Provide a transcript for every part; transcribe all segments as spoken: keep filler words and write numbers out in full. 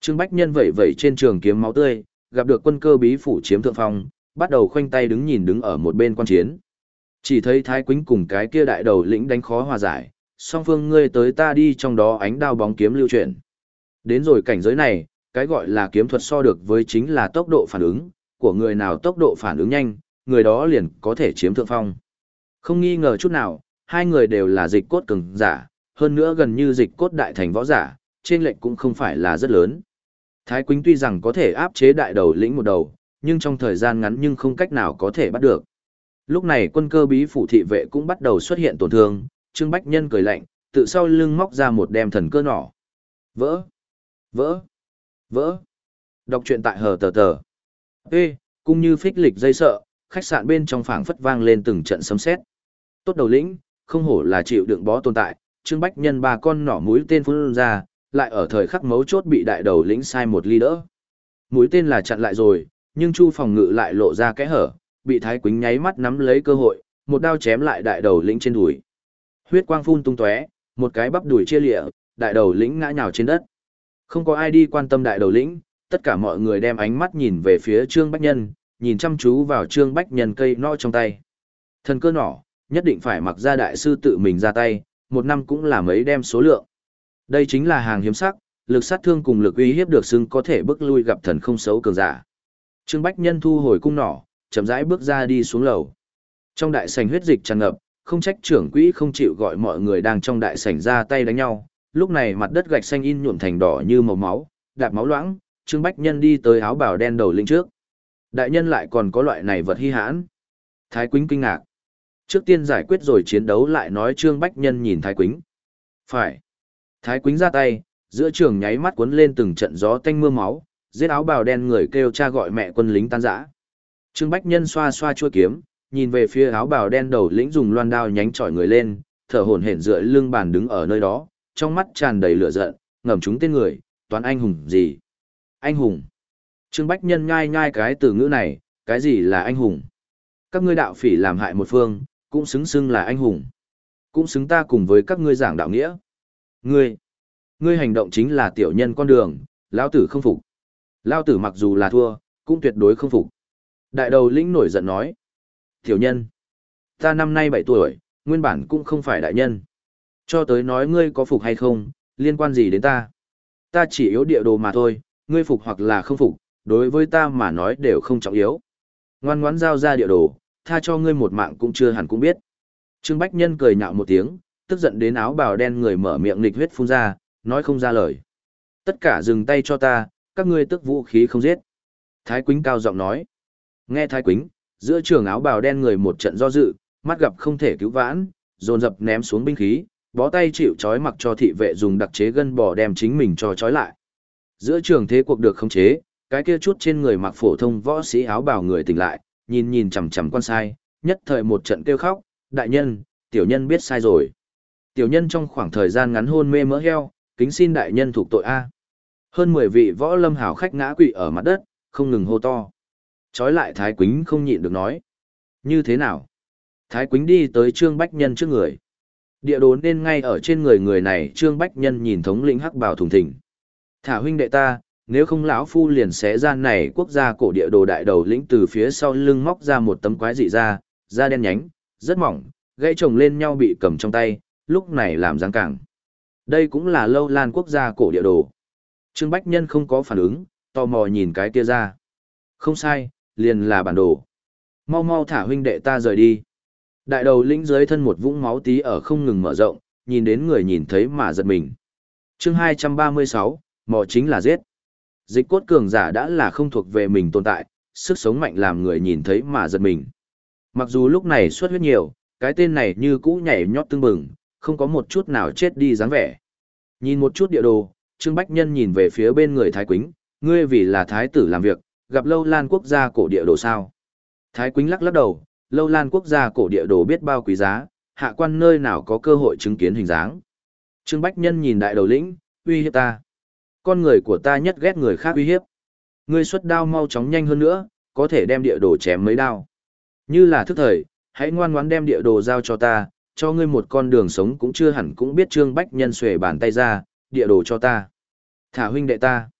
Trương Bách Nhân vẩy vẩy trên trường kiếm máu tươi, gặp được quân cơ bí phủ chiếm thượng phong, bắt đầu khoanh tay đứng nhìn đứng ở một bên quan chiến. Chỉ thấy Thái Quýnh cùng cái kia đại đầu lĩnh đánh khó hòa giải, song phương ngươi tới ta đi trong đó ánh đao bóng kiếm lưu chuyển. Đến rồi cảnh giới này, cái gọi là kiếm thuật so được với chính là tốc độ phản ứng, của người nào tốc độ phản ứng nhanh, người đó liền có thể chiếm thượng phong. Không nghi ngờ chút nào, hai người đều là dịch cốt cường giả, hơn nữa gần như dịch cốt đại thành võ giả, trên lệnh cũng không phải là rất lớn. Thái Quýnh tuy rằng có thể áp chế đại đầu lĩnh một đầu, nhưng trong thời gian ngắn nhưng không cách nào có thể bắt được. Lúc này quân cơ bí phủ thị vệ cũng bắt đầu xuất hiện tổn thương, Trương Bách Nhân cười lạnh, tự sau lưng móc ra một đem thần cơ nỏ. Vỡ! Vỡ! Vỡ! Đọc truyện tại hờ tờ tờ. Ê, cũng như phích lịch dây sợ, khách sạn bên trong phảng phất vang lên từng trận sấm sét. Tốt đầu lĩnh, không hổ là chịu đựng bó tồn tại, Trương Bách Nhân ba con nỏ mũi tên phun ra, lại ở thời khắc mấu chốt bị đại đầu lĩnh sai một ly đỡ. Mũi tên là chặn lại rồi, nhưng Chu phòng ngự lại lộ ra kẽ hở, bị Thái Quýnh nháy mắt nắm lấy cơ hội, một đao chém lại đại đầu lĩnh trên đùi. Huyết quang phun tung tóe, một cái bắp đùi chia lịa, đại đầu lĩnh ngã nhào trên đất. Không có ai đi quan tâm đại đầu lĩnh, tất cả mọi người đem ánh mắt nhìn về phía Trương Bách Nhân, nhìn chăm chú vào Trương Bách Nhân cây nọ trong tay. Thần cơ nỏ, nhất định phải mặc ra đại sư tự mình ra tay, một năm cũng là mấy đem số lượng. Đây chính là hàng hiếm sắc, lực sát thương cùng lực uy hiếp được xưng có thể bước lui gặp thần không xấu cường giả. Trương Bách Nhân thu hồi cung nỏ, chậm rãi bước ra đi xuống lầu. Trong đại sảnh huyết dịch tràn ngập, không trách trưởng quỹ không chịu gọi mọi người đang trong đại sảnh ra tay đánh nhau. Lúc này mặt đất gạch xanh in nhuộm thành đỏ như màu máu, đạp máu loãng, Trương Bách Nhân đi tới áo bào đen đầu lĩnh trước. Đại nhân lại còn có loại này vật hi hãn. Thái Quýnh kinh ngạc. Trước tiên giải quyết rồi chiến đấu lại nói Trương Bách Nhân nhìn Thái Quýnh. Phải. Thái Quýnh ra tay, giữa trường nháy mắt cuốn lên từng trận gió tanh mưa máu, giết áo bào đen người kêu cha gọi mẹ quân lính tan rã. Trương Bách Nhân xoa xoa chuôi kiếm, nhìn về phía áo bào đen đầu lĩnh dùng loan đao nhánh chọi người lên, thở hổn hển dựa lưng bàn đứng ở nơi đó, trong mắt tràn đầy lửa giận, ngầm trúng tên người, toán anh hùng gì? Anh hùng. Trương Bách Nhân nhai nhai cái từ ngữ này, cái gì là anh hùng? Các ngươi đạo phỉ làm hại một phương, cũng xứng xưng là anh hùng. Cũng xứng ta cùng với các ngươi giảng đạo nghĩa. Ngươi, ngươi hành động chính là tiểu nhân con đường, lão tử không phục. Lão tử mặc dù là thua, cũng tuyệt đối không phục. Đại đầu lĩnh nổi giận nói. Tiểu nhân, ta năm nay bảy tuổi, nguyên bản cũng không phải đại nhân. Cho tới nói ngươi có phục hay không, liên quan gì đến ta? Ta chỉ yếu địa đồ mà thôi, ngươi phục hoặc là không phục, đối với ta mà nói đều không trọng yếu. Ngoan ngoãn giao ra địa đồ, tha cho ngươi một mạng cũng chưa hẳn cũng biết. Trương Bách Nhân cười nhạo một tiếng, tức giận đến áo bào đen người mở miệng nghịch huyết phun ra, nói không ra lời. Tất cả dừng tay cho ta, các ngươi tức vũ khí không giết. Thái Quýnh cao giọng nói. Nghe Thái Quýnh, giữa trường áo bào đen người một trận do dự, mắt gặp không thể cứu vãn, dồn dập ném xuống binh khí, bó tay chịu trói mặc cho thị vệ dùng đặc chế gân bò đem chính mình cho trói lại. Giữa trường thế cuộc được khống chế, cái kia chút trên người mặc phổ thông võ sĩ áo bào người tỉnh lại, nhìn nhìn chằm chằm quan sai, nhất thời một trận kêu khóc, đại nhân, tiểu nhân biết sai rồi. Tiểu nhân trong khoảng thời gian ngắn hôn mê mỡ heo, kính xin đại nhân thuộc tội A. Hơn mười vị võ lâm hảo khách ngã quỵ ở mặt đất, không ngừng hô to. Trói lại Thái Quýnh không nhịn được nói. Như thế nào? Thái Quýnh đi tới Trương Bách Nhân trước người. Địa đồ nên ngay ở trên người người này. Trương Bách Nhân nhìn thống lĩnh hắc bào thùng thình. Thả huynh đệ ta, nếu không lão phu liền xé ra này quốc gia cổ địa đồ. Đại đầu lĩnh từ phía sau lưng móc ra một tấm quái dị ra, da đen nhánh, rất mỏng, gãy chồng lên nhau bị cầm trong tay, lúc này làm dáng càng. Đây cũng là Lâu Lan quốc gia cổ địa đồ. Trương Bách Nhân không có phản ứng, tò mò nhìn cái kia ra. Không sai, liền là bản đồ. Mau mau thả huynh đệ ta rời đi. Đại đầu lĩnh dưới thân một vũng máu tí ở không ngừng mở rộng, nhìn đến người nhìn thấy mà giật mình. Chương hai trăm ba mươi sáu, mò chính là giết. Dịch cốt cường giả đã là không thuộc về mình tồn tại, sức sống mạnh làm người nhìn thấy mà giật mình. Mặc dù lúc này xuất huyết nhiều, cái tên này như cũ nhảy nhót tưng bừng, không có một chút nào chết đi dáng vẻ. Nhìn một chút địa đồ, Trương Bách Nhân nhìn về phía bên người Thái Quýnh, ngươi vì là thái tử làm việc, gặp Lâu Lan quốc gia cổ địa đồ sao? Thái Quýnh lắc lắc đầu, Lâu Lan quốc gia cổ địa đồ biết bao quý giá, hạ quan nơi nào có cơ hội chứng kiến hình dáng. Trương Bách Nhân nhìn đại đầu lĩnh, uy hiếp ta. Con người của ta nhất ghét người khác uy hiếp. Ngươi xuất đao mau chóng nhanh hơn nữa, có thể đem địa đồ chém mấy đao. Như là thức thời, hãy ngoan ngoãn đem địa đồ giao cho ta, cho ngươi một con đường sống cũng chưa hẳn cũng biết. Trương Bách Nhân xuề bàn tay ra, địa đồ cho ta. Thả huynh đệ ta.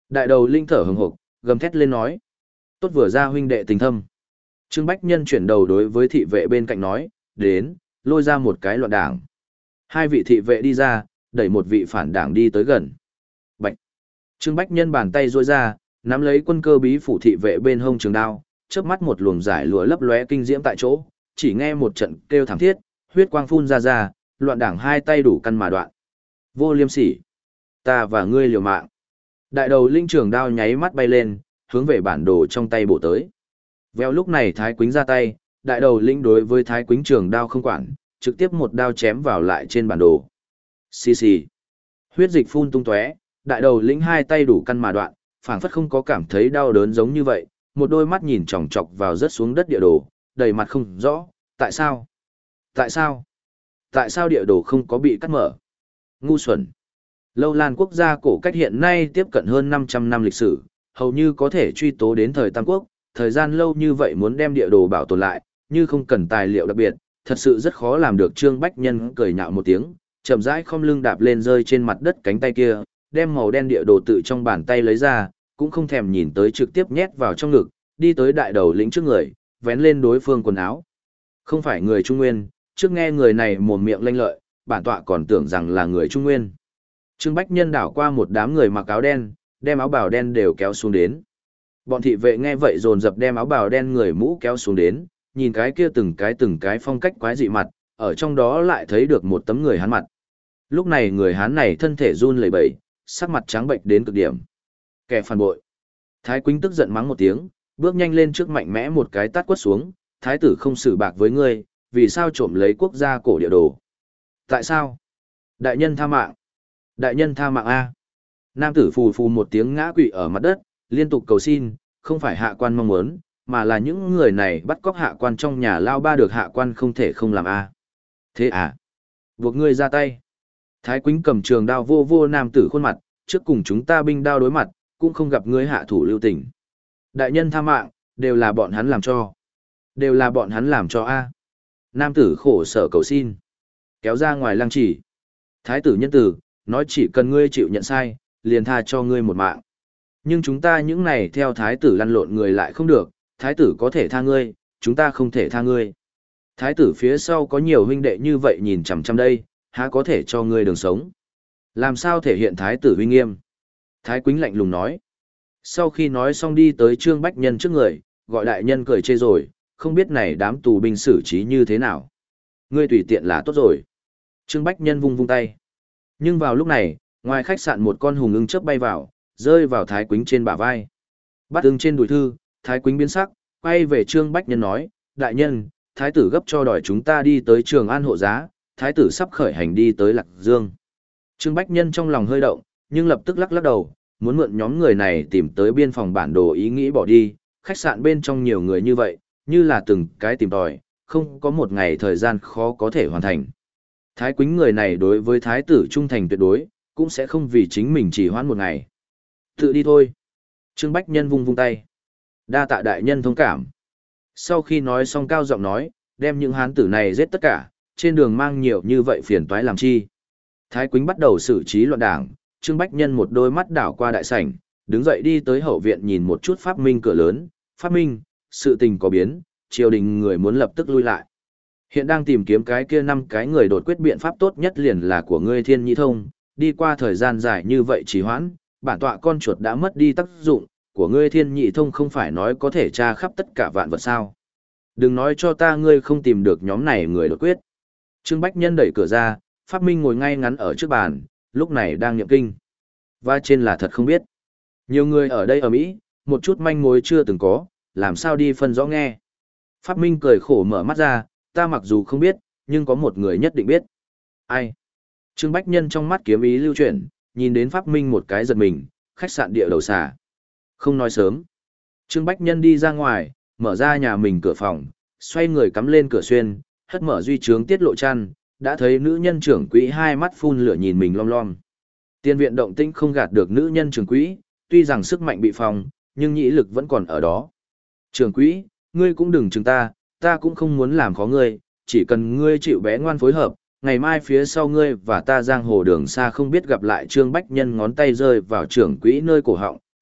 Đại đầu linh thở hừng hực, gầm thét lên nói. Tốt vừa ra huynh đệ tình thâm. Trương Bách Nhân chuyển đầu đối với thị vệ bên cạnh nói, đến, lôi ra một cái loạn đảng. Hai vị thị vệ đi ra, đẩy một vị phản đảng đi tới gần. Bạch. Trương Bách Nhân bàn tay duỗi ra, nắm lấy quân cơ bí phủ thị vệ bên hông trường đao, chớp mắt một luồng giải lụa lấp lóe kinh diễm tại chỗ, chỉ nghe một trận kêu thảm thiết, huyết quang phun ra ra, loạn đảng hai tay đủ căn mà đoạn. Vô liêm sỉ, ta và ngươi liều mạng. Đại đầu linh trường đao nháy mắt bay lên, hướng về bản đồ trong tay bổ tới. Vèo lúc này Thái Quýnh ra tay, đại đầu linh đối với Thái Quýnh trường đao không quản, trực tiếp một đao chém vào lại trên bản đồ. Xì xì. Huyết dịch phun tung tóe, đại đầu lĩnh hai tay đủ căn mà đoạn, phảng phất không có cảm thấy đau đớn giống như vậy, một đôi mắt nhìn chòng chọc vào rớt xuống đất địa đồ, đầy mặt không rõ, tại sao? Tại sao? Tại sao địa đồ không có bị cắt mở? Ngu xuẩn. Lâu Lan quốc gia cổ cách hiện nay tiếp cận hơn năm trăm năm lịch sử, hầu như có thể truy tố đến thời Tam Quốc, thời gian lâu như vậy muốn đem địa đồ bảo tồn lại, như không cần tài liệu đặc biệt, thật sự rất khó làm được. Trương Bách Nhân cười nhạo một tiếng, chậm rãi khom lưng đạp lên rơi trên mặt đất cánh tay kia, đem màu đen địa đồ tự trong bàn tay lấy ra, cũng không thèm nhìn tới trực tiếp nhét vào trong ngực, đi tới đại đầu lĩnh trước người, vén lên đối phương quần áo. Không phải người Trung Nguyên, trước nghe người này mồm miệng lanh lợi, bản tọa còn tưởng rằng là người Trung Nguyên. Trương Bách Nhân đảo qua một đám người mặc áo đen, đem áo bào đen đều kéo xuống đến. Bọn thị vệ nghe vậy dồn dập đem áo bào đen người mũ kéo xuống đến, nhìn cái kia từng cái từng cái phong cách quái dị mặt, ở trong đó lại thấy được một tấm người Hán mặt. Lúc này người Hán này thân thể run lẩy bẩy, sắc mặt trắng bệnh đến cực điểm. Kẻ phản bội. Thái Quýnh tức giận mắng một tiếng, bước nhanh lên trước mạnh mẽ một cái tát quất xuống, thái tử không xử bạc với ngươi, vì sao trộm lấy quốc gia cổ địa đồ? Tại sao? Đại nhân tha mạng. Đại nhân tha mạng A. Nam tử phù phù một tiếng ngã quỵ ở mặt đất, liên tục cầu xin, không phải hạ quan mong muốn, mà là những người này bắt cóc hạ quan trong nhà lao ba được hạ quan không thể không làm A. Thế à? Buộc ngươi ra tay. Thái Quýnh cầm trường đao vô vô nam tử khuôn mặt, trước cùng chúng ta binh đao đối mặt, cũng không gặp ngươi hạ thủ lưu tình. Đại nhân tha mạng, đều là bọn hắn làm cho. Đều là bọn hắn làm cho A. Nam tử khổ sở cầu xin. Kéo ra ngoài lăng chỉ. Thái tử nhân tử, nói chỉ cần ngươi chịu nhận sai, liền tha cho ngươi một mạng. Nhưng chúng ta những này theo thái tử lăn lộn người lại không được, thái tử có thể tha ngươi, chúng ta không thể tha ngươi. Thái tử phía sau có nhiều huynh đệ như vậy nhìn chằm chằm đây, há có thể cho ngươi đường sống. Làm sao thể hiện thái tử uy nghiêm? Thái Quýnh lạnh lùng nói. Sau khi nói xong đi tới Trương Bách Nhân trước người, gọi đại nhân cười chê rồi, không biết này đám tù binh xử trí như thế nào. Ngươi tùy tiện là tốt rồi. Trương Bách Nhân vung vung tay. Nhưng vào lúc này, ngoài khách sạn một con hùng ưng chớp bay vào, rơi vào Thái Quýnh trên bả vai. Bắt ưng trên đùi thư, Thái Quýnh biến sắc, quay về Trương Bách Nhân nói, đại nhân, thái tử gấp cho đòi chúng ta đi tới Trường An hộ giá, thái tử sắp khởi hành đi tới Lạc Dương. Trương Bách Nhân trong lòng hơi động, nhưng lập tức lắc lắc đầu, muốn mượn nhóm người này tìm tới biên phòng bản đồ ý nghĩ bỏ đi, khách sạn bên trong nhiều người như vậy, như là từng cái tìm tòi, không có một ngày thời gian khó có thể hoàn thành. Thái Quýnh người này đối với thái tử trung thành tuyệt đối, cũng sẽ không vì chính mình chỉ hoãn một ngày. Tự đi thôi. Trương Bách Nhân vung vung tay. Đa tạ đại nhân thông cảm. Sau khi nói xong cao giọng nói, đem những hán tử này giết tất cả, trên đường mang nhiều như vậy phiền toái làm chi. Thái Quýnh bắt đầu xử trí loạn đảng, Trương Bách Nhân một đôi mắt đảo qua đại sảnh, đứng dậy đi tới hậu viện nhìn một chút Pháp Minh cửa lớn. Pháp Minh, sự tình có biến, triều đình người muốn lập tức lui lại. Hiện đang tìm kiếm cái kia năm cái người đột quyết biện pháp tốt nhất liền là của ngươi Thiên Nhĩ Thông, đi qua thời gian dài như vậy trì hoãn, bản tọa con chuột đã mất đi tác dụng, của ngươi Thiên Nhĩ Thông không phải nói có thể tra khắp tất cả vạn vật sao. Đừng nói cho ta ngươi không tìm được nhóm này người đột quyết. Trương Bách Nhân đẩy cửa ra, Pháp Minh ngồi ngay ngắn ở trước bàn, lúc này đang niệm kinh. Và trên là thật không biết. Nhiều người ở đây ở Mỹ, một chút manh mối chưa từng có, làm sao đi phân rõ nghe. Pháp Minh cười khổ mở mắt ra, ta mặc dù không biết, nhưng có một người nhất định biết. Ai? Trương Bách Nhân trong mắt kiếm ý lưu chuyển, nhìn đến Pháp Minh một cái giật mình, khách sạn địa đầu xà. Không nói sớm. Trương Bách Nhân đi ra ngoài, mở ra nhà mình cửa phòng, xoay người cắm lên cửa xuyên, hất mở duy trướng tiết lộ chăn, đã thấy nữ nhân trưởng quỹ hai mắt phun lửa nhìn mình lom lom. Tiên viện động tĩnh không gạt được nữ nhân trưởng quỹ, tuy rằng sức mạnh bị phòng, nhưng nhĩ lực vẫn còn ở đó. Trưởng quỹ, ngươi cũng đừng chừng ta, ta cũng không muốn làm khó ngươi, chỉ cần ngươi chịu bé ngoan phối hợp, ngày mai phía sau ngươi và ta giang hồ đường xa không biết gặp lại. Trương Bách Nhân ngón tay rơi vào trưởng quỹ nơi cổ họng,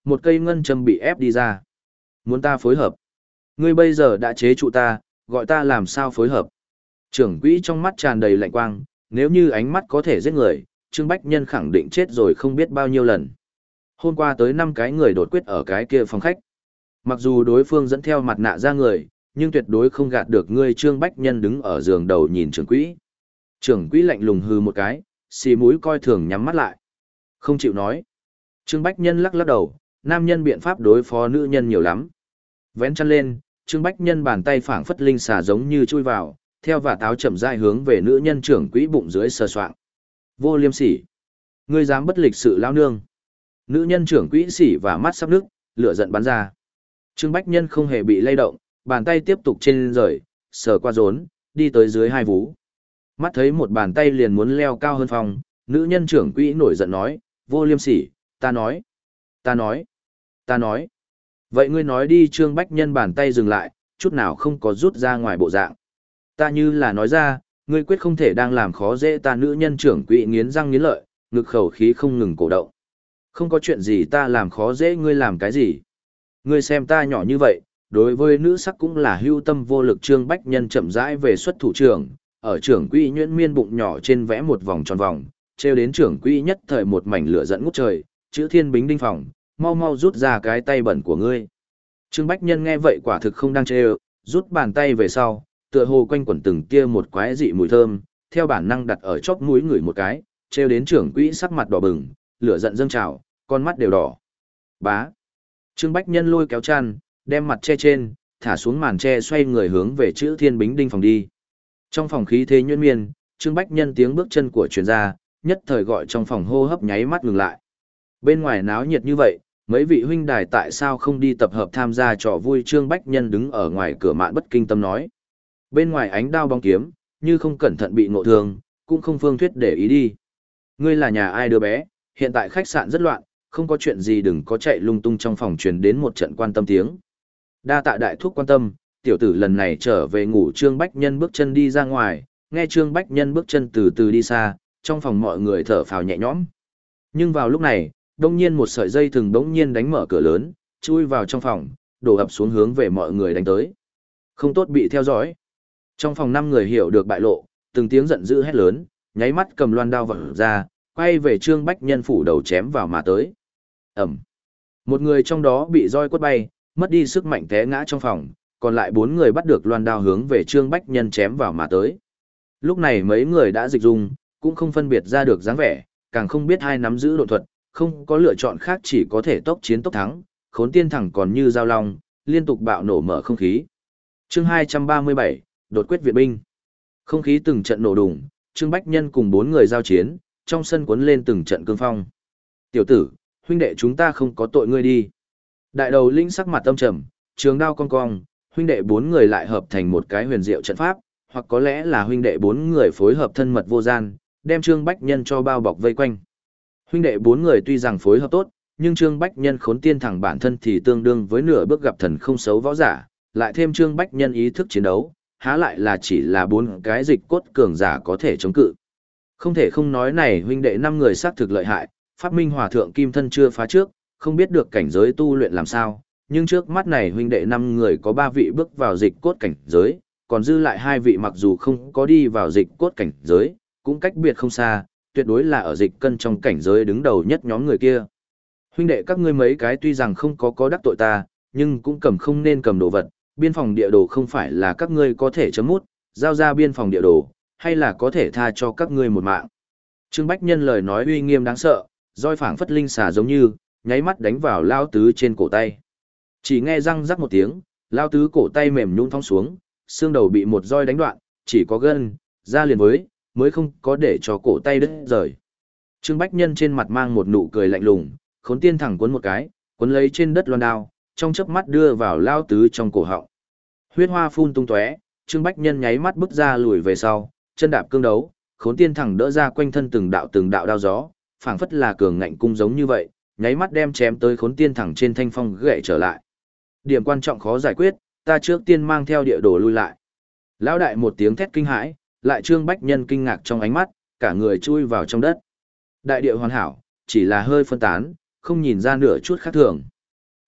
một cây ngân châm bị ép đi ra. Muốn ta phối hợp. Ngươi bây giờ đã chế trụ ta, gọi ta làm sao phối hợp. Trưởng quỹ trong mắt tràn đầy lạnh quang, nếu như ánh mắt có thể giết người, Trương Bách Nhân khẳng định chết rồi không biết bao nhiêu lần. Hôm qua tới năm cái người đột quyết ở cái kia phòng khách. Mặc dù đối phương dẫn theo mặt nạ ra người, nhưng tuyệt đối không gạt được ngươi. Trương Bách Nhân đứng ở giường đầu nhìn trưởng quỹ. Trưởng quỹ lạnh lùng hừ một cái, xì mũi coi thường nhắm mắt lại. Không chịu nói. Trương Bách Nhân lắc lắc đầu, nam nhân biện pháp đối phó nữ nhân nhiều lắm. Vén chăn lên, Trương Bách Nhân bàn tay phảng phất linh xà giống như chui vào, theo và táo chậm rãi hướng về nữ nhân trưởng quỹ bụng dưới sờ soạng. Vô liêm sỉ. Ngươi dám bất lịch sự lao nương. Nữ nhân trưởng quỹ sỉ và mắt sắp nước, lửa giận bắn ra. Trương Bách Nhân không hề bị lay động, bàn tay tiếp tục trên rời, sờ qua rốn, đi tới dưới hai vú. Mắt thấy một bàn tay liền muốn leo cao hơn phòng, nữ nhân trưởng quỹ nổi giận nói, vô liêm sỉ, ta nói, ta nói, ta nói. Vậy ngươi nói đi. Trương Bách Nhân bàn tay dừng lại, chút nào không có rút ra ngoài bộ dạng. Ta như là nói ra, ngươi quyết không thể đang làm khó dễ ta. Nữ nhân trưởng quỹ nghiến răng nghiến lợi, ngực khẩu khí không ngừng cổ động. Không có chuyện gì ta làm khó dễ ngươi làm cái gì. Ngươi xem ta nhỏ như vậy, đối với nữ sắc cũng là hưu tâm vô lực. Trương Bách Nhân chậm rãi về xuất thủ trưởng, ở trưởng quỹ nhuyễn miên bụng nhỏ trên vẽ một vòng tròn vòng, treo đến trưởng quỹ nhất thời một mảnh lửa giận ngút trời, chữ thiên bính đinh phòng, mau mau rút ra cái tay bẩn của ngươi. Trương Bách Nhân nghe vậy quả thực không đang trêu, rút bàn tay về sau, tựa hồ quanh quẩn từng tia một quái dị mùi thơm, theo bản năng đặt ở chóp mũi ngửi một cái, treo đến trưởng quỹ sắc mặt đỏ bừng, lửa giận dâng trào, con mắt đều đỏ. Bá. Trương Bách Nhân lôi kéo chăn, đem mặt che trên, thả xuống màn che, xoay người hướng về chữ thiên bính đinh phòng đi. Trong phòng khí thế nhuyễn miên, Trương Bách Nhân tiếng bước chân của truyền ra, nhất thời gọi trong phòng hô hấp nháy mắt ngừng lại. Bên ngoài náo nhiệt như vậy, mấy vị huynh đài tại sao không đi tập hợp tham gia trò vui. Trương Bách Nhân đứng ở ngoài cửa mạn bất kinh tâm nói. Bên ngoài ánh đao bóng kiếm, như không cẩn thận bị ngộ thương, cũng không phương thuyết để ý đi. Ngươi là nhà ai đứa bé, hiện tại khách sạn rất loạn, không có chuyện gì đừng có chạy lung tung. Trong phòng truyền đến một trận quan tâm tiếng. Đa tạ đại thúc quan tâm, tiểu tử lần này trở về ngủ. Trương Bách Nhân bước chân đi ra ngoài, nghe Trương Bách Nhân bước chân từ từ đi xa, trong phòng mọi người thở phào nhẹ nhõm. Nhưng vào lúc này, đông nhiên một sợi dây thừng đống nhiên đánh mở cửa lớn, chui vào trong phòng, đổ ập xuống hướng về mọi người đánh tới. Không tốt bị theo dõi. Trong phòng năm người hiểu được bại lộ, từng tiếng giận dữ hét lớn, nháy mắt cầm loan đao vẩy ra, quay về Trương Bách Nhân phủ đầu chém vào mà tới. Ẩm. Một người trong đó bị roi quất bay, mất đi sức mạnh té ngã trong phòng, còn lại bốn người bắt được loan đao hướng về Trương Bách Nhân chém vào mà tới. Lúc này mấy người đã dịch dung, cũng không phân biệt ra được dáng vẻ, càng không biết ai nắm giữ độ thuật, không có lựa chọn khác chỉ có thể tốc chiến tốc thắng, khốn tiên thẳng còn như dao long, liên tục bạo nổ mở không khí. Chương hai trăm ba mươi bảy, đột quyết viện binh. Không khí từng trận nổ đùng, Trương Bách Nhân cùng bốn người giao chiến, trong sân cuốn lên từng trận cương phong. Tiểu tử, huynh đệ chúng ta không có tội ngươi đi. Đại đầu linh sắc mặt âm trầm, trường đao cong cong, huynh đệ bốn người lại hợp thành một cái huyền diệu trận pháp, hoặc có lẽ là huynh đệ bốn người phối hợp thân mật vô gian, đem Trương Bách Nhân cho bao bọc vây quanh. Huynh đệ bốn người tuy rằng phối hợp tốt, nhưng Trương Bách Nhân khốn tiên thẳng bản thân thì tương đương với nửa bước gặp thần không xấu võ giả, lại thêm Trương Bách Nhân ý thức chiến đấu, há lại là chỉ là bốn cái dịch cốt cường giả có thể chống cự. Không thể không nói này huynh đệ năm người xác thực lợi hại, Pháp Minh Hòa thượng kim thân chưa phá trước, không biết được cảnh giới tu luyện làm sao, nhưng trước mắt này huynh đệ năm người có ba vị bước vào dịch cốt cảnh giới, còn dư lại hai vị mặc dù không có đi vào dịch cốt cảnh giới, cũng cách biệt không xa, tuyệt đối là ở dịch cân trong cảnh giới đứng đầu nhất nhóm người kia. Huynh đệ các ngươi mấy cái tuy rằng không có có đắc tội ta, nhưng cũng cầm không nên cầm đồ vật, biên phòng địa đồ không phải là các ngươi có thể chấm mút, giao ra biên phòng địa đồ, hay là có thể tha cho các ngươi một mạng. Trương Bách Nhân lời nói uy nghiêm đáng sợ, roi phảng phất linh xà giống như, nháy mắt đánh vào lao tứ trên cổ tay. Chỉ nghe răng rắc một tiếng, lao tứ cổ tay mềm nhũn thong xuống, xương đầu bị một roi đánh đoạn, chỉ có gân, da liền với, mới không có để cho cổ tay đứt rời. Trương Bách Nhân trên mặt mang một nụ cười lạnh lùng, khốn tiên thẳng cuốn một cái, cuốn lấy trên đất loan đao, trong chớp mắt đưa vào lao tứ trong cổ họng. Huyết hoa phun tung tóe, Trương Bách Nhân nháy mắt bước ra lùi về sau, chân đạp cương đấu, khốn tiên thẳng đỡ ra quanh thân từng đạo từng đạo đao gió, phảng phất là cường ngạnh cung giống như vậy, nháy mắt đem chém tới khốn tiên thẳng trên thanh phong gậy trở lại. Điểm quan trọng khó giải quyết, ta trước tiên mang theo địa đồ lui lại. Lão đại một tiếng thét kinh hãi, lại Trương Bách Nhân kinh ngạc trong ánh mắt, cả người chui vào trong đất. Đại địa hoàn hảo, chỉ là hơi phân tán, không nhìn ra nửa chút khác thường.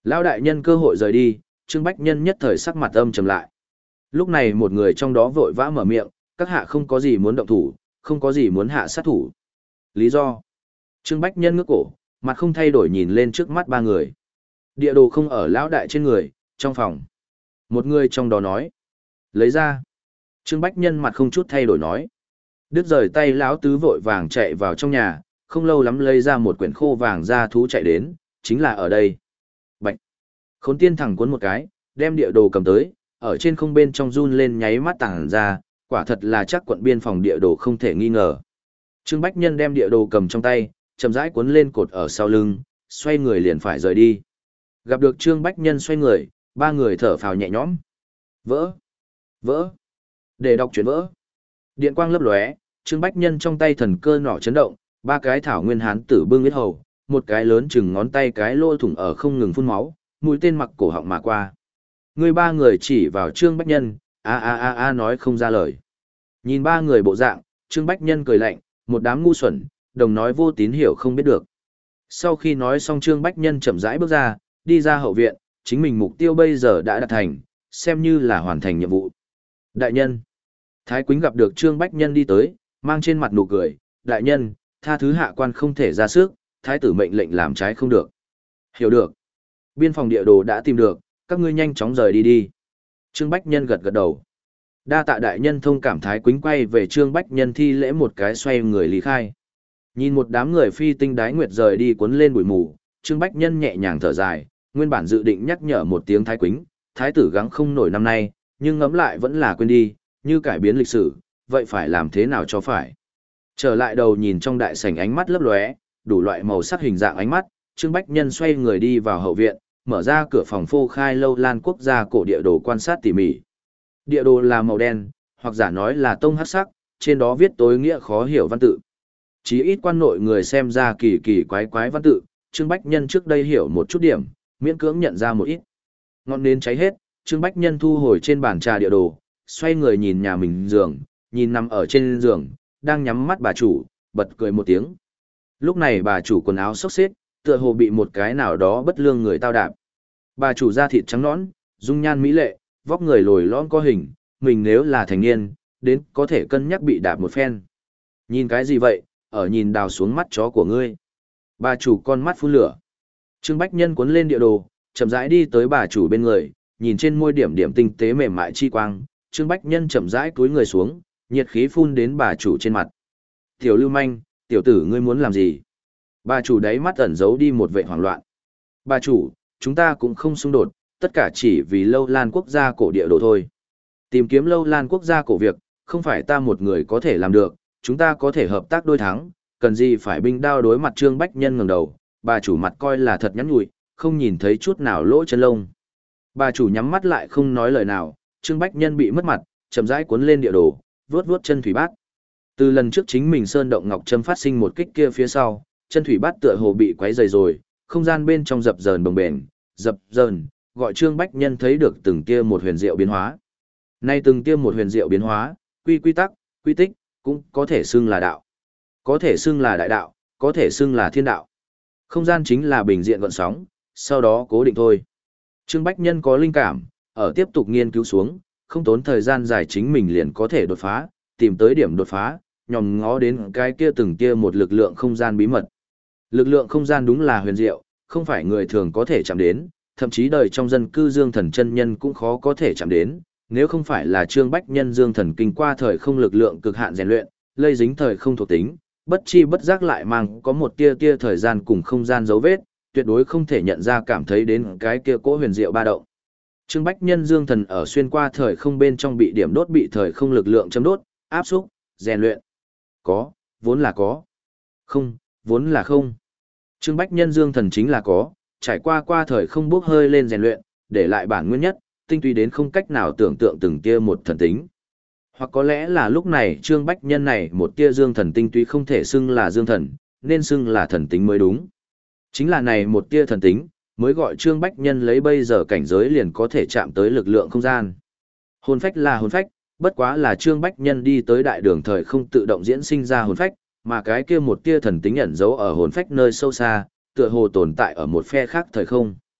Lão đại nhân cơ hội rời đi, Trương Bách Nhân nhất thời sắc mặt âm trầm lại. Lúc này một người trong đó vội vã mở miệng, các hạ không có gì muốn động thủ, không có gì muốn hạ sát thủ. Lý do? Trương Bách Nhân ngước cổ, mặt không thay đổi nhìn lên trước mắt ba người. Địa đồ không ở lão đại trên người, trong phòng. Một người trong đó nói. Lấy ra. Trương Bách Nhân mặt không chút thay đổi nói. Đứt rời tay lão tứ vội vàng chạy vào trong nhà, không lâu lắm lấy ra một quyển khô vàng ra thú chạy đến, chính là ở đây. Bạch. Khốn tiên thẳng cuốn một cái, đem địa đồ cầm tới, ở trên không bên trong run lên nháy mắt tảng ra, quả thật là chắc quận biên phòng địa đồ không thể nghi ngờ. Trương Bách Nhân đem địa đồ cầm trong tay, chậm rãi cuốn lên cột ở sau lưng, xoay người liền phải rời đi. Gặp được Trương Bách Nhân xoay người, ba người thở phào nhẹ nhõm. Vỡ! Vỡ! Để đọc chuyện vỡ. Điện quang lấp lóe, Trương Bách Nhân trong tay thần cơ nỏ chấn động, ba cái thảo nguyên hán tử bưng huyết hầu, một cái lớn chừng ngón tay cái lỗ thủng ở không ngừng phun máu, mũi tên mặc cổ họng mà qua. Người ba người chỉ vào Trương Bách Nhân, a a a a nói không ra lời. Nhìn ba người bộ dạng, Trương Bách Nhân cười lạnh, một đám ngu xuẩn, đồng nói vô tín hiểu không biết được. Sau khi nói xong Trương Bách Nhân chậm rãi bước ra, đi ra hậu viện, chính mình mục tiêu bây giờ đã đạt thành, xem như là hoàn thành nhiệm vụ. Đại nhân. Thái Quýnh gặp được Trương Bách Nhân đi tới, mang trên mặt nụ cười, đại nhân, tha thứ hạ quan không thể ra sức, thái tử mệnh lệnh làm trái không được. Hiểu được. Biên phòng địa đồ đã tìm được, các ngươi nhanh chóng rời đi đi. Trương Bách Nhân gật gật đầu. Đa tạ đại nhân thông cảm. Thái Quýnh quay về Trương Bách Nhân thi lễ một cái xoay người lý khai. Nhìn một đám người phi tinh đái nguyệt rời đi cuốn lên bụi mù, Trương Bách Nhân nhẹ nhàng thở dài, nguyên bản dự định nhắc nhở một tiếng Thái Quýnh, thái tử gắng không nổi năm nay, nhưng ngẫm lại vẫn là quên đi, như cải biến lịch sử, vậy phải làm thế nào cho phải. Trở lại đầu nhìn trong đại sảnh ánh mắt lấp lóe, đủ loại màu sắc hình dạng ánh mắt, Trương Bách Nhân xoay người đi vào hậu viện, mở ra cửa phòng phô khai lâu lan quốc gia cổ địa đồ quan sát tỉ mỉ. Địa đồ là màu đen, hoặc giả nói là tông hắc sắc, trên đó viết tối nghĩa khó hiểu văn tự. Chí ít quan nội người xem ra kỳ kỳ quái quái văn tự, Trương Bách Nhân trước đây hiểu một chút điểm, miễn cưỡng nhận ra một ít. Ngọn nến cháy hết, Trương Bách Nhân thu hồi trên bàn trà địa đồ, xoay người nhìn nhà mình giường, nhìn nằm ở trên giường, đang nhắm mắt bà chủ, bật cười một tiếng. Lúc này bà chủ quần áo xốc xếch, tựa hồ bị một cái nào đó bất lương người tao đạp. Bà chủ da thịt trắng nõn, dung nhan mỹ lệ, vóc người lồi lõm có hình, mình nếu là thành niên, đến có thể cân nhắc bị đạp một phen. Nhìn cái gì vậy, ở nhìn đào xuống mắt chó của ngươi. Bà chủ con mắt phun lửa. Trương Bách Nhân cuốn lên địa đồ, chậm rãi đi tới bà chủ bên người, nhìn trên môi điểm điểm tinh tế mềm mại chi quang, Trương Bách Nhân chậm rãi cúi người xuống, nhiệt khí phun đến bà chủ trên mặt. Tiểu Lưu Manh, tiểu tử ngươi muốn làm gì? Bà chủ đáy mắt ẩn giấu đi một vẻ hoảng loạn. Bà chủ, chúng ta cũng không xung đột, tất cả chỉ vì Lâu Lan quốc gia cổ địa đồ thôi. Tìm kiếm Lâu Lan quốc gia cổ việc, không phải ta một người có thể làm được, chúng ta có thể hợp tác đôi thắng, cần gì phải binh đao đối mặt. Trương Bách Nhân ngẩng đầu, bà chủ mặt coi là thật nhắn nhủi, không nhìn thấy chút nào lỗ chân lông. Bà chủ nhắm mắt lại không nói lời nào, Trương Bách Nhân bị mất mặt, chậm rãi cuốn lên địa đồ, vuốt vuốt chân thủy bát. Từ lần trước chính mình sơn động ngọc châm phát sinh một kích kia phía sau, chân thủy bát tựa hồ bị quấy rầy rồi, không gian bên trong dập dờn bồng bềnh, dập dờn, gọi Trương Bách Nhân thấy được từng tia một huyền diệu biến hóa. Nay từng tia một huyền diệu biến hóa, quy quy tắc, quy tích, cũng có thể xưng là đạo. Có thể xưng là đại đạo, có thể xưng là thiên đạo. Không gian chính là bình diện gợn sóng, sau đó cố định thôi. Trương Bách Nhân có linh cảm, ở tiếp tục nghiên cứu xuống, không tốn thời gian dài chính mình liền có thể đột phá, tìm tới điểm đột phá, nhòm ngó đến cái kia từng kia một lực lượng không gian bí mật. Lực lượng không gian đúng là huyền diệu, không phải người thường có thể chạm đến, thậm chí đời trong dân cư Dương Thần chân nhân cũng khó có thể chạm đến, nếu không phải là Trương Bách Nhân Dương Thần kinh qua thời không lực lượng cực hạn rèn luyện, lây dính thời không thuộc tính, bất chi bất giác lại mang có một tia tia thời gian cùng không gian dấu vết, tuyệt đối không thể nhận ra cảm thấy đến cái kia cỗ huyền diệu ba động. Trương Bách Nhân Dương Thần ở xuyên qua thời không bên trong bị điểm đốt bị thời không lực lượng châm đốt, áp xúc, rèn luyện. Có, vốn là có. Không, vốn là không. Trương Bách Nhân Dương Thần chính là có, trải qua qua thời không bốc hơi lên rèn luyện, để lại bản nguyên nhất, tinh túy đến không cách nào tưởng tượng từng tia một thần tính. Hoặc có lẽ là lúc này Trương Bách Nhân này một tia Dương Thần tinh túy không thể xưng là Dương Thần, nên xưng là thần tính mới đúng. Chính là này một tia thần tính, mới gọi Trương Bách Nhân lấy bây giờ cảnh giới liền có thể chạm tới lực lượng không gian. Hồn phách là hồn phách, bất quá là Trương Bách Nhân đi tới đại đường thời không tự động diễn sinh ra hồn phách, mà cái kia một tia thần tính ẩn giấu ở hồn phách nơi sâu xa, tựa hồ tồn tại ở một phe khác thời không.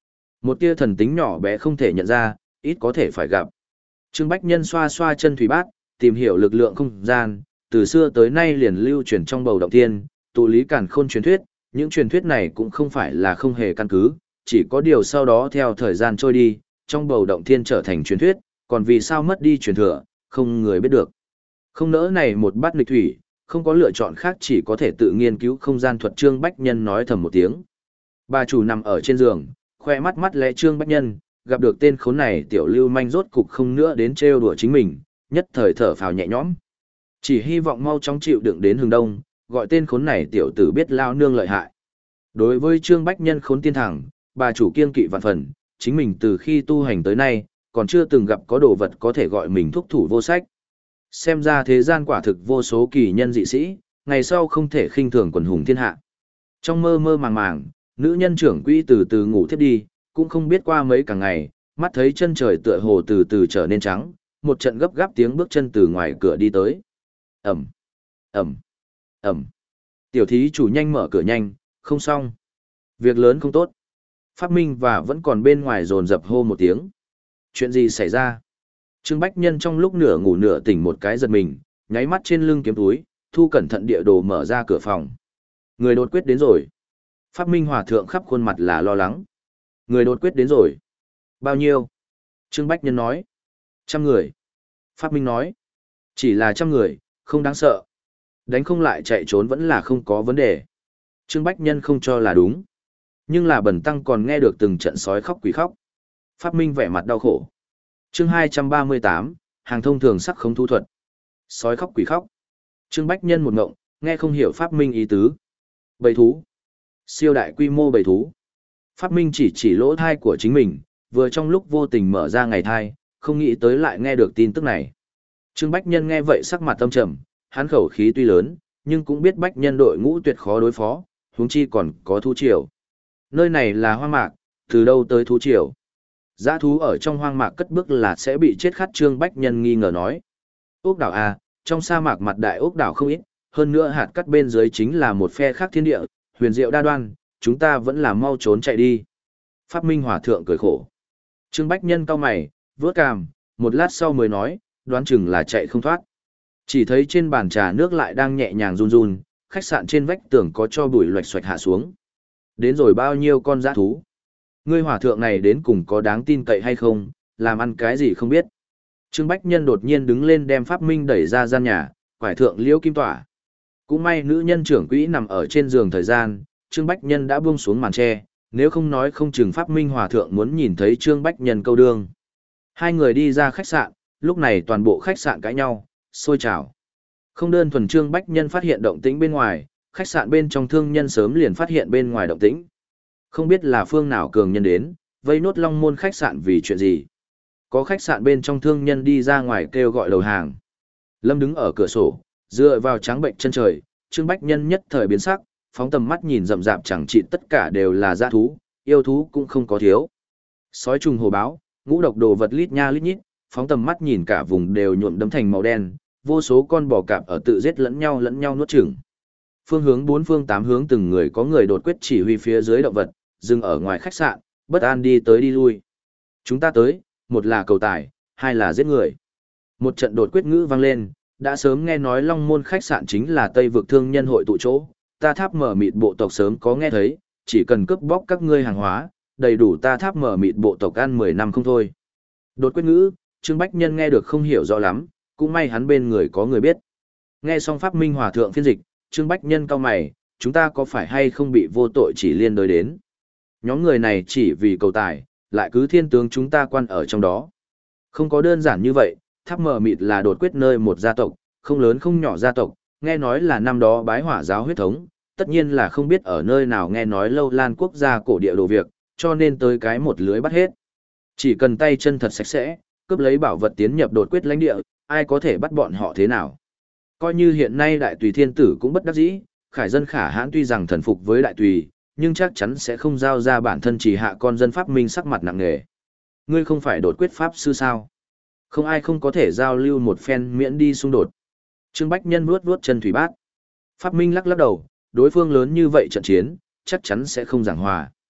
Một tia thần tính nhỏ bé không thể nhận ra, ít có thể phải gặp. Trương Bách Nhân xoa xoa chân thủy bát, tìm hiểu lực lượng không gian, từ xưa tới nay liền lưu truyền trong bầu động thiên, tụ lý càn khôn truyền thuyết, những truyền thuyết này cũng không phải là không hề căn cứ, chỉ có điều sau đó theo thời gian trôi đi, trong bầu động thiên trở thành truyền thuyết, còn vì sao mất đi truyền thừa, không người biết được. Không nỡ này một bát nghịch thủy, không có lựa chọn khác chỉ có thể tự nghiên cứu không gian thuật. Trương Bách Nhân nói thầm một tiếng. Bà chủ nằm ở trên giường, khoe mắt mắt lẽ Trương Bách Nhân, gặp được tên khốn này tiểu lưu manh rốt cục không nữa đến trêu đùa chính mình, nhất thời thở phào nhẹ nhõm. Chỉ hy vọng mau chóng chịu đựng đến hướng đông, gọi tên khốn này tiểu tử biết lao nương lợi hại. Đối với Trương Bách Nhân khốn tiên thẳng, bà chủ kiên kỵ vạn phần, chính mình từ khi tu hành tới nay, còn chưa từng gặp có đồ vật có thể gọi mình thúc thủ vô sách. Xem ra thế gian quả thực vô số kỳ nhân dị sĩ, ngày sau không thể khinh thường quần hùng thiên hạ. Trong mơ mơ màng màng, nữ nhân trưởng quỹ từ từ ngủ thiếp đi, cũng không biết qua mấy cả ngày, mắt thấy chân trời tựa hồ từ từ trở nên trắng, một trận gấp gáp tiếng bước chân từ ngoài cửa đi tới. Ẩm, Ẩm, Ẩm. Tiểu thí chủ nhanh mở cửa nhanh, không xong. Việc lớn không tốt. Phát Minh và vẫn còn bên ngoài dồn dập hô một tiếng. Chuyện gì xảy ra? Trương Bách Nhân trong lúc nửa ngủ nửa tỉnh một cái giật mình, nháy mắt trên lưng kiếm túi, thu cẩn thận địa đồ mở ra cửa phòng. Người đột quyết đến rồi. Phát Minh Hòa thượng khắp khuôn mặt là lo lắng. Người đột quyết đến rồi. Bao nhiêu? Trương Bách Nhân nói. Trăm người. Phát Minh nói. Chỉ là trăm người, không đáng sợ. Đánh không lại chạy trốn vẫn là không có vấn đề. Trương Bách Nhân không cho là đúng. Nhưng là Bần Tăng còn nghe được từng trận sói khóc quỷ khóc. Phát Minh vẻ mặt đau khổ. Chương hai trăm ba mươi tám, hàng thông thường sắc không thu thuật. Sói khóc quỷ khóc. Trương Bách Nhân một ngộng, nghe không hiểu Phát Minh ý tứ. Bầy thú. Siêu đại quy mô bầy thú. Phát Minh chỉ chỉ lỗ thai của chính mình, vừa trong lúc vô tình mở ra ngày thai, không nghĩ tới lại nghe được tin tức này. Trương Bách Nhân nghe vậy sắc mặt tâm trầm, hắn khẩu khí tuy lớn, nhưng cũng biết Bách Nhân đội ngũ tuyệt khó đối phó, huống chi còn có thú triều. Nơi này là hoang mạc, từ đâu tới thú triều? Dã thú ở trong hoang mạc cất bước là sẽ bị chết khát. Trương Bách Nhân nghi ngờ nói. Ốc đảo à, trong sa mạc mặt đại ốc đảo không ít, hơn nữa hạt cắt bên dưới chính là một phe khác thiên địa, huyền diệu đa đoan, chúng ta vẫn là mau trốn chạy đi. Pháp Minh Hòa thượng cười khổ. Trương Bách Nhân cau mày, vớt cằm, một lát sau mới nói, đoán chừng là chạy không thoát. Chỉ thấy trên bàn trà nước lại đang nhẹ nhàng run run, khách sạn trên vách tường có cho bụi loạch xoạch hạ xuống. Đến rồi bao nhiêu con dã thú? Ngươi hòa thượng này đến cùng có đáng tin cậy hay không, làm ăn cái gì không biết. Trương Bách Nhân đột nhiên đứng lên đem Pháp Minh đẩy ra gian nhà, quải thượng liễu kim tỏa. Cũng may nữ nhân trưởng quỹ nằm ở trên giường thời gian, Trương Bách Nhân đã buông xuống màn tre, nếu không nói không chừng Pháp Minh hòa thượng muốn nhìn thấy Trương Bách Nhân câu đương. Hai người đi ra khách sạn, lúc này toàn bộ khách sạn cãi nhau, sôi trào. Không đơn thuần Trương Bách Nhân phát hiện động tĩnh bên ngoài, khách sạn bên trong thương nhân sớm liền phát hiện bên ngoài động tĩnh. Không biết là phương nào cường nhân đến, vây nốt Long Môn khách sạn vì chuyện gì. Có khách sạn bên trong thương nhân đi ra ngoài kêu gọi đầu hàng. Lâm đứng ở cửa sổ, dựa vào trắng bệnh chân trời, Trương Bách Nhân nhất thời biến sắc, phóng tầm mắt nhìn rậm rạp chẳng trị tất cả đều là dã thú, yêu thú cũng không có thiếu. Sói trùng hổ báo, ngũ độc đồ vật lít nha lít nhít, phóng tầm mắt nhìn cả vùng đều nhuộm đấm thành màu đen, vô số con bò cạp ở tự giết lẫn nhau lẫn nhau nuốt chửng. Phương hướng bốn phương tám hướng từng người có người đột quyết chỉ huy phía dưới động vật, dừng ở ngoài khách sạn, bất an đi tới đi lui. Chúng ta tới, một là cầu tài, hai là giết người. Một trận đột quyết ngữ vang lên, đã sớm nghe nói Long Môn khách sạn chính là Tây vực thương nhân hội tụ chỗ, ta tháp mở mịt bộ tộc sớm có nghe thấy, chỉ cần cướp bóc các ngươi hàng hóa, đầy đủ ta tháp mở mịt bộ tộc ăn mười năm không thôi. Đột quyết ngữ, Trương Bách Nhân nghe được không hiểu rõ lắm, cũng may hắn bên người có người biết. Nghe xong Pháp Minh Hòa thượng phiên dịch, Trương Bách Nhân cau mày, chúng ta có phải hay không bị vô tội chỉ liên đối đến? Nhóm người này chỉ vì cầu tài, lại cứ thiên tướng chúng ta quan ở trong đó. Không có đơn giản như vậy, tháp mờ mịt là đột quyết nơi một gia tộc, không lớn không nhỏ gia tộc, nghe nói là năm đó bái hỏa giáo huyết thống, tất nhiên là không biết ở nơi nào nghe nói lâu lan quốc gia cổ địa đồ việc, cho nên tới cái một lưới bắt hết. Chỉ cần tay chân thật sạch sẽ, cướp lấy bảo vật tiến nhập đột quyết lãnh địa, ai có thể bắt bọn họ thế nào? Coi như hiện nay đại tùy thiên tử cũng bất đắc dĩ, khải dân khả hãn tuy rằng thần phục với đại tùy, nhưng chắc chắn sẽ không giao ra bản thân chỉ hạ con dân Pháp Minh sắc mặt nặng nề. Ngươi không phải đột quyết Pháp sư sao? Không ai không có thể giao lưu một phen miễn đi xung đột. Trương Bách Nhân vuốt vuốt chân thủy bát. Pháp Minh lắc lắc đầu, đối phương lớn như vậy trận chiến, chắc chắn sẽ không giảng hòa.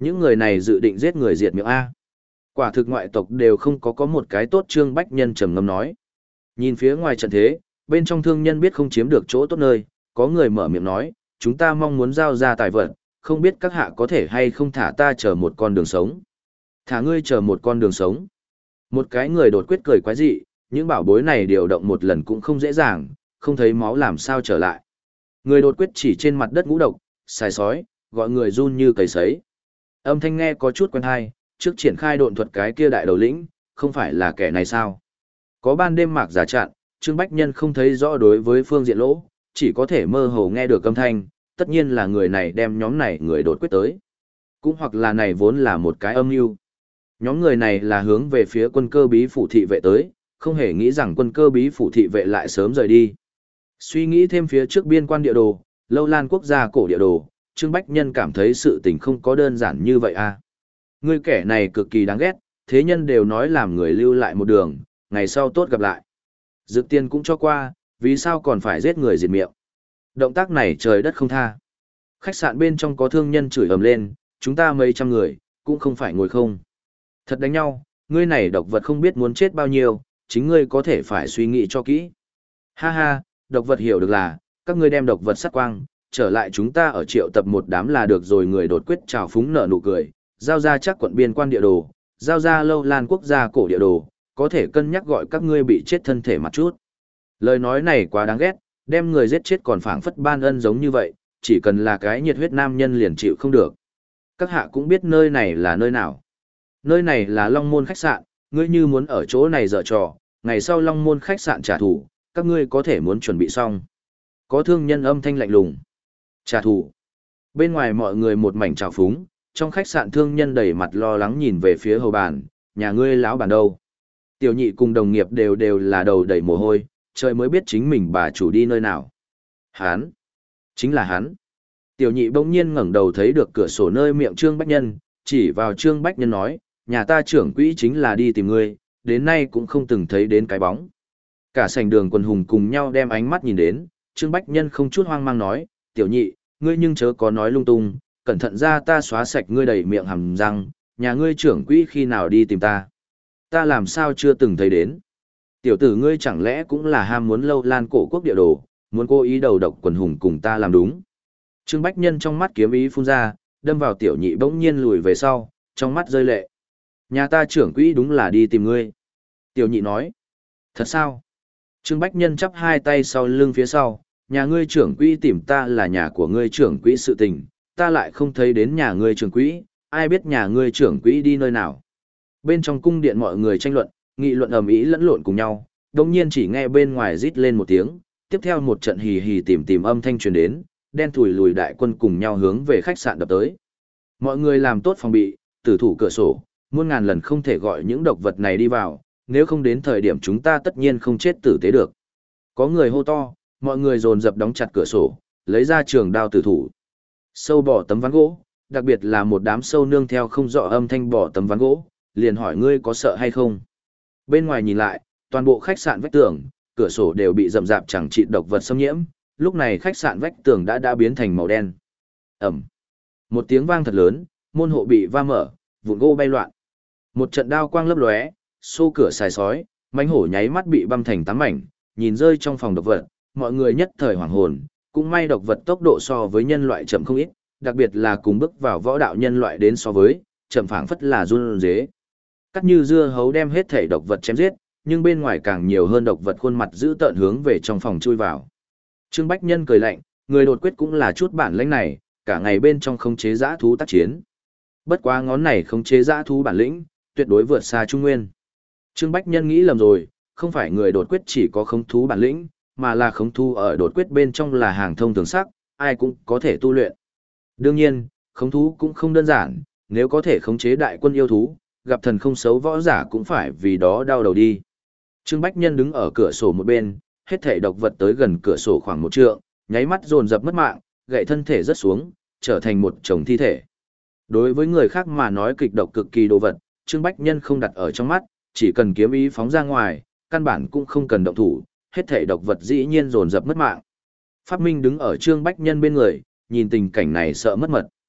Những người này dự định giết người diệt miệng A. Quả thực ngoại tộc đều không có có một cái tốt. Trương Bách Nhân trầm ngâm nói. Nhìn phía ngoài trận thế, bên trong thương nhân biết không chiếm được chỗ tốt nơi, có người mở miệng nói, chúng ta mong muốn giao ra tài vật, không biết các hạ có thể hay không thả ta chờ một con đường sống. Thả ngươi chờ một con đường sống. Một cái người đột quyết cười quái dị, những bảo bối này điều động một lần cũng không dễ dàng, không thấy máu làm sao trở lại. Người đột quyết chỉ trên mặt đất ngũ độc, xài sói, gọi người run như cầy sấy. Âm thanh nghe có chút quen hay, trước triển khai độn thuật cái kia đại đầu lĩnh, không phải là kẻ này sao? Có ban đêm mạc giả chặn, Trương Bách Nhân không thấy rõ đối với phương diện lỗ, chỉ có thể mơ hồ nghe được âm thanh, tất nhiên là người này đem nhóm này người đột quyết tới. Cũng hoặc là này vốn là một cái âm mưu. Nhóm người này là hướng về phía quân cơ bí phủ thị vệ tới, không hề nghĩ rằng quân cơ bí phủ thị vệ lại sớm rời đi. Suy nghĩ thêm phía trước biên quan địa đồ, Lâu Lan quốc gia cổ địa đồ, Trương Bách Nhân cảm thấy sự tình không có đơn giản như vậy à. Người kẻ này cực kỳ đáng ghét, thế nhân đều nói làm người lưu lại một đường, ngày sau tốt gặp lại. Dược tiên cũng cho qua, vì sao còn phải giết người diệt miệng. Động tác này trời đất không tha. Khách sạn bên trong có thương nhân chửi ầm lên, chúng ta mấy trăm người, cũng không phải ngồi không. Thật đánh nhau, ngươi này độc vật không biết muốn chết bao nhiêu, chính ngươi có thể phải suy nghĩ cho kỹ. Ha ha, độc vật hiểu được là, các ngươi đem độc vật sát quang, trở lại chúng ta ở triệu tập một đám là được rồi. Người đột quyết trào phúng nở nụ cười, giao ra chắc quận biên quan địa đồ, giao ra Lâu Lan quốc gia cổ địa đồ, có thể cân nhắc gọi các ngươi bị chết thân thể mặt chút. Lời nói này quá đáng ghét, đem người giết chết còn phảng phất ban ân giống như vậy, chỉ cần là cái nhiệt huyết nam nhân liền chịu không được. Các hạ cũng biết nơi này là nơi nào. Nơi này là Long Môn khách sạn, ngươi như muốn ở chỗ này dở trò, ngày sau Long Môn khách sạn trả thù, các ngươi có thể muốn chuẩn bị xong. Có thương nhân âm thanh lạnh lùng. Trả thù. Bên ngoài mọi người một mảnh trào phúng, trong khách sạn thương nhân đầy mặt lo lắng nhìn về phía hầu bàn, nhà ngươi lão bản đâu. Tiểu nhị cùng đồng nghiệp đều đều là đầu đầy mồ hôi, trời mới biết chính mình bà chủ đi nơi nào. Hán. Chính là hắn. Tiểu nhị bỗng nhiên ngẩng đầu thấy được cửa sổ nơi miệng Trương Bách Nhân, chỉ vào Trương Bách Nhân nói, nhà ta trưởng quỹ chính là đi tìm ngươi, đến nay cũng không từng thấy đến cái bóng. Cả sảnh đường quần hùng cùng nhau đem ánh mắt nhìn đến, Trương Bách Nhân không chút hoang mang nói, tiểu nhị, ngươi nhưng chớ có nói lung tung, cẩn thận ra ta xóa sạch ngươi đầy miệng hàm răng, nhà ngươi trưởng quỹ khi nào đi tìm ta. Ta làm sao chưa từng thấy đến. Tiểu tử ngươi chẳng lẽ cũng là ham muốn Lâu Lan cổ quốc địa đồ, muốn cố ý đầu độc quần hùng cùng ta làm đúng. Trương Bách Nhân trong mắt kiếm ý phun ra, đâm vào tiểu nhị bỗng nhiên lùi về sau, trong mắt rơi lệ. Nhà ta trưởng quỹ đúng là đi tìm ngươi. Tiểu nhị nói. Thật sao? Trương Bách Nhân chắp hai tay sau lưng phía sau, nhà ngươi trưởng quỹ tìm ta là nhà của ngươi trưởng quỹ sự tình, ta lại không thấy đến nhà ngươi trưởng quỹ, ai biết nhà ngươi trưởng quỹ đi nơi nào. Bên trong cung điện mọi người tranh luận, nghị luận ầm ĩ lẫn lộn cùng nhau, đồng nhiên chỉ nghe bên ngoài rít lên một tiếng, tiếp theo một trận hì hì tìm tìm âm thanh truyền đến, đen thùi lùi đại quân cùng nhau hướng về khách sạn đập tới. Mọi người làm tốt phòng bị, tử thủ cửa sổ, muôn ngàn lần không thể gọi những độc vật này đi vào, nếu không đến thời điểm chúng ta tất nhiên không chết tử tế được. Có người hô to, mọi người dồn dập đóng chặt cửa sổ, lấy ra trường đao tử thủ. Sâu bỏ tấm ván gỗ, đặc biệt là một đám sâu nương theo không rõ âm thanh bỏ tấm ván gỗ, liền hỏi ngươi có sợ hay không. Bên ngoài nhìn lại, toàn bộ khách sạn vách tường, cửa sổ đều bị rậm rạp chẳng trị độc vật xâm nhiễm, lúc này khách sạn vách tường đã đã biến thành màu đen. Ẩm. Một tiếng vang thật lớn, môn hộ bị va mở, vụn gỗ bay loạn. Một trận đao quang lấp lóe, xô cửa xài sói, mãnh hổ nháy mắt bị băm thành tám mảnh, nhìn rơi trong phòng độc vật, mọi người nhất thời hoảng hồn, cũng may độc vật tốc độ so với nhân loại chậm không ít, đặc biệt là cùng bước vào võ đạo nhân loại đến so với, chậm phảng phất là run rế. Cắt như dưa hấu đem hết thể độc vật chém giết, nhưng bên ngoài càng nhiều hơn độc vật khuôn mặt giữ tợn hướng về trong phòng chui vào. Trương Bách Nhân cười lạnh, người đột quyết cũng là chút bản lĩnh này, cả ngày bên trong khống chế dã thú tác chiến. Bất quá ngón này khống chế dã thú bản lĩnh, tuyệt đối vượt xa Trung Nguyên. Trương Bách Nhân nghĩ lầm rồi, không phải người đột quyết chỉ có khống thú bản lĩnh, mà là khống thú ở đột quyết bên trong là hàng thông thường sắc, ai cũng có thể tu luyện. Đương nhiên, khống thú cũng không đơn giản, nếu có thể khống chế đại quân yêu thú, gặp thần không xấu võ giả cũng phải vì đó đau đầu đi. Trương Bách Nhân đứng ở cửa sổ một bên, hết thảy độc vật tới gần cửa sổ khoảng một trượng, nháy mắt dồn dập mất mạng, gãy thân thể rất xuống, trở thành một chồng thi thể. Đối với người khác mà nói kịch độc cực kỳ đồ vật, Trương Bách Nhân không đặt ở trong mắt, chỉ cần kiếm ý phóng ra ngoài, căn bản cũng không cần động thủ, hết thảy độc vật dĩ nhiên dồn dập mất mạng. Pháp Minh đứng ở Trương Bách Nhân bên người, nhìn tình cảnh này sợ mất mật.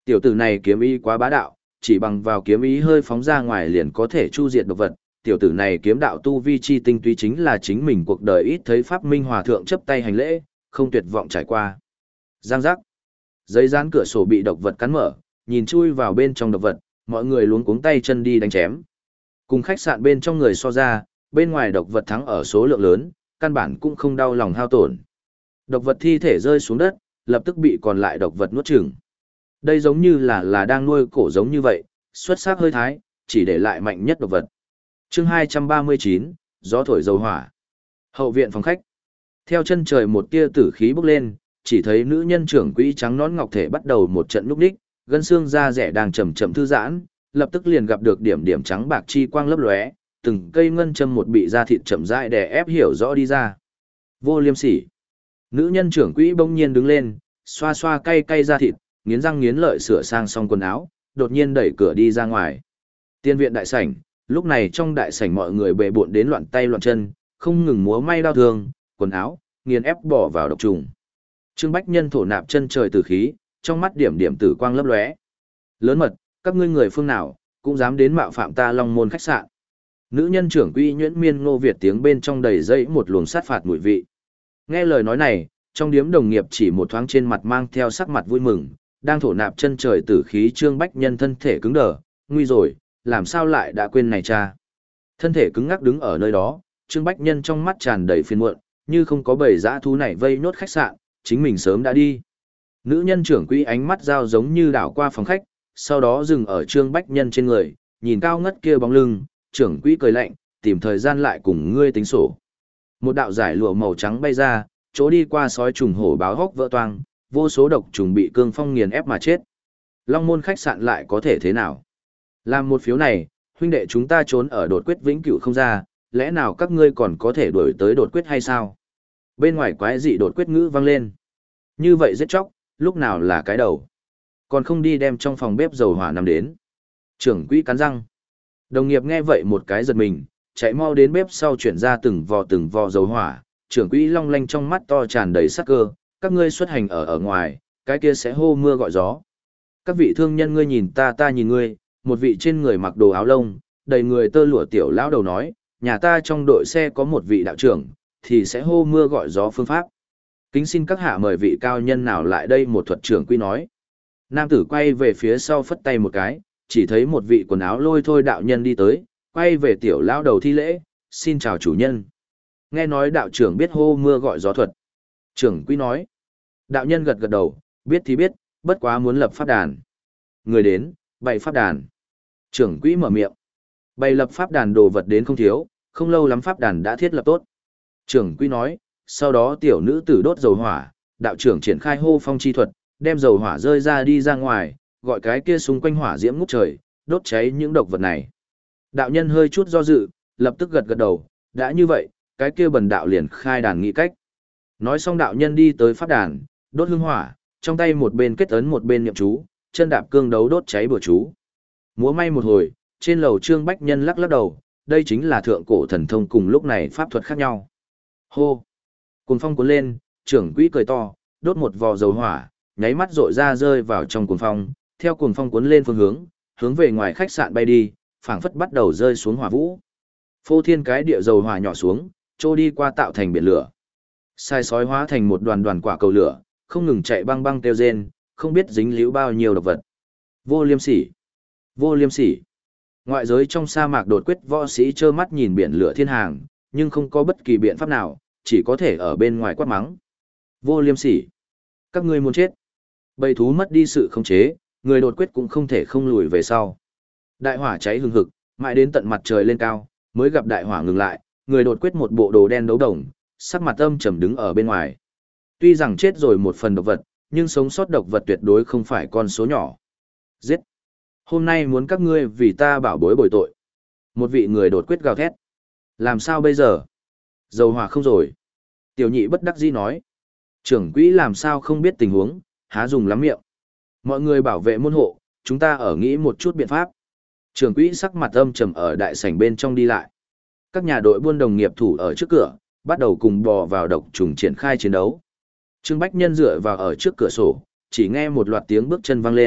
Tiểu tử này kiếm ý quá bá đạo, chỉ bằng vào kiếm ý hơi phóng ra ngoài liền có thể chu diệt độc vật. Tiểu tử này kiếm đạo tu vi chi tinh túy chính là chính mình cuộc đời ít thấy pháp minh hòa thượng chấp tay hành lễ, không tuyệt vọng trải qua. Giang giác. Giấy dán cửa sổ bị độc vật cắn mở, nhìn chui vào bên trong độc vật, mọi người luống cuống tay chân đi đánh chém. Cùng khách sạn bên trong người so ra, bên ngoài độc vật thắng ở số lượng lớn, căn bản cũng không đau lòng hao tổn. Độc vật thi thể rơi xuống đất, lập tức bị còn lại độc vật nuốt chửng. Đây giống như là là đang nuôi cổ giống như vậy, xuất sắc hơi thái, chỉ để lại mạnh nhất độc vật. Chương hai trăm ba mươi chín, gió thổi dầu hỏa. Hậu viện phòng khách. Theo chân trời một tia tử khí bốc lên, chỉ thấy nữ nhân trưởng quỹ trắng nõn ngọc thể bắt đầu một trận lúc đích, gân xương da rẻ đang chậm chậm thư giãn, lập tức liền gặp được điểm điểm trắng bạc chi quang lấp lóe, từng cây ngân châm một bị da thịt chậm rãi đè ép hiểu rõ đi ra. Vô liêm sỉ. Nữ nhân trưởng quỹ bỗng nhiên đứng lên, xoa xoa cay cay da thịt, nghiến răng nghiến lợi sửa sang xong quần áo, đột nhiên đẩy cửa đi ra ngoài. Tiên viện đại sảnh, lúc này trong đại sảnh mọi người bệ bộn đến loạn tay loạn chân, không ngừng múa may đao thương, quần áo, nghiền ép bỏ vào độc trùng. Trương Bách Nhân thổ nạp chân trời tử khí, trong mắt điểm điểm tử quang lấp lóe. Lớn mật, các ngươi người phương nào, cũng dám đến mạo phạm ta Long Môn khách sạn. Nữ nhân trưởng quỹ nhuyễn miên Ngô Việt tiếng bên trong đầy dây một luồng sát phạt mùi vị. Nghe lời nói này, trong điếm đồng nghiệp chỉ một thoáng trên mặt mang theo sắc mặt vui mừng, đang thổ nạp chân trời tử khí Trương Bách Nhân thân thể cứng đờ, nguy rồi, làm sao lại đã quên này cha. Thân thể cứng ngắc đứng ở nơi đó, Trương Bách Nhân trong mắt tràn đầy phiền muộn, như không có bầy dã thú này vây nốt khách sạn, chính mình sớm đã đi. Nữ nhân trưởng quỹ ánh mắt dao giống như đảo qua phòng khách, sau đó dừng ở Trương Bách Nhân trên người, nhìn cao ngất kia bóng lưng, trưởng quỹ cười lạnh, tìm thời gian lại cùng ngươi tính sổ. Một đạo giải lụa màu trắng bay ra, chỗ đi qua sói trùng hổ báo hốc vỡ toang, vô số độc trùng bị cương phong nghiền ép mà chết. Long Môn khách sạn lại có thể thế nào? Làm một phiếu này, huynh đệ chúng ta trốn ở đột quyết vĩnh cửu không ra, lẽ nào các ngươi còn có thể đuổi tới đột quyết hay sao? Bên ngoài quái dị đột quyết ngữ vang lên. Như vậy giết chóc, lúc nào là cái đầu? Còn không đi đem trong phòng bếp dầu hỏa nằm đến. Trưởng quỹ cắn răng. Đồng nghiệp nghe vậy một cái giật mình, chạy mau đến bếp sau chuyển ra từng vò từng vò dầu hỏa. Trưởng quỹ long lanh trong mắt to tràn đầy sắc cơ, các ngươi xuất hành ở ở ngoài, cái kia sẽ hô mưa gọi gió. Các vị thương nhân ngươi nhìn ta ta nhìn ngươi, một vị trên người mặc đồ áo lông, đầy người tơ lụa tiểu lão đầu nói, nhà ta trong đội xe có một vị đạo trưởng, thì sẽ hô mưa gọi gió phương pháp. Kính xin các hạ mời vị cao nhân nào lại đây, một thuật trưởng quy nói. Nam tử quay về phía sau phất tay một cái, chỉ thấy một vị quần áo lôi thôi đạo nhân đi tới, quay về tiểu lão đầu thi lễ, xin chào chủ nhân. Nghe nói đạo trưởng biết hô mưa gọi gió thuật. Trưởng quy nói. Đạo nhân gật gật đầu, biết thì biết, bất quá muốn lập pháp đàn. Người đến, bày pháp đàn. Trưởng quỹ mở miệng. Bày lập pháp đàn đồ vật đến không thiếu, không lâu lắm pháp đàn đã thiết lập tốt. Trưởng quỹ nói, sau đó tiểu nữ tử đốt dầu hỏa, đạo trưởng triển khai hô phong chi thuật, đem dầu hỏa rơi ra đi ra ngoài, gọi cái kia xung quanh hỏa diễm ngút trời, đốt cháy những độc vật này. Đạo nhân hơi chút do dự, lập tức gật gật đầu, đã như vậy, cái kia bần đạo liền khai đàn nghị cách. Nói xong đạo nhân đi tới pháp đàn, đốt hương hỏa, trong tay một bên kết ấn một bên niệm chú, chân đạp cương đấu đốt cháy bừa chú. Múa may một hồi, trên lầu Trương Bách Nhân lắc lắc đầu, đây chính là thượng cổ thần thông cùng lúc này pháp thuật khác nhau. Hô! Cuồng phong cuốn lên, trưởng quỹ cười to, đốt một vò dầu hỏa, nháy mắt rội ra rơi vào trong cuồng phong, theo cuồng phong cuốn lên phương hướng, hướng về ngoài khách sạn bay đi, phảng phất bắt đầu rơi xuống hỏa vũ. Phô thiên cái địa dầu hỏa nhỏ xuống, trôi đi qua tạo thành biển lửa. Sai sói hóa thành một đoàn đoàn quả cầu lửa, không ngừng chạy băng băng kêu rên, không biết dính líu bao nhiêu độc vật. Vô liêm sỉ! Vô liêm sỉ! Ngoại giới trong sa mạc đột quyết võ sĩ trơ mắt nhìn biển lửa thiên hàng, nhưng không có bất kỳ biện pháp nào, chỉ có thể ở bên ngoài quát mắng. Vô liêm sỉ! Các ngươi muốn chết! Bầy thú mất đi sự khống chế, người đột quyết cũng không thể không lùi về sau. Đại hỏa cháy hừng hực, mãi đến tận mặt trời lên cao, mới gặp đại hỏa ngừng lại, người đột quyết một bộ đồ đen đấu đồng, sắc mặt âm trầm đứng ở bên ngoài. Tuy rằng chết rồi một phần độc vật, nhưng sống sót độc vật tuyệt đối không phải con số nhỏ. Giết! Hôm nay muốn các ngươi vì ta bảo bối bồi tội. Một vị người đột quyết gào thét. Làm sao bây giờ? Dầu hỏa không rồi. Tiểu nhị bất đắc dĩ nói. Trưởng quỹ làm sao không biết tình huống, há dùng lắm miệng. Mọi người bảo vệ môn hộ, chúng ta ở nghĩ một chút biện pháp. Trưởng quỹ sắc mặt âm trầm ở đại sảnh bên trong đi lại. Các nhà đội buôn đồng nghiệp thủ ở trước cửa, bắt đầu cùng bò vào độc trùng triển khai chiến đấu. Trương Bách Nhân dựa vào ở trước cửa sổ, chỉ nghe một loạt tiếng bước chân vang lên,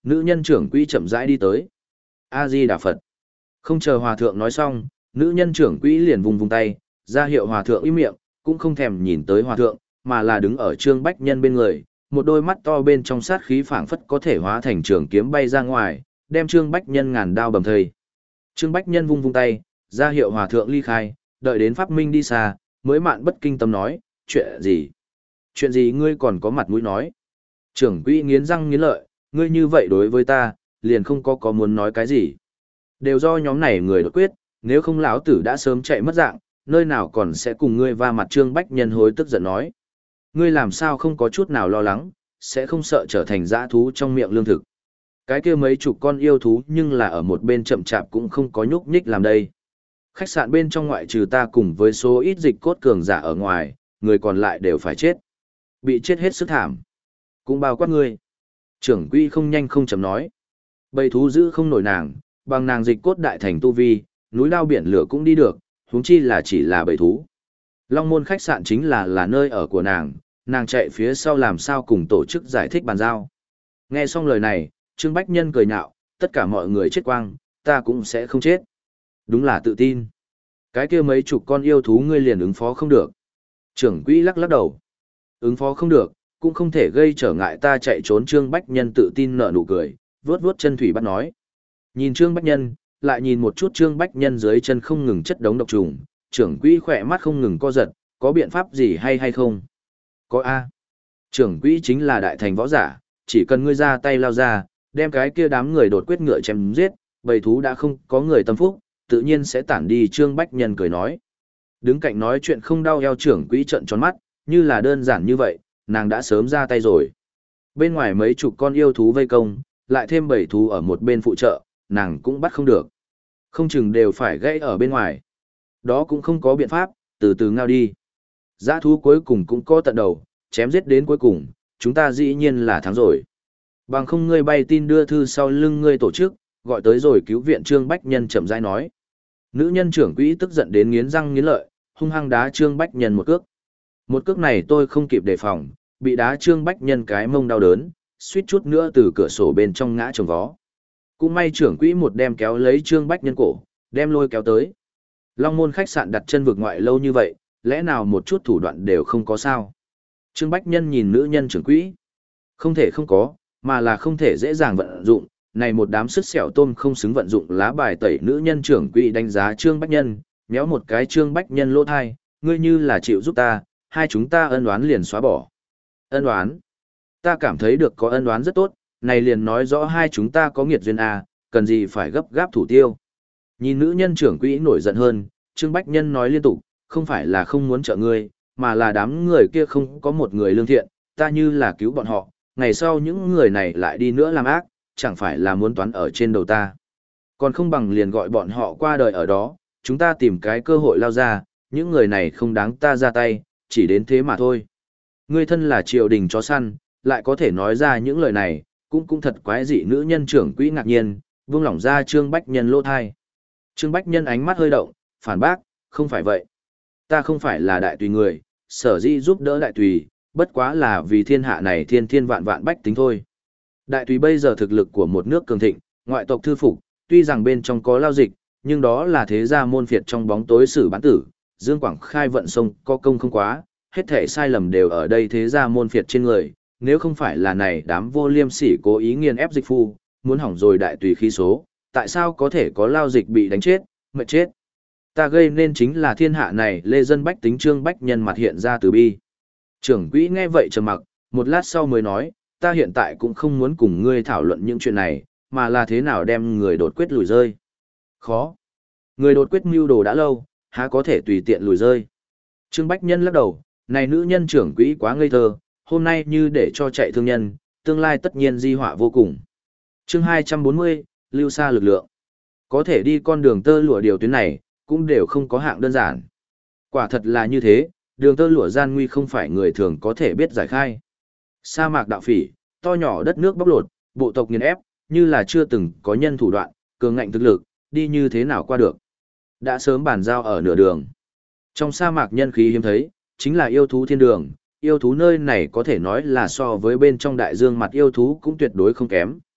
Nữ nhân trưởng quỹ chậm rãi đi tới. A-di-đà Phật. Không chờ hòa thượng nói xong, nữ nhân trưởng quỹ liền vùng vùng tay, ra hiệu hòa thượng im miệng, cũng không thèm nhìn tới hòa thượng, mà là đứng ở Trương Bách Nhân bên người, một đôi mắt to bên trong sát khí phảng phất có thể hóa thành trường kiếm bay ra ngoài, đem Trương Bách Nhân ngàn đao bầm thây. Trương Bách Nhân vung vung tay, ra hiệu hòa thượng ly khai, đợi đến Pháp Minh đi xa, mới mạn bất kinh tâm nói, chuyện gì? Chuyện gì ngươi còn có mặt mũi nói? Trưởng quỹ nghiến răng nghiến lợi, ngươi như vậy đối với ta, liền không có có muốn nói cái gì. Đều do nhóm này người đột quyết, nếu không lão tử đã sớm chạy mất dạng, nơi nào còn sẽ cùng ngươi va mặt. Trương Bách Nhân hối tức giận nói. Ngươi làm sao không có chút nào lo lắng, sẽ không sợ trở thành dã thú trong miệng lương thực. Cái kia mấy chục con yêu thú nhưng là ở một bên chậm chạp cũng không có nhúc nhích làm đây. Khách sạn bên trong ngoại trừ ta cùng với số ít dịch cốt cường giả ở ngoài, người còn lại đều phải chết. Bị chết hết sức thảm. Cũng bao quát ngươi. Trưởng quỹ không nhanh không chậm nói. Bầy thú giữ không nổi nàng, bằng nàng dịch cốt đại thành tu vi, núi lao biển lửa cũng đi được, huống chi là chỉ là bầy thú. Long môn khách sạn chính là là nơi ở của nàng, nàng chạy phía sau làm sao cùng tổ chức giải thích bàn giao. Nghe xong lời này, Trương Bách Nhân cười nhạo, tất cả mọi người chết quang, ta cũng sẽ không chết. Đúng là tự tin. Cái kia mấy chục con yêu thú ngươi liền ứng phó không được. Trưởng quỹ lắc lắc đầu. Ứng phó không được, cũng không thể gây trở ngại ta chạy trốn. Trương Bách Nhân tự tin nở nụ cười, vuốt vuốt chân thủy bắt nói. Nhìn Trương Bách Nhân, lại nhìn một chút Trương Bách Nhân dưới chân không ngừng chất đống độc trùng, trưởng quỹ khỏe mắt không ngừng co giật, có biện pháp gì hay hay không? Có A. Trưởng quỹ chính là đại thành võ giả, chỉ cần ngươi ra tay lao ra, đem cái kia đám người đột quyết ngựa chém giết, bầy thú đã không có người tâm phúc, tự nhiên sẽ tản đi. Trương Bách Nhân cười nói. Đứng cạnh nói chuyện không đau eo trưởng quỹ trợn tròn mắt, như là đơn giản như vậy, nàng đã sớm ra tay rồi. Bên ngoài mấy chục con yêu thú vây công, lại thêm bầy thú ở một bên phụ trợ, nàng cũng bắt không được. Không chừng đều phải gãy ở bên ngoài. Đó cũng không có biện pháp, từ từ ngao đi. Dã thú cuối cùng cũng có tận đầu, chém giết đến cuối cùng, chúng ta dĩ nhiên là thắng rồi. Bằng không ngươi bay tin đưa thư sau lưng ngươi tổ chức, gọi tới rồi cứu viện. Trương Bách Nhân chậm rãi nói. Nữ nhân trưởng quỹ tức giận đến nghiến răng nghiến lợi, hung hăng đá Trương Bách Nhân một cước. Một cước này tôi không kịp đề phòng, bị đá Trương Bách Nhân cái mông đau đớn, suýt chút nữa từ cửa sổ bên trong ngã trồng vó. Cũng may trưởng quỹ một đem kéo lấy Trương Bách Nhân cổ, đem lôi kéo tới. Long môn khách sạn đặt chân vực ngoại lâu như vậy, lẽ nào một chút thủ đoạn đều không có sao? Trương Bách Nhân nhìn nữ nhân trưởng quỹ. Không thể không có, mà là không thể dễ dàng vận dụng. Này một đám sứt sẹo tôm không xứng vận dụng lá bài tẩy. Nữ nhân trưởng quỹ đánh giá Trương Bách Nhân, méo một cái Trương Bách Nhân lỗ thai, ngươi như là chịu giúp ta, hai chúng ta ân oán liền xóa bỏ. Ân oán? Ta cảm thấy được có ân oán rất tốt, này liền nói rõ hai chúng ta có nghiệt duyên à, cần gì phải gấp gáp thủ tiêu. Nhìn nữ nhân trưởng quỹ nổi giận hơn, Trương Bách Nhân nói liên tục, không phải là không muốn trợ ngươi, mà là đám người kia không có một người lương thiện, ta như là cứu bọn họ, ngày sau những người này lại đi nữa làm ác, chẳng phải là muốn toán ở trên đầu ta. Còn không bằng liền gọi bọn họ qua đời ở đó, chúng ta tìm cái cơ hội lao ra, những người này không đáng ta ra tay, chỉ đến thế mà thôi. Ngươi thân là triều đình chó săn, lại có thể nói ra những lời này, cũng cũng thật quái dị. Nữ nhân trưởng quỹ ngạc nhiên, vương lỏng ra Trương Bách Nhân lỗ thai. Trương Bách Nhân ánh mắt hơi động, phản bác, không phải vậy. Ta không phải là đại tùy người, sở dĩ giúp đỡ đại tùy, bất quá là vì thiên hạ này thiên thiên vạn vạn bách tính thôi. Đại tùy bây giờ thực lực của một nước cường thịnh, ngoại tộc thư phục, tuy rằng bên trong có lao dịch, nhưng đó là thế gia môn phiệt trong bóng tối xử bán tử, Dương Quảng khai vận sông có công không quá, hết thể sai lầm đều ở đây thế gia môn phiệt trên người, nếu không phải là này đám vô liêm sỉ cố ý nghiền ép dịch phu, muốn hỏng rồi đại tùy khí số, tại sao có thể có lao dịch bị đánh chết, mệt chết. Ta gây nên chính là thiên hạ này lê dân bách tính. Trương Bách Nhân mặt hiện ra từ bi. Trưởng quỹ nghe vậy trầm mặc, một lát sau mới nói, ta hiện tại cũng không muốn cùng ngươi thảo luận những chuyện này, mà là thế nào đem người đột quyết lùi rơi. Khó. Người đột quyết mưu đồ đã lâu, há có thể tùy tiện lùi rơi. Trương Bách Nhân lắc đầu, này nữ nhân trưởng quỹ quá ngây thơ, hôm nay như để cho chạy thương nhân, tương lai tất nhiên di họa vô cùng. Chương hai trăm bốn mươi, lưu xa lực lượng. Có thể đi con đường tơ lụa điều tuyến này, cũng đều không có hạng đơn giản. Quả thật là như thế, đường tơ lụa gian nguy không phải người thường có thể biết giải khai. Sa mạc đạo phỉ, to nhỏ đất nước bóc lột, bộ tộc nghiền ép, như là chưa từng có nhân thủ đoạn, cường ngạnh thực lực, đi như thế nào qua được. Đã sớm bàn giao ở nửa đường. Trong sa mạc nhân khí hiếm thấy, chính là yêu thú thiên đường, yêu thú nơi này có thể nói là so với bên trong đại dương mặt yêu thú cũng tuyệt đối không kém.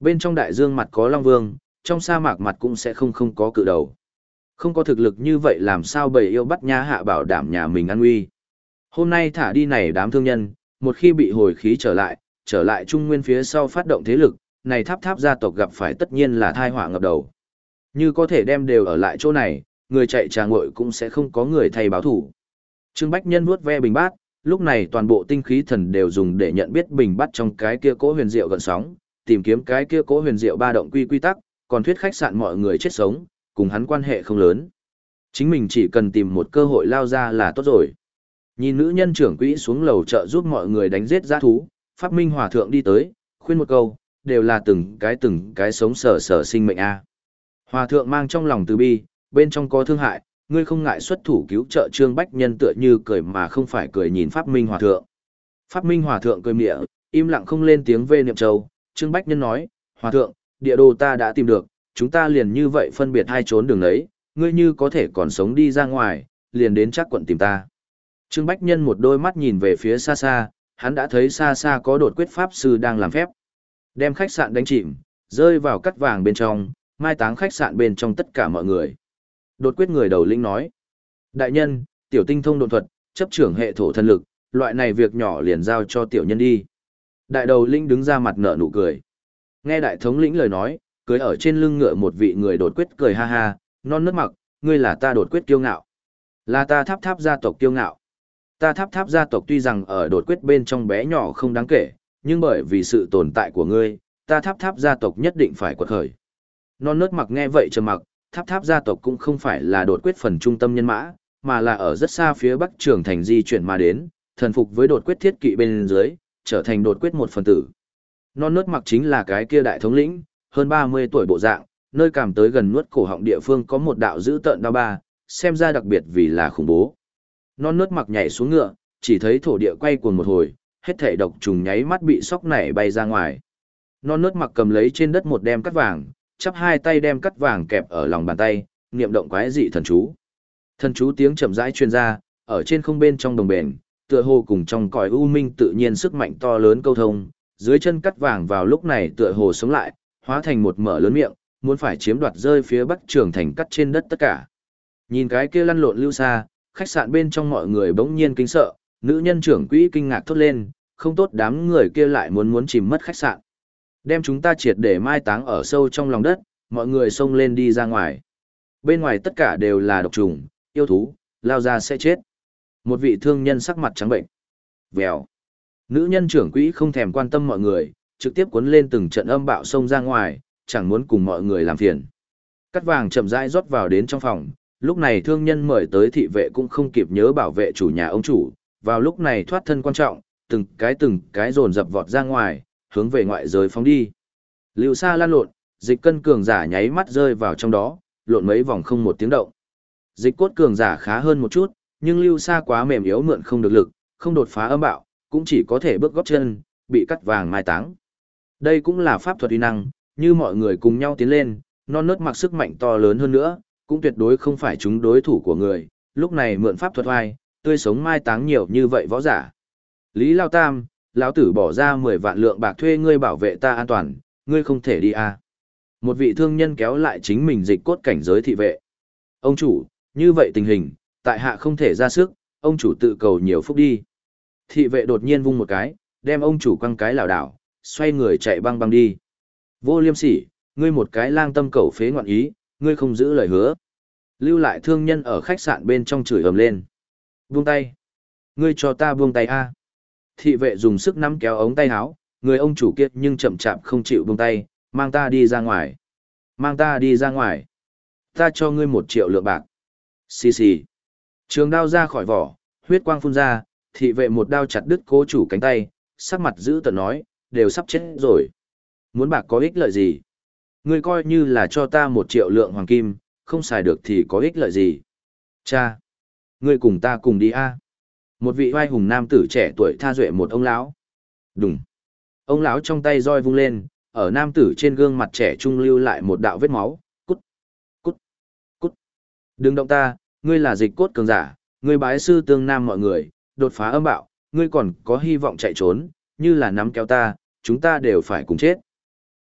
Bên trong đại dương mặt có long vương, trong sa mạc mặt cũng sẽ không không có cự đầu. Không có thực lực như vậy làm sao bầy yêu bắt nha hạ bảo đảm nhà mình an nguy. Hôm nay thả đi này đám thương nhân, một khi bị hồi khí trở lại, trở lại trung nguyên phía sau phát động thế lực, này tháp tháp gia tộc gặp phải tất nhiên là thai họa ngập đầu. Như có thể đem đều ở lại chỗ này, người chạy trà ngội cũng sẽ không có người thay báo thủ. Trương Bách Nhân vuốt ve bình bát, lúc này toàn bộ tinh khí thần đều dùng để nhận biết bình bát trong cái kia cỗ huyền diệu gần sóng, tìm kiếm cái kia cỗ huyền diệu ba động quy quy tắc, còn thuyết khách sạn mọi người chết sống, cùng hắn quan hệ không lớn. Chính mình chỉ cần tìm một cơ hội lao ra là tốt rồi. Nhìn nữ nhân trưởng quỹ xuống lầu chợ giúp mọi người đánh giết dã thú, Pháp Minh Hòa Thượng đi tới, khuyên một câu, đều là từng cái từng cái sống sở sở sinh mệnh a. Hòa Thượng mang trong lòng từ bi, bên trong có thương hại, ngươi không ngại xuất thủ cứu trợ Trương Bách Nhân tựa như cười mà không phải cười nhìn Pháp Minh Hòa Thượng. Pháp Minh Hòa Thượng cười mỉa, im lặng không lên tiếng về niệm châu, Trương Bách Nhân nói, Hòa Thượng, địa đồ ta đã tìm được, chúng ta liền như vậy phân biệt hai trốn đường đấy, ngươi như có thể còn sống đi ra ngoài, liền đến chắc quận tìm ta. Trương Bách Nhân một đôi mắt nhìn về phía xa xa, hắn đã thấy xa xa có đột quyết pháp sư đang làm phép. Đem khách sạn đánh chìm, rơi vào cắt vàng bên trong, mai táng khách sạn bên trong tất cả mọi người. Đột quyết người đầu lĩnh nói, đại nhân, tiểu tinh thông độn thuật, chấp trưởng hệ thổ thần lực, loại này việc nhỏ liền giao cho tiểu nhân đi. Đại đầu lĩnh đứng ra mặt nở nụ cười. Nghe đại thống lĩnh lời nói, cưới ở trên lưng ngựa một vị người đột quyết cười ha ha, non nớt mặc, ngươi là ta đột quyết kiêu ngạo. Là ta tháp tháp gia tộc kiêu ngạo. Ta tháp tháp gia tộc tuy rằng ở đột quyết bên trong bé nhỏ không đáng kể, nhưng bởi vì sự tồn tại của ngươi, ta tháp tháp gia tộc nhất định phải quật khởi. Non nớt mặc nghe vậy trầm mặc, tháp tháp gia tộc cũng không phải là đột quyết phần trung tâm nhân mã, mà là ở rất xa phía bắc trường thành di chuyển mà đến, thần phục với đột quyết thiết kỵ bên dưới, trở thành đột quyết một phần tử. Non nớt mặc chính là cái kia đại thống lĩnh, hơn ba mươi tuổi bộ dạng, nơi cảm tới gần nuốt cổ họng địa phương có một đạo dữ tợn đao ba, xem ra đặc biệt vì là khủng bố. Non nớt mặc nhảy xuống ngựa, chỉ thấy thổ địa quay cuồng một hồi, hết thảy độc trùng nháy mắt bị sóc nảy bay ra ngoài. Non nớt mặc cầm lấy trên đất một đem cắt vàng, chắp hai tay đem cắt vàng kẹp ở lòng bàn tay, niệm động quái dị thần chú. Thần chú tiếng chậm rãi truyền ra, ở trên không bên trong đồng bền, tựa hồ cùng trong cõi u minh tự nhiên sức mạnh to lớn câu thông, dưới chân cắt vàng vào lúc này tựa hồ sống lại, hóa thành một mở lớn miệng, muốn phải chiếm đoạt rơi phía bắc trường thành cắt trên đất tất cả. Nhìn cái kia lăn lộn lưu xa, khách sạn bên trong mọi người bỗng nhiên kinh sợ, nữ nhân trưởng quỹ kinh ngạc thốt lên, không tốt đám người kia lại muốn muốn chìm mất khách sạn. Đem chúng ta triệt để mai táng ở sâu trong lòng đất, mọi người xông lên đi ra ngoài. Bên ngoài tất cả đều là độc trùng, yêu thú, lao ra sẽ chết. Một vị thương nhân sắc mặt trắng bệnh. Vèo. Nữ nhân trưởng quỹ không thèm quan tâm mọi người, trực tiếp cuốn lên từng trận âm bạo xông ra ngoài, chẳng muốn cùng mọi người làm phiền. Cắt vàng chậm rãi rót vào đến trong phòng, lúc này thương nhân mời tới thị vệ cũng không kịp nhớ bảo vệ chủ nhà ông chủ, vào lúc này thoát thân quan trọng, từng cái từng cái dồn dập vọt ra ngoài, hướng về ngoại giới phóng đi. Lưu xa lan lộn, dịch cân cường giả nháy mắt rơi vào trong đó, lộn mấy vòng không một tiếng động. Dịch cốt cường giả khá hơn một chút, nhưng lưu xa quá mềm yếu mượn không được lực, không đột phá âm bạo, cũng chỉ có thể bước góp chân, bị cắt vàng mai táng. Đây cũng là pháp thuật uy năng, như mọi người cùng nhau tiến lên, non nớt mặc sức mạnh to lớn hơn nữa, cũng tuyệt đối không phải chúng đối thủ của người, lúc này mượn pháp thuật oai, tươi sống mai táng nhiều như vậy võ giả. Lý Lao Tam, lão tử bỏ ra mười vạn lượng bạc thuê ngươi bảo vệ ta an toàn, ngươi không thể đi à. Một vị thương nhân kéo lại chính mình dịch cốt cảnh giới thị vệ. Ông chủ, như vậy tình hình, tại hạ không thể ra sức, ông chủ tự cầu nhiều phúc đi. Thị vệ đột nhiên vung một cái, đem ông chủ quăng cái lảo đảo, xoay người chạy băng băng đi. Vô liêm sỉ, ngươi một cái lang tâm cẩu phế ngoạn ý, ngươi không giữ lời hứa. Lưu lại thương nhân ở khách sạn bên trong chửi ầm lên. Buông tay. Ngươi cho ta buông tay a. Thị vệ dùng sức nắm kéo ống tay áo, người ông chủ kia nhưng chậm chạp không chịu buông tay, mang ta đi ra ngoài. Mang ta đi ra ngoài. Ta cho ngươi một triệu lượng bạc. Xì xì. Trường đao ra khỏi vỏ, huyết quang phun ra, thị vệ một đao chặt đứt cố chủ cánh tay, sắc mặt giữ tợn nói, đều sắp chết rồi. Muốn bạc có ích lợi gì? Ngươi coi như là cho ta một triệu lượng hoàng kim, không xài được thì có ích lợi gì? Cha! Ngươi cùng ta cùng đi a. Một vị oai hùng nam tử trẻ tuổi tha duệ một ông lão. Đùng! Ông lão trong tay roi vung lên, ở nam tử trên gương mặt trẻ trung lưu lại một đạo vết máu, cút! Cút! Cút! Đừng động ta, ngươi là dịch cốt cường giả, ngươi bái sư tương nam mọi người, đột phá âm bạo, ngươi còn có hy vọng chạy trốn, như là nắm kéo ta, chúng ta đều phải cùng chết.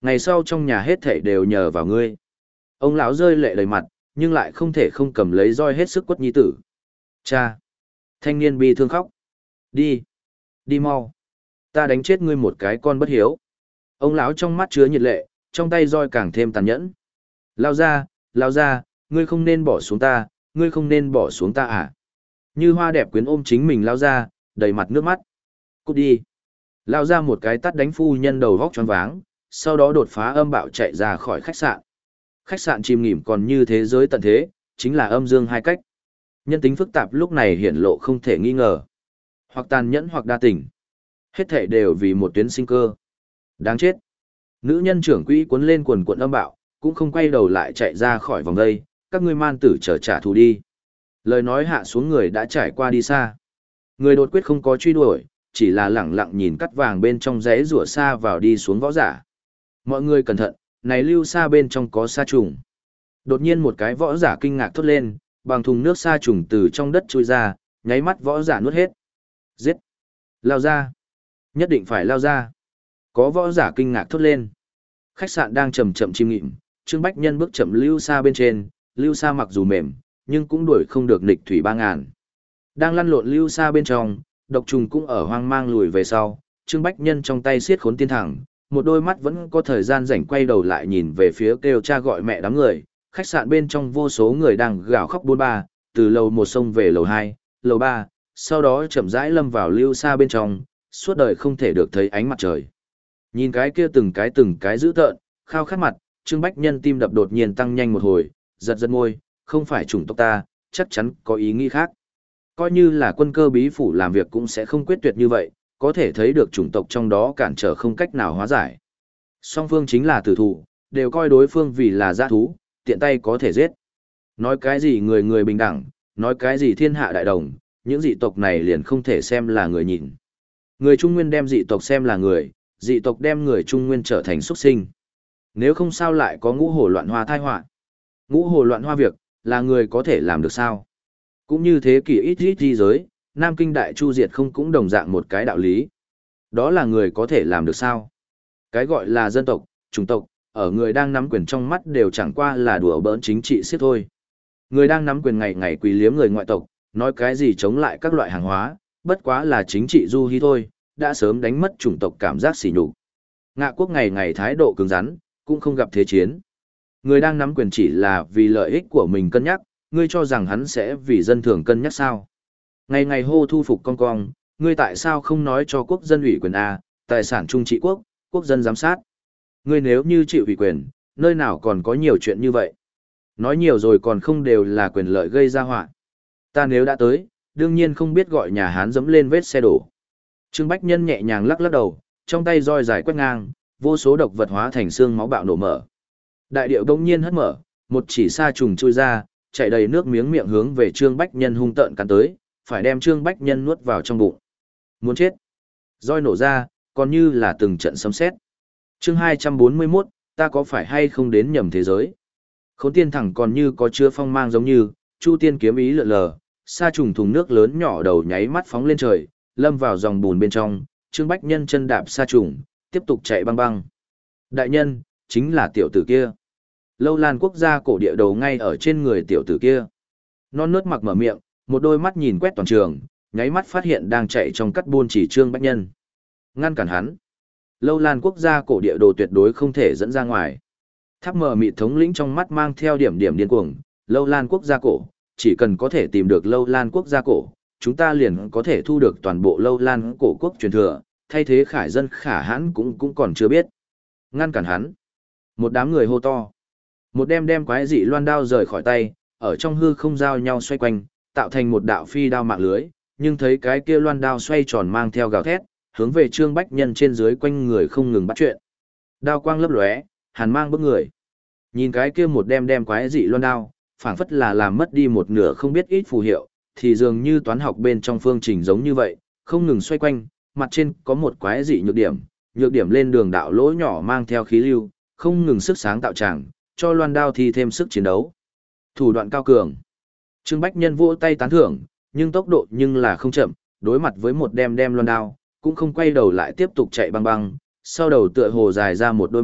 Ngày sau trong nhà hết thảy đều nhờ vào ngươi. Ông lão rơi lệ đầy mặt, nhưng lại không thể không cầm lấy roi hết sức quất nhi tử. Cha! Thanh niên bi thương khóc. Đi! Đi mau! Ta đánh chết ngươi một cái con bất hiếu. Ông lão trong mắt chứa nhiệt lệ, trong tay roi càng thêm tàn nhẫn. Lao ra, lao ra, ngươi không nên bỏ xuống ta, ngươi không nên bỏ xuống ta à? Như hoa đẹp quyến ôm chính mình lao ra, đầy mặt nước mắt. Cút đi! Lao ra một cái tắt đánh phu nhân đầu vóc choáng váng, sau đó đột phá âm bạo chạy ra khỏi khách sạn. Khách sạn chìm nghỉm còn như thế giới tận thế, chính là âm dương hai cách. Nhân tính phức tạp lúc này hiện lộ không thể nghi ngờ. Hoặc tàn nhẫn hoặc đa tình. Hết thể đều vì một tuyến sinh cơ. Đáng chết. Nữ nhân trưởng quỹ cuốn lên quần cuộn âm bạo, cũng không quay đầu lại chạy ra khỏi vòng đây, các ngươi man tử chờ trả thù đi. Lời nói hạ xuống người đã trải qua đi xa. Người đột quyết không có truy đuổi, chỉ là lẳng lặng nhìn cắt vàng bên trong rẽ rủa xa vào đi xuống võ giả. Mọi người cẩn thận, này lưu xa bên trong có sa trùng. Đột nhiên một cái võ giả kinh ngạc thốt lên, bằng thùng nước sa trùng từ trong đất chui ra, nháy mắt võ giả nuốt hết. Giết! Lao ra! Nhất định phải lao ra! Có võ giả kinh ngạc thốt lên. Khách sạn đang chậm chậm chìm nghịm, Trương Bách Nhân bước chậm lưu xa bên trên, lưu xa mặc dù mềm, nhưng cũng đuổi không được nịch thủy ba ngàn. Đang lăn lộn lưu xa bên trong, độc trùng cũng ở hoang mang lùi về sau, Trương Bách Nhân trong tay siết khốn tiên thẳng, một đôi mắt vẫn có thời gian rảnh quay đầu lại nhìn về phía kêu cha gọi mẹ đám người. Khách sạn bên trong vô số người đang gào khóc buôn ba, từ lầu một sông về lầu hai, lầu ba, sau đó chậm rãi lâm vào lưu xa bên trong, suốt đời không thể được thấy ánh mặt trời. Nhìn cái kia từng cái từng cái dữ tợn, khao khát mặt, Trương Bách Nhân tim đập đột nhiên tăng nhanh một hồi, giật giật môi, không phải chủng tộc ta, chắc chắn có ý nghĩ khác. Coi như là quân cơ bí phủ làm việc cũng sẽ không quyết tuyệt như vậy, có thể thấy được chủng tộc trong đó cản trở không cách nào hóa giải. Song phương chính là tử thủ, đều coi đối phương vì là dã thú, tiện tay có thể giết. Nói cái gì người người bình đẳng, nói cái gì thiên hạ đại đồng, những dị tộc này liền không thể xem là người nhìn. Người Trung Nguyên đem dị tộc xem là người, dị tộc đem người Trung Nguyên trở thành xuất sinh. Nếu không sao lại có ngũ hồ loạn hoa thai họa. Ngũ hồ loạn hoa việc, là người có thể làm được sao? Cũng như thế kỷ ít ít di giới, Nam Kinh Đại Chu diệt không cũng đồng dạng một cái đạo lý. Đó là người có thể làm được sao? Cái gọi là dân tộc, chủng tộc, ở người đang nắm quyền trong mắt đều chẳng qua là đùa bỡn chính trị siết thôi. Người đang nắm quyền ngày ngày quỳ liếm người ngoại tộc, nói cái gì chống lại các loại hàng hóa, bất quá là chính trị du hí thôi, đã sớm đánh mất chủng tộc cảm giác sỉ nhục. Ngạ quốc ngày ngày thái độ cứng rắn, cũng không gặp thế chiến. Người đang nắm quyền chỉ là vì lợi ích của mình cân nhắc, ngươi cho rằng hắn sẽ vì dân thường cân nhắc sao? Ngày ngày hô thu phục con cong, ngươi tại sao không nói cho quốc dân ủy quyền A, tài sản trung trị quốc, quốc dân giám sát? Ngươi nếu như chịu ủy quyền, nơi nào còn có nhiều chuyện như vậy? Nói nhiều rồi còn không đều là quyền lợi gây ra họa. Ta nếu đã tới, đương nhiên không biết gọi nhà Hán dẫm lên vết xe đổ. Trương Bách Nhân nhẹ nhàng lắc lắc đầu, trong tay roi dài quét ngang, vô số độc vật hóa thành xương máu bạo nổ mở. Đại điệu đông nhiên hất mở, một chỉ sa trùng chui ra, chạy đầy nước miếng miệng hướng về Trương Bách Nhân hung tợn cắn tới, phải đem Trương Bách Nhân nuốt vào trong bụng. Muốn chết. Roi nổ ra, còn như là từng trận sấm sét. Chương hai trăm bốn mươi mốt, ta có phải hay không đến nhầm thế giới? Khốn tiên thẳng còn như có chứa phong mang giống như, Chu Tiên kiếm ý lượn lờ, sa trùng thùng nước lớn nhỏ đầu nháy mắt phóng lên trời, lâm vào dòng bùn bên trong, Trương Bách Nhân chân đạp sa trùng, tiếp tục chạy băng băng. Đại nhân, chính là tiểu tử kia. Lâu Lan quốc gia cổ địa đầu ngay ở trên người tiểu tử kia. Non nớt mặc mở miệng, một đôi mắt nhìn quét toàn trường, nháy mắt phát hiện đang chạy trong cắt buôn chỉ Trương Bách Nhân. Ngăn cản hắn. Lâu Lan quốc gia cổ địa đồ tuyệt đối không thể dẫn ra ngoài. Tháp mờ mịt thống lĩnh trong mắt mang theo điểm điểm điên cuồng, Lâu Lan quốc gia cổ, chỉ cần có thể tìm được Lâu Lan quốc gia cổ, chúng ta liền có thể thu được toàn bộ Lâu Lan cổ quốc truyền thừa, thay thế khải dân khả hãn cũng cũng còn chưa biết. Ngăn cản hắn. Một đám người hô to. Một đem đem quái dị loan đao rời khỏi tay, ở trong hư không giao nhau xoay quanh, tạo thành một đạo phi đao mạng lưới, nhưng thấy cái kia loan đao xoay tròn mang theo gào thét, hướng về Trương Bách Nhân trên dưới quanh người không ngừng bắt chuyện. Đao quang lấp lóe, hàn mang bức người. Nhìn cái kia một đem đem quái dị loan đao, phảng phất là làm mất đi một nửa không biết ít phù hiệu, thì dường như toán học bên trong phương trình giống như vậy, không ngừng xoay quanh, mặt trên có một quái dị nhược điểm, nhược điểm lên đường đạo lỗ nhỏ mang theo khí lưu, không ngừng sức sáng tạo tràng, cho loan đao thì thêm sức chiến đấu. Thủ đoạn cao cường. Trương Bách Nhân vỗ tay tán thưởng, nhưng tốc độ nhưng là không chậm, đối mặt với một đem đem loan đao, cũng không quay đầu lại tiếp tục chạy băng băng, sau đầu tựa hồ dài ra một đôi mắt,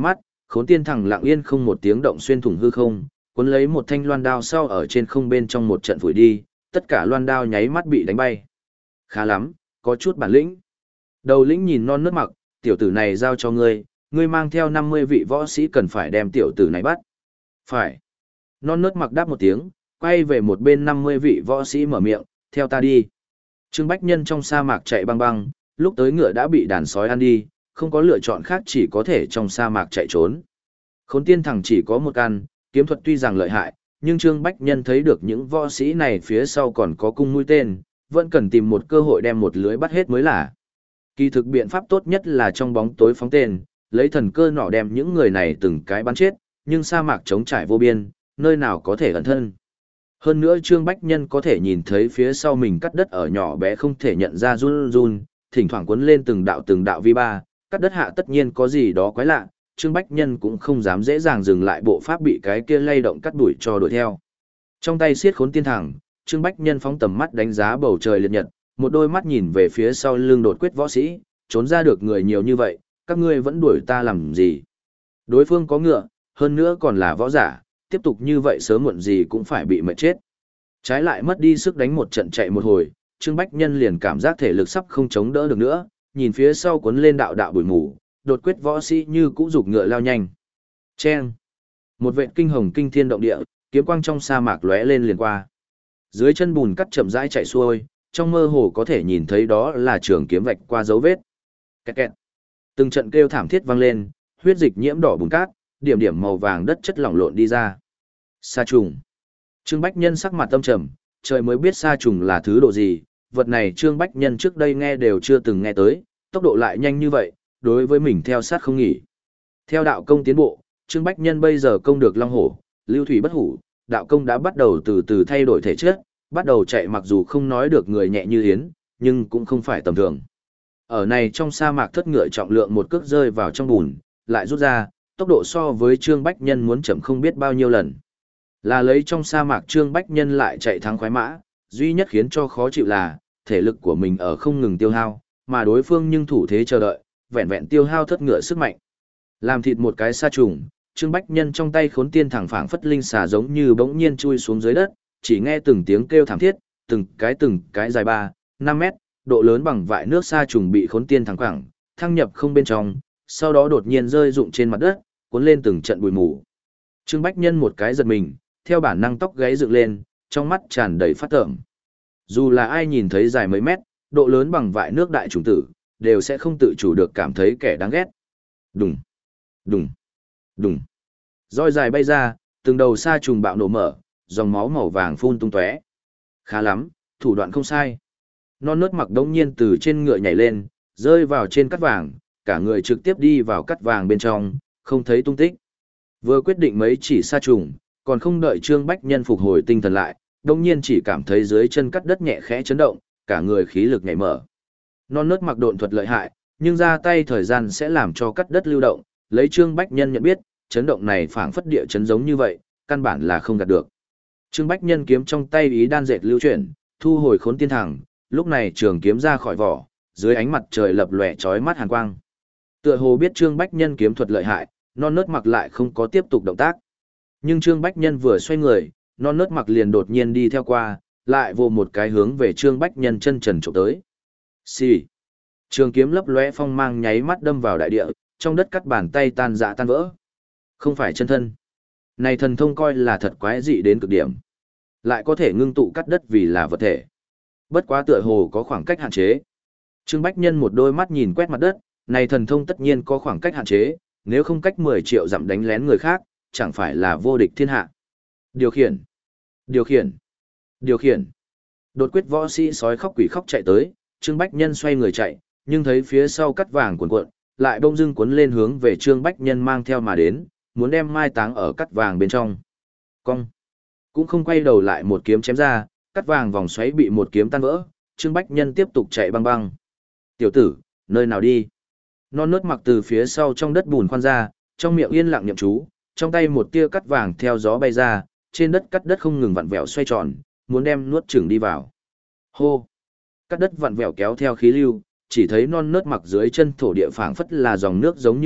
Khốn tiên thẳng lặng yên không một tiếng động xuyên thủng hư không, cuốn lấy một thanh loan đao sau ở trên không bên trong một trận phủi đi, tất cả loan đao nháy mắt bị đánh bay. Khá lắm, có chút bản lĩnh. Đầu lĩnh nhìn non nớt mặc, tiểu tử này giao cho ngươi, ngươi mang theo năm mươi vị võ sĩ cần phải đem tiểu tử này bắt. Phải. Non nớt mặc đáp một tiếng, quay về một bên năm mươi vị võ sĩ mở miệng, theo ta đi. Trương Bách Nhân trong sa mạc chạy băng băng, lúc tới ngựa đã bị đàn sói ăn đi, không có lựa chọn khác chỉ có thể trong sa mạc chạy trốn. Khốn tiên thẳng chỉ có một căn, kiếm thuật tuy rằng lợi hại, nhưng Trương Bách Nhân thấy được những võ sĩ này phía sau còn có cung mũi tên, vẫn cần tìm một cơ hội đem một lưới bắt hết mới là. Kỳ thực biện pháp tốt nhất là trong bóng tối phóng tên, lấy thần cơ nỏ đem những người này từng cái bắn chết, nhưng sa mạc trống trải vô biên, nơi nào có thể ẩn thân. Hơn nữa Trương Bách Nhân có thể nhìn thấy phía sau mình cắt đất ở nhỏ bé không thể nhận ra run run, thỉnh thoảng cuốn lên từng đạo từng đạo vi ba, cắt đất hạ tất nhiên có gì đó quái lạ, Trương Bách Nhân cũng không dám dễ dàng dừng lại bộ pháp bị cái kia lay động cắt đuổi cho đuổi theo. Trong tay siết khốn tiên thẳng, Trương Bách Nhân phóng tầm mắt đánh giá bầu trời liệt nhật, một đôi mắt nhìn về phía sau lưng đột quyết võ sĩ, trốn ra được người nhiều như vậy, các ngươi vẫn đuổi ta làm gì? Đối phương có ngựa, hơn nữa còn là võ giả, tiếp tục như vậy sớm muộn gì cũng phải bị mệt chết. Trái lại mất đi sức đánh một trận chạy một hồi, Trương Bách Nhân liền cảm giác thể lực sắp không chống đỡ được nữa, nhìn phía sau cuốn lên đạo đạo bụi mù, đột quyết võ sĩ như cũ dục ngựa lao nhanh. Chen! Một vệt kinh hồng kinh thiên động địa, kiếm quang trong sa mạc lóe lên liền qua. Dưới chân bùn cắt chậm rãi chạy xuôi, trong mơ hồ có thể nhìn thấy đó là trường kiếm vạch qua dấu vết. Kẹt kẹt. Từng trận kêu thảm thiết vang lên, huyết dịch nhiễm đỏ bùn cát, điểm điểm màu vàng đất chất lỏng lộn đi ra. Sa trùng. Trương Bách Nhân sắc mặt tâm trầm, trời mới biết sa trùng là thứ độ gì, vật này Trương Bách Nhân trước đây nghe đều chưa từng nghe tới, tốc độ lại nhanh như vậy, đối với mình theo sát không nghỉ. Theo đạo công tiến bộ, Trương Bách Nhân bây giờ công được long hổ, lưu thủy bất hủ, đạo công đã bắt đầu từ từ thay đổi thể chất, bắt đầu chạy mặc dù không nói được người nhẹ như yến, nhưng cũng không phải tầm thường. Ở này trong sa mạc thất ngựa trọng lượng một cước rơi vào trong bùn, lại rút ra, tốc độ so với Trương Bách Nhân muốn chậm không biết bao nhiêu lần. Là lấy trong sa mạc Trương Bách Nhân lại chạy thắng khoái mã, duy nhất khiến cho khó chịu là, thể lực của mình ở không ngừng tiêu hao, mà đối phương nhưng thủ thế chờ đợi, vẹn vẹn tiêu hao thất ngựa sức mạnh. Làm thịt một cái sa trùng, Trương Bách Nhân trong tay khốn tiên thẳng phảng phất linh xà giống như bỗng nhiên chui xuống dưới đất, chỉ nghe từng tiếng kêu thảm thiết, từng cái từng cái dài ba, năm mét, độ lớn bằng vại nước sa trùng bị khốn tiên thẳng quẳng, thăng nhập không bên trong, sau đó đột nhiên rơi rụng trên mặt đất, cuốn lên từng trận bụi mù. Trương Bách Nhân một cái giật mình, theo bản năng tóc gáy dựng lên, trong mắt tràn đầy phát tởm. Dù là ai nhìn thấy dài mấy mét, độ lớn bằng vại nước đại trùng tử, đều sẽ không tự chủ được cảm thấy kẻ đáng ghét. Đùng, đùng, đùng. Roi dài bay ra, từng đầu sa trùng bạo nổ mở, dòng máu màu vàng phun tung tóe. Khá lắm, thủ đoạn không sai. Non nớt mặc đống nhiên từ trên ngựa nhảy lên, rơi vào trên cắt vàng, cả người trực tiếp đi vào cắt vàng bên trong, không thấy tung tích. Vừa quyết định mấy chỉ sa trùng, còn không đợi Trương Bách Nhân phục hồi tinh thần lại, đống nhiên chỉ cảm thấy dưới chân cắt đất nhẹ khẽ chấn động, cả người khí lực nhảy mở. Non nớt mặc độn thuật lợi hại, nhưng ra tay thời gian sẽ làm cho cắt đất lưu động, lấy Trương Bách Nhân nhận biết, chấn động này phảng phất địa chấn giống như vậy, căn bản là không gạt được. Trương Bách Nhân kiếm trong tay ý đan dệt lưu chuyển, thu hồi khốn tiên thẳng, lúc này trường kiếm ra khỏi vỏ, dưới ánh mặt trời lập lòe chói mắt hàn quang. Tựa hồ biết Trương Bách Nhân kiếm thuật lợi hại, non nớt mặc lại không có tiếp tục động tác. Nhưng Trương Bách Nhân vừa xoay người, non nớt mặc liền đột nhiên đi theo qua, lại vồ một cái hướng về Trương Bách Nhân chân trần chụp tới. Xì. Trường kiếm lấp lóe phong mang nháy mắt đâm vào đại địa, trong đất cắt bàn tay tan rã tan vỡ. Không phải chân thân. Này thần thông coi là thật quái dị đến cực điểm. Lại có thể ngưng tụ cắt đất vì là vật thể. Bất quá tựa hồ có khoảng cách hạn chế. Trương Bách Nhân một đôi mắt nhìn quét mặt đất, này thần thông tất nhiên có khoảng cách hạn chế, nếu không cách mười triệu dặm đánh lén người khác, chẳng phải là vô địch thiên hạ. Điều khiển. Điều khiển. Điều khiển. Đột quyết võ sĩ sói khóc quỷ khóc chạy tới, Trương Bách Nhân xoay người chạy, nhưng thấy phía sau cắt vàng cuộn cuộn, lại bông dưng cuốn lên hướng về Trương Bách Nhân mang theo mà đến, muốn đem mai táng ở cắt vàng bên trong. Cong. Cũng không quay đầu lại một kiếm chém ra, cắt vàng vòng xoáy bị một kiếm tan vỡ, Trương Bách Nhân tiếp tục chạy băng băng. Tiểu tử, nơi nào đi? Non nớt mặc từ phía sau trong đất bùn khoan ra, trong miệng yên lặng niệm chú, trong tay một tia cắt vàng theo gió bay ra, trên đất cắt đất không ngừng vặn vẹo xoay tròn, muốn đem nuốt chửng đi vào. Hô! Cắt đất vặn vẹo kéo theo khí lưu, chỉ thấy non nớt mặc dưới chân thổ địa phảng phất là dòng nước giống như vậy,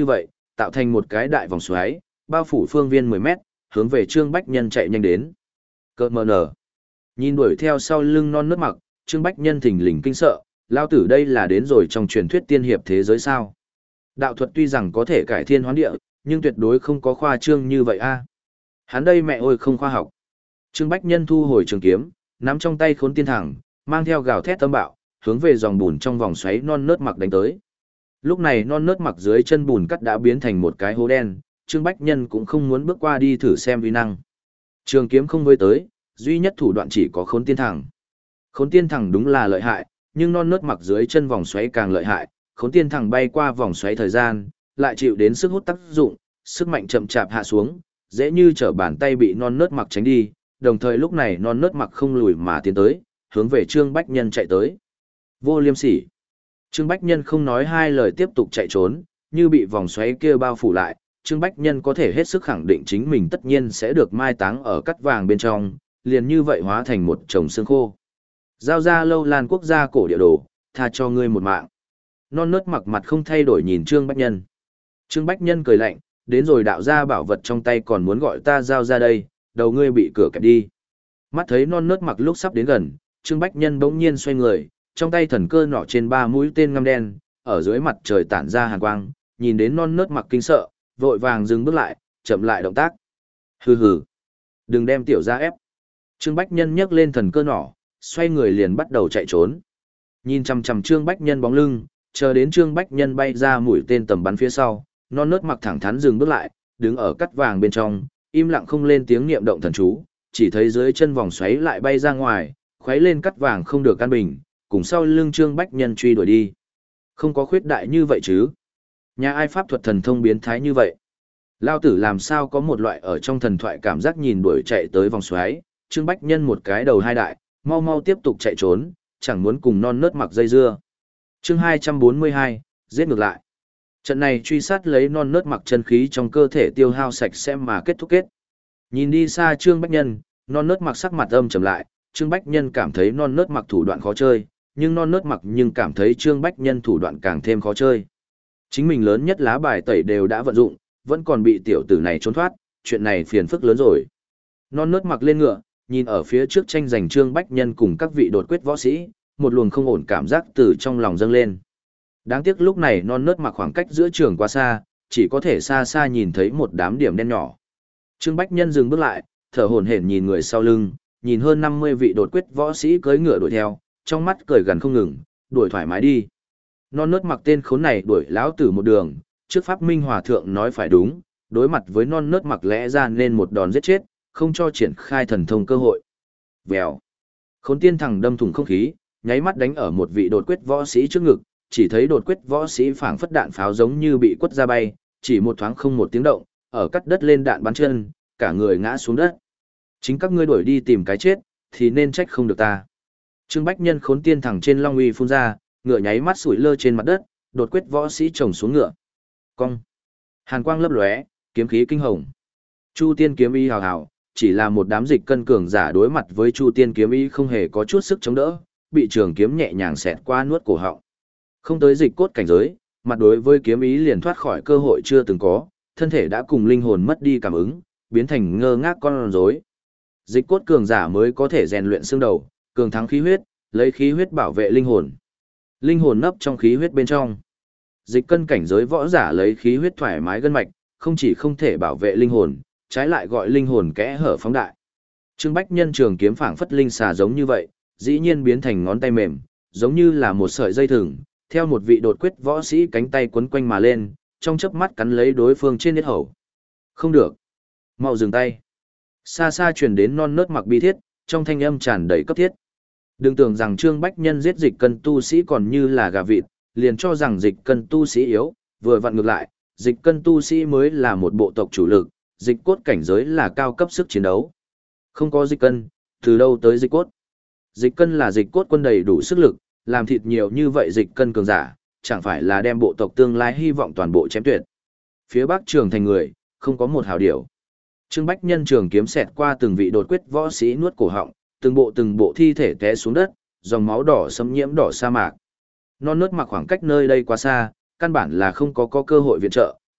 tạo thành một cái đại vòng xoáy, bao phủ phương viên mười mét, hướng về Trương Bách Nhân chạy nhanh đến. Cơ mờ nở. Nhìn đuổi theo sau lưng non nớt mặc, Trương Bách Nhân thình lình kinh sợ, lao tử đây là đến rồi trong truyền thuyết tiên hiệp thế giới sao. Đạo thuật tuy rằng có thể cải thiên hoán địa, nhưng tuyệt đối không có khoa trương như vậy a. Hắn đây mẹ ơi không khoa học. Trương Bách Nhân thu hồi trường kiếm, nắm trong tay Khốn Tiên Thẳng, mang theo gào thét tâm bạo, hướng về dòng bùn trong vòng xoáy non nớt mặc đánh tới. Lúc này non nớt mặc dưới chân bùn cắt đã biến thành một cái hố đen, Trương Bách Nhân cũng không muốn bước qua đi thử xem uy năng. Trường kiếm không với tới, duy nhất thủ đoạn chỉ có Khốn Tiên Thẳng. Khốn Tiên Thẳng đúng là lợi hại, nhưng non nớt mặc dưới chân vòng xoáy càng lợi hại, Khốn Tiên Thẳng bay qua vòng xoáy thời gian, lại chịu đến sức hút tác dụng, sức mạnh chậm chạp hạ xuống, dễ như trở bàn tay bị non nớt mặc tránh đi, đồng thời lúc này non nớt mặc không lùi mà tiến tới, hướng về Trương Bách Nhân chạy tới. Vô liêm sỉ. Trương Bách Nhân không nói hai lời tiếp tục chạy trốn, như bị vòng xoáy kia bao phủ lại, Trương Bách Nhân có thể hết sức khẳng định chính mình tất nhiên sẽ được mai táng ở cắt vàng bên trong, liền như vậy hóa thành một chồng xương khô. Giao ra Lâu Lan quốc gia cổ địa đồ, tha cho ngươi một mạng. Non nớt mặc mặt không thay đổi nhìn Trương Bách Nhân. Trương Bách Nhân cười lạnh, đến rồi đạo ra bảo vật trong tay còn muốn gọi ta giao ra đây, đầu ngươi bị cửa kẹp đi. Mắt thấy non nớt mặc lúc sắp đến gần, Trương Bách Nhân bỗng nhiên xoay người, trong tay thần cơ nỏ trên ba mũi tên ngăm đen, ở dưới mặt trời tản ra hàn quang, nhìn đến non nớt mặc kinh sợ, vội vàng dừng bước lại, chậm lại động tác. Hừ hừ, đừng đem tiểu ra ép. Trương Bách Nhân nhấc lên thần cơ nỏ, xoay người liền bắt đầu chạy trốn. Nhìn chằm chằm Trương Bách Nhân bóng lưng, chờ đến Trương Bách Nhân bay ra mũi tên tầm bắn phía sau, non nớt mặc thẳng thắn dừng bước lại, đứng ở cắt vàng bên trong, im lặng không lên tiếng niệm động thần chú, chỉ thấy dưới chân vòng xoáy lại bay ra ngoài, khuấy lên cắt vàng không được căn bình, cùng sau lưng Trương Bách Nhân truy đuổi đi. Không có khuyết đại như vậy chứ? Nhà ai pháp thuật thần thông biến thái như vậy? Lao tử làm sao có một loại ở trong thần thoại cảm giác nhìn đuổi chạy tới vòng xoáy, Trương Bách Nhân một cái đầu hai đại, mau mau tiếp tục chạy trốn, chẳng muốn cùng non nớt mặc dây dưa. Chương hai trăm bốn mươi hai, giết ngược lại. Trận này truy sát lấy non nớt mặc chân khí trong cơ thể tiêu hao sạch sẽ mà kết thúc kết. Nhìn đi xa Trương Bách Nhân, non nớt mặc sắc mặt âm trầm lại, Trương Bách Nhân cảm thấy non nớt mặc thủ đoạn khó chơi, nhưng non nớt mặc nhưng cảm thấy Trương Bách Nhân thủ đoạn càng thêm khó chơi. Chính mình lớn nhất lá bài tẩy đều đã vận dụng, vẫn còn bị tiểu tử này trốn thoát, chuyện này phiền phức lớn rồi. Non nớt mặc lên ngựa, nhìn ở phía trước tranh giành Trương Bách Nhân cùng các vị đột quyết võ sĩ, một luồng không ổn cảm giác từ trong lòng dâng lên. Đáng tiếc lúc này non nớt mặc khoảng cách giữa trường quá xa, chỉ có thể xa xa nhìn thấy một đám điểm đen nhỏ. Trương Bách Nhân dừng bước lại, thở hổn hển nhìn người sau lưng, nhìn hơn năm mươi vị đột quyết võ sĩ cưỡi ngựa đuổi theo, trong mắt cười gần không ngừng, đuổi thoải mái đi. Non nớt mặc tên khốn này đuổi lão tử một đường, trước Pháp Minh Hòa Thượng nói phải đúng, đối mặt với non nớt mặc lẽ ra nên một đòn giết chết, không cho triển khai thần thông cơ hội. Vèo. Khốn Tiên Thẳng đâm thủng không khí, nháy mắt đánh ở một vị đột quyết võ sĩ trước ngực, chỉ thấy đột quyết võ sĩ phảng phất đạn pháo giống như bị quất ra bay, chỉ một thoáng không một tiếng động, ở cắt đất lên đạn bắn chân, cả người ngã xuống đất. Chính các ngươi đuổi đi tìm cái chết, thì nên trách không được ta. Trương Bách Nhân Khốn Tiên Thẳng trên long uy phun ra, ngựa nháy mắt sủi lơ trên mặt đất, đột quyết võ sĩ chồng xuống ngựa. Cong. Hàn quang lấp lóe, kiếm khí kinh hồng. Chu Tiên kiếm ý hào hào, chỉ là một đám dịch cân cường giả đối mặt với Chu Tiên kiếm ý không hề có chút sức chống đỡ, bị trường kiếm nhẹ nhàng xẹt qua nuốt cổ họng. Không tới dịch cốt cảnh giới, mặt đối với kiếm ý liền thoát khỏi cơ hội chưa từng có, thân thể đã cùng linh hồn mất đi cảm ứng, biến thành ngơ ngác con rối. Dịch cốt cường giả mới có thể rèn luyện xương đầu, cường thắng khí huyết, lấy khí huyết bảo vệ linh hồn. Linh hồn nấp trong khí huyết bên trong. Dịch cân cảnh giới võ giả lấy khí huyết thoải mái gân mạch, không chỉ không thể bảo vệ linh hồn, trái lại gọi linh hồn kẽ hở phóng đại. Trương Bách Nhân trường kiếm phảng phất linh xà giống như vậy, dĩ nhiên biến thành ngón tay mềm, giống như là một sợi dây thừng, theo một vị đột quyết võ sĩ cánh tay quấn quanh mà lên, trong chớp mắt cắn lấy đối phương trên yết hầu. Không được, mau dừng tay. Xa xa truyền đến non nớt mặc bi thiết, trong thanh âm tràn đầy cấp thiết. Đừng tưởng rằng Trương Bách Nhân giết dịch cân tu sĩ còn như là gà vịt, liền cho rằng dịch cân tu sĩ yếu, vừa vặn ngược lại, dịch cân tu sĩ mới là một bộ tộc chủ lực, dịch cốt cảnh giới là cao cấp sức chiến đấu. Không có dịch cân, từ đâu tới dịch cốt? Dịch cân là dịch cốt quân đầy đủ sức lực, làm thịt nhiều như vậy dịch cân cường giả, chẳng phải là đem bộ tộc tương lai hy vọng toàn bộ chém tuyệt. Phía Bắc Trường Thành người, không có một hào điểu. Trương Bách Nhân trường kiếm xẹt qua từng vị đột quyết võ sĩ nuốt cổ họng, từng bộ từng bộ thi thể té xuống đất, dòng máu đỏ xâm nhiễm đỏ sa mạc. Non nớt mặc khoảng cách nơi đây quá xa, căn bản là không có có cơ hội viện trợ,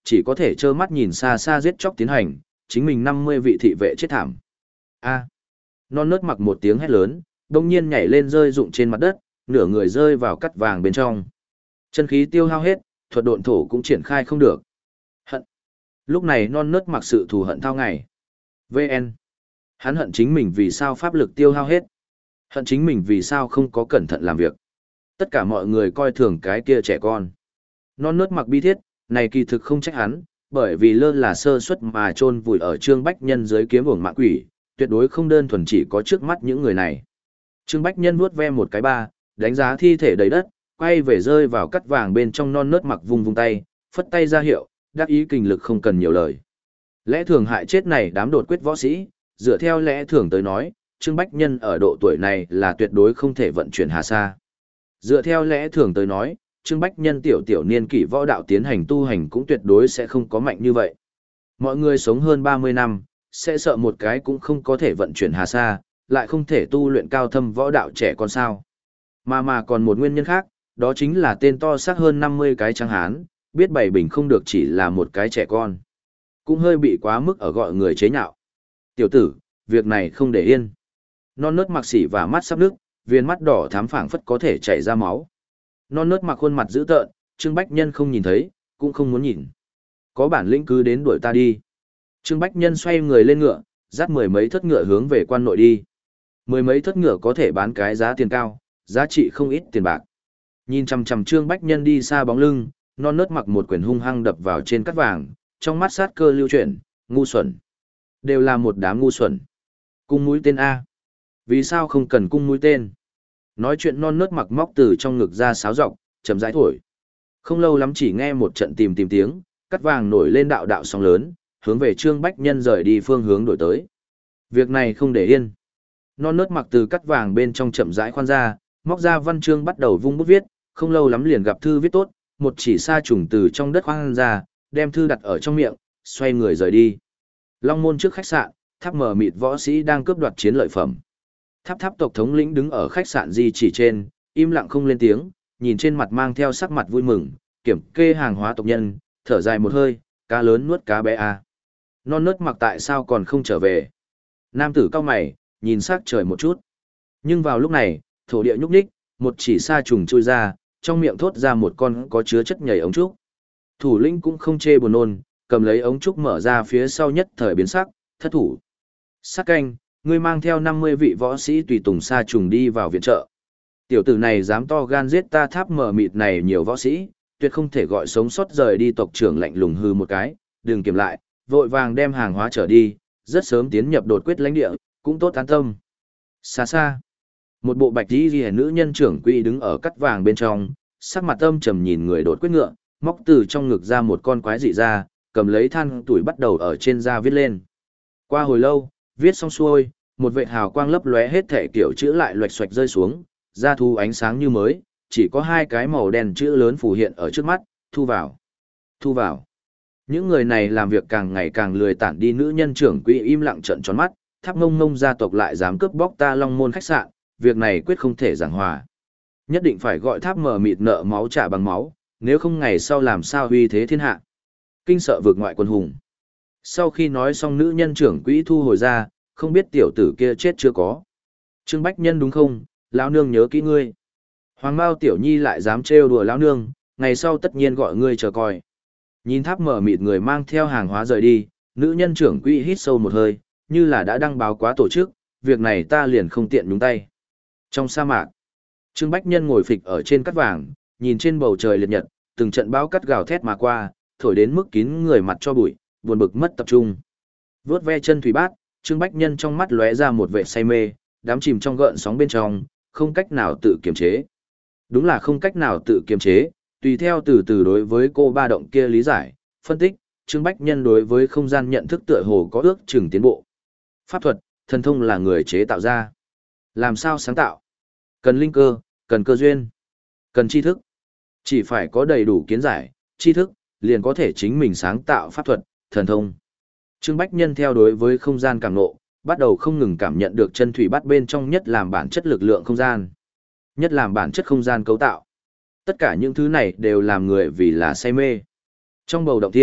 chỉ có thể trơ mắt nhìn xa xa giết chóc tiến hành, chính mình năm mươi vị thị vệ chết thảm. A. Non nớt mặc một tiếng hét lớn, đông nhiên nhảy lên rơi rụng trên mặt đất, nửa người rơi vào cắt vàng bên trong. Chân khí tiêu hao hết, thuật độn thổ cũng triển khai không được. Hận. Lúc này non nớt mặc sự thù hận thao ngày. vê en. Hắn hận chính mình vì sao pháp lực tiêu hao hết. Hận chính mình vì sao không có cẩn thận làm việc. Tất cả mọi người coi thường cái kia trẻ con. Non nớt mặc bi thiết, này kỳ thực không trách hắn, bởi vì lơ là sơ suất mà chôn vùi ở Trương Bách Nhân dưới kiếm uổng mạng quỷ, tuyệt đối không đơn thuần chỉ có trước mắt những người này. Trương Bách Nhân vuốt ve một cái ba, đánh giá thi thể đầy đất, quay về rơi vào cắt vàng bên trong non nớt mặc vung vung tay, phất tay ra hiệu, đắc ý kinh lực không cần nhiều lời. Lẽ thường hại chết này đám đột quyết võ sĩ, dựa theo lẽ thường tới nói, Trương Bách Nhân ở độ tuổi này là tuyệt đối không thể vận chuyển hà sa. Dựa theo lẽ thường tới nói, Trương Bách Nhân tiểu tiểu niên kỷ võ đạo tiến hành tu hành cũng tuyệt đối sẽ không có mạnh như vậy. Mọi người sống hơn ba mươi năm, sẽ sợ một cái cũng không có thể vận chuyển hà sa, lại không thể tu luyện cao thâm võ đạo trẻ con sao. Mà mà còn một nguyên nhân khác, đó chính là tên to xác hơn năm mươi cái trắng hán, biết bảy bình không được chỉ là một cái trẻ con. Cũng hơi bị quá mức ở gọi người chế nhạo. Tiểu tử, việc này không để yên. Non nớt mặc sỉ và mắt sắp nước, viên mắt đỏ thám phảng phất có thể chảy ra máu. Non nớt mặc khuôn mặt dữ tợn, Trương Bách Nhân không nhìn thấy, cũng không muốn nhìn. Có bản lĩnh cứ đến đuổi ta đi. Trương Bách Nhân xoay người lên ngựa, dắt mười mấy thất ngựa hướng về quan nội đi. Mười mấy thất ngựa có thể bán cái giá tiền cao, giá trị không ít tiền bạc. Nhìn chằm chằm Trương Bách Nhân đi xa bóng lưng, non nớt mặc một quyền hung hăng đập vào trên cắt vàng, trong mắt sát cơ lưu chuyển, ngu xuẩn. Đều là một đám ngu xuẩn. Cung mũi tên A. Vì sao không cần cung mũi tên? Nói chuyện non nớt mặc móc từ trong ngực ra sáo rọc, chậm rãi thổi. Không lâu lắm chỉ nghe một trận tìm tìm tiếng, cắt vàng nổi lên đạo đạo sóng lớn, hướng về Trương Bách Nhân rời đi phương hướng đổi tới. Việc này không để yên. Non nớt mặc từ cắt vàng bên trong chậm rãi khoan ra, móc ra văn chương bắt đầu vung bút viết, không lâu lắm liền gặp thư viết tốt, một chỉ sa trùng từ trong đất khoan ra, đem thư đặt ở trong miệng, xoay người rời đi. Long môn trước khách sạn, tháp mờ mịt võ sĩ đang cướp đoạt chiến lợi phẩm. Tháp tháp tộc thống lĩnh đứng ở khách sạn di chỉ trên, im lặng không lên tiếng, nhìn trên mặt mang theo sắc mặt vui mừng, kiểm kê hàng hóa tộc nhân, thở dài một hơi, cá lớn nuốt cá bé à. Non nớt mặc tại sao còn không trở về. Nam tử cao mày, nhìn sắc trời một chút. Nhưng vào lúc này, thổ địa nhúc nhích, một chỉ sa trùng chui ra, trong miệng thốt ra một con có chứa chất nhảy ống trúc. Thủ lĩnh cũng không chê buồn nôn, cầm lấy ống trúc mở ra phía sau nhất thời biến sắc, thất thủ. Sắc canh, ngươi mang theo năm mươi vị võ sĩ tùy tùng sa trùng đi vào viện trợ. Tiểu tử này dám to gan giết ta tháp mờ mịt này nhiều võ sĩ, tuyệt không thể gọi sống sót rời đi. Tộc trưởng lạnh lùng hư một cái, đừng kiểm lại, vội vàng đem hàng hóa trở đi, rất sớm tiến nhập đột quyết lãnh địa, cũng tốt an tâm. Xa xa, một bộ bạch y liễu nữ nhân trưởng quỹ đứng ở cắt vàng bên trong, sắc mặt âm trầm nhìn người đột quyết ngựa, móc từ trong ngực ra một con quái dị ra, cầm lấy than tuổi bắt đầu ở trên da viết lên. Qua hồi lâu, viết xong xuôi, một vệt hào quang lấp lóe hết thể kiểu chữ lại loạch xoạch rơi xuống, da thu ánh sáng như mới, chỉ có hai cái màu đen chữ lớn phù hiện ở trước mắt, thu vào, thu vào. Những người này làm việc càng ngày càng lười tản đi. Nữ nhân trưởng quỹ im lặng trợn tròn mắt, tháp ngông ngông gia tộc lại dám cướp bóc ta Long môn khách sạn, việc này quyết không thể giảng hòa. Nhất định phải gọi tháp mờ mịt nợ máu trả bằng máu, nếu không ngày sau làm sao uy thế thiên hạ. Kinh sợ vượt ngoại quân hùng. Sau khi nói xong nữ nhân trưởng quỹ thu hồi ra, không biết tiểu tử kia chết chưa có. Trương Bách Nhân đúng không, lão nương nhớ kỹ ngươi. Hoàng Mao tiểu nhi lại dám trêu đùa lão nương, ngày sau tất nhiên gọi ngươi chờ coi. Nhìn tháp mở mịt người mang theo hàng hóa rời đi, nữ nhân trưởng quỹ hít sâu một hơi, như là đã đăng báo quá tổ chức, việc này ta liền không tiện nhúng tay. Trong sa mạc, Trương Bách Nhân ngồi phịch ở trên cát vàng, nhìn trên bầu trời liệt nhật, từng trận bão cắt gào thét mà qua, thổi đến mức kín người mặt cho bụi, buồn bực mất tập trung. Vướt ve chân thủy bát, Trương Bách Nhân trong mắt lóe ra một vẻ say mê, đắm chìm trong gợn sóng bên trong, không cách nào tự kiềm chế. Đúng là không cách nào tự kiềm chế, tùy theo từ từ đối với cô ba động kia lý giải, phân tích, Trương Bách Nhân đối với không gian nhận thức tựa hồ có ước chừng tiến bộ. Pháp thuật, thần thông là người chế tạo ra. Làm sao sáng tạo? Cần linh cơ, cần cơ duyên, cần tri thức. Chỉ phải có đầy đủ kiến giải, tri thức, liền có thể chính mình sáng tạo pháp thuật, thần thông. Trương Bách Nhân theo đối với không gian cảm ngộ, bắt đầu không ngừng cảm nhận được chân thủy bát bên trong nhất làm bản chất lực lượng không gian. Nhất làm bản chất không gian cấu tạo. Tất cả những thứ này đều làm người vì là say mê. Trong bầu động thiên,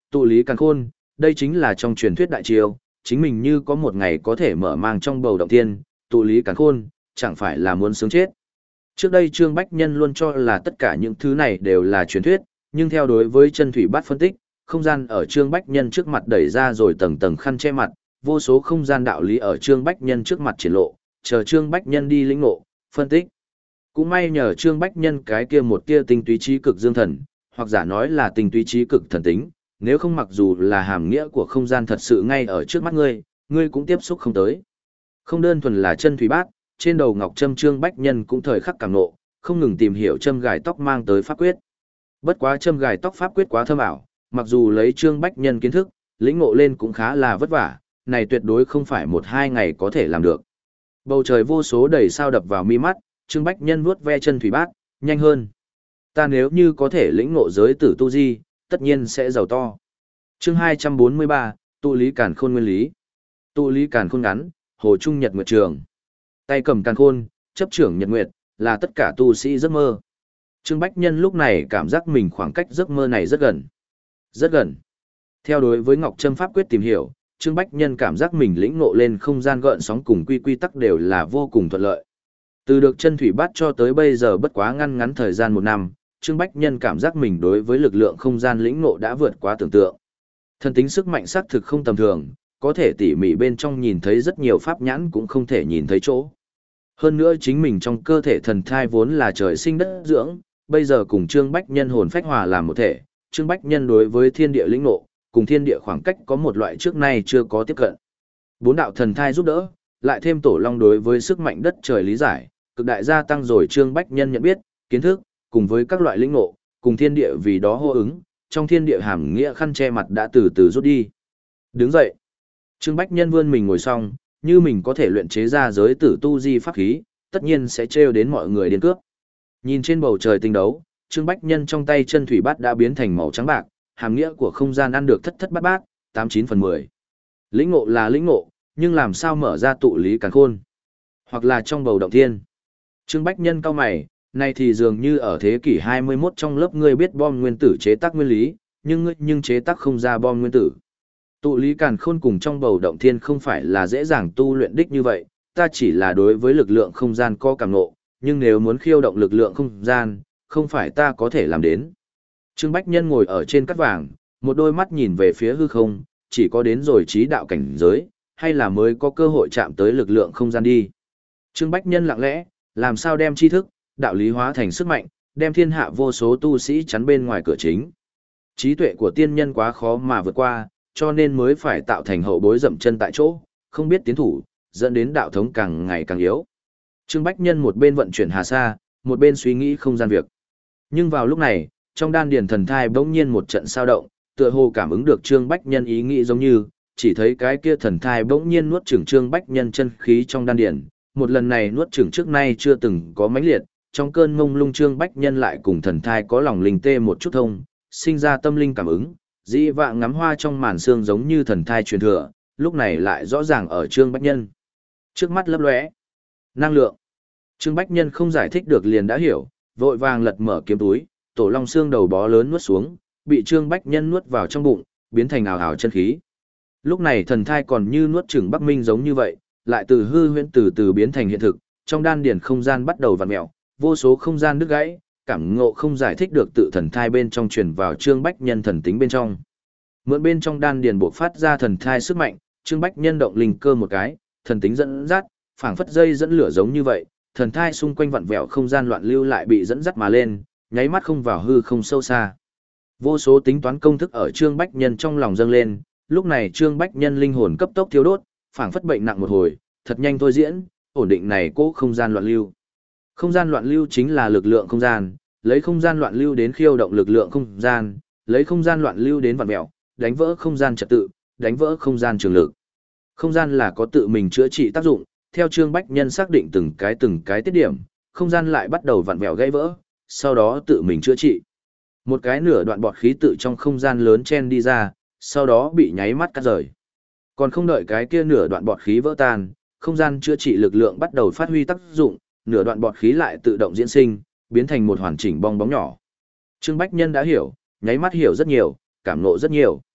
Tụ lý càn khôn, đây chính là trong truyền thuyết đại chiêu, chính mình như có một ngày có thể mở mang trong bầu động thiên, tụ lý càn khôn, chẳng phải là muốn sướng chết. Trước đây Trương Bách Nhân luôn cho là tất cả những thứ này đều là truyền thuyết, nhưng theo đối với chân thủy bát phân tích, không gian ở Trương Bách Nhân trước mặt đẩy ra rồi tầng tầng khăn che mặt, vô số không gian đạo lý ở Trương Bách Nhân trước mặt triển lộ, chờ Trương Bách Nhân đi lĩnh ngộ, phân tích. Cũng may nhờ Trương Bách Nhân cái kia một tia tinh túy trí cực dương thần, hoặc giả nói là tinh túy trí cực thần tính, nếu không mặc dù là hàm nghĩa của không gian thật sự ngay ở trước mắt ngươi, ngươi cũng tiếp xúc không tới. Không đơn thuần là chân thủy bát, trên đầu ngọc trâm Trương Bách Nhân cũng thời khắc cảm nộ, không ngừng tìm hiểu châm gài tóc mang tới pháp quyết. Bất quá châm gài tóc pháp quyết quá thâm ảo, mặc dù lấy Trương Bách Nhân kiến thức, lĩnh ngộ lên cũng khá là vất vả, này tuyệt đối không phải một hai ngày có thể làm được. Bầu trời vô số đầy sao đập vào mi mắt, Trương Bách Nhân vuốt ve chân thủy bát, nhanh hơn. Ta nếu như có thể lĩnh ngộ giới tử tu di, tất nhiên sẽ giàu to. Chương hai trăm bốn mươi ba, tụ lý càn khôn nguyên lý. Tụ lý càn khôn ngắn, hồ trung nhật nguyệt trường. Tay cầm càn khôn, chấp trưởng nhật nguyệt, là tất cả tu sĩ giấc mơ. Trương Bách Nhân lúc này cảm giác mình khoảng cách giấc mơ này rất gần. Rất gần. Theo đối với Ngọc Trâm pháp quyết tìm hiểu, Trương Bách Nhân cảm giác mình lĩnh ngộ lên không gian gợn sóng cùng quy quy tắc đều là vô cùng thuận lợi. Từ được chân thủy bát cho tới bây giờ bất quá ngăn ngắn thời gian một năm, Trương Bách Nhân cảm giác mình đối với lực lượng không gian lĩnh ngộ đã vượt quá tưởng tượng. Thần tính sức mạnh xác thực không tầm thường, có thể tỉ mỉ bên trong nhìn thấy rất nhiều pháp nhãn cũng không thể nhìn thấy chỗ. Hơn nữa chính mình trong cơ thể thần thai vốn là trời sinh đất dưỡng, bây giờ cùng Trương Bách Nhân hồn phách hòa làm một thể, Trương Bách Nhân đối với thiên địa lĩnh ngộ, cùng thiên địa khoảng cách có một loại trước nay chưa có tiếp cận. Bốn đạo thần thai giúp đỡ, lại thêm tổ long đối với sức mạnh đất trời lý giải, cực đại gia tăng rồi Trương Bách Nhân nhận biết, kiến thức, cùng với các loại lĩnh ngộ, cùng thiên địa vì đó hô ứng, trong thiên địa hàm nghĩa khăn che mặt đã từ từ rút đi. Đứng dậy, Trương Bách Nhân vươn mình ngồi xong, như mình có thể luyện chế ra giới tử tu di pháp khí, tất nhiên sẽ trêu đến mọi người điên cướp. Nhìn trên bầu trời tinh đấu, Trương Bách Nhân trong tay chân thủy bát đã biến thành màu trắng bạc, hàm nghĩa của không gian ăn được thất thất bát bát, tám chín phần mười. Lĩnh ngộ là lĩnh ngộ, nhưng làm sao mở ra tụ lý càn khôn? Hoặc là trong bầu động thiên. Trương Bách Nhân cao mày, này thì dường như ở thế kỷ hai mươi mốt trong lớp ngươi biết bom nguyên tử chế tác nguyên lý, nhưng ngươi nhưng chế tác không ra bom nguyên tử. Tụ lý càn khôn cùng trong bầu động thiên không phải là dễ dàng tu luyện đích như vậy, ta chỉ là đối với lực lượng không gian có cảm ngộ, nhưng nếu muốn khiêu động lực lượng không gian, không phải ta có thể làm đến. Trương Bách Nhân ngồi ở trên cát vàng, một đôi mắt nhìn về phía hư không, chỉ có đến rồi trí đạo cảnh giới, hay là mới có cơ hội chạm tới lực lượng không gian đi. Trương Bách Nhân lặng lẽ, làm sao đem tri thức, đạo lý hóa thành sức mạnh, đem thiên hạ vô số tu sĩ chắn bên ngoài cửa chính. Trí tuệ của tiên nhân quá khó mà vượt qua, cho nên mới phải tạo thành hậu bối dậm chân tại chỗ, không biết tiến thủ, dẫn đến đạo thống càng ngày càng yếu. Trương Bách Nhân một bên vận chuyển hà sa, một bên suy nghĩ không gian việc. Nhưng vào lúc này, trong đan điền thần thai bỗng nhiên một trận sao động, tựa hồ cảm ứng được Trương Bách Nhân ý nghĩ giống như, chỉ thấy cái kia thần thai bỗng nhiên nuốt chửng Trương Bách Nhân chân khí trong đan điền, một lần này nuốt chửng trước nay chưa từng có mãnh liệt, trong cơn mông lung Trương Bách Nhân lại cùng thần thai có lòng linh tê một chút thông, sinh ra tâm linh cảm ứng, dĩ vạng ngắm hoa trong màn sương giống như thần thai truyền thừa, lúc này lại rõ ràng ở Trương Bách Nhân. Trước mắt lấp lóe, năng lượng. Trương Bách Nhân không giải thích được liền đã hiểu, vội vàng lật mở kiếm túi, tổ long xương đầu bó lớn nuốt xuống, bị Trương Bách Nhân nuốt vào trong bụng, biến thành ảo ảo chân khí. Lúc này thần thai còn như nuốt chửng Bắc Minh giống như vậy, lại từ hư huyễn từ từ biến thành hiện thực, trong đan điển không gian bắt đầu vặn mèo, vô số không gian đứt gãy, cảm ngộ không giải thích được tự thần thai bên trong truyền vào Trương Bách Nhân thần tính bên trong. Mượn bên trong đan điển bộc phát ra thần thai sức mạnh, Trương Bách Nhân động linh cơ một cái, thần tính dẫn dắt, phảng phất dây dẫn lửa giống như vậy, thần thai xung quanh vặn vẹo không gian loạn lưu lại bị dẫn dắt mà lên, nháy mắt không vào hư không sâu xa. Vô số tính toán công thức ở Trương Bách Nhân trong lòng dâng lên, lúc này Trương Bách Nhân linh hồn cấp tốc thiêu đốt, phảng phất bệnh nặng một hồi, thật nhanh thôi diễn, ổn định này cố không gian loạn lưu. Không gian loạn lưu chính là lực lượng không gian, lấy không gian loạn lưu đến khiêu động lực lượng không gian, lấy không gian loạn lưu đến vặn vẹo, đánh vỡ không gian trật tự, đánh vỡ không gian trường lực. Không gian là có tự mình chữa trị tác dụng, theo Trương Bách Nhân xác định từng cái từng cái tiết điểm, không gian lại bắt đầu vặn vẹo gãy vỡ, sau đó tự mình chữa trị. Một cái nửa đoạn bọt khí tự trong không gian lớn chen đi ra, sau đó bị nháy mắt cắt rời. Còn không đợi cái kia nửa đoạn bọt khí vỡ tan, không gian chữa trị lực lượng bắt đầu phát huy tác dụng, nửa đoạn bọt khí lại tự động diễn sinh, biến thành một hoàn chỉnh bong bóng nhỏ. Trương Bách Nhân đã hiểu, nháy mắt hiểu rất nhiều, cảm ngộ rất nhiều.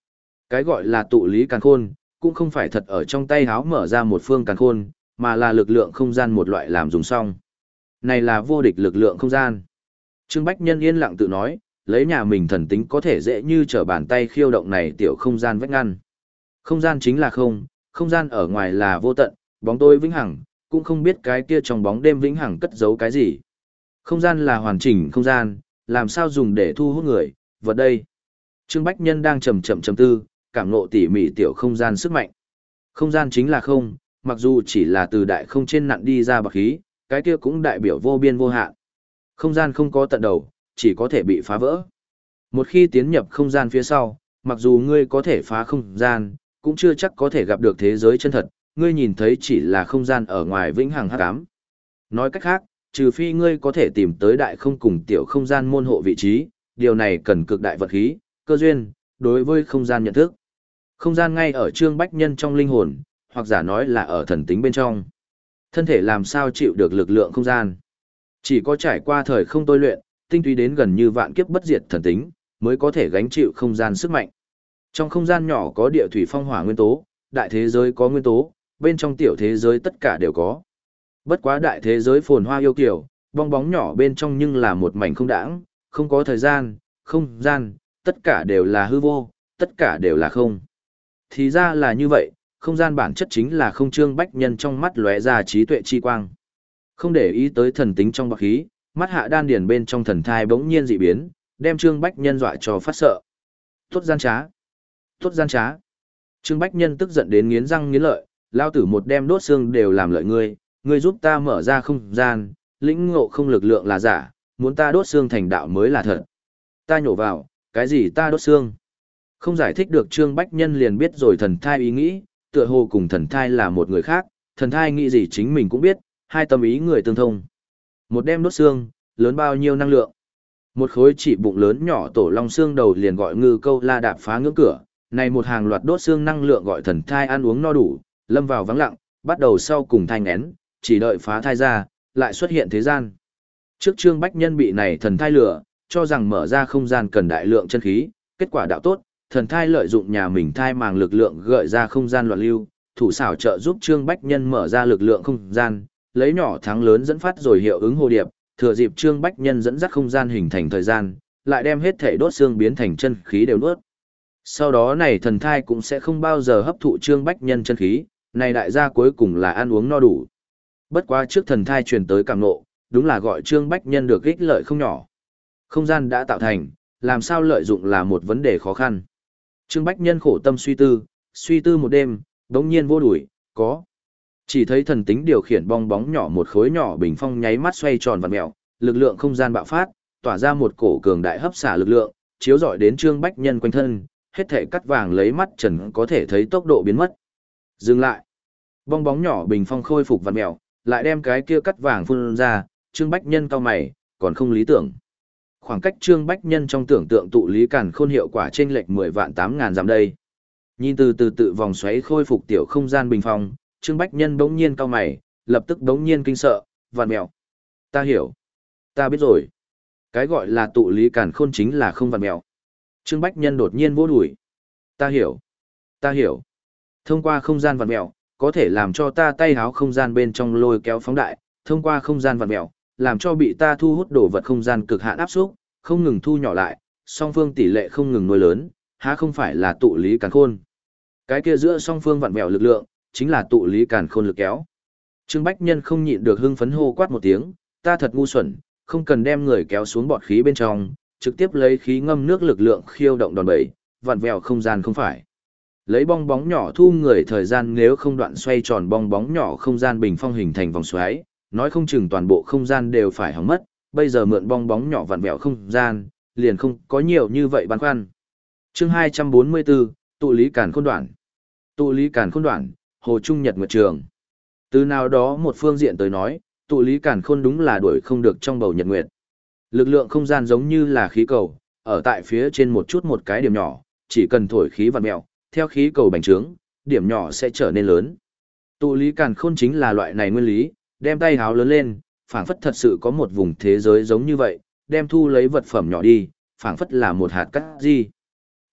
Cái gọi là tụ lý càn khôn, cũng không phải thật ở trong tay háo mở ra một phương càn khôn, mà là lực lượng không gian một loại làm dùng xong. Này là vô địch lực lượng không gian. Trương Bách Nhân yên lặng tự nói, lấy nhà mình thần tính có thể dễ như trở bàn tay khiêu động này tiểu không gian vách ngăn. Không gian chính là không, không gian ở ngoài là vô tận, bóng tối vĩnh hằng, cũng không biết cái kia trong bóng đêm vĩnh hằng cất giấu cái gì. Không gian là hoàn chỉnh không gian, làm sao dùng để thu hút người, vật đây. Trương Bách Nhân đang chậm chậm chậm tư, cảm ngộ tỉ mỉ tiểu không gian sức mạnh. Không gian chính là không, mặc dù chỉ là từ đại không trên nặn đi ra bạc khí, cái kia cũng đại biểu vô biên vô hạn. Không gian không có tận đầu, chỉ có thể bị phá vỡ. Một khi tiến nhập không gian phía sau, mặc dù ngươi có thể phá không gian, cũng chưa chắc có thể gặp được thế giới chân thật, ngươi nhìn thấy chỉ là không gian ở ngoài vĩnh hằng hắc ám. Nói cách khác, trừ phi ngươi có thể tìm tới đại không cùng tiểu không gian môn hộ vị trí, điều này cần cực đại vật khí, cơ duyên, đối với không gian nhận thức. Không gian ngay ở Trương Bách Nhân trong linh hồn, hoặc giả nói là ở thần tính bên trong. Thân thể làm sao chịu được lực lượng không gian? Chỉ có trải qua thời không tôi luyện, tinh túy đến gần như vạn kiếp bất diệt thần tính, mới có thể gánh chịu không gian sức mạnh. Trong không gian nhỏ có địa thủy phong hỏa nguyên tố, đại thế giới có nguyên tố, bên trong tiểu thế giới tất cả đều có. Bất quá đại thế giới phồn hoa yêu kiều, bong bóng nhỏ bên trong nhưng là một mảnh không đãng, không có thời gian, không gian, tất cả đều là hư vô, tất cả đều là không. Thì ra là như vậy, không gian bản chất chính là không. Trương Bách Nhân trong mắt lóe ra trí tuệ chi quang. Không để ý tới thần tính trong bạc khí, mắt hạ đan điền bên trong thần thai bỗng nhiên dị biến, đem Trương Bách Nhân dọa cho phát sợ. Tốt gian trá! Tốt gian trá! Trương Bách Nhân tức giận đến nghiến răng nghiến lợi, lao tử một đem đốt xương đều làm lợi ngươi, ngươi giúp ta mở ra không gian, lĩnh ngộ không lực lượng là giả, muốn ta đốt xương thành đạo mới là thật. Ta nhổ vào, cái gì ta đốt xương? Không giải thích được Trương Bách Nhân liền biết rồi thần thai ý nghĩ, tựa hồ cùng thần thai là một người khác, thần thai nghĩ gì chính mình cũng biết, hai tâm ý người tương thông. Một đem đốt xương, lớn bao nhiêu năng lượng? Một khối chỉ bụng lớn nhỏ tổ long xương đầu liền gọi ngư câu la đạp phá ngưỡng cửa, này một hàng loạt đốt xương năng lượng gọi thần thai ăn uống no đủ, lâm vào vắng lặng, bắt đầu sau cùng thai ngén, chỉ đợi phá thai ra, lại xuất hiện thế gian. Trước Trương Bách Nhân bị này thần thai lửa, cho rằng mở ra không gian cần đại lượng chân khí, kết quả đạo tốt, thần thai lợi dụng nhà mình thai màng lực lượng gợi ra không gian loạn lưu, thủ xảo trợ giúp Trương Bách Nhân mở ra lực lượng không gian, lấy nhỏ thắng lớn dẫn phát rồi hiệu ứng hồ điệp, thừa dịp Trương Bách Nhân dẫn dắt không gian hình thành thời gian, lại đem hết thể đốt xương biến thành chân khí đều nuốt. Sau đó này thần thai cũng sẽ không bao giờ hấp thụ Trương Bách Nhân chân khí, này đại gia cuối cùng là ăn uống no đủ. Bất quá trước thần thai truyền tới cảm nộ, đúng là gọi Trương Bách Nhân được ích lợi không nhỏ. Không gian đã tạo thành, làm sao lợi dụng là một vấn đề khó khăn. Trương Bách Nhân khổ tâm suy tư, suy tư một đêm, đống nhiên vô đuổi, có. Chỉ thấy thần tính điều khiển bong bóng nhỏ một khối nhỏ bình phong nháy mắt xoay tròn vặn mèo, lực lượng không gian bạo phát, tỏa ra một cổ cường đại hấp xả lực lượng, chiếu rọi đến Trương Bách Nhân quanh thân, hết thể cắt vàng lấy mắt trần có thể thấy tốc độ biến mất. Dừng lại. Bong bóng nhỏ bình phong khôi phục vặn mèo, lại đem cái kia cắt vàng phun ra, Trương Bách Nhân cau mày, còn không lý tưởng. Khoảng cách Trương Bách Nhân trong tưởng tượng tụ lý càn khôn hiệu quả trên lệch mười vạn tám ngàn dặm đây. Nhìn từ từ tự vòng xoáy khôi phục tiểu không gian bình phong, Trương Bách Nhân bỗng nhiên cau mày, lập tức bỗng nhiên kinh sợ, vạn mèo. Ta hiểu. Ta biết rồi. Cái gọi là tụ lý càn khôn chính là không vạn mèo. Trương Bách Nhân đột nhiên vỗ đùi. Ta hiểu. Ta hiểu. Thông qua không gian vạn mèo, có thể làm cho ta tay háo không gian bên trong lôi kéo phóng đại, thông qua không gian vạn mèo, làm cho bị ta thu hút đồ vật không gian cực hạn áp xúc, không ngừng thu nhỏ lại, song phương tỷ lệ không ngừng nuôi lớn, há không phải là tụ lý càn khôn. Cái kia giữa song phương vặn vẹo lực lượng, chính là tụ lý càn khôn lực kéo. Trương Bách Nhân không nhịn được hưng phấn hô quát một tiếng, ta thật ngu xuẩn, không cần đem người kéo xuống bọt khí bên trong, trực tiếp lấy khí ngâm nước lực lượng khiêu động đòn bẩy, vặn vẹo không gian không phải. Lấy bong bóng nhỏ thu người thời gian nếu không đoạn xoay tròn bong bóng nhỏ không gian bình phong hình thành vòng xoáy, nói không chừng toàn bộ không gian đều phải hỏng mất, bây giờ mượn bong bóng nhỏ vặn vẹo không gian, liền không có nhiều như vậy băn khoăn. Chương hai trăm bốn mươi bốn, tụ lý càn khôn đoạn. Tụ lý càn khôn đoạn, Hồ Trung Nhật Nguyệt Trường. Từ nào đó một phương diện tới nói, tụ lý càn khôn đúng là đuổi không được trong bầu nhật nguyệt. Lực lượng không gian giống như là khí cầu, ở tại phía trên một chút một cái điểm nhỏ, chỉ cần thổi khí vặn mèo, theo khí cầu bành trướng, điểm nhỏ sẽ trở nên lớn. Tụ lý càn khôn chính là loại này nguyên lý, đem tay háo lớn lên, phảng phất thật sự có một vùng thế giới giống như vậy, đem thu lấy vật phẩm nhỏ đi, phảng phất là một hạt cát gì.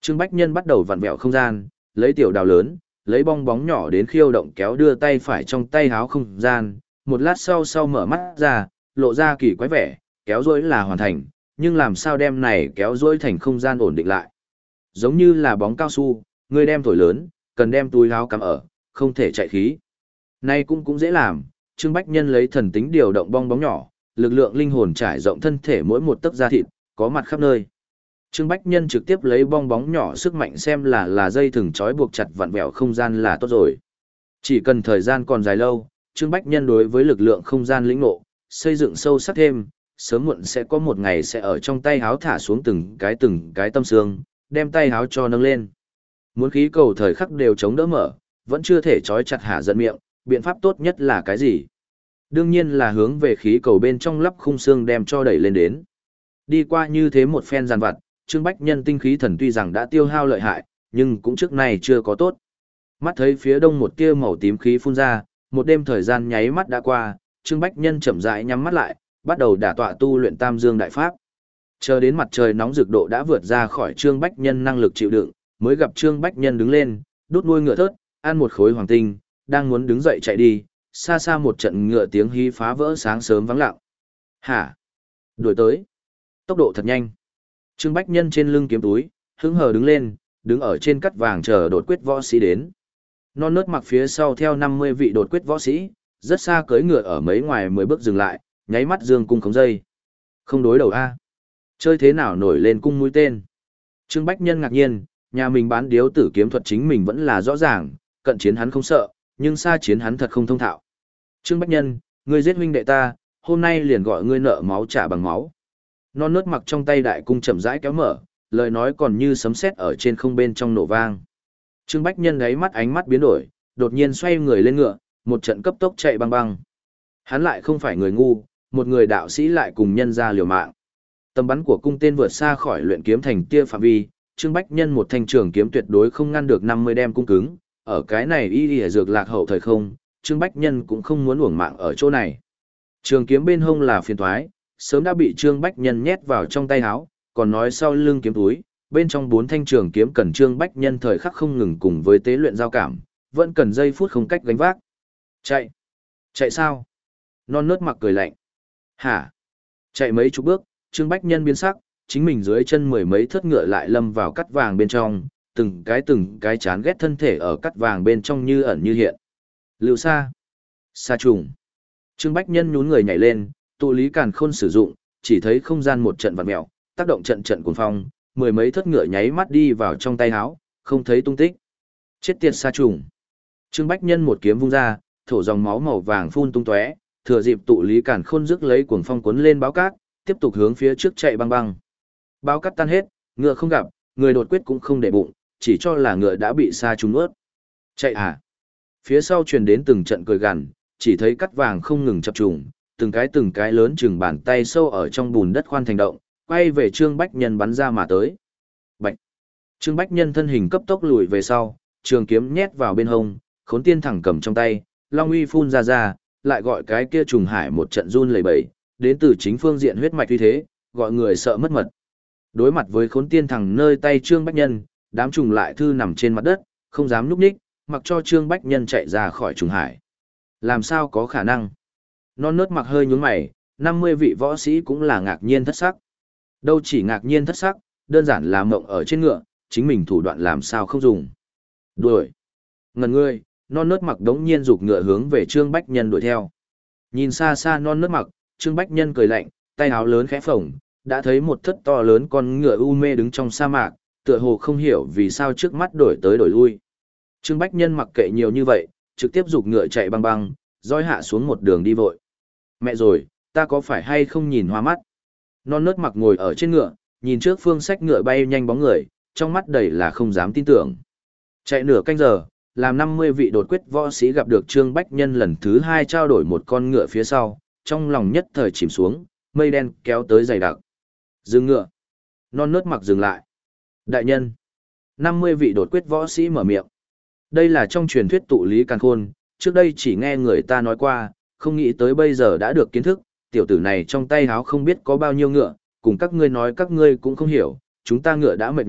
Trương Bách Nhân bắt đầu vặn vẹo không gian, lấy tiểu đào lớn, lấy bong bóng nhỏ đến khiêu động kéo đưa tay phải trong tay háo không gian, một lát sau sau mở mắt ra, lộ ra kỳ quái vẻ, kéo dối là hoàn thành, nhưng làm sao đem này kéo dối thành không gian ổn định lại. Giống như là bóng cao su, người đem thổi lớn, cần đem túi háo cắm ở, không thể chạy khí. Nay cũng cũng dễ làm, Trương Bách Nhân lấy thần tính điều động bong bóng nhỏ, lực lượng linh hồn trải rộng thân thể mỗi một tấc da thịt, có mặt khắp nơi. Trương Bách Nhân trực tiếp lấy bong bóng nhỏ sức mạnh xem là là dây thừng trói buộc chặt vặn vẹo không gian là tốt rồi. Chỉ cần thời gian còn dài lâu, Trương Bách Nhân đối với lực lượng không gian lĩnh ngộ, xây dựng sâu sắc thêm, sớm muộn sẽ có một ngày sẽ ở trong tay háo thả xuống từng cái từng cái tâm xương, đem tay háo cho nâng lên. Muốn khí cầu thời khắc đều chống đỡ mở, vẫn chưa thể trói chặt hạ giận miệng, biện pháp tốt nhất là cái gì? Đương nhiên là hướng về khí cầu bên trong lắp khung xương đem cho đẩy lên đến. Đi qua như thế một phen giàn vặt, Trương Bách Nhân tinh khí thần tuy rằng đã tiêu hao lợi hại, nhưng cũng trước này chưa có tốt. Mắt thấy phía đông một tia màu tím khí phun ra, một đêm thời gian nháy mắt đã qua, Trương Bách Nhân chậm rãi nhắm mắt lại, bắt đầu đả tọa tu luyện Tam Dương Đại Pháp. Chờ đến mặt trời nóng rực độ đã vượt ra khỏi Trương Bách Nhân năng lực chịu đựng, mới gặp Trương Bách Nhân đứng lên, đút nuôi ngựa thớt, ăn một khối hoàng tinh, đang muốn đứng dậy chạy đi, xa xa một trận ngựa tiếng hí phá vỡ sáng sớm vắng lặng. Hả? Đuổi tới. Tốc độ thật nhanh. Trương Bách Nhân trên lưng kiếm túi, hứng hờ đứng lên, đứng ở trên cắt vàng chờ đột quyết võ sĩ đến. Non nớt mặc phía sau theo năm mươi vị đột quyết võ sĩ, rất xa cưỡi ngựa ở mấy ngoài mười bước dừng lại, nháy mắt dương cung khống dây. Không đối đầu a. Chơi thế nào nổi lên cung mũi tên. Trương Bách Nhân ngạc nhiên, nhà mình bán điếu tử kiếm thuật chính mình vẫn là rõ ràng, cận chiến hắn không sợ, nhưng xa chiến hắn thật không thông thạo. Trương Bách Nhân, ngươi giết huynh đệ ta, hôm nay liền gọi ngươi nợ máu trả bằng máu. Non nớt mặc trong tay đại cung chậm rãi kéo mở, lời nói còn như sấm sét ở trên không bên trong nổ vang. Trương Bách Nhân đáy mắt ánh mắt biến đổi, đột nhiên xoay người lên ngựa, một trận cấp tốc chạy băng băng. Hắn lại không phải người ngu, một người đạo sĩ lại cùng nhân ra liều mạng. Tầm bắn của cung tên vượt xa khỏi luyện kiếm thành tia phạm vi, Trương Bách Nhân một thanh trường kiếm tuyệt đối không ngăn được năm mươi đem cung cứng, ở cái này y y dược lạc hậu thời không, Trương Bách Nhân cũng không muốn uổng mạng ở chỗ này. Trường kiếm bên hông là phiền toái, sớm đã bị Trương Bách Nhân nhét vào trong tay áo, còn nói sau lưng kiếm túi, bên trong bốn thanh trường kiếm cần Trương Bách Nhân thời khắc không ngừng cùng với tế luyện giao cảm, vẫn cần giây phút không cách gánh vác. Chạy! Chạy sao? Non nớt mặc cười lạnh. Hả? Chạy mấy chục bước, Trương Bách Nhân biến sắc, chính mình dưới chân mười mấy thớt ngựa lại lâm vào cắt vàng bên trong, từng cái từng cái chán ghét thân thể ở cắt vàng bên trong như ẩn như hiện. Lưu xa! Xa trùng! Trương Bách Nhân nhún người nhảy lên, tụ lý càn khôn sử dụng, chỉ thấy không gian một trận vặn mèo, tác động trận trận cuồng phong, mười mấy thất ngựa nháy mắt đi vào trong tay áo, không thấy tung tích. Chết tiệt sa trùng. Trương Bách Nhân một kiếm vung ra, thổ dòng máu màu vàng phun tung tóe, thừa dịp tụ lý càn khôn rước lấy cuồng phong cuốn lên báo cát, tiếp tục hướng phía trước chạy băng băng. Báo cát tan hết, ngựa không gặp, người đột quyết cũng không để bụng, chỉ cho là ngựa đã bị sa trùng nuốt. Chạy à? Phía sau truyền đến từng trận cười gằn, chỉ thấy cắt vàng không ngừng chập trùng, từng cái từng cái lớn chừng bàn tay sâu ở trong bùn đất khoan thành động, quay về Trương Bách Nhân bắn ra mà tới. Bạch! Trương Bách Nhân thân hình cấp tốc lùi về sau, trường kiếm nhét vào bên hông, khốn tiên thẳng cầm trong tay, long uy phun ra ra, lại gọi cái kia trùng hải một trận run lẩy bẩy, đến từ chính phương diện huyết mạch uy thế, gọi người sợ mất mật. Đối mặt với khốn tiên thẳng nơi tay Trương Bách Nhân, đám trùng lại thư nằm trên mặt đất, không dám núp ních, mặc cho Trương Bách Nhân chạy ra khỏi trùng hải. Làm sao có khả năng? Non nớt mặc hơi nhún mày, năm mươi vị võ sĩ cũng là ngạc nhiên thất sắc. Đâu chỉ ngạc nhiên thất sắc, đơn giản là mộng ở trên ngựa, chính mình thủ đoạn làm sao không dùng. Đuổi. Ngần ngươi, non nớt mặc đống nhiên rục ngựa hướng về Trương Bách Nhân đuổi theo. Nhìn xa xa non nớt mặc, Trương Bách Nhân cười lạnh, tay áo lớn khẽ phồng, đã thấy một thất to lớn con ngựa u mê đứng trong sa mạc, tựa hồ không hiểu vì sao trước mắt đổi tới đổi lui. Trương Bách Nhân mặc kệ nhiều như vậy, trực tiếp rục ngựa chạy băng băng, roi hạ xuống một đường đi vội. Mẹ rồi, ta có phải hay không nhìn hoa mắt? Non nớt mặc ngồi ở trên ngựa, nhìn trước phương sách ngựa bay nhanh bóng người, trong mắt đầy là không dám tin tưởng. Chạy nửa canh giờ, làm năm mươi vị đột quyết võ sĩ gặp được Trương Bách Nhân lần thứ hai trao đổi một con ngựa phía sau, trong lòng nhất thời chìm xuống, mây đen kéo tới dày đặc. Dừng ngựa. Non nớt mặc dừng lại. Đại nhân. năm mươi vị đột quyết võ sĩ mở miệng. Đây là trong truyền thuyết tụ lý càn khôn, trước đây chỉ nghe người ta nói qua, không nghĩ tới bây giờ đã được kiến thức, tiểu tử này trong tay háo không biết có bao nhiêu ngựa, cùng các ngươi nói các ngươi cũng không hiểu, chúng ta ngựa đã mệt nhọc,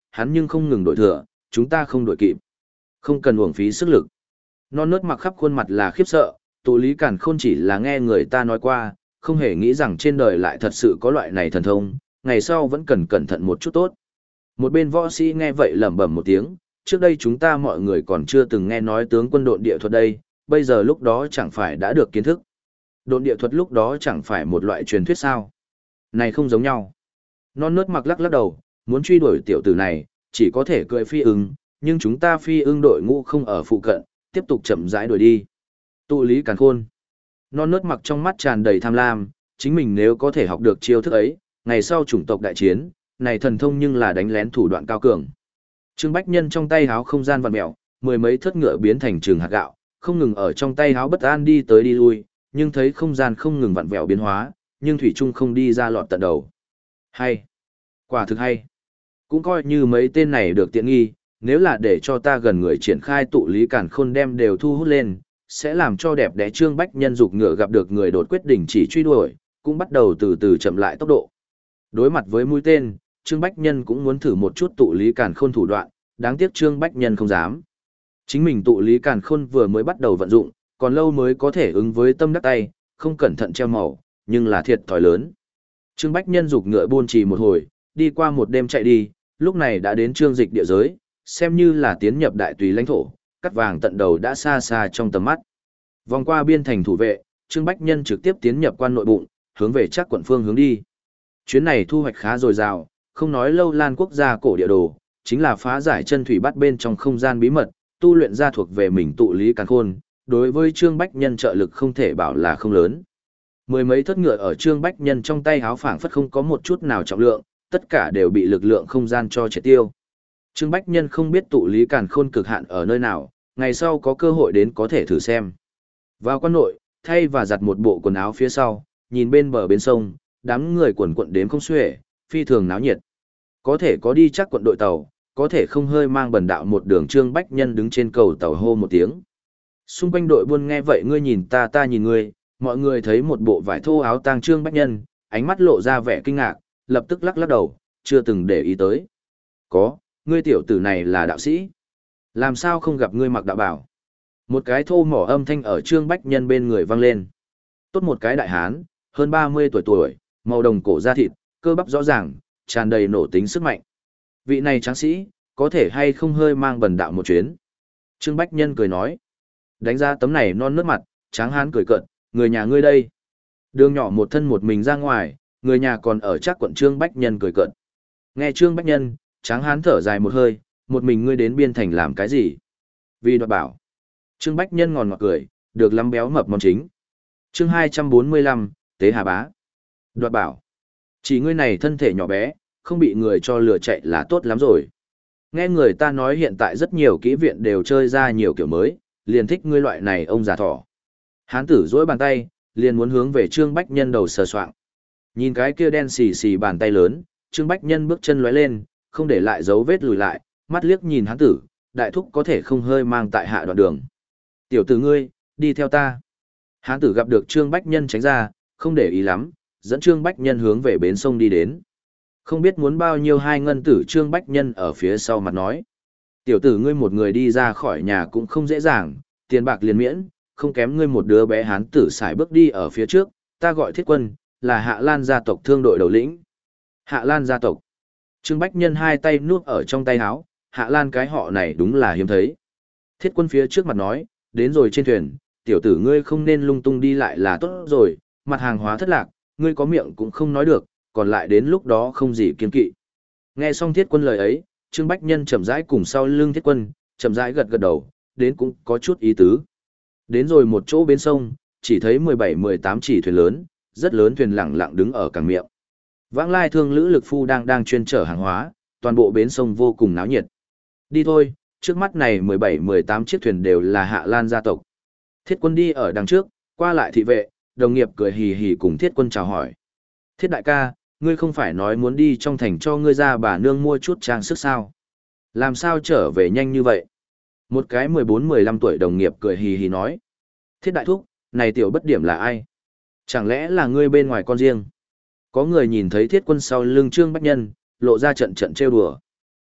hắn nhưng không ngừng đổi thừa, chúng ta không đổi kịp. Không cần uổng phí sức lực. Non nớt mặc khắp khuôn mặt là khiếp sợ, tụ lý càn khôn chỉ là nghe người ta nói qua, không hề nghĩ rằng trên đời lại thật sự có loại này thần thông, ngày sau vẫn cần cẩn thận một chút tốt. Một bên võ sĩ nghe vậy lẩm bẩm một tiếng, trước đây chúng ta mọi người còn chưa từng nghe nói tướng quân độn địa thuật đây, bây giờ lúc đó chẳng phải đã được kiến thức. Độn địa thuật lúc đó chẳng phải một loại truyền thuyết sao? Này không giống nhau. Non nớt mặc lắc lắc đầu, muốn truy đuổi tiểu tử này, chỉ có thể cười phi ưng, nhưng chúng ta phi ưng đội ngũ không ở phụ cận, tiếp tục chậm rãi đuổi đi. Tụ lý càn khôn. Non nớt mặc trong mắt tràn đầy tham lam, chính mình nếu có thể học được chiêu thức ấy, ngày sau chủng tộc đại chiến, này thần thông nhưng là đánh lén thủ đoạn cao cường. Trương Bách Nhân trong tay háo không gian vặn mèo, mười mấy thất ngựa biến thành trường hạt gạo, không ngừng ở trong tay háo bất an đi tới đi lui, nhưng thấy không gian không ngừng vặn vẹo biến hóa, nhưng thủy trung không đi ra lọt tận đầu. Hay, quả thực hay. Cũng coi như mấy tên này được tiện nghi, nếu là để cho ta gần người triển khai tụ lý càn khôn đem đều thu hút lên, sẽ làm cho đẹp đẽ Trương Bách Nhân dục ngựa gặp được người đột quyết đỉnh chỉ truy đuổi, cũng bắt đầu từ từ chậm lại tốc độ. Đối mặt với mũi tên, Trương Bách Nhân cũng muốn thử một chút tụ lý càn khôn thủ đoạn, đáng tiếc Trương Bách Nhân không dám. Chính mình tụ lý càn khôn vừa mới bắt đầu vận dụng, còn lâu mới có thể ứng với tâm đắc tay, không cẩn thận treo màu, nhưng là thiệt thòi lớn. Trương Bách Nhân dục ngựa buôn trì một hồi, đi qua một đêm chạy đi, lúc này đã đến Trương Dịch địa giới, xem như là tiến nhập đại tùy lãnh thổ, cắt vàng tận đầu đã xa xa trong tầm mắt. Vòng qua biên thành thủ vệ, Trương Bách Nhân trực tiếp tiến nhập quan nội bụng, hướng về chắc quận phương hướng đi. Chuyến này thu hoạch khá dồi dào, không nói lâu lan quốc gia cổ địa đồ, chính là phá giải chân thủy bắt bên trong không gian bí mật, tu luyện ra thuộc về mình tụ lý càn khôn, đối với Trương Bách Nhân trợ lực không thể bảo là không lớn. Mười mấy thất ngựa ở Trương Bách Nhân trong tay háo phảng phất không có một chút nào trọng lượng, tất cả đều bị lực lượng không gian cho triệt tiêu. Trương Bách Nhân không biết tụ lý càn khôn cực hạn ở nơi nào, ngày sau có cơ hội đến có thể thử xem. Vào quan nội, thay và giặt một bộ quần áo phía sau, nhìn bên bờ bên sông, đám người quần quận đếm không xuể, phi thường náo nhiệt. Có thể có đi chắc quận đội tàu, có thể không hơi mang bần đạo một đường. Trương Bách Nhân đứng trên cầu tàu hô một tiếng. Xung quanh đội buôn nghe vậy ngươi nhìn ta ta nhìn ngươi, mọi người thấy một bộ vải thô áo tang Trương Bách Nhân, ánh mắt lộ ra vẻ kinh ngạc, lập tức lắc lắc đầu, chưa từng để ý tới. Có, ngươi tiểu tử này là đạo sĩ. Làm sao không gặp ngươi mặc đạo bảo? Một cái thô mỏ âm thanh ở Trương Bách Nhân bên người vang lên. Tốt một cái đại hán, hơn ba mươi tuổi tuổi, màu đồng cổ da thịt, cơ bắp rõ ràng, tràn đầy nổ tính sức mạnh. Vị này tráng sĩ, có thể hay không hơi mang bần đạo một chuyến? Trương Bách Nhân cười nói. Đánh ra tấm này non nước mặt, tráng hán cười cợt, người nhà ngươi đây. Đường nhỏ một thân một mình ra ngoài, người nhà còn ở chắc quận. Trương Bách Nhân cười cợt. Nghe Trương Bách Nhân, tráng hán thở dài một hơi, một mình ngươi đến biên thành làm cái gì? Vì đoạt bảo. Trương Bách Nhân ngòn ngọt cười, được lắm béo mập món chính. Chương hai trăm bốn mươi lăm, Tế Hà Bá. Đoạt bảo. Chỉ ngươi này thân thể nhỏ bé, không bị người cho lừa chạy là tốt lắm rồi. Nghe người ta nói hiện tại rất nhiều kỹ viện đều chơi ra nhiều kiểu mới, liền thích ngươi loại này ông già thỏ. Hán tử duỗi bàn tay, liền muốn hướng về Trương Bách Nhân đầu sờ soạng. Nhìn cái kia đen xì xì bàn tay lớn, Trương Bách Nhân bước chân lóe lên, không để lại dấu vết lùi lại, mắt liếc nhìn hán tử, đại thúc có thể không hơi mang tại hạ đoạn đường. Tiểu tử ngươi, đi theo ta. Hán tử gặp được Trương Bách Nhân tránh ra, không để ý lắm, dẫn Trương Bách Nhân hướng về bến sông đi đến. Không biết muốn bao nhiêu hai ngân tử. Trương Bách Nhân ở phía sau mặt nói. Tiểu tử ngươi một người đi ra khỏi nhà cũng không dễ dàng, tiền bạc liền miễn, không kém ngươi một đứa bé hán tử xài bước đi ở phía trước, ta gọi Thiết Quân, là Hạ Lan gia tộc thương đội đầu lĩnh. Hạ Lan gia tộc. Trương Bách Nhân hai tay nuốt ở trong tay áo, Hạ Lan cái họ này đúng là hiếm thấy. Thiết Quân phía trước mặt nói, đến rồi trên thuyền, tiểu tử ngươi không nên lung tung đi lại là tốt rồi, mặt hàng hóa thất lạc, ngươi có miệng cũng không nói được, còn lại đến lúc đó không gì kiên kỵ. Nghe xong Thiết Quân lời ấy, Trương Bách Nhân chậm rãi cùng sau lưng Thiết Quân, chậm rãi gật gật đầu, đến cũng có chút ý tứ. Đến rồi một chỗ bến sông, chỉ thấy mười bảy mười tám chỉ thuyền lớn, rất lớn thuyền lặng lặng đứng ở cảng miệng. Vãng lai thương lữ lực phu đang đang chuyên chở hàng hóa, toàn bộ bến sông vô cùng náo nhiệt. Đi thôi, trước mắt này mười bảy mười tám chiếc thuyền đều là Hạ Lan gia tộc. Thiết Quân đi ở đằng trước, qua lại thị vệ, đồng nghiệp cười hì hì cùng Thiết Quân chào hỏi. Thiết đại ca, ngươi không phải nói muốn đi trong thành cho ngươi ra bà nương mua chút trang sức sao? Làm sao trở về nhanh như vậy? Một cái mười bốn mười lăm tuổi đồng nghiệp cười hì hì nói. Thiết đại thúc, này tiểu bất điểm là ai? Chẳng lẽ là ngươi bên ngoài con riêng? Có người nhìn thấy Thiết Quân sau lưng Trương Bách Nhân, lộ ra trận trận trêu đùa.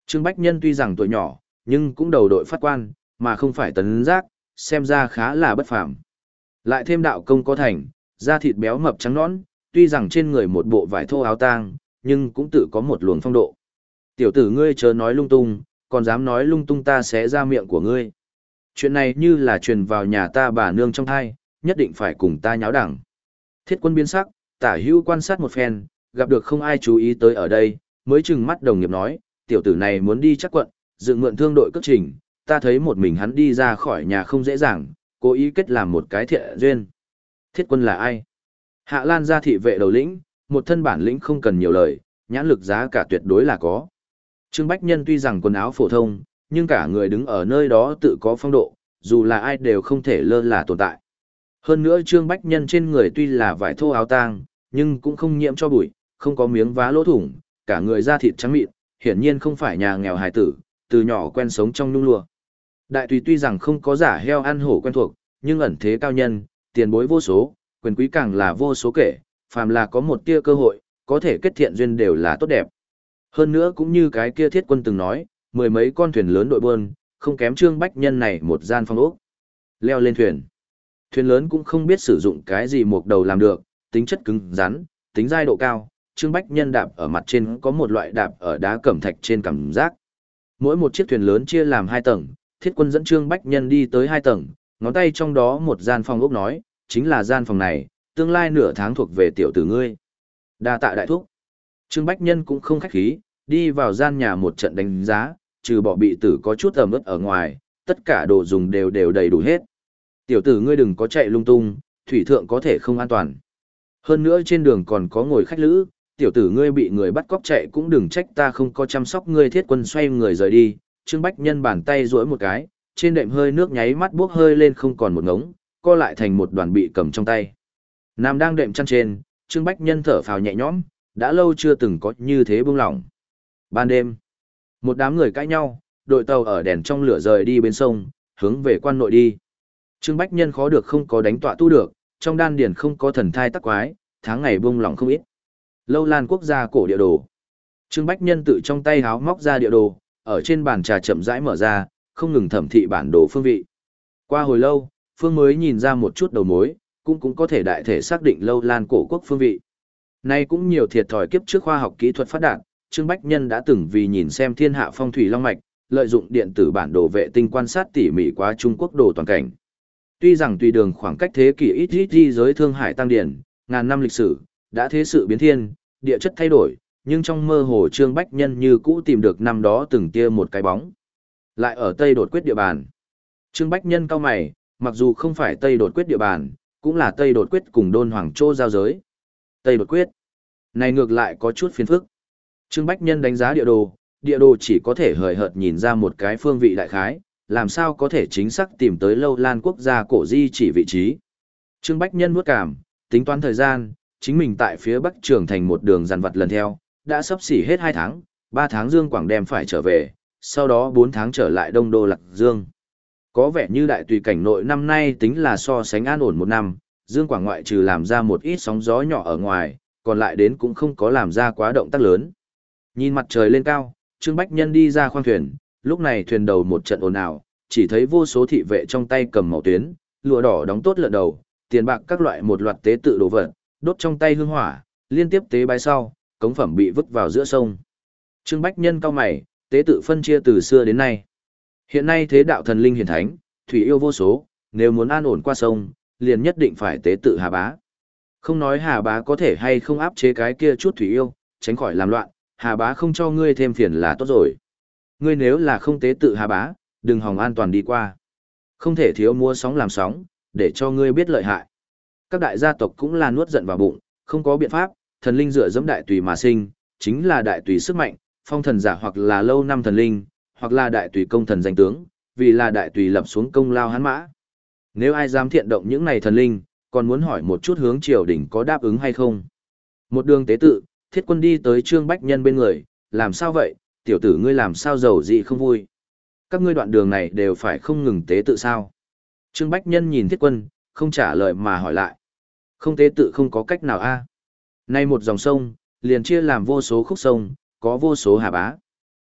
Trương Bách Nhân tuy rằng tuổi nhỏ, nhưng cũng đầu đội phát quan, mà không phải tấn giác, xem ra khá là bất phàm. Lại thêm đạo công có thành, da thịt béo mập trắng nõn, tuy rằng trên người một bộ vải thô áo tang, nhưng cũng tự có một luồng phong độ. Tiểu tử ngươi chớ nói lung tung, còn dám nói lung tung ta sẽ ra miệng của ngươi. Chuyện này như là truyền vào nhà ta bà nương trong thai, nhất định phải cùng ta nháo đẳng. Thiết Quân biến sắc, tả hữu quan sát một phen, gặp được không ai chú ý tới ở đây, mới trừng mắt đồng nghiệp nói, tiểu tử này muốn đi chắc quận, dựng mượn thương đội cất trình, ta thấy một mình hắn đi ra khỏi nhà không dễ dàng, cố ý kết làm một cái thiện duyên. Thiết Quân là ai? Hạ Lan gia thị vệ đầu lĩnh, một thân bản lĩnh không cần nhiều lời, nhãn lực giá cả tuyệt đối là có. Trương Bách Nhân tuy rằng quần áo phổ thông, nhưng cả người đứng ở nơi đó tự có phong độ, dù là ai đều không thể lơ là tồn tại. Hơn nữa Trương Bách Nhân trên người tuy là vải thô áo tang, nhưng cũng không nhiễm cho bụi, không có miếng vá lỗ thủng, cả người da thịt trắng mịn, hiển nhiên không phải nhà nghèo hài tử, từ nhỏ quen sống trong nhung lụa. Đại tùy tuy rằng không có giả heo ăn hổ quen thuộc, nhưng ẩn thế cao nhân, tiền bối vô số, quyền quý càng là vô số kể, phàm là có một tia cơ hội, có thể kết thiện duyên đều là tốt đẹp. Hơn nữa cũng như cái kia Thiết Quân từng nói, mười mấy con thuyền lớn đội buôn, không kém Trương Bách Nhân này một gian phòng ốc. Leo lên thuyền. Thuyền lớn cũng không biết sử dụng cái gì một đầu làm được, tính chất cứng rắn, tính dai độ cao, Trương Bách Nhân đạp ở mặt trên có một loại đạp ở đá cẩm thạch trên cảm giác. Mỗi một chiếc thuyền lớn chia làm hai tầng, Thiết Quân dẫn Trương Bách Nhân đi tới hai tầng, ngón tay trong đó một gian phòng ốc nói, chính là gian phòng này, tương lai nửa tháng thuộc về tiểu tử ngươi. Đa tạ đại thúc. Trương Bách Nhân cũng không khách khí, đi vào gian nhà một trận đánh giá, trừ bỏ bị tử có chút ẩm ướt ở ngoài, tất cả đồ dùng đều đều đầy đủ hết. Tiểu tử ngươi đừng có chạy lung tung, thủy thượng có thể không an toàn. Hơn nữa trên đường còn có ngồi khách lữ, tiểu tử ngươi bị người bắt cóc chạy cũng đừng trách ta không có chăm sóc ngươi. Thiết Quân xoay người rời đi, Trương Bách Nhân bàn tay duỗi một cái, trên đệm hơi nước nháy mắt bốc hơi lên không còn một ngống, co lại thành một đoàn bị cầm trong tay. Nam đang đệm chăn trên, Trương Bách Nhân thở phào nhẹ nhõm, đã lâu chưa từng có như thế buông lỏng. Ban đêm, một đám người cãi nhau, đội tàu ở đèn trong lửa rời đi bên sông, hướng về quan nội đi. Trương Bách Nhân khó được không có đánh tọa tu được, trong đan điền không có thần thai tắc quái, tháng ngày buông lỏng không ít. Lâu Lan quốc gia cổ địa đồ. Trương Bách Nhân tự trong tay háo móc ra địa đồ, ở trên bàn trà chậm rãi mở ra, không ngừng thẩm thị bản đồ phương vị. Qua hồi lâu, Phương mới nhìn ra một chút đầu mối, cũng cũng có thể đại thể xác định Lâu Lan cổ quốc phương vị. Nay cũng nhiều thiệt thòi kiếp trước khoa học kỹ thuật phát đạt, Trương Bách Nhân đã từng vì nhìn xem thiên hạ phong thủy long mạch, lợi dụng điện tử bản đồ vệ tinh quan sát tỉ mỉ quá Trung Quốc đồ toàn cảnh. Tuy rằng tùy đường khoảng cách thế kỷ ít ít di giới Thương Hải tăng điển, ngàn năm lịch sử, đã thế sự biến thiên, địa chất thay đổi, nhưng trong mơ hồ Trương Bách Nhân như cũ tìm được năm đó từng tia một cái bóng. Lại ở Tây đột quyết địa bàn. Trương Bách Nhân cao mày, mặc dù không phải Tây đột quyết địa bàn, cũng là Tây đột quyết cùng Đôn Hoàng Châu giao giới. Tây đột quyết. Này ngược lại có chút phiền phức. Trương Bách Nhân đánh giá địa đồ, địa đồ chỉ có thể hời hợt nhìn ra một cái phương vị đại khái, làm sao có thể chính xác tìm tới Lâu Lan quốc gia cổ di chỉ vị trí. Trương Bách Nhân bước cảm, tính toán thời gian, chính mình tại phía Bắc Trường Thành một đường dàn vặt lần theo, đã sắp xỉ hết hai tháng, ba tháng Dương Quảng đem phải trở về, sau đó bốn tháng trở lại Đông Đô Lạc Dương. Có vẻ như đại tùy cảnh nội năm nay tính là so sánh an ổn một năm, Dương Quảng ngoại trừ làm ra một ít sóng gió nhỏ ở ngoài, còn lại đến cũng không có làm ra quá động tác lớn. Nhìn mặt trời lên cao, Trương Bách Nhân đi ra khoang thuyền, lúc này thuyền đầu một trận ồn ào, chỉ thấy vô số thị vệ trong tay cầm màu tuyến, lụa đỏ đóng tốt lợn đầu, tiền bạc các loại một loạt tế tự đồ vật, đốt trong tay hương hỏa, liên tiếp tế bái sau, cống phẩm bị vứt vào giữa sông. Trương Bách Nhân cau mày, tế tự phân chia từ xưa đến nay. Hiện nay thế đạo thần linh hiển thánh, thủy yêu vô số, nếu muốn an ổn qua sông, liền nhất định phải tế tự Hà Bá. Không nói Hà Bá có thể hay không áp chế cái kia chút thủy yêu, tránh khỏi làm loạn, Hà Bá không cho ngươi thêm phiền là tốt rồi. Ngươi nếu là không tế tự Hà Bá, đừng hòng an toàn đi qua. Không thể thiếu mua sóng làm sóng, để cho ngươi biết lợi hại. Các đại gia tộc cũng là nuốt giận vào bụng, không có biện pháp, thần linh dựa dẫm đại tùy mà sinh, chính là đại tùy sức mạnh, phong thần giả hoặc là lâu năm thần linh, hoặc là đại tùy công thần danh tướng, vì là đại tùy lập xuống công lao hắn mã. Nếu ai dám thiện động những này thần linh, còn muốn hỏi một chút hướng triều đình có đáp ứng hay không. Một đường tế tự, Thiết Quân đi tới Trương Bách Nhân bên người, làm sao vậy, tiểu tử ngươi làm sao giàu dị không vui. Các ngươi đoạn đường này đều phải không ngừng tế tự sao. Trương Bách Nhân nhìn Thiết Quân, không trả lời mà hỏi lại. Không tế tự không có cách nào a. Nay một dòng sông, liền chia làm vô số khúc sông, có vô số hà bá.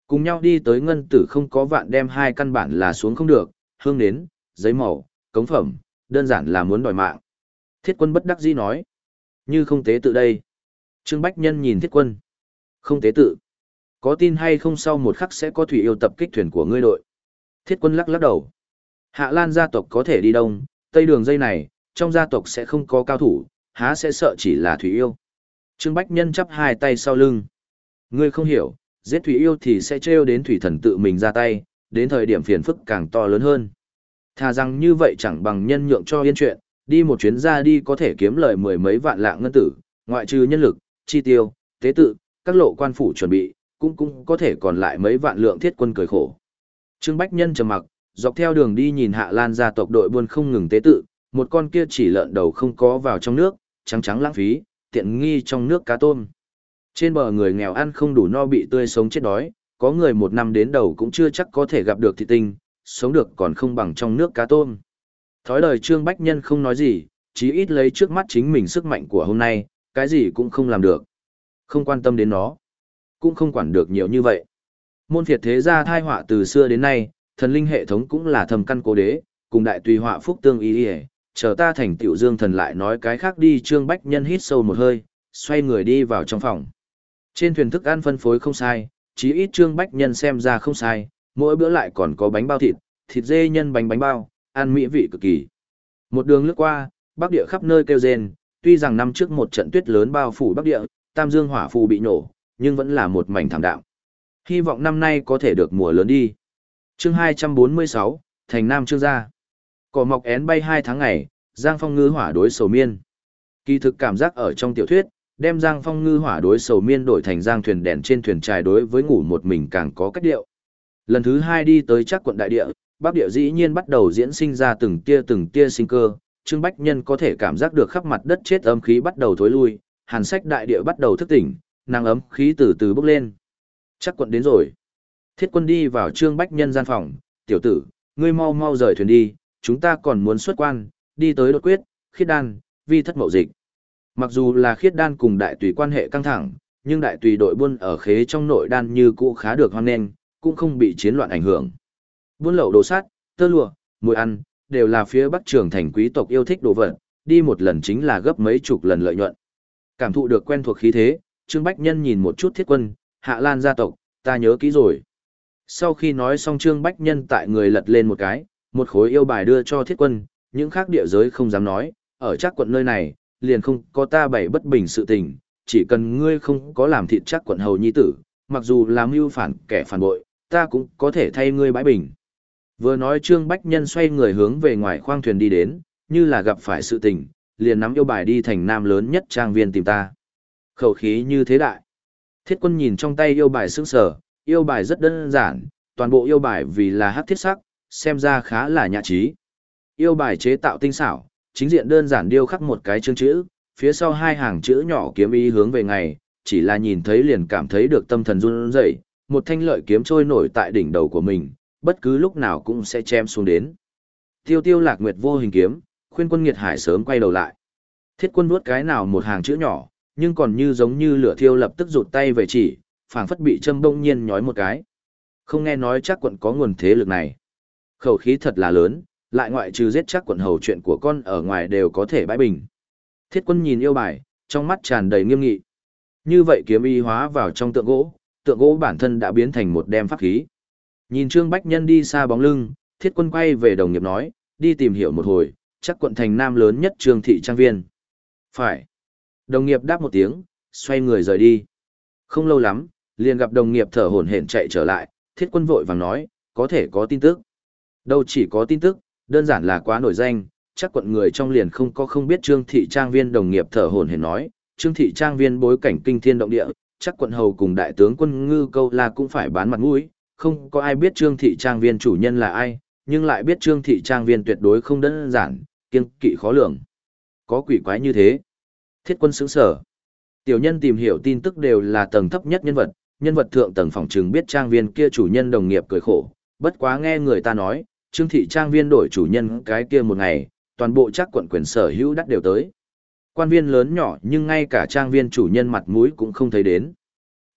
Cùng nhau đi tới ngân tử không có vạn đem hai căn bản là xuống không được, hương nến, giấy màu, cống phẩm, đơn giản là muốn đòi mạng. Thiết quân bất đắc dĩ nói. Như không tế tự đây. Trương Bách Nhân nhìn thiết quân. Không tế tự. Có tin hay không sau một khắc sẽ có thủy yêu tập kích thuyền của ngươi đội. Thiết quân lắc lắc đầu. Hạ Lan gia tộc có thể đi đông, tây đường dây này, trong gia tộc sẽ không có cao thủ, há sẽ sợ chỉ là thủy yêu. Trương Bách Nhân chắp hai tay sau lưng. Ngươi không hiểu, giết thủy yêu thì sẽ trêu đến thủy thần tự mình ra tay, đến thời điểm phiền phức càng to lớn hơn. Thà rằng như vậy chẳng bằng nhân nhượng cho yên chuyện, đi một chuyến ra đi có thể kiếm lời mười mấy vạn lạng ngân tử, ngoại trừ nhân lực, chi tiêu, tế tự, các lộ quan phủ chuẩn bị, cũng cũng có thể còn lại mấy vạn lượng. Thiết quân cười khổ. Trương Bách Nhân trầm mặc, dọc theo đường đi nhìn Hạ Lan gia tộc đội buôn không ngừng tế tự, một con kia chỉ lợn đầu không có vào trong nước, trắng trắng lãng phí, tiện nghi trong nước cá tôm. Trên bờ người nghèo ăn không đủ no bị tươi sống chết đói, có người một năm đến đầu cũng chưa chắc có thể gặp được thịt tinh, sống được còn không bằng trong nước cá tôm. Thói đời Trương Bách Nhân không nói gì, chí ít lấy trước mắt chính mình sức mạnh của hôm nay, cái gì cũng không làm được. Không quan tâm đến nó, cũng không quản được nhiều như vậy. Môn phiệt thế gia thai họa từ xưa đến nay, thần linh hệ thống cũng là thầm căn cố đế, cùng đại tùy họa phúc tương ý ý, chờ ta thành tiểu dương thần lại nói cái khác đi. Trương Bách Nhân hít sâu một hơi, xoay người đi vào trong phòng. Trên thuyền thức ăn phân phối không sai, chí ít Trương Bách Nhân xem ra không sai, mỗi bữa lại còn có bánh bao thịt, thịt dê nhân bánh bánh bao, ăn mỹ vị cực kỳ. Một đường lướt qua, Bắc Địa khắp nơi kêu rên, tuy rằng năm trước một trận tuyết lớn bao phủ Bắc Địa, Tam Dương hỏa phù bị nổ, nhưng vẫn là một mảnh thảm đạm. Hy vọng năm nay có thể được mùa lớn đi. Chương hai trăm bốn mươi sáu, Thành Nam Trương gia. Cỏ mọc én bay hai tháng ngày, Giang Phong ngư hỏa đối sầu miên. Kỳ thực cảm giác ở trong tiểu thuyết, đem Giang Phong ngư hỏa đối sầu miên đổi thành Giang thuyền đèn trên thuyền trài đối với ngủ một mình càng có cách điệu. Lần thứ hai đi tới chắc quận đại địa, Bắc Địa dĩ nhiên bắt đầu diễn sinh ra từng tia từng tia sinh cơ, Trương Bách Nhân có thể cảm giác được khắp mặt đất chết âm khí bắt đầu thối lui, hàn sách đại địa bắt đầu thức tỉnh, năng ấm khí từ từ bốc lên. Chắc quận đến rồi. Thiết quân đi vào Trương Bách Nhân gian phòng, tiểu tử, ngươi mau mau rời thuyền đi, chúng ta còn muốn xuất quan, đi tới đột quyết, khiết đan, vi thất mậu dịch. Mặc dù là khiết đan cùng đại tùy quan hệ căng thẳng, nhưng đại tùy đội buôn ở khế trong nội đan như cũ khá được hoan nghênh, cũng không bị chiến loạn ảnh hưởng. Buôn lậu đồ sắt, tơ lụa, mùi ăn, đều là phía Bắc Trường thành quý tộc yêu thích đồ vật, đi một lần chính là gấp mấy chục lần lợi nhuận. Cảm thụ được quen thuộc khí thế, Trương Bách Nhân nhìn một chút thiết quân, Hạ Lan gia tộc, ta nhớ kỹ rồi. Sau khi nói xong Trương Bách Nhân tại người lật lên một cái, một khối yêu bài đưa cho thiết quân, những khác địa giới không dám nói, ở chắc quận nơi này, liền không có ta bày bất bình sự tình, chỉ cần ngươi không có làm thịt chắc quận hầu nhi tử, mặc dù làm mưu phản kẻ phản bội, ta cũng có thể thay ngươi bãi bình. Vừa nói Trương Bách Nhân xoay người hướng về ngoài khoang thuyền đi đến, như là gặp phải sự tình, liền nắm yêu bài đi thành nam lớn nhất trang viên tìm ta. Khẩu khí như thế đại. Thiết quân nhìn trong tay yêu bài sững sờ, yêu bài rất đơn giản, toàn bộ yêu bài vì là hắc thiết sắc, xem ra khá là nhã trí. Yêu bài chế tạo tinh xảo, chính diện đơn giản điêu khắc một cái chương chữ, phía sau hai hàng chữ nhỏ kiếm ý hướng về ngày, chỉ là nhìn thấy liền cảm thấy được tâm thần run rẩy, một thanh lợi kiếm trôi nổi tại đỉnh đầu của mình, bất cứ lúc nào cũng sẽ chém xuống đến. Tiêu Tiêu Lạc Nguyệt vô hình kiếm, khuyên quân Nghiệt Hải sớm quay đầu lại. Thiết quân nuốt cái nào một hàng chữ nhỏ, nhưng còn như giống như lửa thiêu lập tức rụt tay về chỉ, phảng phất bị châm bông nhiên nhói một cái. Không nghe nói chắc quận có nguồn thế lực này. Khẩu khí thật là lớn, lại ngoại trừ giết chắc quận hầu chuyện của con ở ngoài đều có thể bãi bình. Thiết quân nhìn yêu bài, trong mắt tràn đầy nghiêm nghị. Như vậy kiếm y hóa vào trong tượng gỗ, tượng gỗ bản thân đã biến thành một đem pháp khí. Nhìn Trương Bách Nhân đi xa bóng lưng, thiết quân quay về đồng nghiệp nói, đi tìm hiểu một hồi, chắc quận thành nam lớn nhất Trương thị trang viên. Phải. Đồng nghiệp đáp một tiếng, xoay người rời đi. Không lâu lắm, liền gặp đồng nghiệp thở hổn hển chạy trở lại, thiết quân vội vàng nói, có thể có tin tức. Đâu chỉ có tin tức, đơn giản là quá nổi danh, chắc quận người trong liền không có không biết Trương thị trang viên. Đồng nghiệp thở hổn hển nói, Trương thị trang viên bối cảnh kinh thiên động địa, chắc quận hầu cùng đại tướng quân Ngư Câu La cũng phải bán mặt mũi, không có ai biết Trương thị trang viên chủ nhân là ai, nhưng lại biết Trương thị trang viên tuyệt đối không đơn giản, kiêng kỵ khó lường. Có quỷ quái như thế. Thiết quân sững sở. Tiểu nhân tìm hiểu tin tức đều là tầng thấp nhất nhân vật, nhân vật thượng tầng phòng trừng biết trang viên kia chủ nhân. Đồng nghiệp cười khổ, bất quá nghe người ta nói, Trương thị trang viên đổi chủ nhân cái kia một ngày, toàn bộ chắc quận quyền sở hữu đắt đều tới. Quan viên lớn nhỏ nhưng ngay cả trang viên chủ nhân mặt mũi cũng không thấy đến.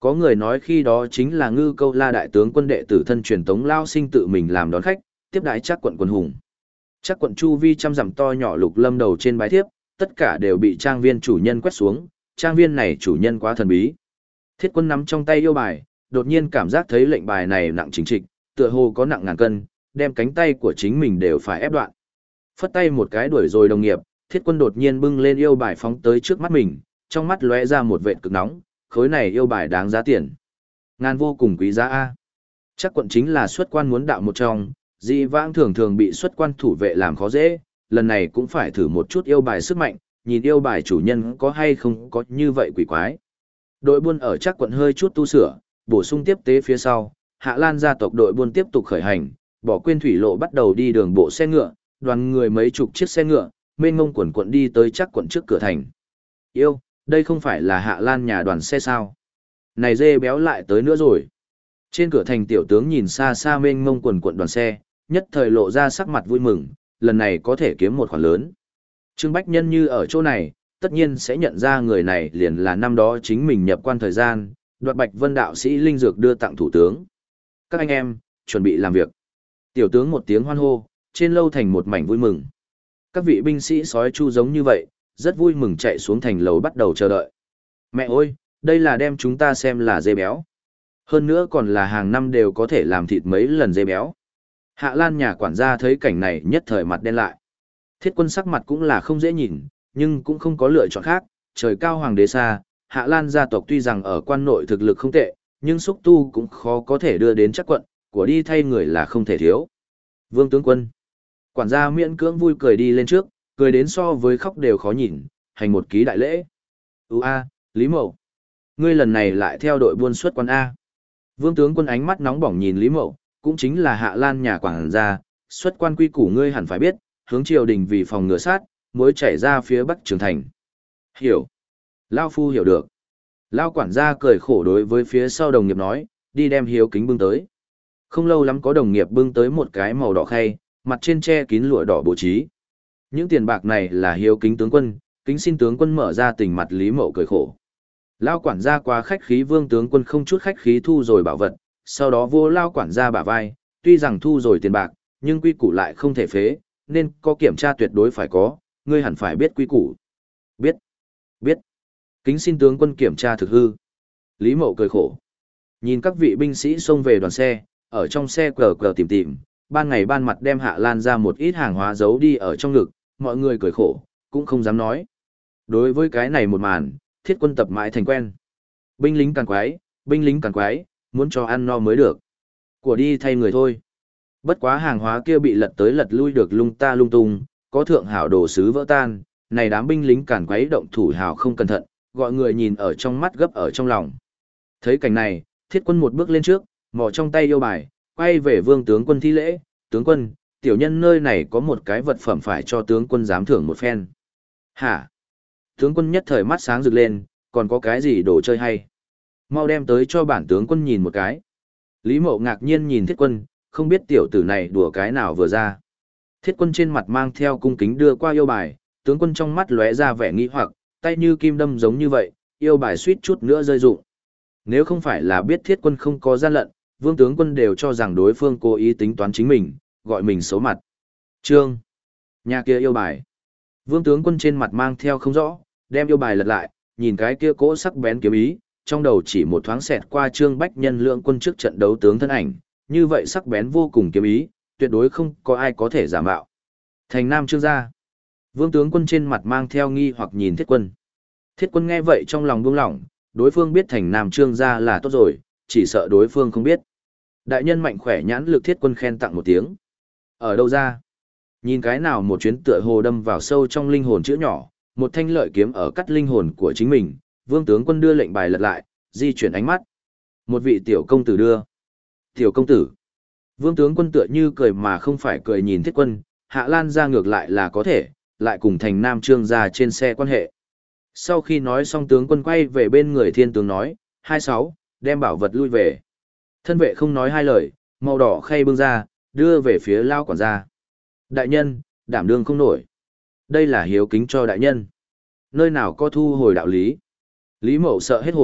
Có người nói khi đó chính là Ngư Câu La đại tướng quân đệ tử thân truyền Tống Lao Sinh tự mình làm đón khách, tiếp đãi Trác quận quân hùng. Trác quận chu vi trăm dặm to nhỏ lục lâm đầu trên bái thiếp, tất cả đều bị trang viên chủ nhân quét xuống, trang viên này chủ nhân quá thần bí. Thiết Quân nắm trong tay yêu bài, đột nhiên cảm giác thấy lệnh bài này nặng chính trịch, tựa hồ có nặng ngàn cân, đem cánh tay của chính mình đều phải ép đoạn. Phất tay một cái đuổi rồi đồng nghiệp, Thiết Quân đột nhiên bưng lên yêu bài phóng tới trước mắt mình, trong mắt lóe ra một vệt cực nóng, khối này yêu bài đáng giá tiền. Ngàn vô cùng quý giá a. Chắc quận chính là xuất quan muốn đạo một trong, dị vãng thường thường bị xuất quan thủ vệ làm khó dễ, lần này cũng phải thử một chút yêu bài sức mạnh, nhìn yêu bài chủ nhân có hay không có như vậy quỷ quái. Đội buôn ở chắc quận hơi chút tu sửa, bổ sung tiếp tế phía sau, Hạ Lan gia tộc đội buôn tiếp tục khởi hành, bỏ quên thủy lộ bắt đầu đi đường bộ xe ngựa, đoàn người mấy chục chiếc xe ngựa, mênh mông quần quận đi tới chắc quận trước cửa thành. Yêu, đây không phải là Hạ Lan nhà đoàn xe sao? Này dê béo lại tới nữa rồi. Trên cửa thành tiểu tướng nhìn xa xa mênh mông quần quận đoàn xe, nhất thời lộ ra sắc mặt vui mừng, lần này có thể kiếm một khoản lớn. Trương Bách Nhân như ở chỗ này, tất nhiên sẽ nhận ra người này liền là năm đó chính mình nhập quan thời gian, đoạt Bạch Vân đạo sĩ linh dược đưa tặng thủ tướng. Các anh em, chuẩn bị làm việc. Tiểu tướng một tiếng hoan hô, trên lâu thành một mảnh vui mừng. Các vị binh sĩ sói chu giống như vậy, rất vui mừng chạy xuống thành lầu bắt đầu chờ đợi. Mẹ ơi, đây là đem chúng ta xem là dê béo. Hơn nữa còn là hàng năm đều có thể làm thịt mấy lần dê béo. Hạ Lan nhà quản gia thấy cảnh này nhất thời mặt đen lại. Thiết Quân sắc mặt cũng là không dễ nhìn, nhưng cũng không có lựa chọn khác, trời cao hoàng đế xa, Hạ Lan gia tộc tuy rằng ở quan nội thực lực không tệ, nhưng xúc tu cũng khó có thể đưa đến chắc quận, của đi thay người là không thể thiếu. Vương tướng quân. Quản gia miễn cưỡng vui cười đi lên trước, cười đến so với khóc đều khó nhìn, hành một ký đại lễ. Ú a, Lý Mậu. Ngươi lần này lại theo đội buôn xuất quan A. Vương tướng quân ánh mắt nóng bỏng nhìn Lý Mậu, cũng chính là Hạ Lan nhà quản gia, xuất quan quy củ ngươi hẳn phải biết, hướng triều đình vì phòng ngừa sát, muối chảy ra phía bắc trường thành. Hiểu. Lao phu hiểu được. Lao quản gia cười khổ đối với phía sau đồng nghiệp nói, đi đem hiếu kính bưng tới. Không lâu lắm có đồng nghiệp bưng tới một cái màu đỏ khay, mặt trên che kín lụa đỏ bố trí. Những tiền bạc này là hiếu kính tướng quân, kính xin tướng quân mở ra tình mặt Lý Mậu cười khổ. Lao quản gia quá khách khí, Vương tướng quân không chút khách khí thu rồi bảo vật, sau đó vô Lao quản gia bả vai, tuy rằng thu rồi tiền bạc, nhưng quy củ lại không thể phế, nên có kiểm tra tuyệt đối phải có, ngươi hẳn phải biết quy củ. Biết, biết. Kính xin tướng quân kiểm tra thực hư. Lý Mậu cười khổ. Nhìn các vị binh sĩ xông về đoàn xe, ở trong xe cờ cờ tìm tìm, ban ngày ban mặt đem Hạ Lan ra một ít hàng hóa giấu đi ở trong ngực, mọi người cười khổ, cũng không dám nói. Đối với cái này một màn, Thiết Quân tập mãi thành quen. Binh lính càng quái, binh lính càng quái, muốn cho ăn no mới được. Của đi thay người thôi. Bất quá hàng hóa kia bị lật tới lật lui được lung ta lung tung, có thượng hảo đồ sứ vỡ tan, này đám binh lính cản quấy động thủ hảo không cẩn thận, gọi người nhìn ở trong mắt gấp ở trong lòng. Thấy cảnh này, Thiết Quân một bước lên trước, mò trong tay yêu bài, quay về Vương tướng quân thi lễ, tướng quân, tiểu nhân nơi này có một cái vật phẩm phải cho tướng quân giám thưởng một phen. Hả? Tướng quân nhất thời mắt sáng rực lên, còn có cái gì đồ chơi hay? Mau đem tới cho bản tướng quân nhìn một cái. Lý Mậu ngạc nhiên nhìn Thiết Quân, không biết tiểu tử này đùa cái nào vừa ra. Thiết Quân trên mặt mang theo cung kính đưa qua yêu bài, tướng quân trong mắt lóe ra vẻ nghi hoặc, tay như kim đâm giống như vậy, yêu bài suýt chút nữa rơi rụng. Nếu không phải là biết Thiết Quân không có gian lận, Vương tướng quân đều cho rằng đối phương cố ý tính toán chính mình, gọi mình xấu mặt. Trương, nhà kia yêu bài. Vương tướng quân trên mặt mang theo không rõ, đem yêu bài lật lại, nhìn cái kia cỗ sắc bén kiếm ý, trong đầu chỉ một thoáng xẹt qua Trương Bách Nhân lượng quân trước trận đấu tướng thân ảnh, như vậy sắc bén vô cùng kiếm ý, tuyệt đối không có ai có thể giả mạo. Thành Nam Trương gia. Vương tướng quân trên mặt mang theo nghi hoặc nhìn Thiết Quân. Thiết Quân nghe vậy trong lòng buông lỏng, đối phương biết Thành Nam Trương gia là tốt rồi, chỉ sợ đối phương không biết. Đại nhân mạnh khỏe nhãn lực Thiết Quân khen tặng một tiếng. Ở đâu ra? Nhìn cái nào một chuyến tựa hồ đâm vào sâu trong linh hồn chữ nhỏ, một thanh lợi kiếm ở cắt linh hồn của chính mình, Vương tướng quân đưa lệnh bài lật lại, di chuyển ánh mắt. Một vị tiểu công tử đưa. Tiểu công tử. Vương tướng quân tựa như cười mà không phải cười nhìn Thiết Quân, Hạ Lan ra ngược lại là có thể, lại cùng Thành Nam Trương gia trên xe quan hệ. Sau khi nói xong tướng quân quay về bên người thiên tướng nói, hai sáu, đem bảo vật lui về. Thân vệ không nói hai lời, màu đỏ khay bưng ra, đưa về phía Lao quản gia. Đại nhân, đảm đương không nổi. Đây là hiếu kính cho đại nhân. Nơi nào có thu hồi đạo lý. Lý Mậu sợ hết hồn,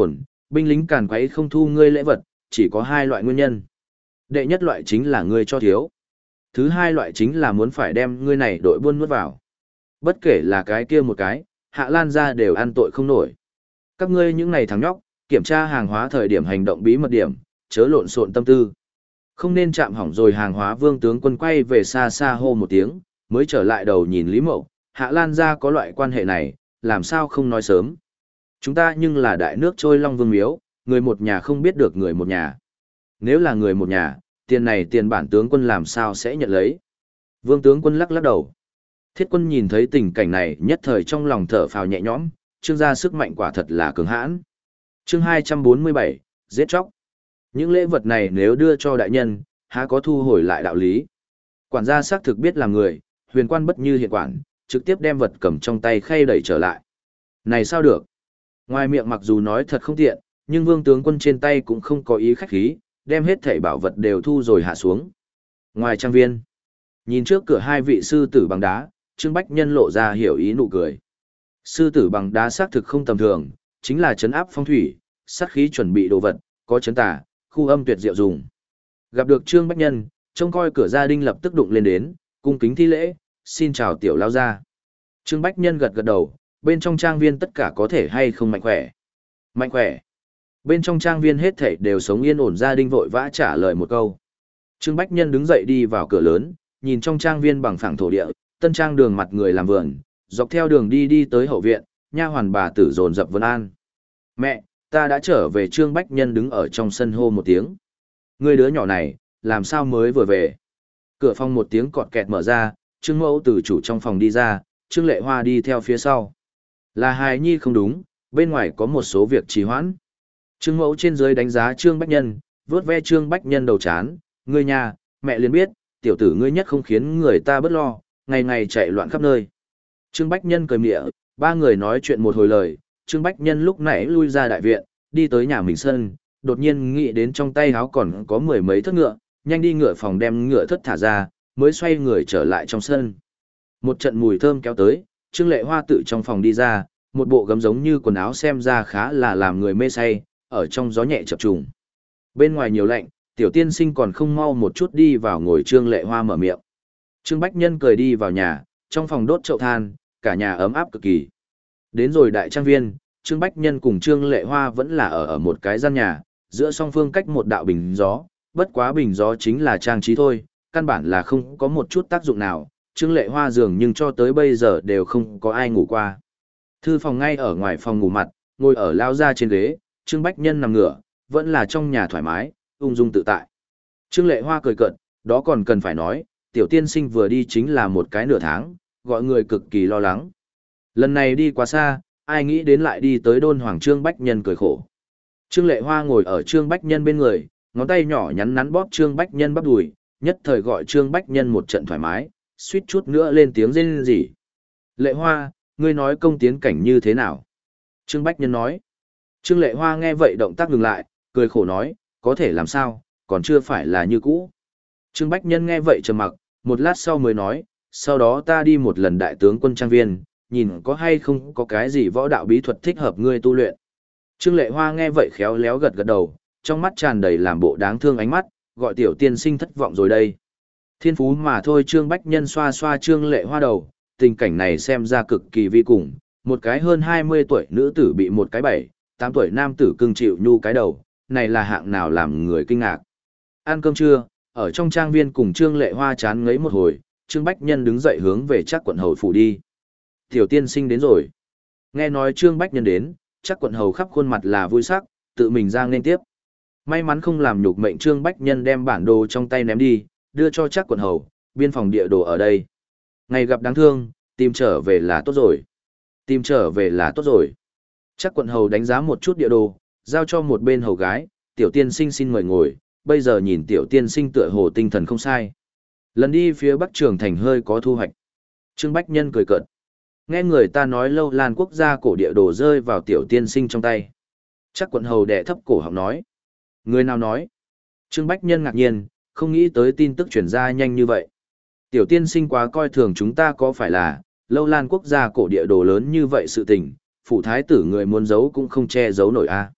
binh lính càn quấy không thu ngươi lễ vật, chỉ có hai loại nguyên nhân. Đệ nhất loại chính là ngươi cho thiếu. Thứ hai loại chính là muốn phải đem ngươi này đội buôn nuốt vào. Bất kể là cái kia một cái, Hạ Lan gia đều ăn tội không nổi. Các ngươi những này thằng nhóc, kiểm tra hàng hóa thời điểm hành động bí mật điểm, chớ lộn xộn tâm tư. Không nên chạm hỏng rồi hàng hóa. Vương tướng quân quay về xa xa hô một tiếng, mới trở lại đầu nhìn Lý Mậu, Hạ Lan gia có loại quan hệ này, làm sao không nói sớm. Chúng ta nhưng là đại nước trôi long vương miếu, người một nhà không biết được người một nhà. Nếu là người một nhà, tiền này tiền bản tướng quân làm sao sẽ nhận lấy. Vương tướng quân lắc lắc đầu. Thiết quân nhìn thấy tình cảnh này nhất thời trong lòng thở phào nhẹ nhõm, Trương gia sức mạnh quả thật là cường hãn. Chương hai trăm bốn mươi bảy, giết chóc. Những lễ vật này nếu đưa cho đại nhân, há có thu hồi lại đạo lý. Quản gia xác thực biết làm người, huyền quan bất như hiện quản, trực tiếp đem vật cầm trong tay khay đẩy trở lại. Này sao được? Ngoài miệng mặc dù nói thật không tiện, nhưng vương tướng quân trên tay cũng không có ý khách khí, đem hết thảy bảo vật đều thu rồi hạ xuống. Ngoài trang viên, nhìn trước cửa hai vị sư tử bằng đá, Trương Bách Nhân lộ ra hiểu ý nụ cười. Sư tử bằng đá xác thực không tầm thường, chính là trấn áp phong thủy, sát khí chuẩn bị đồ vật, có chấn tà, khu âm tuyệt diệu dùng. Gặp được Trương Bách Nhân, trông coi cửa gia đình lập tức đụng lên đến, cung kính thi lễ, xin chào tiểu lao gia. Trương Bách Nhân gật gật đầu, bên trong trang viên tất cả có thể hay không mạnh khỏe. Mạnh khỏe. Bên trong trang viên hết thảy đều sống yên ổn. Gia đình vội vã trả lời một câu. Trương Bách Nhân đứng dậy đi vào cửa lớn, nhìn trong trang viên bằng phẳng thổ địa, tân trang đường mặt người làm vườn, dọc theo đường đi đi tới hậu viện, nha hoàn bà tử dồn dập vân an. Mẹ, ta đã trở về. Trương Bách Nhân đứng ở trong sân hô một tiếng. Người đứa nhỏ này, làm sao mới vừa về? Cửa phòng một tiếng cọt kẹt mở ra, Trương Mẫu từ chủ trong phòng đi ra, Trương Lệ Hoa đi theo phía sau. Là hài nhi không đúng, bên ngoài có một số việc trì hoãn. Trương Mẫu trên dưới đánh giá Trương Bách Nhân, vớt ve Trương Bách Nhân đầu chán, ngươi nhà, mẹ liền biết, tiểu tử ngươi nhất không khiến người ta bất lo, ngày ngày chạy loạn khắp nơi. Trương Bách Nhân cười mỉa, ba người nói chuyện một hồi lời, Trương Bách Nhân lúc nãy lui ra đại viện, đi tới nhà mình sân, đột nhiên nghĩ đến trong tay áo còn có mười mấy thất ngựa, nhanh đi ngựa phòng đem ngựa thất thả ra, mới xoay người trở lại trong sân. Một trận mùi thơm kéo tới, Trương Lệ Hoa tự trong phòng đi ra, một bộ gấm giống như quần áo xem ra khá là làm người mê say, ở trong gió nhẹ chập trùng. Bên ngoài nhiều lạnh, tiểu tiên sinh còn không mau một chút đi vào ngồi. Trương Lệ Hoa mở miệng. Trương Bách Nhân cười đi vào nhà, trong phòng đốt chậu than, cả nhà ấm áp cực kỳ. Đến rồi đại trang viên, Trương Bách Nhân cùng Trương Lệ Hoa vẫn là ở ở một cái gian nhà, giữa song phương cách một đạo bình gió, bất quá bình gió chính là trang trí thôi, căn bản là không có một chút tác dụng nào. Trương Lệ Hoa giường nhưng cho tới bây giờ đều không có ai ngủ qua. Thư phòng ngay ở ngoài phòng ngủ mặt, ngồi ở lao ra trên ghế, Trương Bách Nhân nằm ngửa, vẫn là trong nhà thoải mái, ung dung tự tại. Trương Lệ Hoa cười cợt, đó còn cần phải nói, tiểu tiên sinh vừa đi chính là một cái nửa tháng, gọi người cực kỳ lo lắng. Lần này đi quá xa, ai nghĩ đến lại đi tới đôn hoàng. Trương Bách Nhân cười khổ. Trương Lệ Hoa ngồi ở Trương Bách Nhân bên người, ngón tay nhỏ nhắn nắn bóp Trương Bách Nhân bắp đùi, nhất thời gọi Trương Bách Nhân một trận thoải mái, suýt chút nữa lên tiếng rên rỉ. Lệ Hoa, ngươi nói công tiến cảnh như thế nào? Trương Bách Nhân nói. Trương Lệ Hoa nghe vậy động tác ngừng lại, cười khổ nói, có thể làm sao, còn chưa phải là như cũ. Trương Bách Nhân nghe vậy trầm mặc, một lát sau mới nói, sau đó ta đi một lần đại tướng quân trang viên, nhìn có hay không có cái gì võ đạo bí thuật thích hợp ngươi tu luyện. Trương Lệ Hoa nghe vậy khéo léo gật gật đầu, trong mắt tràn đầy làm bộ đáng thương ánh mắt, gọi tiểu tiên sinh thất vọng rồi đây. Thiên phú mà thôi. Trương Bách Nhân xoa xoa Trương Lệ Hoa đầu, tình cảnh này xem ra cực kỳ vi cùng, một cái hơn hai mươi tuổi nữ tử bị một cái bảy, tám tuổi nam tử cưng chịu nhu cái đầu, này là hạng nào làm người kinh ngạc. Ăn cơm trưa, ở trong trang viên cùng Trương Lệ Hoa chán ngấy một hồi, Trương Bách Nhân đứng dậy hướng về Trác quận hầu phủ đi. Tiểu tiên sinh đến rồi. Nghe nói Trương Bách Nhân đến, Trác quận hầu khắp khuôn mặt là vui sắc, tự mình ra nên tiếp. May mắn không làm nhục mệnh, Trương Bách Nhân đem bản đồ trong tay ném đi, đưa cho Trác quận hầu, biên phòng địa đồ ở đây. Ngày gặp đáng thương, tìm trở về là tốt rồi. Tìm trở về là tốt rồi. Trác quận hầu đánh giá một chút địa đồ, giao cho một bên hầu gái, tiểu tiên sinh xin mời ngồi, bây giờ nhìn tiểu tiên sinh tựa hồ tinh thần không sai. Lần đi phía Bắc Trường Thành hơi có thu hoạch. Trương Bách Nhân cười cợt. Nghe người ta nói Lâu Lan quốc gia cổ địa đồ rơi vào tiểu tiên sinh trong tay. Trác quận hầu đè thấp cổ họng nói. Người nào nói? Trương Bách Nhân ngạc nhiên, không nghĩ tới tin tức truyền ra nhanh như vậy. Tiểu tiên sinh quá coi thường chúng ta có phải là, Lâu Lan quốc gia cổ địa đồ lớn như vậy sự tình, phủ thái tử người muốn giấu cũng không che giấu nổi a.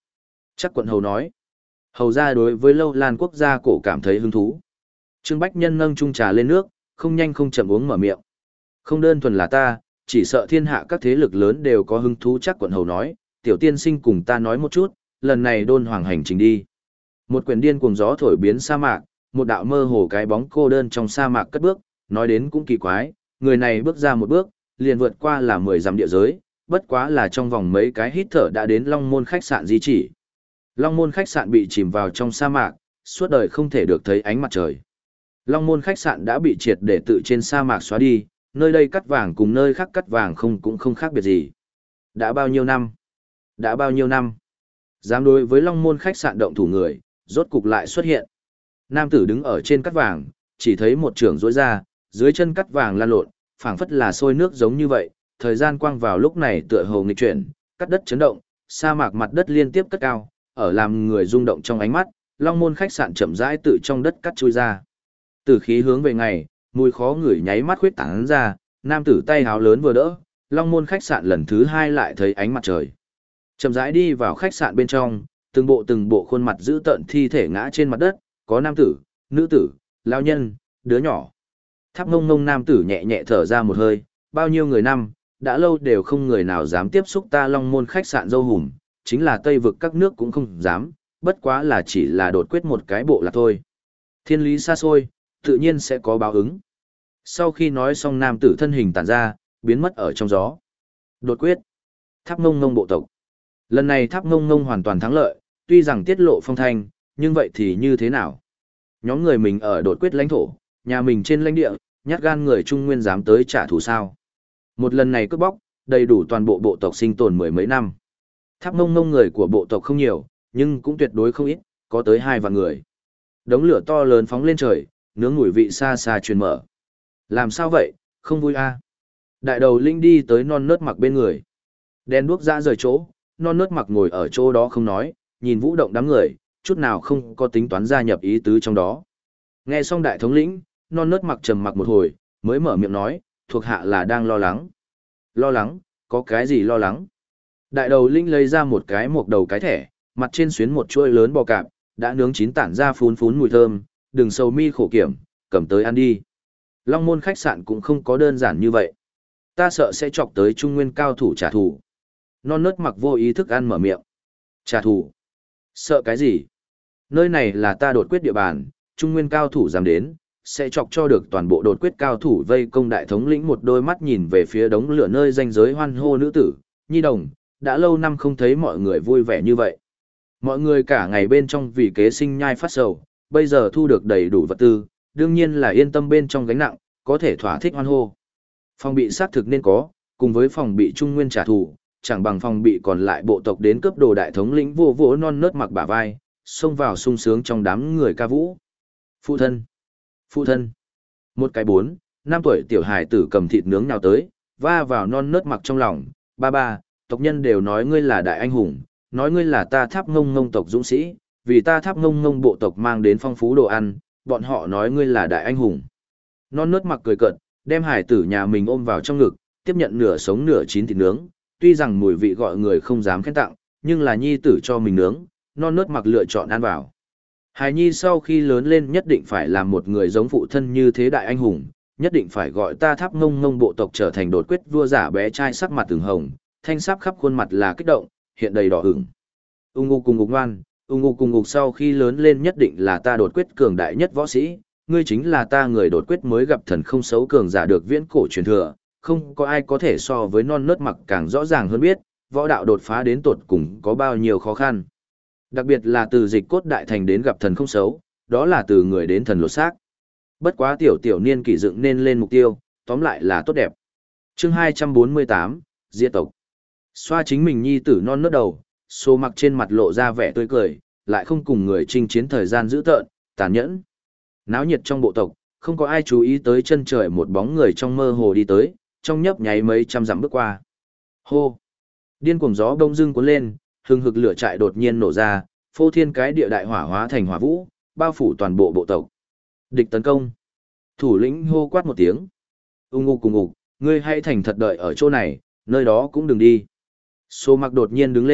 Chắc quận hầu nói. Hầu ra đối với Lâu Lan quốc gia cổ cảm thấy hứng thú. Trương Bách Nhân nâng chung trà lên nước, không nhanh không chậm uống mở miệng. Không đơn thuần là ta, chỉ sợ thiên hạ các thế lực lớn đều có hứng thú. Chắc quận hầu nói, tiểu tiên sinh cùng ta nói một chút, lần này đôn hoàng hành trình đi. Một quyển điên cuồng gió thổi biến sa mạc, một đạo mơ hồ cái bóng cô đơn trong sa mạc cất bước, nói đến cũng kỳ quái, người này bước ra một bước, liền vượt qua là mười dặm địa giới, bất quá là trong vòng mấy cái hít thở đã đến Long Môn khách sạn di chỉ. Long Môn khách sạn bị chìm vào trong sa mạc, suốt đời không thể được thấy ánh mặt trời. Long Môn khách sạn đã bị triệt để tự trên sa mạc xóa đi, nơi đây cắt vàng cùng nơi khác cắt vàng không cũng không khác biệt gì. Đã bao nhiêu năm? Đã bao nhiêu năm? Dám đối với Long Môn khách sạn động thủ người, rốt cục lại xuất hiện. Nam tử đứng ở trên cắt vàng, chỉ thấy một trưởng rỗi ra, dưới chân cắt vàng lan lộn, phảng phất là sôi nước giống như vậy, thời gian quang vào lúc này tựa hồ nghịch chuyển, cắt đất chấn động, sa mạc mặt đất liên tiếp cất cao, ở làm người rung động trong ánh mắt, Long Môn khách sạn chậm rãi tự trong đất cắt chui ra. Từ khí hướng về ngày, mùi khó ngửi nháy mắt khuyết tán ra, nam tử tay háo lớn vừa đỡ, Long Môn khách sạn lần thứ hai lại thấy ánh mặt trời. Chậm rãi đi vào khách sạn bên trong, từng bộ từng bộ khuôn mặt dữ tợn thi thể ngã trên mặt đất, có nam tử, nữ tử, lao nhân, đứa nhỏ. Tháp ngông ngông nam tử nhẹ nhẹ thở ra một hơi, bao nhiêu người năm, đã lâu đều không người nào dám tiếp xúc ta Long Môn khách sạn dâu hùm, chính là Tây vực các nước cũng không dám, bất quá là chỉ là đột quyết một cái bộ là thôi. Thiên lý xa xôi, tự nhiên sẽ có báo ứng. Sau khi nói xong nam tử thân hình tản ra, biến mất ở trong gió. Đột quyết. Tháp ngông ngông bộ tộc. Lần này tháp ngông ngông hoàn toàn thắng lợi, tuy rằng tiết lộ phong thanh, nhưng vậy thì như thế nào? Nhóm người mình ở đột quyết lãnh thổ, nhà mình trên lãnh địa, nhát gan người Trung Nguyên dám tới trả thù sao? Một lần này cướp bóc, đầy đủ toàn bộ bộ tộc sinh tồn mười mấy năm. Tháp ngông ngông người của bộ tộc không nhiều, nhưng cũng tuyệt đối không ít, có tới hai vạn người. Đống lửa to lớn phóng lên trời, nướng mùi vị xa xa truyền mở. Làm sao vậy, không vui à? Đại đầu linh đi tới non nớt mặc bên người. Đen đuốc ra rời chỗ, non nớt mặc ngồi ở chỗ đó không nói, nhìn vũ động đám người, chút nào không có tính toán gia nhập ý tứ trong đó. Nghe xong đại thống lĩnh, non nớt mặc trầm mặc một hồi, mới mở miệng nói, thuộc hạ là đang lo lắng. Lo lắng, có cái gì lo lắng? Đại đầu linh lấy ra một cái mộc đầu cái thẻ, mặt trên xuyến một chuôi lớn bò cạp, đã nướng chín tản ra phún phún mùi thơm, đừng sầu mi khổ kiểm, cầm tới ăn đi. Long Môn khách sạn cũng không có đơn giản như vậy. Ta sợ sẽ chọc tới Trung Nguyên cao thủ trả thù. Non nớt mặc vô ý thức ăn mở miệng. Trả thù? Sợ cái gì? Nơi này là ta đột quyết địa bàn, Trung Nguyên cao thủ dám đến, sẽ chọc cho được toàn bộ đột quyết cao thủ vây công đại thống lĩnh. Một đôi mắt nhìn về phía đống lửa nơi ranh giới hoan hô nữ tử, Nhi đồng, đã lâu năm không thấy mọi người vui vẻ như vậy. Mọi người cả ngày bên trong vì kế sinh nhai phát sầu, bây giờ thu được đầy đủ vật tư, đương nhiên là yên tâm bên trong gánh nặng, có thể thỏa thích hoan hô. Phòng bị xác thực nên có, cùng với phòng bị Trung Nguyên trả thù, chẳng bằng phòng bị còn lại bộ tộc đến cướp đồ đại thống lĩnh vô vỗ non nớt mặc bả vai, xông vào sung sướng trong đám người ca vũ. Phụ thân! Phụ thân! Một cái bốn, năm tuổi tiểu hài tử cầm thịt nướng nhào tới, va vào non nớt mặc trong lòng, ba ba, tộc nhân đều nói ngươi là đại anh hùng, nói ngươi là ta tháp ngông ngông tộc dũng sĩ, vì ta tháp ngông ngông bộ tộc mang đến phong phú đồ ăn, bọn họ nói ngươi là đại anh hùng. Non nớt mặc cười cợt, đem hải tử nhà mình ôm vào trong ngực, tiếp nhận nửa sống nửa chín thịt nướng, tuy rằng mùi vị gọi người không dám khen tặng, nhưng là nhi tử cho mình nướng, non nớt mặc lựa chọn ăn vào. Hải nhi sau khi lớn lên nhất định phải làm một người giống phụ thân như thế đại anh hùng, nhất định phải gọi ta tháp ngông ngông bộ tộc trở thành đột quyết vua giả. Bé trai sắc mặt từng hồng, thanh sáp khắp khuôn mặt là kích động, hiện đầy đỏ ửng. Ung ngục cùng ngục ngoan, ung ngục cùng ngục sau khi lớn lên nhất định là ta đột quyết cường đại nhất võ sĩ, ngươi chính là ta người đột quyết mới gặp thần không xấu cường giả được viễn cổ truyền thừa, không có ai có thể so với non nớt mặc càng rõ ràng hơn biết, võ đạo đột phá đến tột cùng có bao nhiêu khó khăn. Đặc biệt là từ dịch cốt đại thành đến gặp thần không xấu, đó là từ người đến thần lột xác. Bất quá tiểu tiểu niên kỷ dựng nên lên mục tiêu, tóm lại là tốt đẹp. Chương hai trăm bốn mươi tám, Diệt tộc. Xoa chính mình nhi tử non nớt đầu, Số Mặc trên mặt lộ ra vẻ tươi cười, lại không cùng người chinh chiến thời gian dữ tợn, tàn nhẫn. Náo nhiệt trong bộ tộc, không có ai chú ý tới chân trời một bóng người trong mơ hồ đi tới, trong nhấp nháy mấy trăm dặm bước qua. Hô! Điên cuồng gió đông dưng cuốn lên, hừng hực lửa trại đột nhiên nổ ra, phô thiên cái địa đại hỏa hóa thành hỏa vũ, bao phủ toàn bộ bộ tộc. Địch tấn công. Thủ lĩnh hô quát một tiếng. Ung ngục cùng ngục, ngươi hãy thành thật đợi ở chỗ này, nơi đó cũng đừng đi. Số Mặc đột nhiên đứng lên,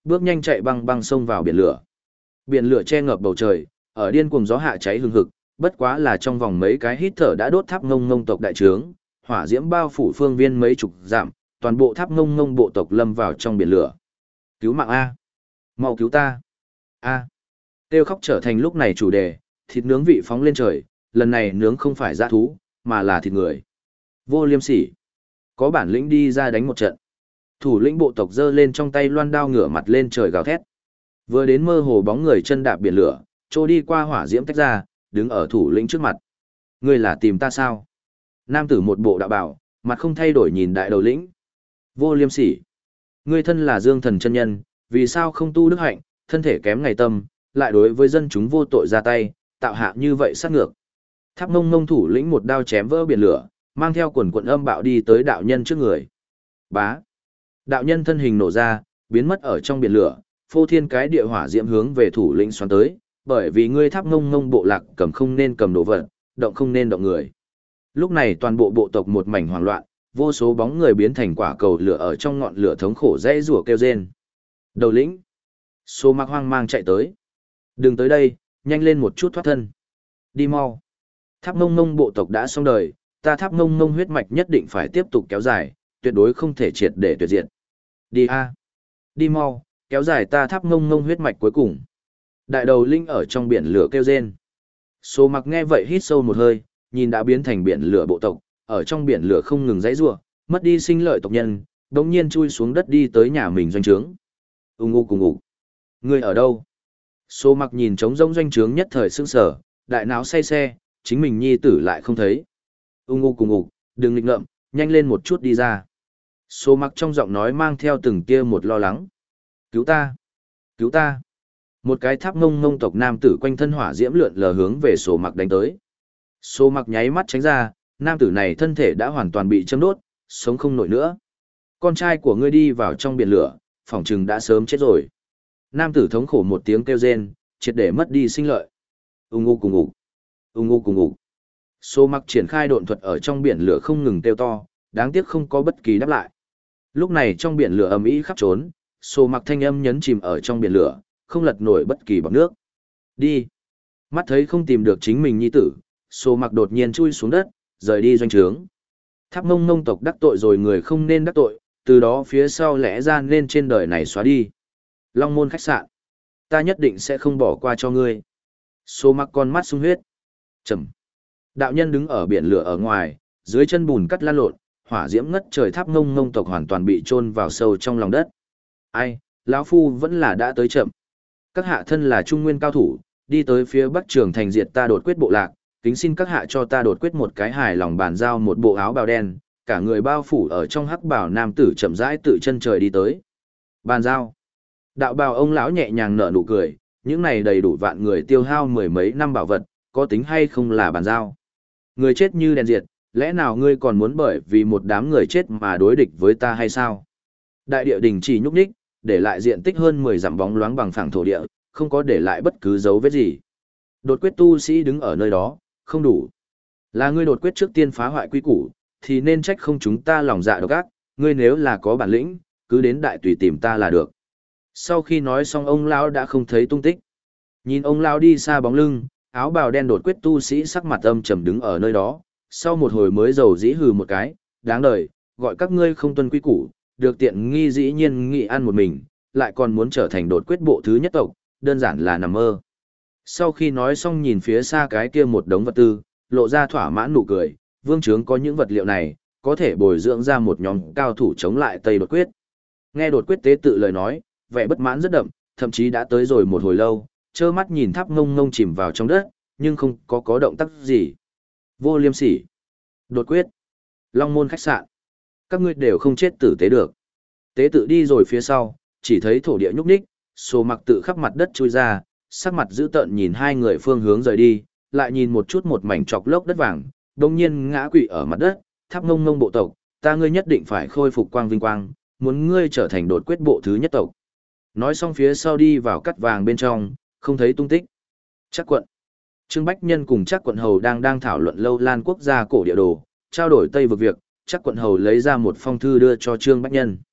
bước nhanh chạy băng băng xông vào biển lửa. Biển lửa che ngập bầu trời, ở điên cuồng gió hạ cháy hừng hực, bất quá là trong vòng mấy cái hít thở đã đốt tháp ngông ngông tộc đại trướng, hỏa diễm bao phủ phương viên mấy chục dặm, toàn bộ tháp ngông ngông bộ tộc lâm vào trong biển lửa. Cứu mạng a, mau cứu ta! A! Kêu khóc trở thành lúc này chủ đề, thịt nướng vị phóng lên trời, lần này nướng không phải dã thú, mà là thịt người. Vô liêm sỉ! Có bản lĩnh đi ra đánh một trận. Thủ lĩnh bộ tộc giơ lên trong tay loan đao ngửa mặt lên trời gào thét. Vừa đến mơ hồ bóng người chân đạp biển lửa, trôi đi qua hỏa diễm tách ra, đứng ở thủ lĩnh trước mặt. Ngươi là tìm ta sao? Nam tử một bộ đạo bào, mặt không thay đổi nhìn đại đầu lĩnh. Vô liêm sỉ. Ngươi thân là Dương Thần chân nhân, vì sao không tu đức hạnh, thân thể kém ngày tâm, lại đối với dân chúng vô tội ra tay, tạo hạ như vậy sát ngược. Tháp Mông Mông thủ lĩnh một đao chém vỡ biển lửa, mang theo quần quần âm bạo đi tới đạo nhân trước người. Bá. Đạo nhân thân hình nổ ra, biến mất ở trong biển lửa, phô thiên cái địa hỏa diễm hướng về thủ lĩnh xoắn tới, bởi vì ngươi Tháp Mông Mông bộ lạc cầm không nên cầm đồ vật, động không nên động người. Lúc này toàn bộ bộ tộc một mảnh hoảng loạn, vô số bóng người biến thành quả cầu lửa ở trong ngọn lửa thống khổ dãy rủa kêu rên. Đầu lĩnh. Số Mặc hoang mang chạy tới. Đừng tới đây, nhanh lên một chút thoát thân. Đi mau. Tháp Mông Mông bộ tộc đã xong đời, ta Tháp Mông Mông huyết mạch nhất định phải tiếp tục kéo dài, tuyệt đối không thể triệt để tuyệt diệt. Đi a. Đi mau, kéo dài ta Tháp Mông Mông huyết mạch cuối cùng. Đại đầu linh ở trong biển lửa kêu rên. Số Mặc nghe vậy hít sâu một hơi, nhìn đã biến thành biển lửa bộ tộc, ở trong biển lửa không ngừng dãy rủa, mất đi sinh lợi tộc nhân, đột nhiên chui xuống đất đi tới nhà mình doanh trướng. Ung ung cùng ngủ. Ngươi ở đâu? Số Mặc nhìn trống rỗng doanh trướng nhất thời sững sờ, đại não say xe, chính mình nhi tử lại không thấy. Ung ung cùng ngủ, đừng nghịch ngợm, nhanh lên một chút đi ra. Số Mặc trong giọng nói mang theo từng tia một lo lắng. Cứu ta! Cứu ta! Một cái Tháp Ngông Ngông tộc nam tử quanh thân hỏa diễm lượn lờ hướng về Số Mặc đánh tới. Số Mặc nháy mắt tránh ra, nam tử này thân thể đã hoàn toàn bị châm đốt, sống không nổi nữa. Con trai của ngươi đi vào trong biển lửa, phỏng chừng đã sớm chết rồi. Nam tử thống khổ một tiếng kêu rên, triệt để mất đi sinh lợi. Ung u cùng ngủ. Ung u cùng ngủ. Số Mặc triển khai độn thuật ở trong biển lửa không ngừng kêu to, đáng tiếc không có bất kỳ đáp lại. Lúc này trong biển lửa ầm ĩ khắp trốn, Số Mặc thanh âm nhấn chìm ở trong biển lửa, không lật nổi bất kỳ bọt nước. Đi. Mắt thấy không tìm được chính mình nhi tử, Số Mặc đột nhiên chui xuống đất, rời đi doanh trướng. Tháp Mông Mông tộc đắc tội rồi người không nên đắc tội, từ đó phía sau lẽ ra nên trên đời này xóa đi. Long Môn khách sạn. Ta nhất định sẽ không bỏ qua cho ngươi. Số Mặc con mắt sung huyết. Chầm. Đạo nhân đứng ở biển lửa ở ngoài, dưới chân bùn cắt lan lộn, hỏa diễm ngất trời. Tháp Mông Mông tộc hoàn toàn bị chôn vào sâu trong lòng đất. Ai, lão phu vẫn là đã tới chậm. Các hạ thân là trung nguyên cao thủ, đi tới phía bắc trường thành diệt ta đột quyết bộ lạc, kính xin các hạ cho ta đột quyết một cái hài lòng bàn giao. Một bộ áo bào đen, cả người bao phủ ở trong hắc bào nam tử chậm rãi tự chân trời đi tới. Bàn giao. Đạo bào ông lão nhẹ nhàng nở nụ cười, những này đầy đủ vạn người tiêu hao mười mấy năm bảo vật, có tính hay không là bàn giao. Người chết như đèn diệt, lẽ nào ngươi còn muốn bởi vì một đám người chết mà đối địch với ta hay sao? Đại địa đình chỉ nhúc nhích, để lại diện tích hơn mười dặm bóng loáng bằng phẳng thổ địa, không có để lại bất cứ dấu vết gì. Đột quyết tu sĩ đứng ở nơi đó, không đủ. Là ngươi đột quyết trước tiên phá hoại quy củ, thì nên trách không chúng ta lòng dạ độc ác, ngươi nếu là có bản lĩnh, cứ đến đại tùy tìm ta là được. Sau khi nói xong ông lão đã không thấy tung tích. Nhìn ông lão đi xa bóng lưng, áo bào đen đột quyết tu sĩ sắc mặt âm trầm đứng ở nơi đó, sau một hồi mới dầu dĩ hừ một cái, đáng đời, gọi các ngươi không tuân quy củ, được tiện nghi dĩ nhiên nghị ăn một mình, lại còn muốn trở thành đột quyết bộ thứ nhất tộc, đơn giản là nằm mơ. Sau khi nói xong nhìn phía xa cái kia một đống vật tư, lộ ra thỏa mãn nụ cười, vương trướng có những vật liệu này, có thể bồi dưỡng ra một nhóm cao thủ chống lại Tây đột quyết. Nghe đột quyết tế tự lời nói, vẻ bất mãn rất đậm, thậm chí đã tới rồi một hồi lâu, trơ mắt nhìn Tháp Ngông Ngông chìm vào trong đất, nhưng không có có động tác gì. Vô liêm sỉ. Đột quyết. Long Môn khách sạn. Các ngươi đều không chết tử tế được. Tế tự đi rồi phía sau, chỉ thấy thổ địa nhúc nhích, Số Mặc tự khắp mặt đất chui ra, sắc mặt dữ tợn nhìn hai người phương hướng rời đi, lại nhìn một chút một mảnh chọc lốc đất vàng, đồng nhiên ngã quỵ ở mặt đất. Tháp Ngông Ngông bộ tộc, ta ngươi nhất định phải khôi phục quang vinh quang, muốn ngươi trở thành đột quyết bộ thứ nhất tộc. Nói xong phía sau đi vào cắt vàng bên trong, không thấy tung tích. Chắc quận. Trương Bách Nhân cùng Chắc quận hầu đang đang thảo luận Lâu Lan quốc gia cổ địa đồ, trao đổi Tây vực việc, Chắc quận hầu lấy ra một phong thư đưa cho Trương Bách Nhân.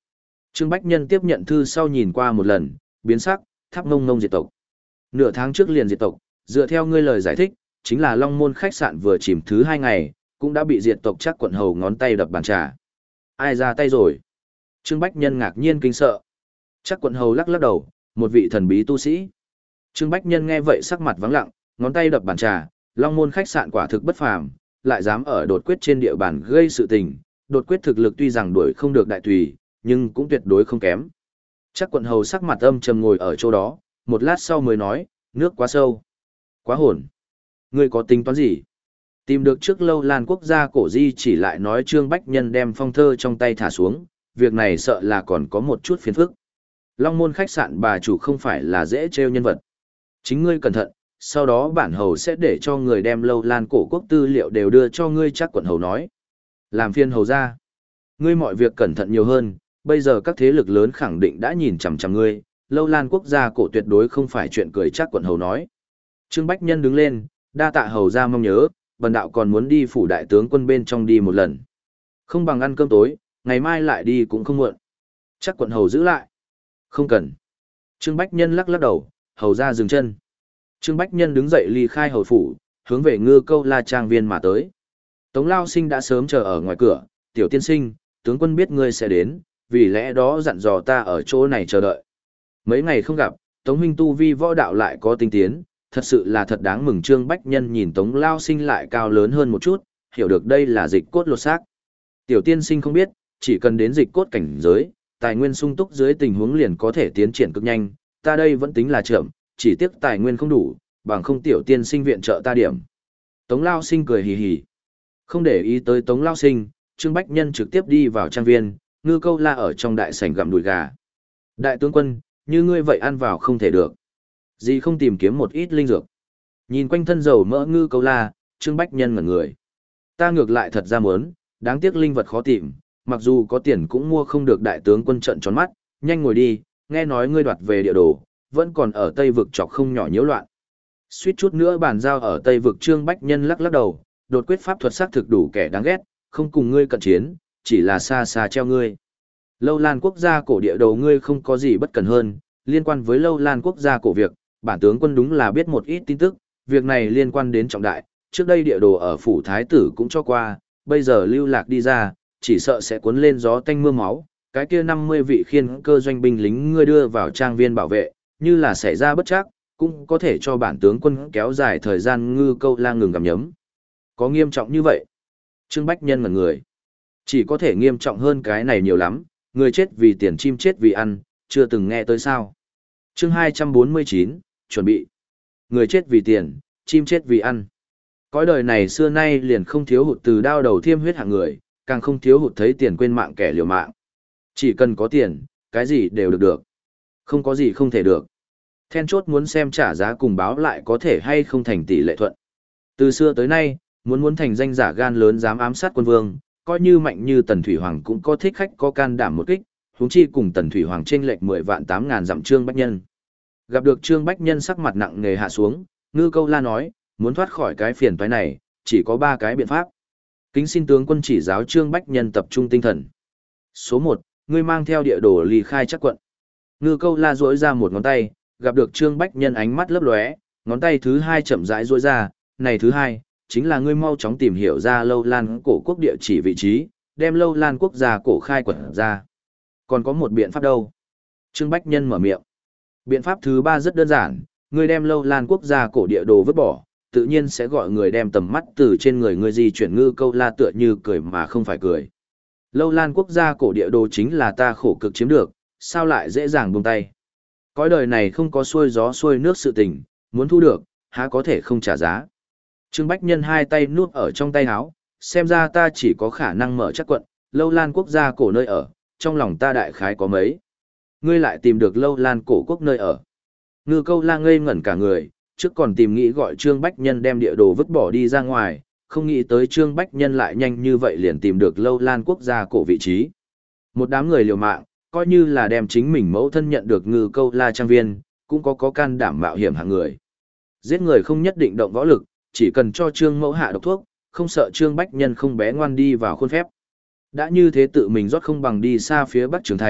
Trương Bách Nhân tiếp nhận thư sau nhìn qua một lần, biến sắc, Tháp Ngông Ngông diệt tộc. Nửa tháng trước liền diệt tộc, dựa theo ngươi lời giải thích, chính là Long Môn khách sạn vừa chìm thứ hai ngày, cũng đã bị diệt tộc chắc quận hầu ngón tay đập bàn trà. Ai ra tay rồi? Trương Bách Nhân ngạc nhiên kinh sợ. Chắc quận hầu lắc lắc đầu, một vị thần bí tu sĩ. Trương Bách Nhân nghe vậy sắc mặt vắng lặng, ngón tay đập bàn trà, Long Môn khách sạn quả thực bất phàm, lại dám ở đột quyết trên địa bàn gây sự tình, đột quyết thực lực tuy rằng đuổi không được đại tùy, nhưng cũng tuyệt đối không kém. Chắc quận hầu sắc mặt âm trầm ngồi ở chỗ đó, một lát sau mới nói, nước quá sâu, quá hồn. Ngươi có tính toán gì? Tìm được trước Lâu Lan quốc gia cổ di chỉ lại nói Trương Bách Nhân đem phong thơ trong tay thả xuống, việc này sợ là còn có một chút phiền phức. Long Môn khách sạn bà chủ không phải là dễ trêu nhân vật. Chính ngươi cẩn thận, sau đó bản hầu sẽ để cho người đem Lâu Lan cổ quốc tư liệu đều đưa cho ngươi, chắc quận hầu nói. Làm phiên hầu ra. Ngươi mọi việc cẩn thận nhiều hơn, bây giờ các thế lực lớn khẳng định đã nhìn chằm chằm ngươi, Lâu Lan quốc gia cổ tuyệt đối không phải chuyện cười, chắc quận hầu nói. Trương Bách Nhân đứng lên, đa tạ hầu ra mong nhớ, bần đạo còn muốn đi phủ đại tướng quân bên trong đi một lần. Không bằng ăn cơm tối, ngày mai lại đi cũng không muộn. Chắc quận hầu giữ lại. Không cần. Trương Bách Nhân lắc lắc đầu, hầu ra dừng chân. Trương Bách Nhân đứng dậy ly khai hầu phủ, hướng về Ngư Câu La trang viên mà tới. Tống Lao Sinh đã sớm chờ ở ngoài cửa, tiểu tiên sinh, tướng quân biết ngươi sẽ đến, vì lẽ đó dặn dò ta ở chỗ này chờ đợi. Mấy ngày không gặp, Tống huynh tu vi võ đạo lại có tinh tiến, thật sự là thật đáng mừng. Trương Bách Nhân nhìn Tống Lao Sinh lại cao lớn hơn một chút, hiểu được đây là dịch cốt lột xác. Tiểu tiên sinh không biết, chỉ cần đến dịch cốt cảnh giới, tài nguyên sung túc dưới tình huống liền có thể tiến triển cực nhanh, ta đây vẫn tính là chậm, chỉ tiếc tài nguyên không đủ, bằng không tiểu tiên sinh viện trợ ta điểm. Tống Lao Sinh cười hì hì. Không để ý tới Tống Lao Sinh, Trương Bách Nhân trực tiếp đi vào trang viên, Ngư Câu La ở trong đại sảnh gặm đùi gà. Đại tướng quân, như ngươi vậy ăn vào không thể được. Gì không tìm kiếm một ít linh dược. Nhìn quanh thân dầu mỡ Ngư Câu La, Trương Bách Nhân ngẩn người. Ta ngược lại thật ra muốn, đáng tiếc linh vật khó tìm, mặc dù có tiền cũng mua không được. Đại tướng quân trợn tròn mắt, nhanh ngồi đi, nghe nói ngươi đoạt về địa đồ, vẫn còn ở Tây vực chọc không nhỏ nhiễu loạn. Suýt chút nữa bàn giao ở Tây vực. Trương Bách Nhân lắc lắc đầu, đột quyết pháp thuật xác thực đủ kẻ đáng ghét, không cùng ngươi cận chiến, chỉ là xa xa treo ngươi. Lâu Lan quốc gia cổ địa đồ ngươi không có gì bất cần hơn, liên quan với Lâu Lan quốc gia cổ việc, bản tướng quân đúng là biết một ít tin tức, việc này liên quan đến trọng đại, trước đây địa đồ ở phủ thái tử cũng cho qua, bây giờ lưu lạc đi ra, chỉ sợ sẽ cuốn lên gió tanh mưa máu, cái kia năm mươi vị khiên cơ doanh binh lính ngươi đưa vào trang viên bảo vệ, như là xảy ra bất trắc, cũng có thể cho bản tướng quân kéo dài thời gian. Ngư Câu La ngừng gặm nhấm. Có nghiêm trọng như vậy? Trương Bách Nhân ngẩn người. Chỉ có thể nghiêm trọng hơn cái này nhiều lắm, người chết vì tiền chim chết vì ăn, chưa từng nghe tới sao. Chương hai trăm bốn mươi chín, chuẩn bị. Người chết vì tiền, chim chết vì ăn. Cõi đời này xưa nay liền không thiếu hụt từ đao đầu thiêm huyết hạng người, càng không thiếu hụt thấy tiền quên mạng kẻ liều mạng. Chỉ cần có tiền, cái gì đều được được. Không có gì không thể được. Then chốt muốn xem trả giá cùng báo lại có thể hay không thành tỷ lệ thuận. Từ xưa tới nay, muốn muốn thành danh giả gan lớn dám ám sát quân vương, coi như mạnh như Tần Thủy Hoàng cũng có thích khách có can đảm một kích, huống chi cùng Tần Thủy Hoàng chênh lệch mười vạn tám ngàn dặm. Trương Bách Nhân. Gặp được Trương Bách Nhân sắc mặt nặng nề hạ xuống, Ngư Câu La nói, muốn thoát khỏi cái phiền toái này, chỉ có ba cái biện pháp. Kính xin tướng quân chỉ giáo. Trương Bách Nhân tập trung tinh thần. Số một, ngươi mang theo địa đồ ly khai chắc quận. Ngư Câu La duỗi ra một ngón tay, gặp được Trương Bách Nhân ánh mắt lấp lóe, ngón tay thứ hai chậm rãi duỗi ra, này thứ hai, chính là ngươi mau chóng tìm hiểu ra Lâu Lan cổ quốc địa chỉ vị trí, đem Lâu Lan quốc gia cổ khai quật ra. Còn có một biện pháp đâu? Trương Bách Nhân mở miệng. Biện pháp thứ ba rất đơn giản, ngươi đem Lâu Lan quốc gia cổ địa đồ vứt bỏ, tự nhiên sẽ gọi người đem tầm mắt từ trên người ngươi di chuyển. Ngư Câu La tựa như cười mà không phải cười. Lâu Lan quốc gia cổ địa đồ chính là ta khổ cực chiếm được, sao lại dễ dàng buông tay? Cõi đời này không có xuôi gió xuôi nước sự tình, muốn thu được, há có thể không trả giá. Trương Bách Nhân hai tay nuốt ở trong tay áo, xem ra ta chỉ có khả năng mở chắc quận, Lâu Lan quốc gia cổ nơi ở, trong lòng ta đại khái có mấy. Ngươi lại tìm được Lâu Lan cổ quốc nơi ở. Ngư Câu La ngây ngẩn cả người, trước còn tìm nghĩ gọi Trương Bách Nhân đem địa đồ vứt bỏ đi ra ngoài, không nghĩ tới Trương Bách Nhân lại nhanh như vậy liền tìm được Lâu Lan quốc gia cổ vị trí. Một đám người liều mạng, coi như là đem chính mình mẫu thân nhận được Ngư Câu La trang viên, cũng có có can đảm mạo hiểm hạng người. Giết người không nhất định động võ lực, chỉ cần cho Trương mẫu hạ độc thuốc, không sợ Trương Bách Nhân không bé ngoan đi vào khuôn phép. Đã như thế tự mình rót không bằng đi xa phía Bắc Trường Thành,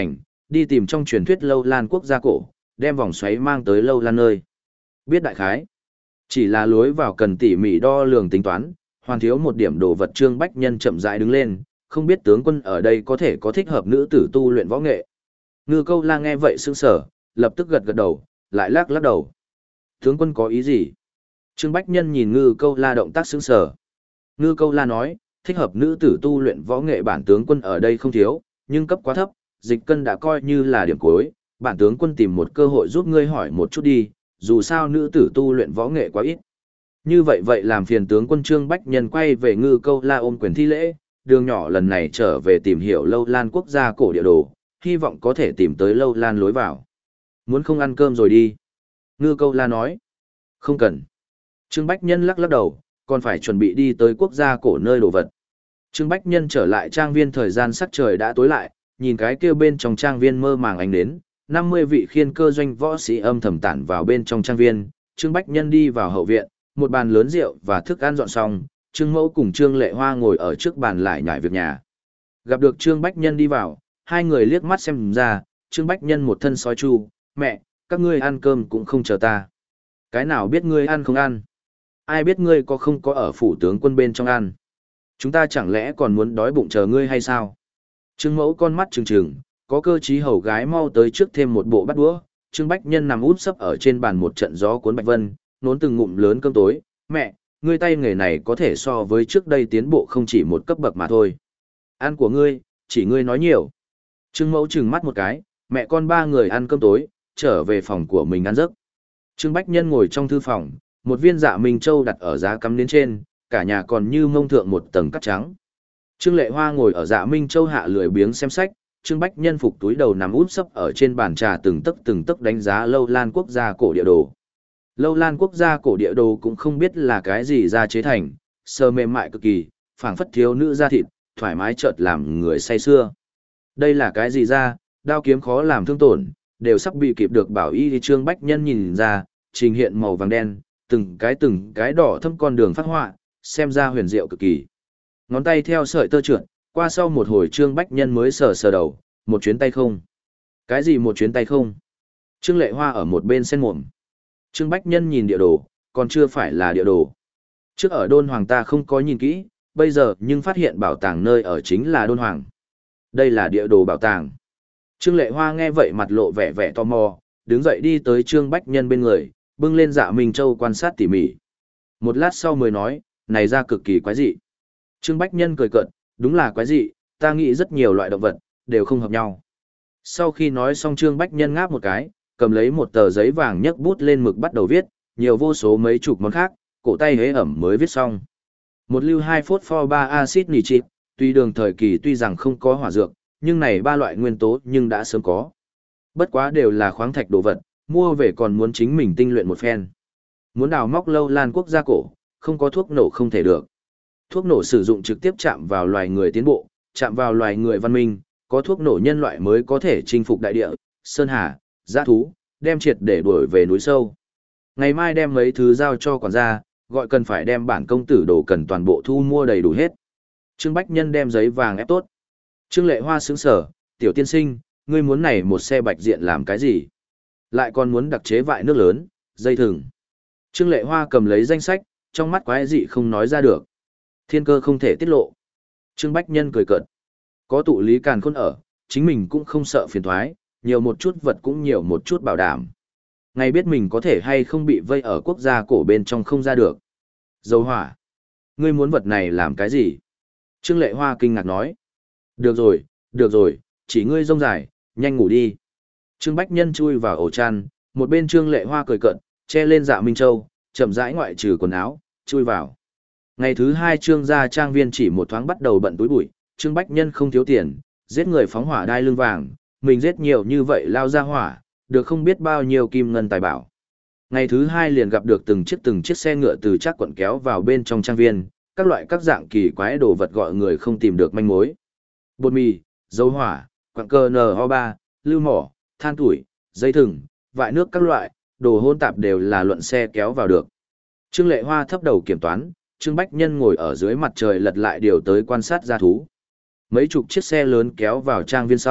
đi tìm trong truyền thuyết Lâu Lan quốc gia cổ, đem vòng xoáy mang tới Lâu Lan nơi. Biết đại khái. Chỉ là lối vào cần tỉ mỉ đo lường tính toán, hoàn thiếu một điểm đồ vật. Trương Bách Nhân chậm rãi đứng lên, không biết tướng quân ở đây có thể có thích hợp nữ tử tu luyện võ nghệ. Ngư Câu La nghe vậy sững sờ, lập tức gật gật đầu, lại lắc lắc đầu. Tướng quân có ý gì? Trương Bách Nhân nhìn Ngư Câu La động tác sững sờ. Ngư Câu La nói, thích hợp nữ tử tu luyện võ nghệ bản tướng quân ở đây không thiếu, nhưng cấp quá thấp, dịch cân đã coi như là điểm cuối, bản tướng quân tìm một cơ hội giúp ngươi hỏi một chút đi, dù sao nữ tử tu luyện võ nghệ quá ít. Như vậy vậy làm phiền tướng quân. Trương Bách Nhân quay về Ngư Câu La ôm quyền thi lễ, đường nhỏ lần này trở về tìm hiểu Lâu Lan quốc gia cổ địa đồ, hy vọng có thể tìm tới Lâu Lan lối vào. Muốn không ăn cơm rồi đi. Ngư Câu La nói. Không cần. Trương Bách Nhân lắc lắc đầu, còn phải chuẩn bị đi tới quốc gia cổ nơi đồ vật. Trương Bách Nhân trở lại trang viên, thời gian sắc trời đã tối lại, nhìn cái kia bên trong trang viên mơ màng ánh đến, năm mươi vị khiên cơ doanh võ sĩ âm thầm tản vào bên trong trang viên. Trương Bách Nhân đi vào hậu viện, một bàn lớn rượu và thức ăn dọn xong, Trương Mẫu cùng Trương Lệ Hoa ngồi ở trước bàn lại nhải việc nhà. Gặp được Trương Bách Nhân đi vào, hai người liếc mắt xem ra, Trương Bách Nhân một thân sói chu, mẹ, các ngươi ăn cơm cũng không chờ ta. Cái nào biết ngươi ăn không ăn? Ai biết ngươi có không có ở phủ tướng quân bên trong ăn? Chúng ta chẳng lẽ còn muốn đói bụng chờ ngươi hay sao? Trương Mẫu con mắt trừng trừng, có cơ trí hầu gái mau tới trước thêm một bộ bát đũa. Trương Bách Nhân nằm út sấp ở trên bàn một trận gió cuốn bạch vân, nốn từng ngụm lớn cơm tối. Mẹ, ngươi tay nghề này có thể so với trước đây tiến bộ không chỉ một cấp bậc mà thôi. Ăn của ngươi, chỉ ngươi nói nhiều. Trương Mẫu trừng mắt một cái, mẹ con ba người ăn cơm tối, trở về phòng của mình ăn giấc. Trương Bách Nhân ngồi trong thư phòng, một viên Dạ Minh Châu đặt ở giá cắm đến trên, cả nhà còn như mông thượng một tầng cát trắng. Trương Lệ Hoa ngồi ở Dạ Minh Châu hạ lười biếng xem sách, Trương Bách Nhân phục túi đầu nằm úp sấp ở trên bàn trà, từng tấc từng tấc đánh giá Lâu Lan quốc gia cổ địa đồ. Lâu Lan quốc gia cổ địa đồ cũng không biết là cái gì ra chế thành, sờ mềm mại cực kỳ, phảng phất thiếu nữ da thịt, thoải mái chợt làm người say sưa. Đây là cái gì ra, đao kiếm khó làm thương tổn, đều sắp bị kịp được bảo y. Thì Trương Bách Nhân nhìn ra, trình hiện màu vàng đen, từng cái từng cái đỏ thâm con đường phát họa, xem ra huyền diệu cực kỳ. Ngón tay theo sợi tơ trượt, qua sau một hồi Trương Bách Nhân mới sờ sờ đầu, một chuyến tay không. Cái gì một chuyến tay không? Trương Lệ Hoa ở một bên sen mồm. Trương Bách Nhân nhìn địa đồ, còn chưa phải là địa đồ. Trước ở Đôn Hoàng ta không có nhìn kỹ, bây giờ nhưng phát hiện bảo tàng nơi ở chính là Đôn Hoàng. Đây là địa đồ bảo tàng. Trương Lệ Hoa nghe vậy mặt lộ vẻ vẻ tò mò, đứng dậy đi tới Trương Bách Nhân bên người, bưng lên Dạ Minh Châu quan sát tỉ mỉ. Một lát sau mới nói, này ra cực kỳ quái dị. Trương Bách Nhân cười cợt, đúng là quái dị, ta nghĩ rất nhiều loại động vật, đều không hợp nhau. Sau khi nói xong Trương Bách Nhân ngáp một cái, cầm lấy một tờ giấy vàng nhấc bút lên mực bắt đầu viết, nhiều vô số mấy chục món khác, cổ tay hế ẩm mới viết xong. Một lưu hai phốt pho ba axit nitric, tuy đường thời kỳ tuy rằng không có hỏa dược, nhưng này ba loại nguyên tố nhưng đã sớm có. Bất quá đều là khoáng thạch đồ vật, mua về còn muốn chính mình tinh luyện một phen. Muốn đào móc Lâu Lan quốc gia cổ, không có thuốc nổ không thể được. Thuốc nổ sử dụng trực tiếp chạm vào loài người tiến bộ, chạm vào loài người văn minh, có thuốc nổ nhân loại mới có thể chinh phục đại địa, sơn hà, giã thú, đem triệt để đuổi về núi sâu. Ngày mai đem mấy thứ giao cho quản gia, gọi cần phải đem bản công tử đồ cần toàn bộ thu mua đầy đủ hết. Trương Bách Nhân đem giấy vàng ép tốt. Trương Lệ Hoa sững sở, tiểu tiên sinh, ngươi muốn này một xe bạch diện làm cái gì? Lại còn muốn đặc chế vại nước lớn, dây thừng. Trương Lệ Hoa cầm lấy danh sách, trong mắt quái dị không nói ra được. Thiên cơ không thể tiết lộ. Trương Bách Nhân cười cợt. Có tụ lý càn khôn ở, chính mình cũng không sợ phiền thoái, nhiều một chút vật cũng nhiều một chút bảo đảm. Ngày biết mình có thể hay không bị vây ở quốc gia cổ bên trong không ra được. Dầu hỏa. Ngươi muốn vật này làm cái gì? Trương Lệ Hoa kinh ngạc nói. Được rồi, được rồi, chỉ ngươi rông dài, nhanh ngủ đi. Trương Bách Nhân chui vào ổ chăn, một bên Trương Lệ Hoa cười cợt, che lên Dạ Minh Châu, chậm rãi ngoại trừ quần áo, chui vào. Ngày thứ hai Trương gia trang viên chỉ một thoáng bắt đầu bận túi bụi, Trương Bách Nhân không thiếu tiền, giết người phóng hỏa đai lưng vàng, mình giết nhiều như vậy lao ra hỏa, được không biết bao nhiêu kim ngân tài bảo. Ngày thứ hai liền gặp được từng chiếc từng chiếc xe ngựa từ Trác quận kéo vào bên trong trang viên, các loại các dạng kỳ quái đồ vật gọi người không tìm được manh mối. Bột mì, dầu hỏa, quặng cơ N O ba, lưu mỏ, than tuổi, dây thừng, vại nước các loại, đồ hỗn tạp đều là luận xe kéo vào được. Trương Lệ Hoa thấp đầu kiểm toán, Trương Bách Nhân ngồi ở dưới mặt trời lật lại điều tới quan sát gia thú. Mấy chục chiếc xe lớn kéo vào trang viên sau,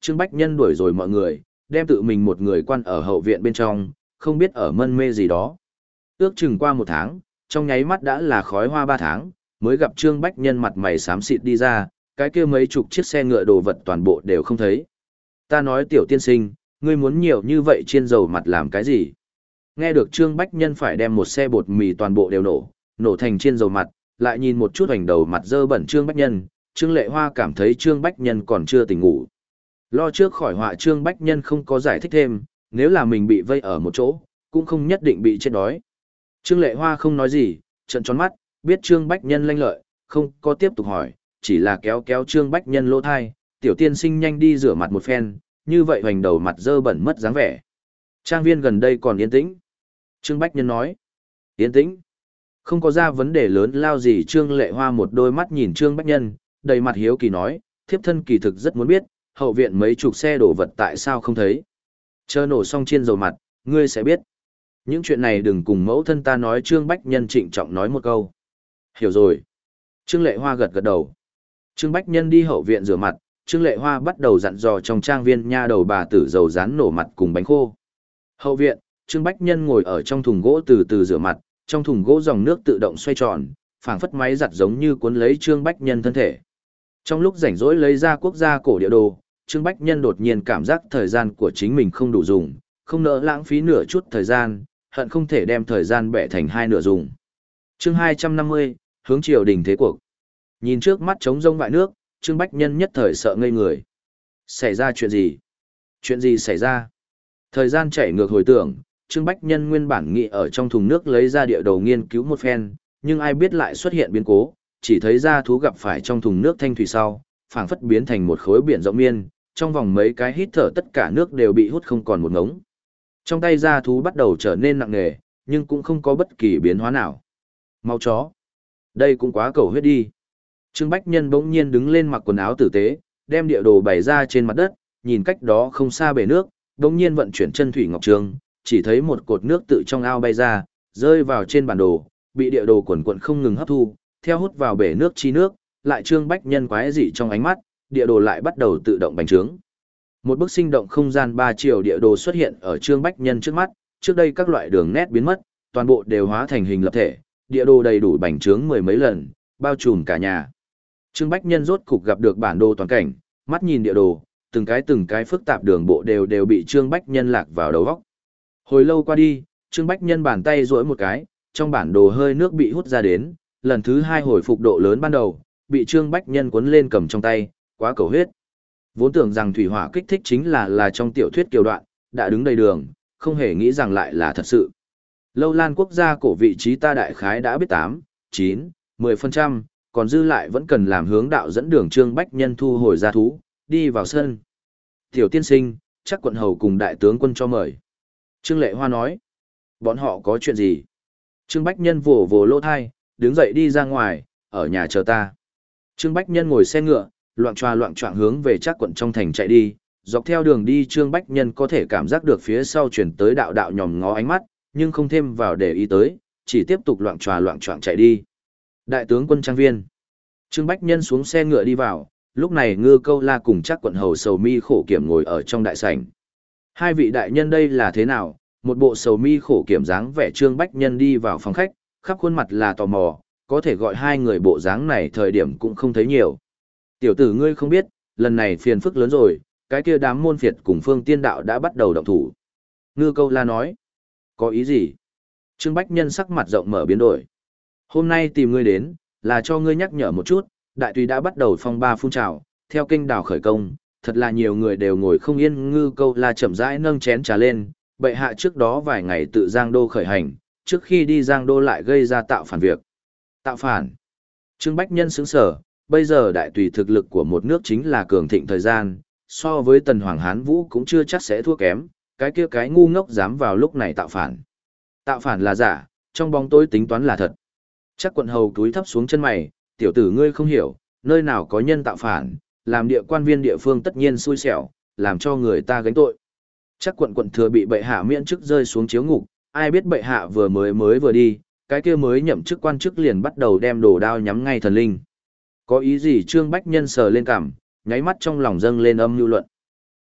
Trương Bách Nhân đuổi rồi mọi người, đem tự mình một người quan ở hậu viện bên trong, không biết ở mân mê gì đó. Ước chừng qua một tháng, trong nháy mắt đã là khói hoa ba tháng, mới gặp Trương Bách Nhân mặt mày xám xịt đi ra, cái kia mấy chục chiếc xe ngựa đồ vật toàn bộ đều không thấy. Ta nói tiểu tiên sinh, ngươi muốn nhiều như vậy chiên dầu mặt làm cái gì? Nghe được Trương Bách Nhân phải đem một xe bột mì toàn bộ đều nổ, nổ thành chiên dầu mặt, lại nhìn một chút hoành đầu mặt dơ bẩn Trương Bách Nhân, Trương Lệ Hoa cảm thấy Trương Bách Nhân còn chưa tỉnh ngủ. Lo trước khỏi họa Trương Bách Nhân không có giải thích thêm, nếu là mình bị vây ở một chỗ, cũng không nhất định bị chết đói. Trương Lệ Hoa không nói gì, trợn tròn mắt, biết Trương Bách Nhân lanh lợi, không có tiếp tục hỏi, chỉ là kéo kéo Trương Bách Nhân lỗ thai, tiểu tiên sinh nhanh đi rửa mặt một phen, như vậy hoành đầu mặt dơ bẩn mất dáng vẻ. Trang viên gần đây còn yên tĩnh. Trương Bách Nhân nói, yên tĩnh. Không có ra vấn đề lớn lao gì. Trương Lệ Hoa một đôi mắt nhìn Trương Bách Nhân, đầy mặt hiếu kỳ nói, thiếp thân kỳ thực rất muốn biết, hậu viện mấy chục xe đổ vật tại sao không thấy. Chờ nổ xong chiên dầu mặt, ngươi sẽ biết. Những chuyện này đừng cùng mẫu thân ta nói. Trương Bách Nhân trịnh trọng nói một câu. Hiểu rồi. Trương Lệ Hoa gật gật đầu. Trương Bách Nhân đi hậu viện rửa mặt, Trương Lệ Hoa bắt đầu dặn dò trong trang viên nha đầu bà tử dầu rán nổ mặt cùng bánh khô. Hậu viện, Trương Bách Nhân ngồi ở trong thùng gỗ từ từ rửa mặt, trong thùng gỗ dòng nước tự động xoay tròn, phảng phất máy giặt giống như cuốn lấy Trương Bách Nhân thân thể. Trong lúc rảnh rỗi lấy ra quốc gia cổ địa đồ, Trương Bách Nhân đột nhiên cảm giác thời gian của chính mình không đủ dùng, không nỡ lãng phí nửa chút thời gian, hận không thể đem thời gian bẻ thành hai nửa dùng. Chương hai trăm năm mươi, hướng triều đình thế cuộc. Nhìn trước mắt trống rông vại nước, Trương Bách Nhân nhất thời sợ ngây người. Xảy ra chuyện gì? Chuyện gì xảy ra? Thời gian chảy ngược hồi tưởng, Trương Bách Nhân nguyên bản nghĩ ở trong thùng nước lấy ra địa đồ nghiên cứu một phen, nhưng ai biết lại xuất hiện biến cố, chỉ thấy ra thú gặp phải trong thùng nước thanh thủy sau, phảng phất biến thành một khối biển rộng miên, trong vòng mấy cái hít thở tất cả nước đều bị hút không còn một ngống. Trong tay ra thú bắt đầu trở nên nặng nề, nhưng cũng không có bất kỳ biến hóa nào. Mau chó. Đây cũng quá cầu huyết đi. Trương Bách Nhân bỗng nhiên đứng lên mặc quần áo tử tế, đem địa đồ bày ra trên mặt đất, nhìn cách đó không xa bể nước, bỗng nhiên vận chuyển chân thủy ngọc trường, chỉ thấy một cột nước tự trong ao bay ra, rơi vào trên bản đồ, bị địa đồ quần quần không ngừng hấp thu, theo hút vào bể nước chi nước, lại Trương Bách Nhân quái dị trong ánh mắt, địa đồ lại bắt đầu tự động bành trướng. Một bức sinh động không gian ba chiều địa đồ xuất hiện ở Trương Bách Nhân trước mắt, trước đây các loại đường nét biến mất, toàn bộ đều hóa thành hình lập thể, địa đồ đầy đủ bành trướng mười mấy lần, bao trùm cả nhà. Trương Bách Nhân rốt cục gặp được bản đồ toàn cảnh, mắt nhìn địa đồ, từng cái từng cái phức tạp đường bộ đều đều bị Trương Bách Nhân lạc vào đầu óc. Hồi lâu qua đi, Trương Bách Nhân bàn tay duỗi một cái, trong bản đồ hơi nước bị hút ra đến, lần thứ hai hồi phục độ lớn ban đầu, bị Trương Bách Nhân cuốn lên cầm trong tay, quá cầu huyết. Vốn tưởng rằng thủy hỏa kích thích chính là là trong tiểu thuyết kiều đoạn, đã đứng đầy đường, không hề nghĩ rằng lại là thật sự. Lâu Lan quốc gia cổ vị trí ta đại khái đã biết tám, chín, mười phần trăm, còn dư lại vẫn cần làm hướng đạo dẫn đường. Trương Bách Nhân thu hồi ra thú, đi vào sân. Tiểu tiên sinh, chắc quận hầu cùng đại tướng quân cho mời. Trương Lệ Hoa nói, bọn họ có chuyện gì? Trương Bách Nhân vồ vồ lỗ thai, đứng dậy đi ra ngoài, ở nhà chờ ta. Trương Bách Nhân ngồi xe ngựa, loạng choa loạng choạng hướng về chắc quận trong thành chạy đi, dọc theo đường đi Trương Bách Nhân có thể cảm giác được phía sau chuyển tới đạo đạo nhòm ngó ánh mắt, nhưng không thêm vào để ý tới, chỉ tiếp tục loạng choa loạng choạng chạy đi. Đại tướng quân trang viên. Trương Bách Nhân xuống xe ngựa đi vào, lúc này Ngư Câu La cùng chắc quận hầu Sầu Mi Khổ Kiểm ngồi ở trong đại sảnh. Hai vị đại nhân đây là thế nào? Một bộ Sầu Mi Khổ Kiểm dáng vẻ Trương Bách Nhân đi vào phòng khách, khắp khuôn mặt là tò mò, có thể gọi hai người bộ dáng này thời điểm cũng không thấy nhiều. Tiểu tử ngươi không biết, lần này phiền phức lớn rồi, cái kia đám môn phiệt cùng Phương Tiên Đạo đã bắt đầu động thủ. Ngư Câu La nói, có ý gì? Trương Bách Nhân sắc mặt rộng mở biến đổi. Hôm nay tìm ngươi đến, là cho ngươi nhắc nhở một chút, đại tùy đã bắt đầu phong ba phun trào, theo kênh đảo khởi công, thật là nhiều người đều ngồi không yên. Ngư Câu La chậm rãi nâng chén trà lên, bệ hạ trước đó vài ngày tự Giang Đô khởi hành, trước khi đi Giang Đô lại gây ra tạo phản việc. Tạo phản? Trương Bách Nhân sững sờ, bây giờ đại tùy thực lực của một nước chính là cường thịnh thời gian, so với Tần Hoàng Hán Vũ cũng chưa chắc sẽ thua kém, cái kia cái ngu ngốc dám vào lúc này tạo phản. Tạo phản là giả, trong bóng tối tính toán là thật. Chắc quận hầu túi thấp xuống chân mày, tiểu tử ngươi không hiểu, nơi nào có nhân tạo phản, làm địa quan viên địa phương tất nhiên xui xẻo, làm cho người ta gánh tội. Chắc quận quận thừa bị bệ hạ miễn chức rơi xuống chiếu ngục, ai biết bệ hạ vừa mới mới vừa đi, cái kia mới nhậm chức quan chức liền bắt đầu đem đồ đao nhắm ngay thần linh. Có ý gì? Trương Bách Nhân sờ lên cằm, nháy mắt trong lòng dâng lên âm nhu luận.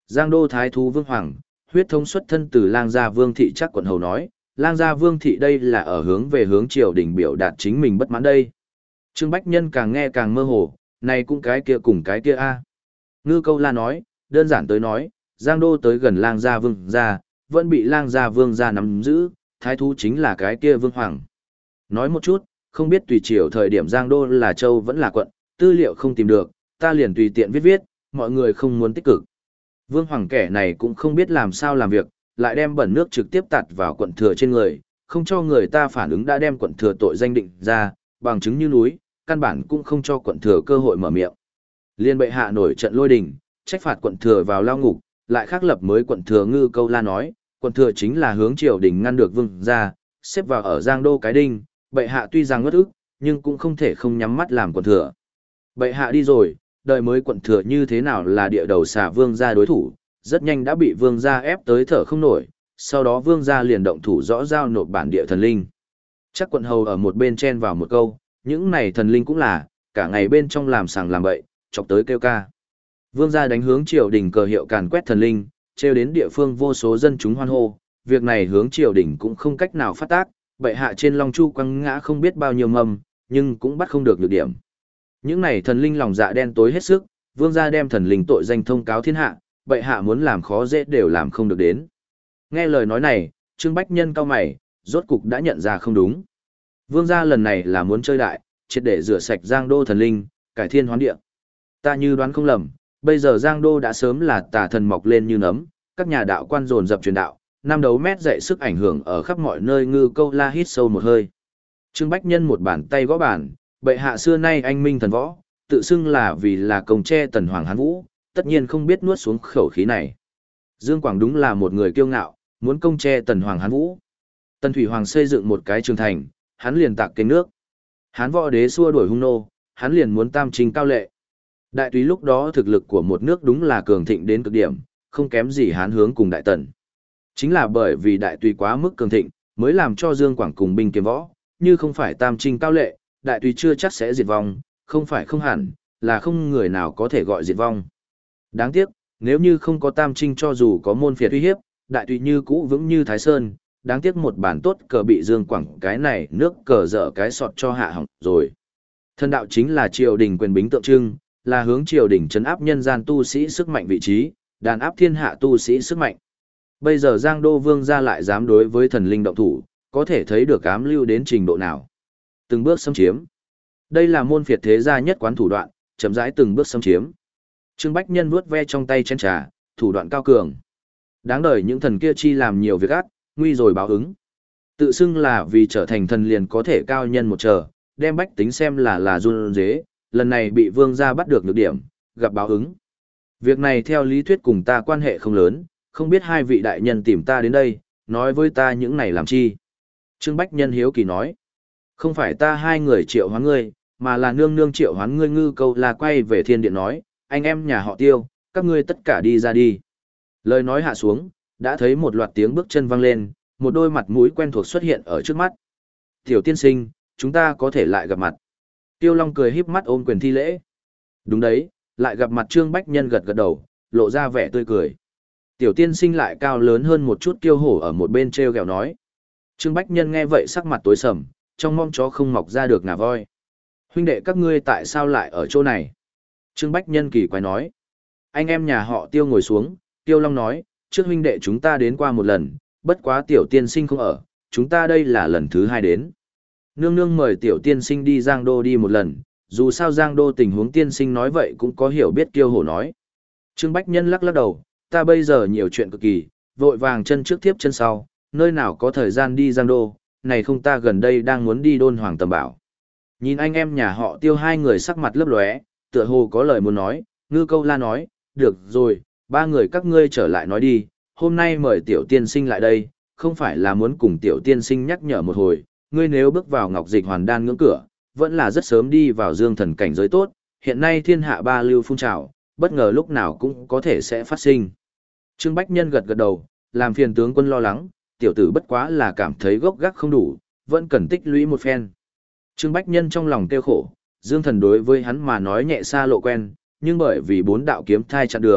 Giang đô thái thú Vương Hoàng, huyết thống xuất thân từ Lang gia Vương thị chắc quận hầu nói, Lang gia Vương thị đây là ở hướng về hướng triều đình biểu đạt chính mình bất mãn đây. Trương Bách Nhân càng nghe càng mơ hồ, này cũng cái kia cùng cái kia a. Ngư Câu La nói, đơn giản tới nói, Giang đô tới gần Lang gia Vương gia, vẫn bị Lang gia Vương gia nắm giữ, thái thú chính là cái kia Vương Hoàng. Nói một chút, không biết tùy triều thời điểm Giang đô là châu vẫn là quận, tư liệu không tìm được, ta liền tùy tiện viết viết, mọi người không muốn tích cực. Vương Hoàng kẻ này cũng không biết làm sao làm việc, lại đem bẩn nước trực tiếp tạt vào quận thừa trên người, không cho người ta phản ứng đã đem quận thừa tội danh định ra, bằng chứng như núi, căn bản cũng không cho quận thừa cơ hội mở miệng. Liên bệ hạ nổi trận lôi đình, trách phạt quận thừa vào lao ngục, lại khắc lập mới quận thừa Ngư Câu La nói, quận thừa chính là hướng triều đình ngăn được vương gia, xếp vào ở Giang đô cái đinh, bệ hạ tuy rằng ngất ức, nhưng cũng không thể không nhắm mắt làm quận thừa. Bệ hạ đi rồi, đời mới quận thừa như thế nào là địa đầu xà vương gia đối thủ, rất nhanh đã bị vương gia ép tới thở không nổi, sau đó vương gia liền động thủ rõ giao nộp bản địa thần linh. Chắc quận hầu ở một bên chen vào một câu, những này thần linh cũng là, cả ngày bên trong làm sàng làm bậy, chọc tới kêu ca. Vương gia đánh hướng triều đình cờ hiệu càn quét thần linh, trêu đến địa phương vô số dân chúng hoan hô, việc này hướng triều đình cũng không cách nào phát tác, bệ hạ trên Long Chu quăng ngã không biết bao nhiêu mầm, nhưng cũng bắt không được nhược điểm. Những này thần linh lòng dạ đen tối hết sức, vương gia đem thần linh tội danh thông cáo thiên hạ, bệ hạ muốn làm khó dễ đều làm không được đến. Nghe lời nói này, Trương Bách Nhân cau mày, rốt cục đã nhận ra không đúng. Vương gia lần này là muốn chơi đại, triệt để rửa sạch Giang đô thần linh, cải thiên hoán địa. Ta như đoán không lầm, bây giờ Giang đô đã sớm là tà thần mọc lên như nấm, các nhà đạo quan dồn dập truyền đạo, năm đấu mét dậy sức ảnh hưởng ở khắp mọi nơi. Ngư Câu La hít sâu một hơi. Trương Bách Nhân một bàn tay gõ bàn, bệ hạ xưa nay anh minh thần võ, tự xưng là vì là công che tần hoàng Hán Vũ, tất nhiên không biết nuốt xuống khẩu khí này. Dương Quảng đúng là một người kiêu ngạo, muốn công che tần hoàng Hán Vũ. Tần Thủy Hoàng xây dựng một cái trường thành, hắn liền tạc kênh nước. Hán võ đế xua đuổi hung nô, hắn liền muốn tam trình cao lệ. Đại túy lúc đó thực lực của một nước đúng là cường thịnh đến cực điểm, không kém gì Hán hướng cùng đại tần. Chính là bởi vì đại túy quá mức cường thịnh, mới làm cho Dương Quảng cùng binh kiếm võ, như không phải tam trình cao lệ, đại túy chưa chắc sẽ diệt vong, không phải không hẳn, là không người nào có thể gọi diệt vong. Đáng tiếc, nếu như không có tam trinh cho dù có môn phiệt uy hiếp, đại túy như cũ vững như Thái Sơn, đáng tiếc một bản tốt cờ bị Dương Quảng cái này nước cờ dở cái sọt cho hạ hỏng rồi. Thần đạo chính là triều đình quyền bính tượng trưng, là hướng triều đình trấn áp nhân gian tu sĩ sức mạnh vị trí, đàn áp thiên hạ tu sĩ sức mạnh. Bây giờ Giang Đô Vương gia lại dám đối với thần linh động thủ, có thể thấy được ám lưu đến trình độ nào. Từng bước xâm chiếm. Đây là môn phiệt thế gia nhất quán thủ đoạn, chậm rãi từng bước xâm chiếm. Trương Bách Nhân vuốt ve trong tay chén trà, thủ đoạn cao cường. Đáng đời những thần kia chi làm nhiều việc ác, nguy rồi báo ứng. Tự xưng là vì trở thành thần liền có thể cao nhân một trở, đem bách tính xem là là run dế, lần này bị vương gia bắt được nhược điểm, gặp báo ứng. Việc này theo lý thuyết cùng ta quan hệ không lớn, không biết hai vị đại nhân tìm ta đến đây, nói với ta những này làm chi. Trương Bách Nhân hiếu kỳ nói, không phải ta hai người triệu hoán ngươi, mà là nương nương triệu hoán ngươi. Ngư Câu La quay về thiên điện nói, anh em nhà họ Tiêu, các ngươi tất cả đi ra đi. Lời nói hạ xuống, đã thấy một loạt tiếng bước chân vang lên, một đôi mặt mũi quen thuộc xuất hiện ở trước mắt. Tiểu tiên sinh, chúng ta có thể lại gặp mặt. Tiêu Long cười híp mắt ôm quyền thi lễ. Đúng đấy, lại gặp mặt. Trương Bách Nhân gật gật đầu, lộ ra vẻ tươi cười. Tiểu tiên sinh lại cao lớn hơn một chút kiêu hổ ở một bên treo gẹo nói. Trương Bách Nhân nghe vậy sắc mặt tối sầm, trong mong chó không mọc ra được ngà voi. Huynh đệ các ngươi tại sao lại ở chỗ này? Trương Bách Nhân kỳ quái nói. Anh em nhà họ Tiêu ngồi xuống, Tiêu Long nói, trước huynh đệ chúng ta đến qua một lần, bất quá tiểu tiên sinh không ở, chúng ta đây là lần thứ hai đến. Nương nương mời tiểu tiên sinh đi Giang Đô đi một lần, dù sao Giang Đô tình huống tiên sinh nói vậy cũng có hiểu biết. Kiêu hổ nói. Trương Bách Nhân lắc lắc đầu, ta bây giờ nhiều chuyện cực kỳ, vội vàng chân trước tiếp chân sau, nơi nào có thời gian đi Giang Đô, này không ta gần đây đang muốn đi Đôn Hoàng Tầm Bảo. Nhìn anh em nhà họ Tiêu hai người sắc mặt lấp lóe, tựa hồ có lời muốn nói. Ngư Câu La nói, được rồi, ba người các ngươi trở lại nói đi, hôm nay mời tiểu tiên sinh lại đây, không phải là muốn cùng tiểu tiên sinh nhắc nhở một hồi, ngươi nếu bước vào Ngọc Dịch Hoàn Đan ngưỡng cửa, vẫn là rất sớm đi vào dương thần cảnh giới tốt, hiện nay thiên hạ ba lưu phun trào, bất ngờ lúc nào cũng có thể sẽ phát sinh. Trương Bách Nhân gật gật đầu, làm phiền tướng quân lo lắng, tiểu tử bất quá là cảm thấy gốc gác không đủ, vẫn cần tích lũy một phen. Trương Bách Nhân trong lòng tiêu khổ, dương thần đối với hắn mà nói nhẹ xa lộ quen, nhưng bởi vì bốn đạo kiếm thai chặn đường,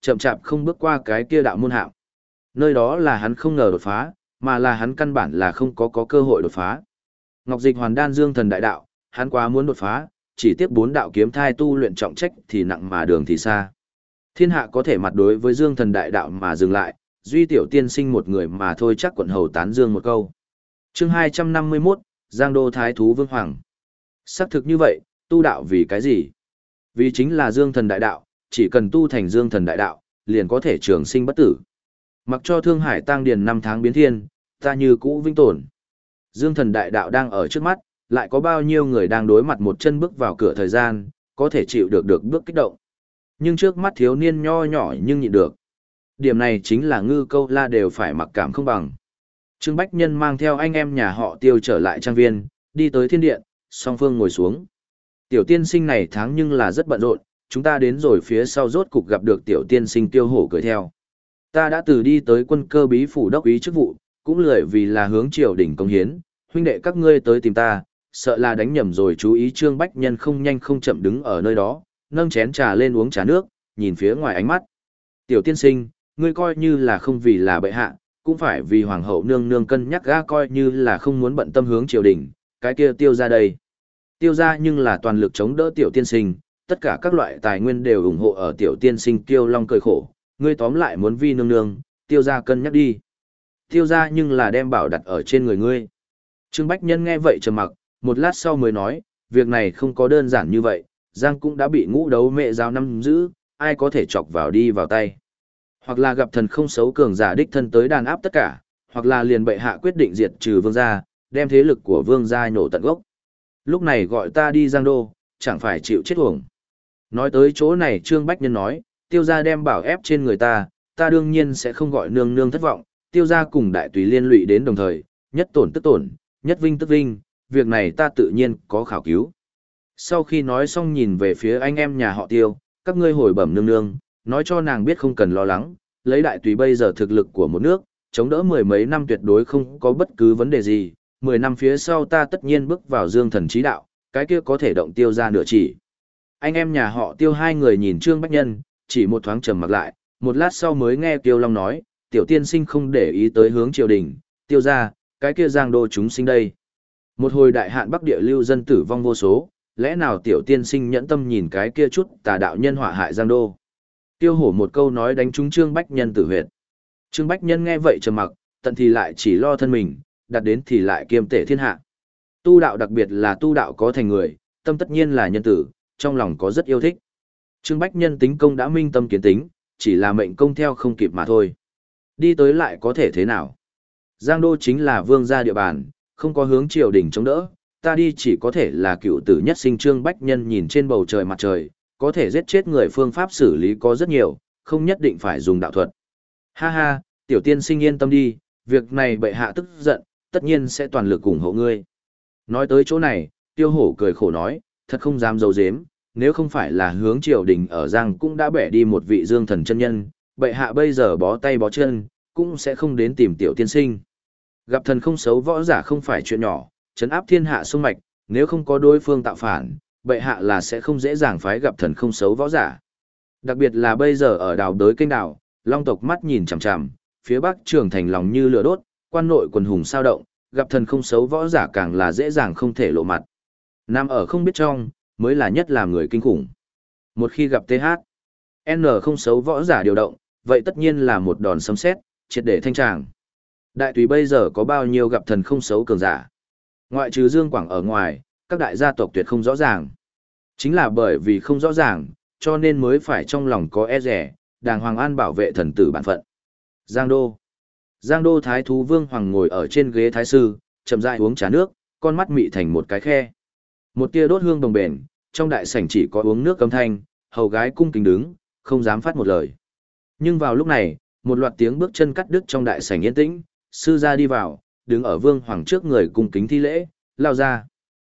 chậm chạp không bước qua cái kia đạo môn hạm. Nơi đó là hắn không ngờ đột phá, mà là hắn căn bản là không có có cơ hội đột phá. Ngọc Dịch Hoàn Đan Dương Thần Đại Đạo, hắn quá muốn đột phá, chỉ tiếc bốn đạo kiếm thai tu luyện trọng trách thì nặng mà đường thì xa. Thiên hạ có thể mặt đối với Dương Thần Đại Đạo mà dừng lại, duy tiểu tiên sinh một người mà thôi chắc quận hầu tán dương một câu. Chương hai trăm năm mươi mốt, Giang Đô Thái Thú Vương Hoàng. Xác thực như vậy, tu đạo vì cái gì? Vì chính là Dương Thần Đại Đạo, chỉ cần tu thành Dương Thần Đại Đạo, liền có thể trường sinh bất tử. Mặc cho Thương Hải Tăng Điền năm tháng biến thiên, ta như cũ vinh tồn. Dương Thần Đại Đạo đang ở trước mắt, lại có bao nhiêu người đang đối mặt một chân bước vào cửa thời gian, có thể chịu được được bước kích động. Nhưng trước mắt thiếu niên nho nhỏ nhưng nhịn được. Điểm này chính là Ngư Câu La đều phải mặc cảm không bằng. Trương Bách Nhân mang theo anh em nhà họ Tiêu trở lại trang viên, đi tới thiên điện, song phương ngồi xuống. Tiểu tiên sinh này tháng nhưng là rất bận rộn, chúng ta đến rồi phía sau rốt cục gặp được tiểu tiên sinh Tiêu Hổ cười theo. Ta đã từ đi tới quân cơ bí phủ đốc ý chức vụ, cũng lười vì là hướng triều đỉnh công hiến, huynh đệ các ngươi tới tìm ta, sợ là đánh nhầm rồi. Chú ý Trương Bách Nhân không nhanh không chậm đứng ở nơi đó, nâng chén trà lên uống trà nước, nhìn phía ngoài ánh mắt. Tiểu tiên sinh, ngươi coi như là không vì là bệ hạ, cũng phải vì hoàng hậu nương nương cân nhắc ga, coi như là không muốn bận tâm hướng triều đình, cái kia Tiêu ra đây. Tiêu ra nhưng là toàn lực chống đỡ tiểu tiên sinh, tất cả các loại tài nguyên đều ủng hộ ở tiểu tiên sinh. Kiêu Long cười khổ, ngươi tóm lại muốn vi nương nương, Tiêu ra cân nhắc đi. Tiêu ra nhưng là đem bảo đặt ở trên người ngươi. Trương Bách Nhân nghe vậy trầm mặc, một lát sau mới nói, việc này không có đơn giản như vậy, Giang cũng đã bị ngũ đấu mẹ giao năm giữ, ai có thể chọc vào đi vào tay. Hoặc là gặp thần không xấu cường giả đích thân tới đàn áp tất cả, hoặc là liền bệ hạ quyết định diệt trừ vương gia, đem thế lực của vương gia nổ tận gốc. Lúc này gọi ta đi Giang Đô, chẳng phải chịu chết uổng. Nói tới chỗ này Trương Bách Nhân nói, Tiêu gia đem bảo ép trên người ta, ta đương nhiên sẽ không gọi nương nương thất vọng. Tiêu gia cùng đại tùy liên lụy đến đồng thời, nhất tổn tức tổn, nhất vinh tức vinh, việc này ta tự nhiên có khảo cứu. Sau khi nói xong nhìn về phía anh em nhà họ Tiêu, các ngươi hồi bẩm nương nương, nói cho nàng biết không cần lo lắng, lấy đại tùy bây giờ thực lực của một nước, chống đỡ mười mấy năm tuyệt đối không có bất cứ vấn đề gì, mười năm phía sau ta tất nhiên bước vào Dương Thần chí đạo, cái kia có thể động Tiêu ra nửa chỉ. Anh em nhà họ Tiêu hai người nhìn Trương Bách Nhân, chỉ một thoáng trầm mặc lại, một lát sau mới nghe Tiêu Long nói, tiểu tiên sinh không để ý tới hướng triều đình, Tiêu ra, cái kia Giang Đô chúng sinh đây. Một hồi đại hạn Bắc địa lưu dân tử vong vô số, lẽ nào tiểu tiên sinh nhẫn tâm nhìn cái kia chút tà đạo nhân họa hại Giang Đô. Tiêu Hổ một câu nói đánh trúng Trương Bách Nhân tử huyệt. Trương Bách Nhân nghe vậy trầm mặc, tận thì lại chỉ lo thân mình, đặt đến thì lại kiêm tể thiên hạ. Tu đạo đặc biệt là tu đạo có thành người, tâm tất nhiên là nhân tử, trong lòng có rất yêu thích. Trương Bách Nhân tính công đã minh tâm kiến tính, chỉ là mệnh công theo không kịp mà thôi. Đi tới lại có thể thế nào? Giang Đô chính là vương gia địa bàn, không có hướng triều đình chống đỡ, ta đi chỉ có thể là cựu tử nhất sinh. Trương Bách Nhân nhìn trên bầu trời mặt trời, có thể giết chết người phương pháp xử lý có rất nhiều, không nhất định phải dùng đạo thuật. Ha ha, tiểu tiên sinh yên tâm đi, việc này bệ hạ tức giận, tất nhiên sẽ toàn lực ủng hộ ngươi. Nói tới chỗ này, Tiêu Hổ cười khổ nói, thật không dám giấu giếm, nếu không phải là hướng triều đình ở Giang cũng đã bẻ đi một vị Dương Thần chân nhân, bệ hạ bây giờ bó tay bó chân, cũng sẽ không đến tìm tiểu tiên sinh. Gặp thần không xấu võ giả không phải chuyện nhỏ, trấn áp thiên hạ sông mạch, nếu không có đối phương tạo phản, bệ hạ là sẽ không dễ dàng phái gặp thần không xấu võ giả. Đặc biệt là bây giờ ở đảo đới kênh đảo, Long tộc mắt nhìn chằm chằm, phía bắc trường thành lòng như lửa đốt, quan nội quần hùng sao động, gặp thần không xấu võ giả càng là dễ dàng không thể lộ mặt. Nam ở không biết trong, mới là nhất làm người kinh khủng. Một khi gặp tê hát, N không xấu võ giả điều động, vậy tất nhiên là một đòn sấm sét, triệt để thanh tràng. Đại tùy bây giờ có bao nhiêu gặp thần không xấu cường giả? Ngoại trừ Dương Quảng ở ngoài, các đại gia tộc tuyệt không rõ ràng. Chính là bởi vì không rõ ràng, cho nên mới phải trong lòng có e rẻ, đàng hoàng an bảo vệ thần tử bản phận. Giang Đô. Giang Đô Thái Thú Vương Hoàng ngồi ở trên ghế thái sư, chậm rãi uống trà nước, con mắt mị thành một cái khe. Một tia đốt hương đồng bền, trong đại sảnh chỉ có uống nước cấm thanh, hầu gái cung kính đứng, không dám phát một lời. Nhưng vào lúc này, một loạt tiếng bước chân cắt đứt trong đại sảnh yên tĩnh, sư gia đi vào, đứng ở Vương Hoàng trước người cung kính thi lễ, lao ra.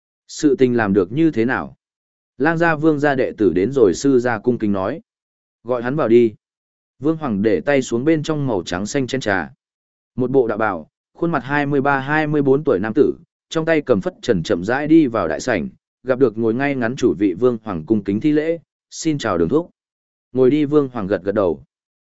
Sự tình làm được như thế nào? Lang gia Vương gia đệ tử đến rồi, sư gia cung kính nói. Gọi hắn vào đi. Vương Hoàng để tay xuống bên trong màu trắng xanh chén trà. Một bộ đạo bào, khuôn mặt hai mươi ba hai mươi bốn tuổi nam tử, trong tay cầm phất trần chậm rãi đi vào đại sảnh, gặp được ngồi ngay ngắn chủ vị Vương Hoàng cung kính thi lễ, xin chào đường thúc. Ngồi đi. Vương Hoàng gật gật đầu.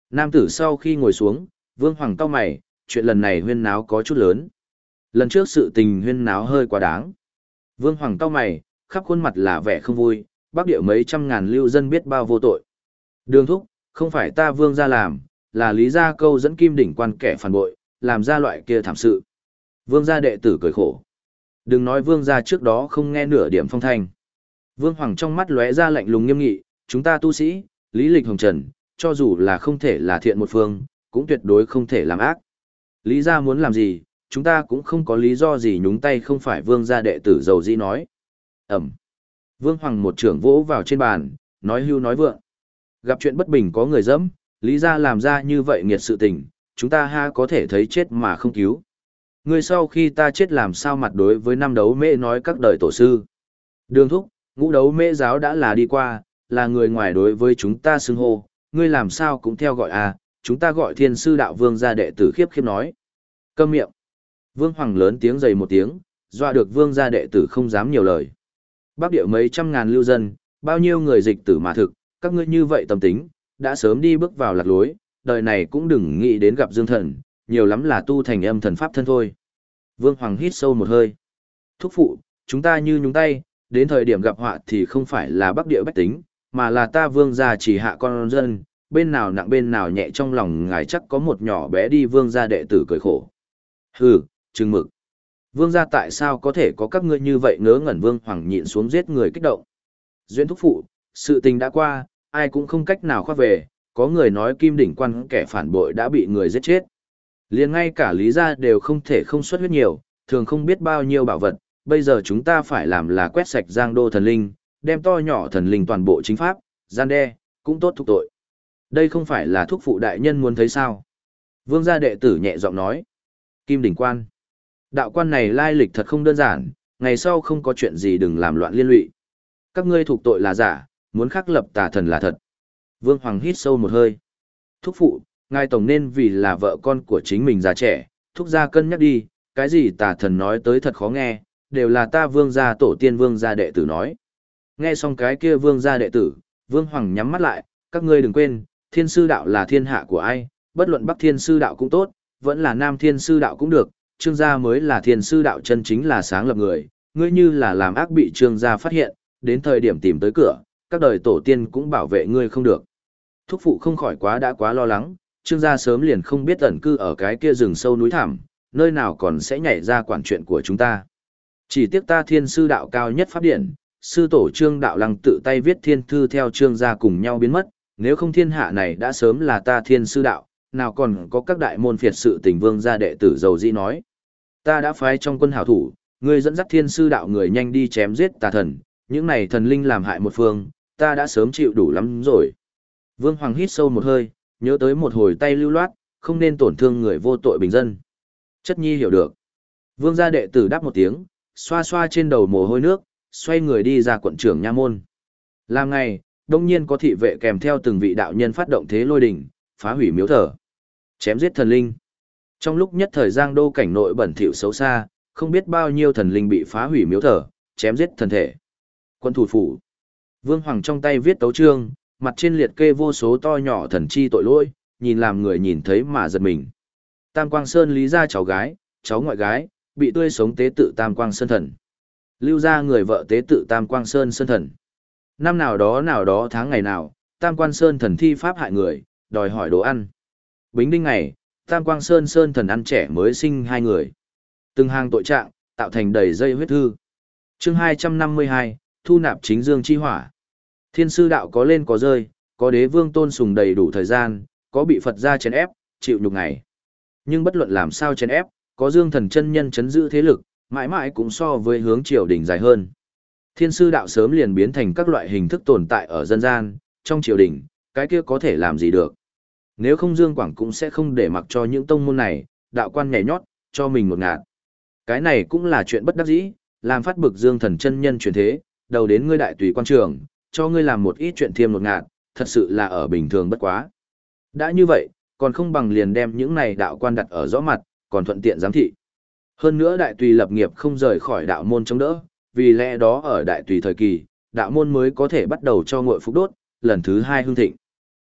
Nam tử sau khi ngồi xuống, Vương Hoàng cau mày, chuyện lần này huyên náo có chút lớn. Lần trước sự tình huyên náo hơi quá đáng. Vương Hoàng cau mày, khắp khuôn mặt là vẻ không vui, Bắc Địa mấy trăm ngàn lưu dân biết bao vô tội. Đường thúc, không phải ta Vương gia làm, là Lý gia câu dẫn Kim đỉnh quan kẻ phản bội, làm ra loại kia thảm sự. Vương gia đệ tử cười khổ. Đừng nói Vương gia trước đó không nghe nửa điểm phong thanh. Vương Hoàng trong mắt lóe ra lạnh lùng nghiêm nghị, chúng ta tu sĩ, lý lịch hồng trần, cho dù là không thể là thiện một phương, cũng tuyệt đối không thể làm ác. Lý gia muốn làm gì, chúng ta cũng không có lý do gì nhúng tay, không phải Vương gia đệ tử dầu dĩ nói. Ẩm. Vương Hoàng một trưởng vỗ vào trên bàn, nói hưu nói vượng. Gặp chuyện bất bình có người dẫm, Lý gia làm ra như vậy nghiệt sự tình, chúng ta ha có thể thấy chết mà không cứu. Người sau khi ta chết làm sao mặt đối với năm đấu mễ nói các đời tổ sư. Đường thúc, ngũ đấu mễ giáo đã là đi qua, là người ngoài đối với chúng ta xưng hô, ngươi làm sao cũng theo gọi à, chúng ta gọi thiên sư đạo Vương gia đệ tử khiếp khiếp nói. Câm miệng. Vương Hoàng lớn tiếng dày một tiếng, dọa được Vương gia đệ tử không dám nhiều lời. Bắc Địa mấy trăm ngàn lưu dân, bao nhiêu người dịch tử mà thực, các ngươi như vậy tâm tính, đã sớm đi bước vào lạc lối, đời này cũng đừng nghĩ đến gặp dương thần, nhiều lắm là tu thành âm thần pháp thân thôi. Vương Hoàng hít sâu một hơi. Thúc phụ, chúng ta như nhúng tay, đến thời điểm gặp họa thì không phải là Bắc Địa bách tính, mà là ta Vương gia chỉ hạ con dân, bên nào nặng bên nào nhẹ, trong lòng ngài chắc có một nhỏ bé đi. Vương gia đệ tử cười khổ. Hừ, chừng mực. Vương gia tại sao có thể có các ngươi như vậy ngớ ngẩn. Vương Hoàng nhịn xuống giết người kích động. Duyên thúc phụ, sự tình đã qua, ai cũng không cách nào khoác về, có người nói Kim đỉnh quan kẻ phản bội đã bị người giết chết. Liền ngay cả Lý gia đều không thể không xuất huyết nhiều, thường không biết bao nhiêu bảo vật, bây giờ chúng ta phải làm là quét sạch Giang Đô thần linh, đem to nhỏ thần linh toàn bộ chính pháp, gian đe, cũng tốt thúc tội. Đây không phải là thúc phụ đại nhân muốn thấy sao? Vương gia đệ tử nhẹ giọng nói. Kim đỉnh quan. Đạo quan này lai lịch thật không đơn giản, ngày sau không có chuyện gì đừng làm loạn liên lụy. Các ngươi thuộc tội là giả, muốn khắc lập tà thần là thật. Vương Hoàng hít sâu một hơi. Thúc phụ, ngài tổng nên vì là vợ con của chính mình già trẻ, thúc gia cân nhắc đi, cái gì tà thần nói tới thật khó nghe, đều là ta Vương gia tổ tiên Vương gia đệ tử nói. Nghe xong cái kia Vương gia đệ tử, Vương Hoàng nhắm mắt lại, các ngươi đừng quên, thiên sư đạo là thiên hạ của ai, bất luận Bắc thiên sư đạo cũng tốt, vẫn là Nam thiên sư đạo cũng được, Trương gia mới là thiên sư đạo chân chính là sáng lập người, ngươi như là làm ác bị Trương gia phát hiện, đến thời điểm tìm tới cửa, các đời tổ tiên cũng bảo vệ ngươi không được. Thúc phụ không khỏi quá đã quá lo lắng, Trương gia sớm liền không biết ẩn cư ở cái kia rừng sâu núi thẳm, nơi nào còn sẽ nhảy ra quản chuyện của chúng ta. Chỉ tiếc ta thiên sư đạo cao nhất pháp điển, sư tổ Trương đạo lăng tự tay viết thiên thư theo Trương gia cùng nhau biến mất, nếu không thiên hạ này đã sớm là ta thiên sư đạo, nào còn có các đại môn phiệt sự tình. Vương gia đệ tử dầu dĩ nói. Ta đã phái trong quân hảo thủ, ngươi dẫn dắt thiên sư đạo người nhanh đi chém giết tà thần, những này thần linh làm hại một phương, ta đã sớm chịu đủ lắm rồi. Vương Hoàng hít sâu một hơi, nhớ tới một hồi tay lưu loát, không nên tổn thương người vô tội bình dân. Chất nhi hiểu được. Vương gia đệ tử đáp một tiếng, xoa xoa trên đầu mồ hôi nước, xoay người đi ra quận trưởng nha môn. Làm ngày, đông nhiên có thị vệ kèm theo từng vị đạo nhân phát động thế lôi đỉnh, phá hủy miếu thờ, chém giết thần linh. Trong lúc nhất thời Giang Đô cảnh nội bẩn thỉu xấu xa, không biết bao nhiêu thần linh bị phá hủy miếu thờ, chém giết thần thể. Quân thủ phủ. Vương Hoàng trong tay viết tấu chương, mặt trên liệt kê vô số to nhỏ thần chi tội lỗi, nhìn làm người nhìn thấy mà giật mình. Tam Quang Sơn Lý gia cháu gái, cháu ngoại gái, bị tươi sống tế tự Tam Quang Sơn Thần. Lưu gia người vợ tế tự Tam Quang Sơn Sơn Thần. Năm nào đó nào đó tháng ngày nào, Tam Quang Sơn Thần thi pháp hại người, đòi hỏi đồ ăn. Bính đinh ngày, Tam Quang Sơn Sơn Thần ăn trẻ mới sinh hai người. Từng hàng tội trạng, tạo thành đầy dây huyết thư. Chương hai trăm năm mươi hai, thu nạp chính dương chi hỏa. Thiên sư đạo có lên có rơi, có đế vương tôn sùng đầy đủ thời gian, có bị Phật gia chèn ép, chịu nhục ngày. Nhưng bất luận làm sao chèn ép, có Dương Thần chân nhân chấn giữ thế lực, mãi mãi cũng so với hướng triều đình dài hơn. Thiên sư đạo sớm liền biến thành các loại hình thức tồn tại ở dân gian, trong triều đình, cái kia có thể làm gì được. Nếu không Dương Quảng cũng sẽ không để mặc cho những tông môn này, đạo quan nhảy nhót, cho mình một ngạt. Cái này cũng là chuyện bất đắc dĩ, làm phát bực Dương Thần chân nhân chuyển thế, đầu đến ngươi đại tùy quan trường, cho ngươi làm một ít chuyện thiêm một ngạt, thật sự là ở bình thường bất quá. Đã như vậy, còn không bằng liền đem những này đạo quan đặt ở rõ mặt, còn thuận tiện giám thị. Hơn nữa đại tùy lập nghiệp không rời khỏi đạo môn chống đỡ, vì lẽ đó ở đại tùy thời kỳ, đạo môn mới có thể bắt đầu cho ngội phục đốt, lần thứ hai hưng thịnh.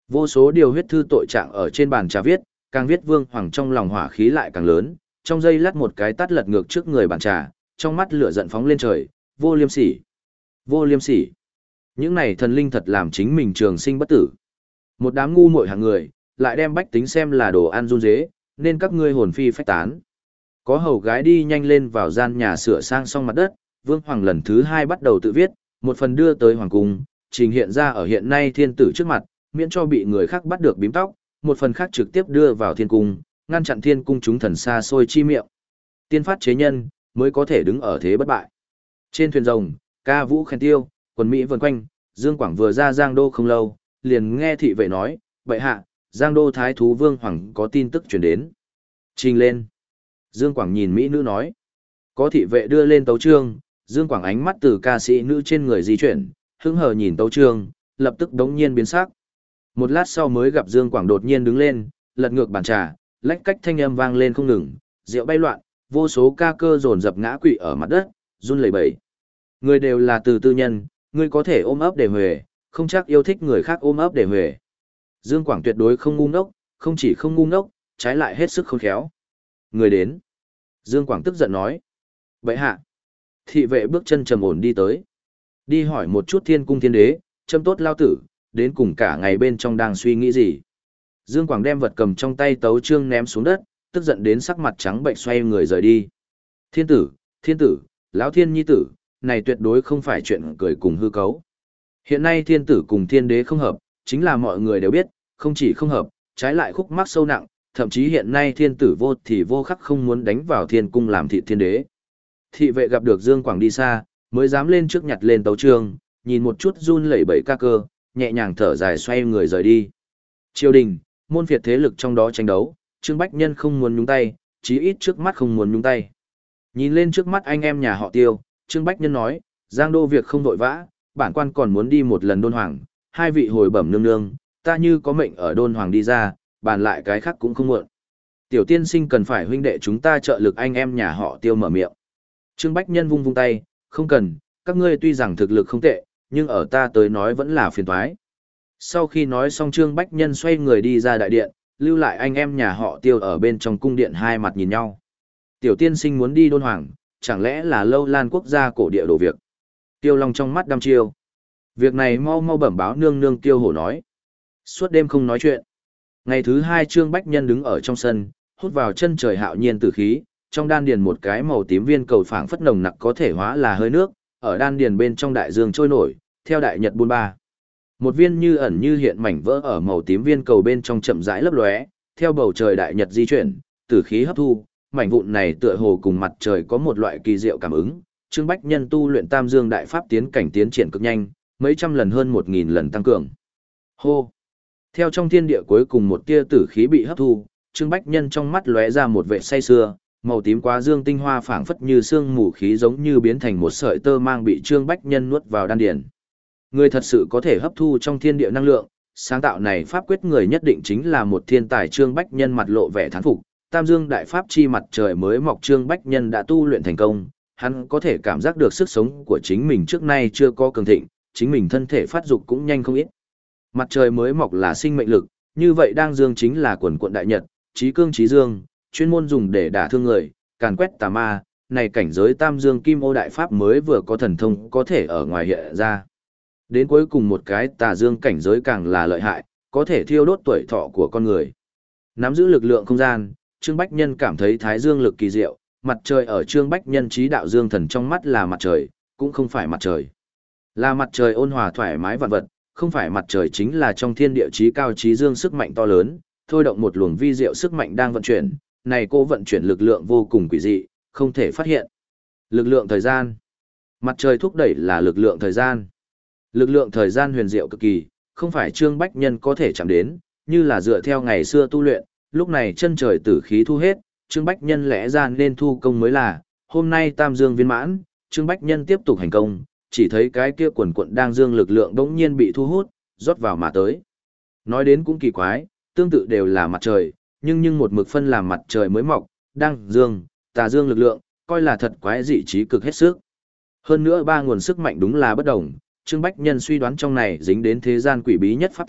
Vô số điều huyết thư tội trạng ở trên bàn trà viết, càng viết Vương Hoàng trong lòng hỏa khí lại càng lớn, trong giây lát một cái tát lật ngược trước người bàn trà, trong mắt lửa giận phóng lên trời, vô liêm sỉ, vô liêm sỉ. Những này thần linh thật làm chính mình trường sinh bất tử. Một đám ngu muội hạng người, lại đem bách tính xem là đồ ăn run dế, nên các ngươi hồn phi phách tán. Có hầu gái đi nhanh lên vào gian nhà sửa sang xong mặt đất, Vương Hoàng lần thứ hai bắt đầu tự viết, một phần đưa tới Hoàng cung, trình hiện ra ở hiện nay thiên tử trước mặt, miễn cho bị người khác bắt được bím tóc, một phần khác trực tiếp đưa vào thiên cung, ngăn chặn thiên cung chúng thần xa xôi chi miệng. Tiên phát chế nhân, mới có thể đứng ở thế bất bại. Trên thuyền rồng, ca vũ khen tiêu, quần Mỹ vần quanh, Dương Quảng vừa ra Giang Đô không lâu, liền nghe thị vệ nói, bệ hạ, Giang Đô Thái Thú Vương Hoàng có tin tức truyền đến. Trình lên. Dương Quảng nhìn Mỹ nữ nói. Có thị vệ đưa lên tấu trương, Dương Quảng ánh mắt từ ca sĩ nữ trên người di chuyển, hứng hờ nhìn tấu trương, lập tức đống nhiên biến sắc. Một lát sau mới gặp Dương Quảng đột nhiên đứng lên, lật ngược bàn trà, lách cách thanh âm vang lên không ngừng, rượu bay loạn, vô số ca cơ dồn dập ngã quỵ ở mặt đất, run lẩy bẩy. Người đều là từ tư nhân, người có thể ôm ấp để huề, không chắc yêu thích người khác ôm ấp để huề. Dương Quảng tuyệt đối không ngu ngốc, không chỉ không ngu ngốc, trái lại hết sức khôn khéo. Người đến. Dương Quảng tức giận nói. Bệ hạ. Thị vệ bước chân trầm ổn đi tới. Đi hỏi một chút thiên cung thiên đế, châm tốt lao tử, đến cùng cả ngày bên trong đang suy nghĩ gì. Dương Quảng đem vật cầm trong tay tấu trương ném xuống đất, tức giận đến sắc mặt trắng bệnh xoay người rời đi. Thiên tử, thiên tử, lão thiên nhi tử, này tuyệt đối không phải chuyện cười cùng hư cấu. Hiện nay thiên tử cùng thiên đế không hợp, chính là mọi người đều biết, không chỉ không hợp, trái lại khúc mắc sâu nặng, thậm chí hiện nay thiên tử vô thì vô khắc không muốn đánh vào thiên cung làm thị thiên đế. Thị vệ gặp được Dương Quảng đi xa, mới dám lên trước nhặt lên tấu trương, nhìn một chút run lẩy bẩy ca cơ, nhẹ nhàng thở dài xoay người rời đi. Triều đình, môn phiệt thế lực trong đó tranh đấu, Trương Bách Nhân không muốn nhúng tay, chí ít trước mắt không muốn nhúng tay. Nhìn lên trước mắt anh em nhà họ Tiêu, Trương Bách Nhân nói, Giang Đô việc không vội vã, bản quan còn muốn đi một lần Đôn Hoàng, hai vị hồi bẩm nương nương, ta như có mệnh ở Đôn Hoàng đi ra, bàn lại cái khác cũng không muộn. Tiểu tiên sinh cần phải huynh đệ chúng ta trợ lực anh em nhà họ Tiêu mở miệng. Trương Bách Nhân vung vung tay, không cần, các ngươi tuy rằng thực lực không tệ, nhưng ở ta tới nói vẫn là phiền toái. Sau khi nói xong Trương Bách Nhân xoay người đi ra đại điện, lưu lại anh em nhà họ Tiêu ở bên trong cung điện hai mặt nhìn nhau. Tiểu tiên sinh muốn đi Đôn Hoàng, chẳng lẽ là Lâu Lan quốc gia cổ địa đồ việc. Tiêu Long trong mắt đăm chiêu. Việc này mau mau bẩm báo nương nương Tiêu Hổ nói. Suốt đêm không nói chuyện. Ngày thứ hai Trương Bách Nhân đứng ở trong sân, hút vào chân trời hạo nhiên tử khí, trong đan điền một cái màu tím viên cầu phảng phất nồng nặc có thể hóa là hơi nước, ở đan điền bên trong đại dương trôi nổi, theo đại nhật buôn ba. Một viên như ẩn như hiện mảnh vỡ ở màu tím viên cầu bên trong chậm rãi lấp lóe, theo bầu trời đại nhật di chuyển, tử khí hấp thu, mảnh vụn này tựa hồ cùng mặt trời có một loại kỳ diệu cảm ứng. Trương Bách Nhân tu luyện Tam Dương Đại Pháp tiến cảnh tiến triển cực nhanh, mấy trăm lần hơn một nghìn lần tăng cường. Hô! Theo trong thiên địa cuối cùng một tia tử khí bị hấp thu, Trương Bách Nhân trong mắt lóe ra một vẻ say sưa, màu tím quá dương tinh hoa phảng phất như sương mù khí giống như biến thành một sợi tơ mang bị Trương Bách Nhân nuốt vào đan điền. Người thật sự có thể hấp thu trong thiên địa năng lượng, sáng tạo này pháp quyết người nhất định chính là một thiên tài. Trương Bách Nhân mặt lộ vẻ thán phục, Tam Dương Đại Pháp chi mặt trời mới mọc Trương Bách Nhân đã tu luyện thành công, hắn có thể cảm giác được sức sống của chính mình trước nay chưa có cường thịnh, chính mình thân thể phát dục cũng nhanh không ít. Mặt trời mới mọc là sinh mệnh lực, như vậy đang dương chính là quần quận đại nhật, trí cương trí dương, chuyên môn dùng để đả thương người, càn quét tà ma, này cảnh giới Tam Dương Kim Ô Đại Pháp mới vừa có thần thông có thể ở ngoài hiện ra. Đến cuối cùng một cái tà dương cảnh giới càng là lợi hại, có thể thiêu đốt tuổi thọ của con người. Nắm giữ lực lượng không gian, Trương Bách Nhân cảm thấy thái dương lực kỳ diệu, mặt trời ở Trương Bách Nhân trí đạo dương thần trong mắt là mặt trời, cũng không phải mặt trời. Là mặt trời ôn hòa thoải mái vạn vật, không phải mặt trời chính là trong thiên địa trí cao trí dương sức mạnh to lớn, thôi động một luồng vi diệu sức mạnh đang vận chuyển, này cô vận chuyển lực lượng vô cùng quỷ dị, không thể phát hiện. Lực lượng thời gian. Mặt trời thúc đẩy là lực lượng thời gian. Lực lượng thời gian huyền diệu cực kỳ, không phải Trương Bách Nhân có thể chạm đến, như là dựa theo ngày xưa tu luyện, lúc này chân trời tử khí thu hết, Trương Bách Nhân lẽ ra nên thu công mới là, hôm nay Tam Dương viên mãn, Trương Bách Nhân tiếp tục hành công, chỉ thấy cái kia quần quận đang dương lực lượng đống nhiên bị thu hút, rót vào mà tới. Nói đến cũng kỳ quái, tương tự đều là mặt trời, nhưng nhưng một mực phân làm mặt trời mới mọc, đang dương, tà dương lực lượng, coi là thật quái dị trí cực hết sức. Hơn nữa ba nguồn sức mạnh đúng là bất đồng, Trương Bách Nhân suy đoán trong này dính đến thế gian quỷ bí nhất pháp tắc,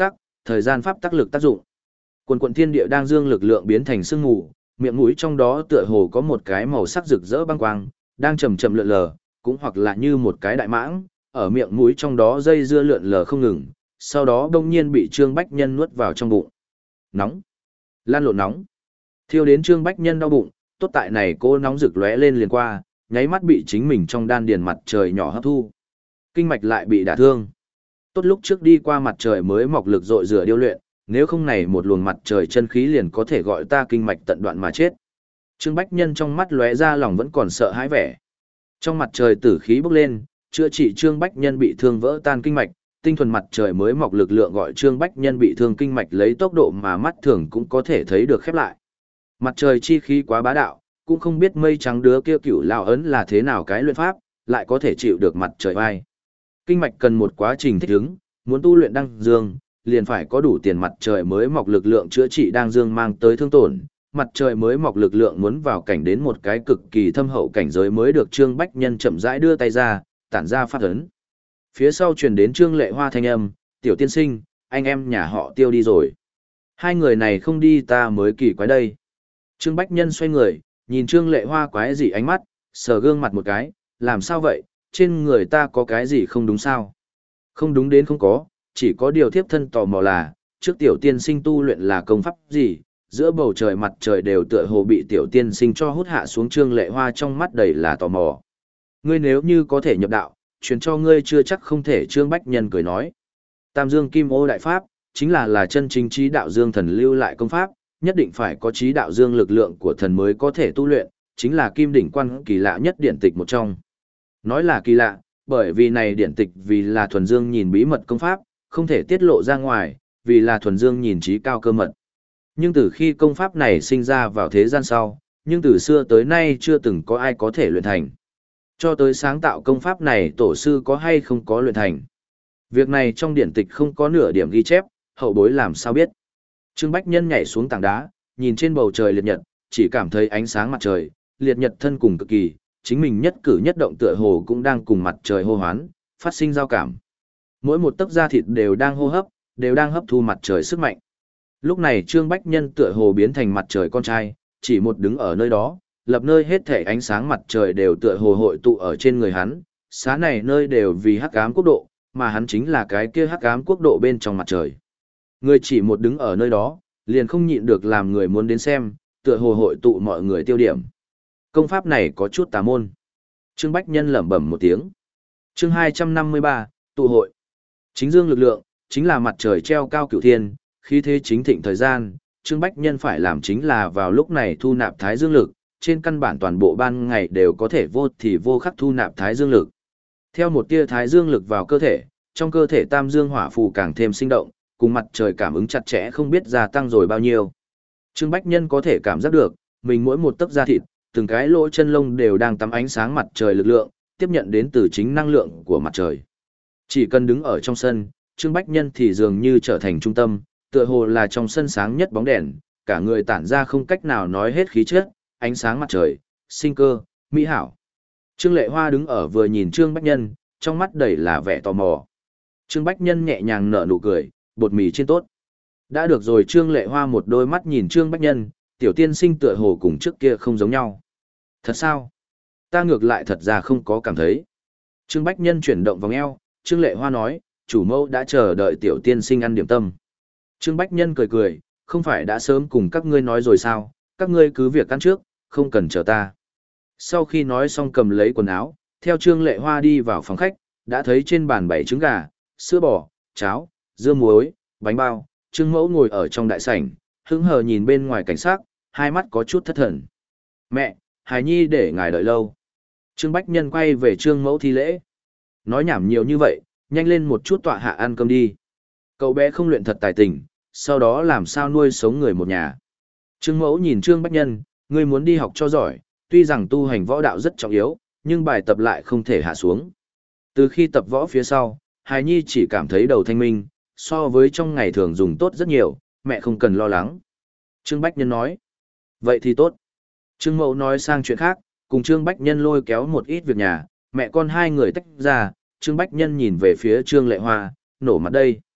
thời gian pháp tác lực tác dụng. Quần quần thiên địa đang dương lực lượng biến thành sương mù, miệng mũi trong đó tựa hồ có một cái màu sắc rực rỡ băng quang, đang chậm chậm lượn lờ, cũng hoặc là như một cái đại mãng, ở miệng mũi trong đó dây dưa lượn lờ không ngừng, sau đó đông nhiên bị Trương Bách Nhân nuốt vào trong bụng. Nóng, lan lộn nóng, thiêu đến Trương Bách Nhân đau bụng, tốt tại này cô nóng rực lóe lên liền qua, nháy mắt bị chính mình trong đan điền mặt trời nhỏ hấp thu. Kinh mạch lại bị đả thương. Tốt lúc trước đi qua mặt trời mới mọc lực dội rửa điêu luyện, nếu không này một luồng mặt trời chân khí liền có thể gọi ta kinh mạch tận đoạn mà chết. Trương Bách Nhân trong mắt lóe ra lòng vẫn còn sợ hãi vẻ. Trong mặt trời tử khí bốc lên, chữa trị Trương Bách Nhân bị thương vỡ tan kinh mạch, tinh thuần mặt trời mới mọc lực lượng gọi Trương Bách Nhân bị thương kinh mạch lấy tốc độ mà mắt thường cũng có thể thấy được khép lại. Mặt trời chi khí quá bá đạo, cũng không biết mây trắng đứa kia cửu lão ấn là thế nào cái luyện pháp, lại có thể chịu được mặt trời vai. Kinh mạch cần một quá trình thích ứng, muốn tu luyện đăng dương, liền phải có đủ tiền mặt trời mới mọc lực lượng chữa trị đăng dương mang tới thương tổn. Mặt trời mới mọc lực lượng muốn vào cảnh đến một cái cực kỳ thâm hậu cảnh giới mới được Trương Bách Nhân chậm rãi đưa tay ra, tản ra pháp ấn. Phía sau truyền đến Trương Lệ Hoa thanh âm, "Tiểu tiên sinh, anh em nhà họ Tiêu đi rồi. Hai người này không đi ta mới kỳ quái đây." Trương Bách Nhân xoay người, nhìn Trương Lệ Hoa quái dị ánh mắt, sờ gương mặt một cái, "Làm sao vậy, trên người ta có cái gì không đúng sao?" "Không đúng đến không có, chỉ có điều thiếp thân tò mò là, trước tiểu tiên sinh tu luyện là công pháp gì, giữa bầu trời mặt trời đều tựa hồ bị tiểu tiên sinh cho hút hạ xuống." Trương Lệ Hoa trong mắt đầy là tò mò. "Ngươi nếu như có thể nhập đạo, truyền cho ngươi chưa chắc không thể." Trương Bách Nhân cười nói. Tam Dương Kim Ô Đại Pháp, chính là là chân chính trí đạo dương thần lưu lại công pháp, nhất định phải có trí đạo dương lực lượng của thần mới có thể tu luyện, chính là kim đỉnh quan kỳ lạ nhất điển tịch một trong. Nói là kỳ lạ, bởi vì này điển tịch vì là thuần dương nhìn bí mật công pháp, không thể tiết lộ ra ngoài, vì là thuần dương nhìn trí cao cơ mật. Nhưng từ khi công pháp này sinh ra vào thế gian sau, nhưng từ xưa tới nay chưa từng có ai có thể luyện thành. Cho tới sáng tạo công pháp này tổ sư có hay không có luyện thành. Việc này trong điển tịch không có nửa điểm ghi chép, hậu bối làm sao biết. Trương Bách Nhân nhảy xuống tảng đá, nhìn trên bầu trời liệt nhật, chỉ cảm thấy ánh sáng mặt trời, liệt nhật thân cùng cực kỳ, chính mình nhất cử nhất động tựa hồ cũng đang cùng mặt trời hô hoán, phát sinh giao cảm. Mỗi một tấc da thịt đều đang hô hấp, đều đang hấp thu mặt trời sức mạnh. Lúc này Trương Bách Nhân tựa hồ biến thành mặt trời con trai, chỉ một đứng ở nơi đó, lập nơi hết thể ánh sáng mặt trời đều tựa hồ hội tụ ở trên người hắn, xá này nơi đều vì hắc ám quốc độ, mà hắn chính là cái kia hắc ám quốc độ bên trong mặt trời. Người chỉ một đứng ở nơi đó, liền không nhịn được làm người muốn đến xem, tựa hồ hội tụ mọi người tiêu điểm. Công pháp này có chút tà môn. Trương Bách Nhân lẩm bẩm một tiếng. Chương hai trăm năm mươi ba, tụ hội. Chính dương lực lượng, chính là mặt trời treo cao cửu thiên, khí thế chính thịnh thời gian, Trương Bách Nhân phải làm chính là vào lúc này thu nạp thái dương lực, trên căn bản toàn bộ ban ngày đều có thể vô thì vô khắc thu nạp thái dương lực. Theo một tia thái dương lực vào cơ thể, trong cơ thể tam dương hỏa phù càng thêm sinh động, cùng mặt trời cảm ứng chặt chẽ không biết gia tăng rồi bao nhiêu. Trương Bách Nhân có thể cảm giác được, mình mỗi một tấc da thịt, từng cái lỗ chân lông đều đang tắm ánh sáng mặt trời lực lượng, tiếp nhận đến từ chính năng lượng của mặt trời. Chỉ cần đứng ở trong sân, Trương Bách Nhân thì dường như trở thành trung tâm, tựa hồ là trong sân sáng nhất bóng đèn, cả người tản ra không cách nào nói hết khí chất, ánh sáng mặt trời, sinh cơ, mỹ hảo. Trương Lệ Hoa đứng ở vừa nhìn Trương Bách Nhân, trong mắt đầy là vẻ tò mò. Trương Bách Nhân nhẹ nhàng nở nụ cười, bột mì trên tốt. Đã được rồi. Trương Lệ Hoa một đôi mắt nhìn Trương Bách Nhân, tiểu tiên sinh tựa hồ cùng trước kia không giống nhau. Thật sao? Ta ngược lại thật ra không có cảm thấy. Trương Bách Nhân chuyển động vòng eo, Trương Lệ Hoa nói, chủ mẫu đã chờ đợi tiểu tiên sinh ăn điểm tâm. Trương Bách Nhân cười cười, không phải đã sớm cùng các ngươi nói rồi sao, các ngươi cứ việc ăn trước, không cần chờ ta. Sau khi nói xong cầm lấy quần áo, theo Trương Lệ Hoa đi vào phòng khách, đã thấy trên bàn bảy trứng gà, sữa bò, cháo, dưa muối, bánh bao. Trương Mẫu ngồi ở trong đại sảnh, hững hờ nhìn bên ngoài cảnh sát, hai mắt có chút thất thần. Mẹ, Hải Nhi để ngài đợi lâu. Trương Bách Nhân quay về Trương Mẫu thi lễ. Nói nhảm nhiều như vậy, nhanh lên một chút tọa hạ ăn cơm đi. Cậu bé không luyện thật tài tình, sau đó làm sao nuôi sống người một nhà. Trương Mẫu nhìn Trương Bách Nhân, ngươi muốn đi học cho giỏi, tuy rằng tu hành võ đạo rất trọng yếu, nhưng bài tập lại không thể hạ xuống. Từ khi tập võ phía sau, Hải Nhi chỉ cảm thấy đầu thanh minh, so với trong ngày thường dùng tốt rất nhiều, mẹ không cần lo lắng. Trương Bách Nhân nói, vậy thì tốt. Trương Mẫu nói sang chuyện khác, cùng Trương Bách Nhân lôi kéo một ít việc nhà, mẹ con hai người tách ra, Trương Bách Nhân nhìn về phía Trương Lệ Hoa, nổ mặt đây.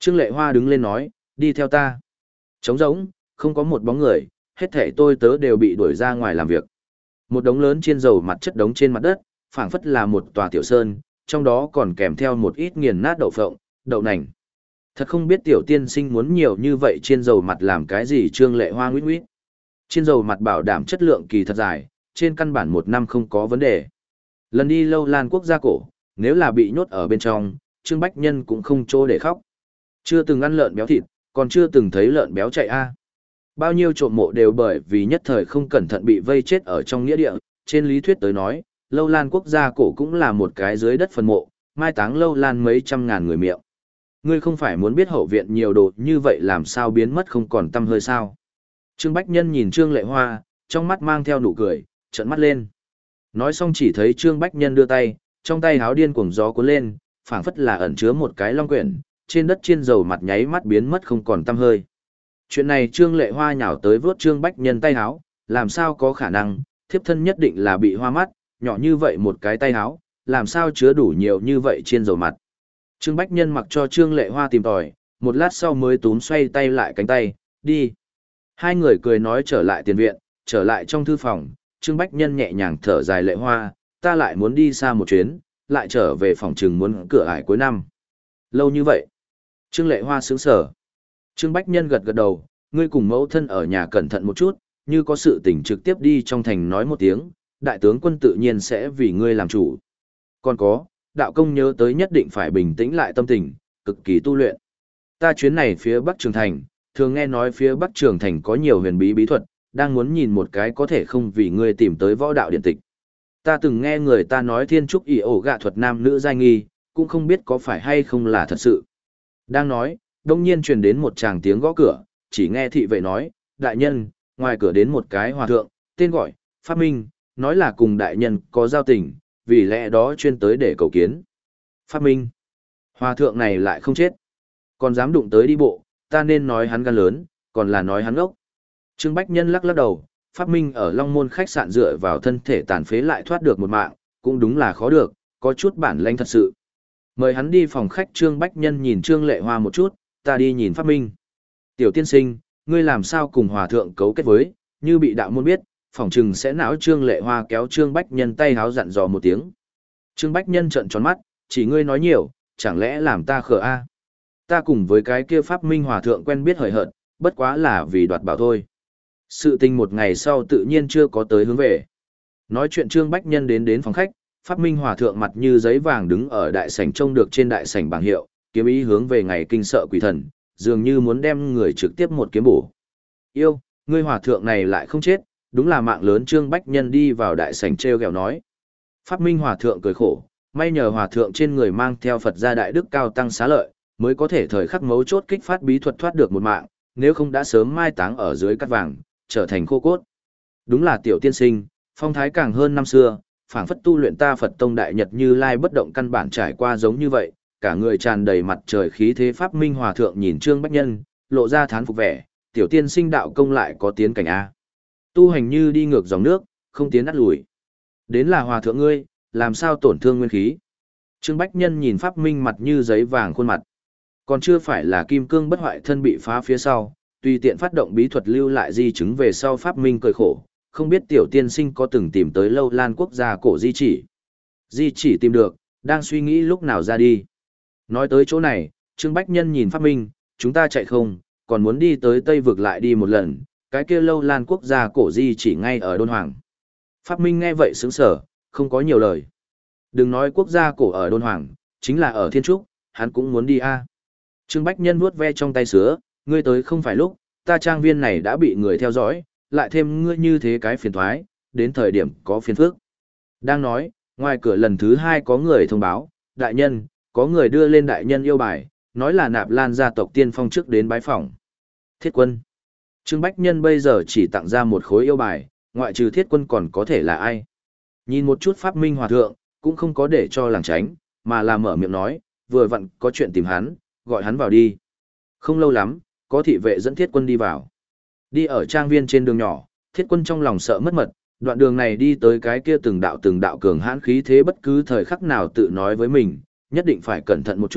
Trương Lệ Hoa đứng lên nói, đi theo ta. Trống rỗng, không có một bóng người, hết thảy tôi tớ đều bị đuổi ra ngoài làm việc. Một đống lớn chiên dầu mặt chất đống trên mặt đất, phảng phất là một tòa tiểu sơn, trong đó còn kèm theo một ít nghiền nát đậu phộng, đậu nành. Thật không biết tiểu tiên sinh muốn nhiều như vậy chiên dầu mặt làm cái gì. Trương Lệ Hoa nguyết nguyết. Chiên dầu mặt bảo đảm chất lượng kỳ thật dài, trên căn bản một năm không có vấn đề. Lần đi Lâu Lan quốc gia cổ, nếu là bị nhốt ở bên trong, Trương Bách Nhân cũng không chỗ để khóc. Chưa từng ăn lợn béo thịt, còn chưa từng thấy lợn béo chạy a. Bao nhiêu trộm mộ đều bởi vì nhất thời không cẩn thận bị vây chết ở trong nghĩa địa, trên lý thuyết tới nói, Lâu Lan quốc gia cổ cũng là một cái dưới đất phần mộ, mai táng Lâu Lan mấy trăm ngàn người miệng. Ngươi không phải muốn biết hậu viện nhiều đồ như vậy làm sao biến mất không còn tăm hơi sao? Trương Bách Nhân nhìn Trương Lệ Hoa, trong mắt mang theo nụ cười, trợn mắt lên. Nói xong chỉ thấy Trương Bách Nhân đưa tay, trong tay háo điên cuồng gió cuốn lên, phảng phất là ẩn chứa một cái long quyển, trên đất chiên dầu mặt nháy mắt biến mất không còn tăm hơi. Chuyện này Trương Lệ Hoa nhào tới vớt Trương Bách Nhân tay háo, làm sao có khả năng, thiếp thân nhất định là bị hoa mắt, nhỏ như vậy một cái tay háo, làm sao chứa đủ nhiều như vậy chiên dầu mặt. Trương Bách Nhân mặc cho Trương Lệ Hoa tìm tòi, một lát sau mới túm xoay tay lại cánh tay, đi. Hai người cười nói trở lại tiền viện, trở lại trong thư phòng, Trương Bách Nhân nhẹ nhàng thở dài. Lệ Hoa, ta lại muốn đi xa một chuyến, lại trở về phòng trừng muốn cửa ải cuối năm. Lâu như vậy. Trương Lệ Hoa sướng sở. Trương Bách Nhân gật gật đầu, ngươi cùng mẫu thân ở nhà cẩn thận một chút, như có sự tình trực tiếp đi trong thành nói một tiếng, đại tướng quân tự nhiên sẽ vì ngươi làm chủ. Còn có, đạo công nhớ tới nhất định phải bình tĩnh lại tâm tình, cực kỳ tu luyện. Ta chuyến này phía Bắc Trường Thành, thường nghe nói phía Bắc Trường Thành có nhiều huyền bí bí thuật, đang muốn nhìn một cái có thể không vì ngươi tìm tới võ đạo điện tịch. Ta từng nghe người ta nói thiên trúc ỷ ổ gạ thuật nam nữ giai nghi, cũng không biết có phải hay không là thật sự. Đang nói, đông nhiên truyền đến một tràng tiếng gõ cửa, chỉ nghe thị vệ nói, đại nhân, ngoài cửa đến một cái hòa thượng, tên gọi, Pháp Minh, nói là cùng đại nhân có giao tình, vì lẽ đó chuyên tới để cầu kiến. Pháp Minh, hòa thượng này lại không chết, còn dám đụng tới đi bộ, ta nên nói hắn gan lớn, còn là nói hắn ngốc. Trương Bách Nhân lắc lắc đầu, Pháp Minh ở Long Môn khách sạn dựa vào thân thể tàn phế lại thoát được một mạng, cũng đúng là khó được, có chút bản lĩnh thật sự. Mời hắn đi phòng khách. Trương Bách Nhân nhìn Trương Lệ Hoa một chút, ta đi nhìn Pháp Minh. Tiểu tiên sinh, ngươi làm sao cùng hòa thượng cấu kết với, như bị đạo môn biết, phỏng chừng sẽ não. Trương Lệ Hoa kéo Trương Bách Nhân tay háo dặn dò một tiếng. Trương Bách Nhân trợn tròn mắt, chỉ ngươi nói nhiều, chẳng lẽ làm ta khờ a? Ta cùng với cái kia Pháp Minh hòa thượng quen biết hời hợt, bất quá là vì đoạt bảo thôi. Sự tình một ngày sau tự nhiên chưa có tới hướng về. Nói chuyện Trương Bách Nhân đến đến phòng khách, Pháp Minh hòa thượng mặt như giấy vàng đứng ở đại sảnh trông được trên đại sảnh bảng hiệu, kiếm ý hướng về ngày kinh sợ quỷ thần, dường như muốn đem người trực tiếp một kiếm bổ. Yêu, ngươi hòa thượng này lại không chết, đúng là mạng lớn. Trương Bách Nhân đi vào đại sảnh treo gẹo nói. Pháp Minh hòa thượng cười khổ, may nhờ hòa thượng trên người mang theo Phật gia đại đức cao tăng xá lợi, mới có thể thời khắc mấu chốt kích phát bí thuật thoát được một mạng, nếu không đã sớm mai táng ở dưới cát vàng, trở thành khô cốt. Đúng là tiểu tiên sinh, phong thái càng hơn năm xưa, phảng phất tu luyện ta Phật tông đại nhật Như Lai bất động căn bản trải qua giống như vậy, cả người tràn đầy mặt trời khí thế. Pháp Minh hòa thượng nhìn Trương Bách Nhân, lộ ra thán phục vẻ, tiểu tiên sinh đạo công lại có tiến cảnh a. Tu hành như đi ngược dòng nước, không tiến nát lùi. Đến là hòa thượng ngươi, làm sao tổn thương nguyên khí. Trương Bách Nhân nhìn Pháp Minh mặt như giấy vàng khuôn mặt. Còn chưa phải là kim cương bất hoại thân bị phá phía sau, tùy tiện phát động bí thuật lưu lại di chứng về sau. Pháp Minh cười khổ, không biết tiểu tiên sinh có từng tìm tới Lâu Lan quốc gia cổ di chỉ. Di chỉ tìm được, đang suy nghĩ lúc nào ra đi. Nói tới chỗ này, Trương Bách Nhân nhìn Pháp Minh, chúng ta chạy không, còn muốn đi tới Tây vực lại đi một lần, cái kia Lâu Lan quốc gia cổ di chỉ ngay ở Đôn Hoàng. Pháp Minh nghe vậy sững sờ, không có nhiều lời. Đừng nói quốc gia cổ ở Đôn Hoàng, chính là ở Thiên Trúc, hắn cũng muốn đi a. Trương Bách Nhân vuốt ve trong tay sứa, ngươi tới không phải lúc, ta trang viên này đã bị người theo dõi, lại thêm ngươi như thế cái phiền thoái, đến thời điểm có phiền phức. Đang nói, ngoài cửa lần thứ hai có người thông báo, đại nhân, có người đưa lên đại nhân yêu bài, nói là Nạp Lan gia tộc tiên phong trước đến bái phỏng. Thiết Quân. Trương Bách Nhân bây giờ chỉ tặng ra một khối yêu bài, ngoại trừ Thiết Quân còn có thể là ai. Nhìn một chút Pháp Minh hòa thượng, cũng không có để cho làng tránh, mà là mở miệng nói, vừa vặn có chuyện tìm hắn, gọi hắn vào đi. Không lâu lắm, có thị vệ dẫn Thiết Quân đi vào. Đi ở trang viên trên đường nhỏ, Thiết Quân trong lòng sợ mất mật, đoạn đường này đi tới cái kia từng đạo từng đạo cường hãn khí thế bất cứ thời khắc nào tự nói với mình, nhất định phải cẩn thận một chút,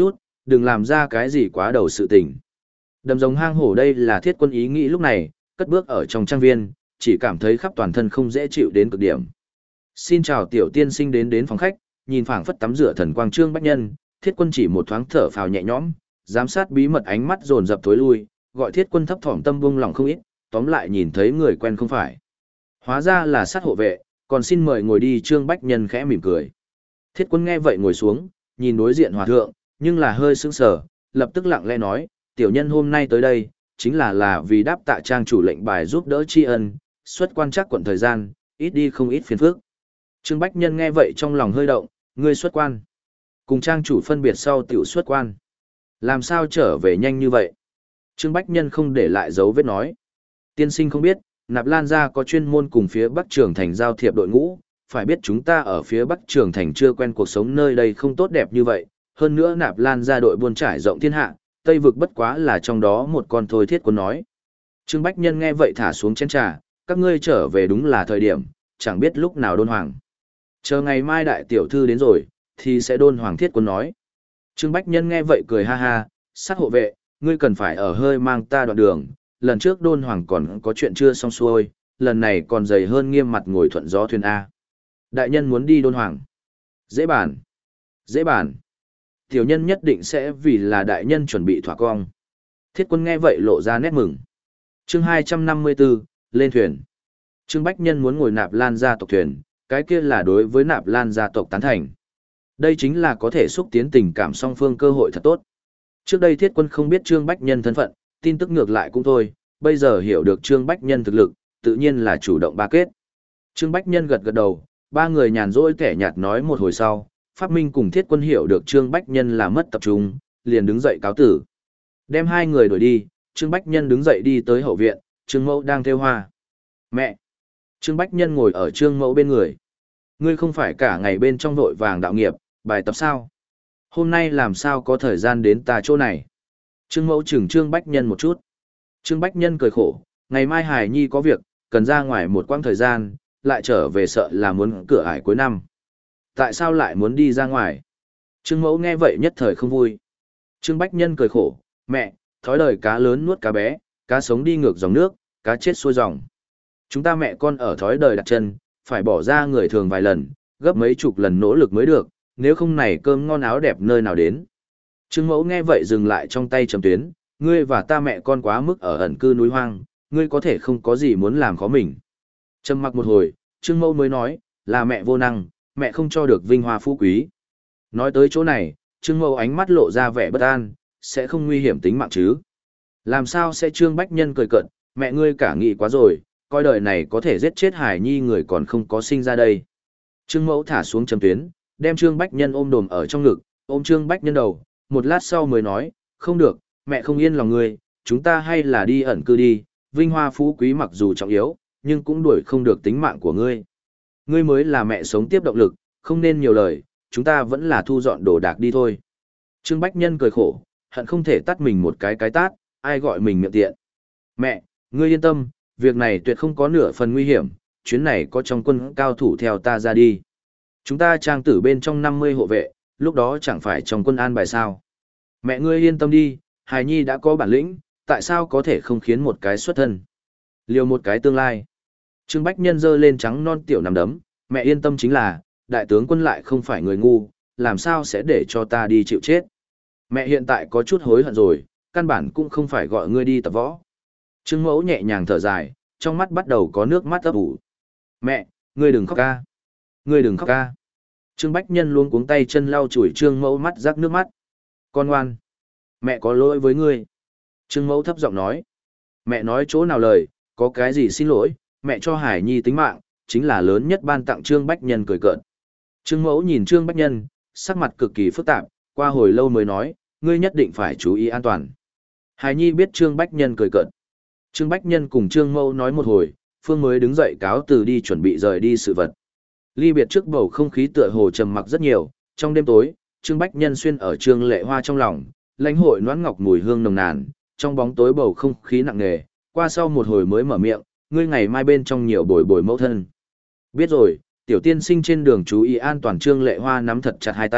đừng làm ra cái gì quá đầu sự tình. Đầm rồng hang hổ đây là Thiết Quân ý nghĩ lúc này, cất bước ở trong trang viên, chỉ cảm thấy khắp toàn thân không dễ chịu đến cực điểm. Xin chào tiểu tiên sinh đến đến phòng khách, nhìn phảng phất tắm rửa thần quang Trương Bách Nhân, Thiết Quân chỉ một thoáng thở phào nhẹ nhõm, giám sát bí mật ánh mắt dồn dập thối lui, gọi Thiết Quân thấp thỏm tâm buông lòng không ít, tóm lại nhìn thấy người quen không phải. Hóa ra là sát hộ vệ, còn xin mời ngồi đi. Trương Bách Nhân khẽ mỉm cười. Thiết Quân nghe vậy ngồi xuống, nhìn đối diện hòa thượng, nhưng là hơi sững sờ, lập tức lặng lẽ nói, tiểu nhân hôm nay tới đây, chính là là vì đáp tạ trang chủ lệnh bài giúp đỡ tri ân, xuất quan chắc quận thời gian, ít đi không ít phiền phức. Trương Bách Nhân nghe vậy trong lòng hơi động, ngươi xuất quan. Cùng trang chủ phân biệt sau tiểu xuất quan. Làm sao trở về nhanh như vậy? Trương Bách Nhân không để lại dấu vết nói. Tiên sinh không biết, Nạp Lan gia có chuyên môn cùng phía Bắc Trường Thành giao thiệp đội ngũ, phải biết chúng ta ở phía Bắc Trường Thành chưa quen cuộc sống nơi đây không tốt đẹp như vậy, hơn nữa Nạp Lan gia đội buôn trải rộng thiên hạ, Tây vực bất quá là trong đó một con thôi. Thiết Quân nói. Trương Bách Nhân nghe vậy thả xuống chén trà, các ngươi trở về đúng là thời điểm, chẳng biết lúc nào đôn hoàng. Chờ ngày mai đại tiểu thư đến rồi, thì sẽ đôn hoàng. Thiết Quân nói. Trương Bách Nhân nghe vậy cười ha ha, sát hộ vệ, ngươi cần phải ở hơi mang ta đoạn đường, lần trước đôn hoàng còn có chuyện chưa xong xuôi, lần này còn dày hơn nghiêm mặt ngồi thuận gió thuyền A. Đại nhân muốn đi đôn hoàng. Dễ bàn. Dễ bàn. Tiểu nhân nhất định sẽ vì là đại nhân chuẩn bị thỏa cong. Thiết Quân nghe vậy lộ ra nét mừng. Chương hai trăm năm mươi tư, lên thuyền. Trương Bách Nhân muốn ngồi Nạp Lan gia tộc thuyền, cái kia là đối với Nạp Lan gia tộc tán thành. Đây chính là có thể xúc tiến tình cảm song phương cơ hội thật tốt. Trước đây Thiết Quân không biết Trương Bách Nhân thân phận, tin tức ngược lại cũng thôi, bây giờ hiểu được Trương Bách Nhân thực lực, tự nhiên là chủ động ba kết. Trương Bách Nhân gật gật đầu, ba người nhàn rỗi kẻ nhạt nói một hồi sau, Pháp Minh cùng Thiết Quân hiểu được Trương Bách Nhân là mất tập trung, liền đứng dậy cáo tử. Đem hai người đuổi đi, Trương Bách Nhân đứng dậy đi tới hậu viện, Trương Mẫu đang thêu hoa. Mẹ! Trương Bách Nhân ngồi ở Trương Mẫu bên người. Ngươi không phải cả ngày bên trong vội vàng đạo nghiệp, bài tập sao? Hôm nay làm sao có thời gian đến ta chỗ này? Trương Mẫu chừng Trương Bách Nhân một chút. Trương Bách Nhân cười khổ, ngày mai Hải Nhi có việc, cần ra ngoài một quãng thời gian, lại trở về sợ là muốn cửa ải cuối năm. Tại sao lại muốn đi ra ngoài? Trương Mẫu nghe vậy nhất thời không vui. Trương Bách Nhân cười khổ, mẹ, thói đời cá lớn nuốt cá bé, cá sống đi ngược dòng nước, cá chết xuôi dòng. Chúng ta mẹ con ở thói đời đặt chân, phải bỏ ra người thường vài lần, gấp mấy chục lần nỗ lực mới được, nếu không này cơm ngon áo đẹp nơi nào đến. Trương Mẫu nghe vậy dừng lại trong tay chấm tuyến, ngươi và ta mẹ con quá mức ở ẩn cư núi hoang, ngươi có thể không có gì muốn làm khó mình. Trầm mặc một hồi, Trương Mẫu mới nói, là mẹ vô năng, mẹ không cho được vinh hoa phú quý. Nói tới chỗ này, Trương Mẫu ánh mắt lộ ra vẻ bất an, sẽ không nguy hiểm tính mạng chứ. Làm sao sẽ? Trương Bách Nhân cười cợt, mẹ ngươi cả nghĩ quá rồi, coi đời này có thể giết chết Hải Nhi người còn không có sinh ra đây. Trương Mẫu thả xuống chấm tuyến, đem Trương Bách Nhân ôm đồm ở trong ngực, ôm Trương Bách Nhân đầu, một lát sau mới nói, không được, mẹ không yên lòng ngươi, chúng ta hay là đi ẩn cư đi, vinh hoa phú quý mặc dù trọng yếu, nhưng cũng đuổi không được tính mạng của ngươi. Ngươi mới là mẹ sống tiếp động lực, không nên nhiều lời, chúng ta vẫn là thu dọn đồ đạc đi thôi. Trương Bách Nhân cười khổ, hận không thể tắt mình một cái cái tát, ai gọi mình miệng tiện. Mẹ, ngươi yên tâm, việc này tuyệt không có nửa phần nguy hiểm, chuyến này có trong quân cao thủ theo ta ra đi. Chúng ta trang tử bên trong năm mươi hộ vệ, lúc đó chẳng phải trong quân an bài sao. Mẹ ngươi yên tâm đi, Hài Nhi đã có bản lĩnh, tại sao có thể không khiến một cái xuất thân. Liều một cái tương lai. Trương Bách Nhân giơ lên trắng non tiểu nằm đấm, mẹ yên tâm chính là, đại tướng quân lại không phải người ngu, làm sao sẽ để cho ta đi chịu chết. Mẹ hiện tại có chút hối hận rồi, căn bản cũng không phải gọi ngươi đi tập võ. Trương Mẫu nhẹ nhàng thở dài, trong mắt bắt đầu có nước mắt ấp ủ. Mẹ, ngươi đừng khóc ca. Ngươi đừng khóc ca. Trương Bách Nhân luôn cuống tay chân lau chùi Trương Mẫu mắt rắc nước mắt. Con ngoan. Mẹ có lỗi với ngươi. Trương Mẫu thấp giọng nói. Mẹ nói chỗ nào lời, có cái gì xin lỗi, mẹ cho Hải Nhi tính mạng, chính là lớn nhất ban tặng. Trương Bách Nhân cười cợt. Trương Mẫu nhìn Trương Bách Nhân, sắc mặt cực kỳ phức tạp, qua hồi lâu mới nói, ngươi nhất định phải chú ý an toàn. Hải Nhi biết Trương Bách Nhân cười cợt. Trương Bách Nhân cùng Trương Mẫu nói một hồi, Phương mới đứng dậy cáo từ đi chuẩn bị rời đi sự vật. Ly biệt trước bầu không khí tựa hồ trầm mặc rất nhiều, trong đêm tối, Trương Bách Nhân xuyên ở Trương Lệ Hoa trong lòng, lãnh hội noãn ngọc mùi hương nồng nàn, trong bóng tối bầu không khí nặng nề, qua sau một hồi mới mở miệng, ngươi ngày mai bên trong nhiều bồi bồi mẫu thân. Biết rồi, tiểu tiên sinh trên đường chú ý an toàn. Trương Lệ Hoa nắm thật chặt hai tay,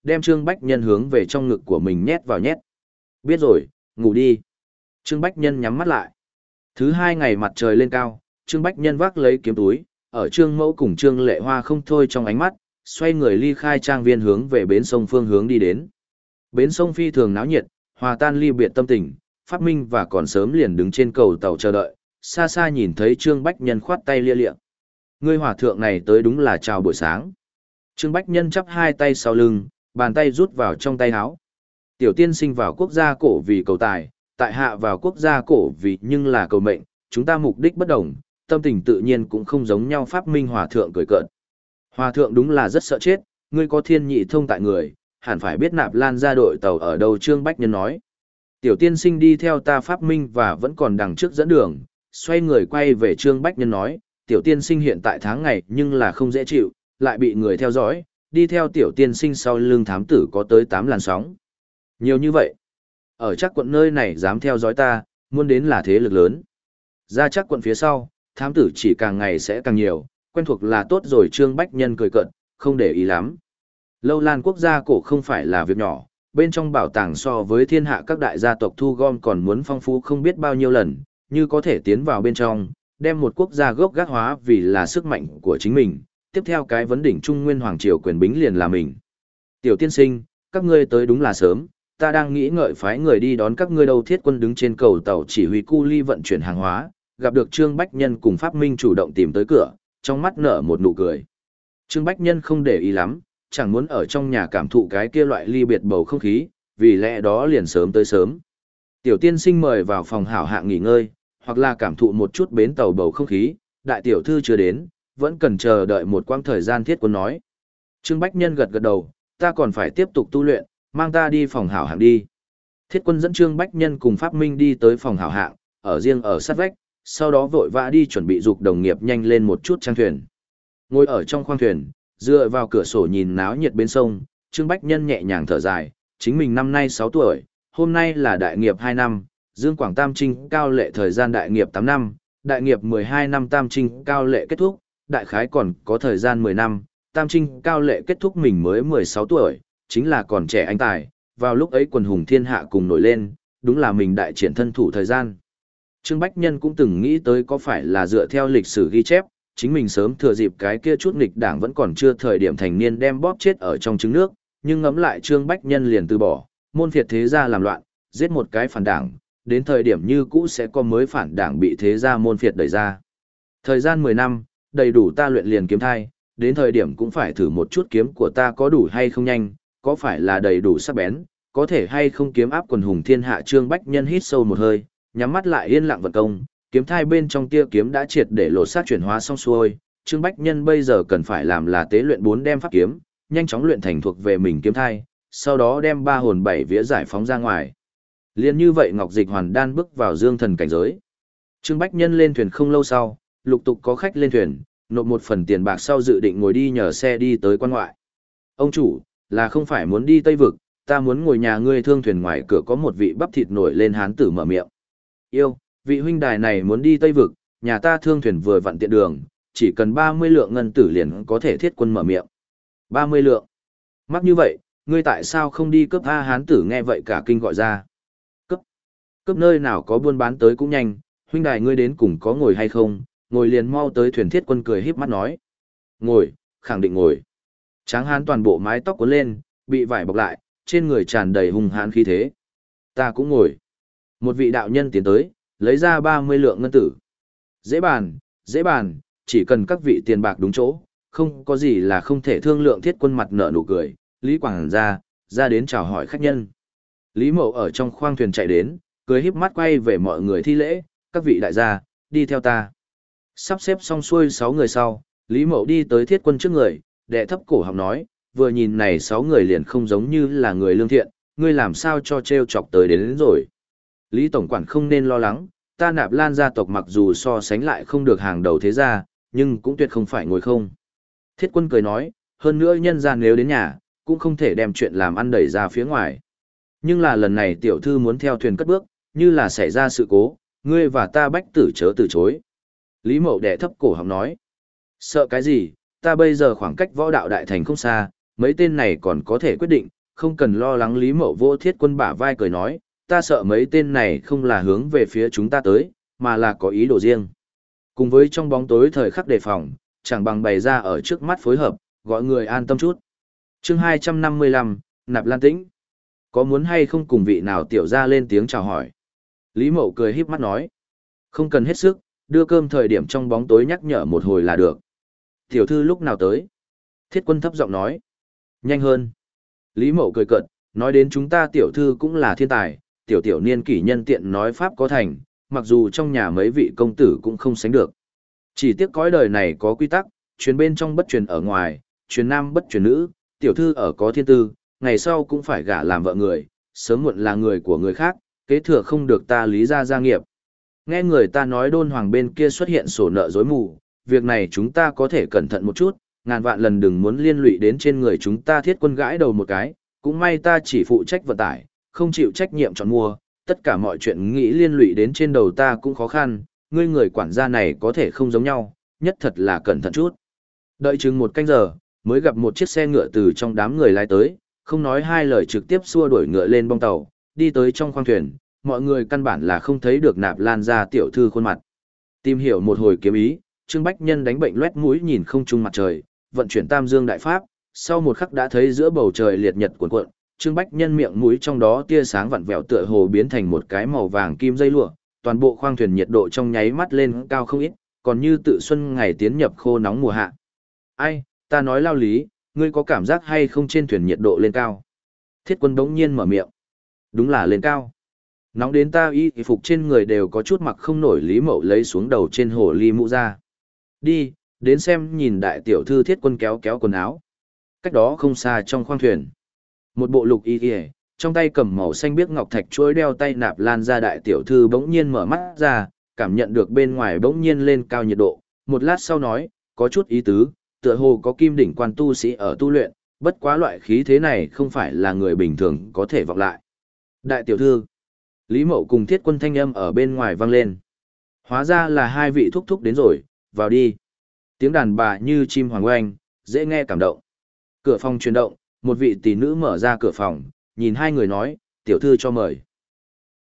đem Trương Bách Nhân hướng về trong ngực của mình nhét vào nhét. Biết rồi, ngủ đi. Trương Bách Nhân nhắm mắt lại. Thứ hai ngày mặt trời lên cao, Trương Bách Nhân vác lấy kiếm túi, ở Trương Mẫu cùng Trương Lệ Hoa không thôi trong ánh mắt, xoay người ly khai trang viên hướng về bến sông phương hướng đi đến. Bến sông phi thường náo nhiệt, hòa tan ly biệt tâm tình, Phát Minh và còn sớm liền đứng trên cầu tàu chờ đợi, xa xa nhìn thấy Trương Bách Nhân khoát tay lia lịa. Ngươi hòa thượng này tới đúng là chào buổi sáng. Trương Bách Nhân chắp hai tay sau lưng, bàn tay rút vào trong tay áo. Tiểu tiên sinh vào quốc gia cổ vì cầu tài, tại hạ vào quốc gia cổ vì nhưng là cầu mệnh, chúng ta mục đích bất đồng, tâm tình tự nhiên cũng không giống nhau. Pháp Minh hòa thượng cười cợt. Hòa thượng đúng là rất sợ chết, ngươi có thiên nhị thông tại người, hẳn phải biết Nạp Lan ra đội tàu ở đâu. Trương Bách Nhân nói. Tiểu tiên sinh đi theo ta. Pháp Minh và vẫn còn đằng trước dẫn đường, xoay người quay về Trương Bách Nhân nói, tiểu tiên sinh hiện tại tháng ngày nhưng là không dễ chịu, lại bị người theo dõi, đi theo tiểu tiên sinh sau lưng thám tử có tới tám làn sóng. Nhiều như vậy. Ở chắc quận nơi này dám theo dõi ta, muốn đến là thế lực lớn. Ra chắc quận phía sau, thám tử chỉ càng ngày sẽ càng nhiều, quen thuộc là tốt rồi. Trương Bách Nhân cười cợt, không để ý lắm. Lâu Lan quốc gia cổ không phải là việc nhỏ, bên trong bảo tàng so với thiên hạ các đại gia tộc thu gom còn muốn phong phú không biết bao nhiêu lần, như có thể tiến vào bên trong, đem một quốc gia gốc gác hóa vì là sức mạnh của chính mình, tiếp theo cái vấn đỉnh Trung Nguyên Hoàng Triều quyền bính liền là mình. Tiểu tiên sinh, các ngươi tới đúng là sớm, ta đang nghĩ ngợi phái người đi đón các ngươi đâu. Thiết Quân đứng trên cầu tàu chỉ huy cu ly vận chuyển hàng hóa, gặp được Trương Bách Nhân cùng Pháp Minh chủ động tìm tới cửa, trong mắt nở một nụ cười. Trương Bách Nhân không để ý lắm, chẳng muốn ở trong nhà cảm thụ cái kia loại ly biệt bầu không khí, vì lẽ đó liền sớm tới sớm. Tiểu tiên sinh mời vào phòng hảo hạng nghỉ ngơi, hoặc là cảm thụ một chút bến tàu bầu không khí, đại tiểu thư chưa đến, vẫn cần chờ đợi một quãng thời gian. Thiết Quân nói. Trương Bách Nhân gật gật đầu, ta còn phải tiếp tục tu luyện, mang ta đi phòng hảo hạng đi. Thiết Quân dẫn Trương Bách Nhân cùng Pháp Minh đi tới phòng hảo hạng, ở riêng ở sát vách, sau đó vội vã đi chuẩn bị dục đồng nghiệp nhanh lên một chút trang thuyền. Ngồi ở trong khoang thuyền, dựa vào cửa sổ nhìn náo nhiệt bên sông, Trương Bách Nhân nhẹ nhàng thở dài, chính mình năm nay sáu tuổi, hôm nay là đại nghiệp hai năm, Dương Quảng Tam Trinh cao lệ thời gian đại nghiệp tám năm, đại nghiệp mười hai năm Tam Trinh cao lệ kết thúc, đại khái còn có thời gian mười năm, Tam Trinh cao lệ kết thúc mình mới mười sáu tuổi, chính là còn trẻ anh tài, vào lúc ấy quần hùng thiên hạ cùng nổi lên, đúng là mình đại triển thân thủ thời gian. Trương Bách Nhân cũng từng nghĩ tới có phải là dựa theo lịch sử ghi chép, chính mình sớm thừa dịp cái kia chút nghịch đảng vẫn còn chưa thời điểm thành niên đem bóp chết ở trong trứng nước, nhưng ngẫm lại Trương Bách Nhân liền từ bỏ, môn phiệt thế gia làm loạn, giết một cái phản đảng, đến thời điểm như cũ sẽ có mới phản đảng bị thế gia môn phiệt đẩy ra. Thời gian mười năm, đầy đủ ta luyện liền kiếm thai, đến thời điểm cũng phải thử một chút kiếm của ta có đủ hay không nhanh, có phải là đầy đủ sắc bén, có thể hay không kiếm áp quần hùng thiên hạ. Trương Bách Nhân hít sâu một hơi, nhắm mắt lại yên lặng vận công, kiếm thai bên trong tia kiếm đã triệt để lột xác chuyển hóa xong xuôi. Trương Bách Nhân bây giờ cần phải làm là tế luyện bốn đem pháp kiếm, nhanh chóng luyện thành thuộc về mình kiếm thai, sau đó đem ba hồn bảy vía giải phóng ra ngoài. Liên như vậy Ngọc Dịch Hoàn Đan bước vào dương thần cảnh giới. Trương Bách Nhân lên thuyền không lâu sau, lục tục có khách lên thuyền, nộp một phần tiền bạc sau dự định ngồi đi nhờ xe đi tới quan ngoại. Ông chủ, là không phải muốn đi Tây Vực, ta muốn ngồi nhà ngươi thương thuyền. Ngoài cửa có một vị bắp thịt nổi lên hán tử mở miệng. Yêu, vị huynh đài này muốn đi Tây Vực, nhà ta thương thuyền vừa vặn tiện đường, chỉ cần ba mươi lượng ngân tử liền có thể. Thiết Quân mở miệng. ba mươi lượng. Mắc như vậy, ngươi tại sao không đi cướp? A hán tử nghe vậy cả kinh gọi ra. Cướp? Cướp nơi nào có buôn bán tới cũng nhanh, huynh đài ngươi đến cùng có ngồi hay không, ngồi liền mau tới thuyền. Thiết Quân cười híp mắt nói. Ngồi, khẳng định ngồi. Tráng hán toàn bộ mái tóc cuốn lên, bị vải bọc lại, trên người tràn đầy hung hãn khí thế. Ta cũng ngồi. Một vị đạo nhân tiến tới, lấy ra ba mươi lượng ngân tử. Dễ bàn, dễ bàn, chỉ cần các vị tiền bạc đúng chỗ, không có gì là không thể thương lượng. Thiết Quân mặt nở nụ cười, Lý Quảng ra, ra đến chào hỏi khách nhân. Lý Mậu ở trong khoang thuyền chạy đến, cười híp mắt quay về mọi người thi lễ, các vị đại gia, đi theo ta. Sắp xếp xong xuôi sáu người sau, Lý Mậu đi tới Thiết Quân trước người, đệ thấp cổ họng nói, vừa nhìn này sáu người liền không giống như là người lương thiện, ngươi làm sao cho treo chọc tới đến, đến rồi. Lý Tổng Quản không nên lo lắng, ta Nạp Lan gia tộc mặc dù so sánh lại không được hàng đầu thế gia, nhưng cũng tuyệt không phải ngồi không. Thiết Quân cười nói, hơn nữa nhân gia nếu đến nhà, cũng không thể đem chuyện làm ăn đẩy ra phía ngoài. Nhưng là lần này tiểu thư muốn theo thuyền cất bước, như là xảy ra sự cố, ngươi và ta bách tử chớ từ chối. Lý Mậu đệ thấp cổ họng nói, sợ cái gì, ta bây giờ khoảng cách võ đạo đại thành không xa, mấy tên này còn có thể quyết định, không cần lo lắng. Lý Mậu vô Thiết Quân bả vai cười nói, ta sợ mấy tên này không là hướng về phía chúng ta tới, mà là có ý đồ riêng. Cùng với trong bóng tối thời khắc đề phòng, chẳng bằng bày ra ở trước mắt phối hợp, gọi người an tâm chút. Chương hai trăm năm mươi lăm, Nạp Lan Tĩnh. Có muốn hay không cùng vị nào tiểu ra lên tiếng chào hỏi? Lý Mậu cười híp mắt nói. Không cần hết sức, đưa cơm thời điểm trong bóng tối nhắc nhở một hồi là được. Tiểu thư lúc nào tới? Thiết Quân thấp giọng nói. Nhanh hơn. Lý Mậu cười cợt, nói đến chúng ta tiểu thư cũng là thiên tài, tiểu tiểu niên kỷ nhân tiện nói pháp có thành, mặc dù trong nhà mấy vị công tử cũng không sánh được. Chỉ tiếc cõi đời này có quy tắc, truyền bên trong bất truyền ở ngoài, truyền nam bất truyền nữ, tiểu thư ở có thiên tư, ngày sau cũng phải gả làm vợ người, sớm muộn là người của người khác, kế thừa không được ta Lý gia gia nghiệp. Nghe người ta nói Đôn Hoàng bên kia xuất hiện sổ nợ dối mù, việc này chúng ta có thể cẩn thận một chút, ngàn vạn lần đừng muốn liên lụy đến trên người chúng ta. Thiết Quân gãi đầu một cái, cũng may ta chỉ phụ trách vận tải, không chịu trách nhiệm chọn mua, tất cả mọi chuyện nghĩ liên lụy đến trên đầu ta cũng khó khăn, ngươi người quản gia này có thể không giống nhau, nhất thật là cẩn thận chút. Đợi chừng một canh giờ, mới gặp một chiếc xe ngựa từ trong đám người lái tới, không nói hai lời trực tiếp xua đuổi ngựa lên bong tàu, đi tới trong khoang thuyền, mọi người căn bản là không thấy được Nạp Lan gia tiểu thư khuôn mặt. Tìm hiểu một hồi kiếm ý, Trương Bách Nhân đánh bệnh loét mũi nhìn không trung mặt trời, vận chuyển Tam Dương đại pháp, sau một khắc đã thấy giữa bầu trời liệt nhật cuộn cuộn, Trương Bách Nhân miệng mũi trong đó tia sáng vặn vẹo tựa hồ biến thành một cái màu vàng kim dây lụa, toàn bộ khoang thuyền nhiệt độ trong nháy mắt lên cao không ít, còn như tự xuân ngày tiến nhập khô nóng mùa hạ. Ai, ta nói lao lý, ngươi có cảm giác hay không trên thuyền nhiệt độ lên cao? Thiết Quân bỗng nhiên mở miệng. Đúng là lên cao. Nóng đến ta y phục trên người đều có chút mặc không nổi. Lý Mậu lấy xuống đầu trên hồ ly mũ ra. Đi, đến xem nhìn đại tiểu thư. Thiết Quân kéo kéo quần áo. Cách đó không xa trong khoang thuyền. Một bộ lục y y, trong tay cầm màu xanh biếc ngọc thạch chuỗi đeo tay Nạp Lan gia đại tiểu thư bỗng nhiên mở mắt ra, cảm nhận được bên ngoài bỗng nhiên lên cao nhiệt độ. Một lát sau nói, có chút ý tứ, tựa hồ có kim đỉnh quan tu sĩ ở tu luyện, bất quá loại khí thế này không phải là người bình thường có thể vọng lại. Đại tiểu thư, Lý Mậu cùng Thiết Quân thanh âm ở bên ngoài vang lên. Hóa ra là hai vị thúc thúc đến rồi, vào đi. Tiếng đàn bà như chim hoàng oanh, dễ nghe cảm động. Cửa phòng chuyển động, một vị tỷ nữ mở ra cửa phòng, nhìn hai người nói, tiểu thư cho mời.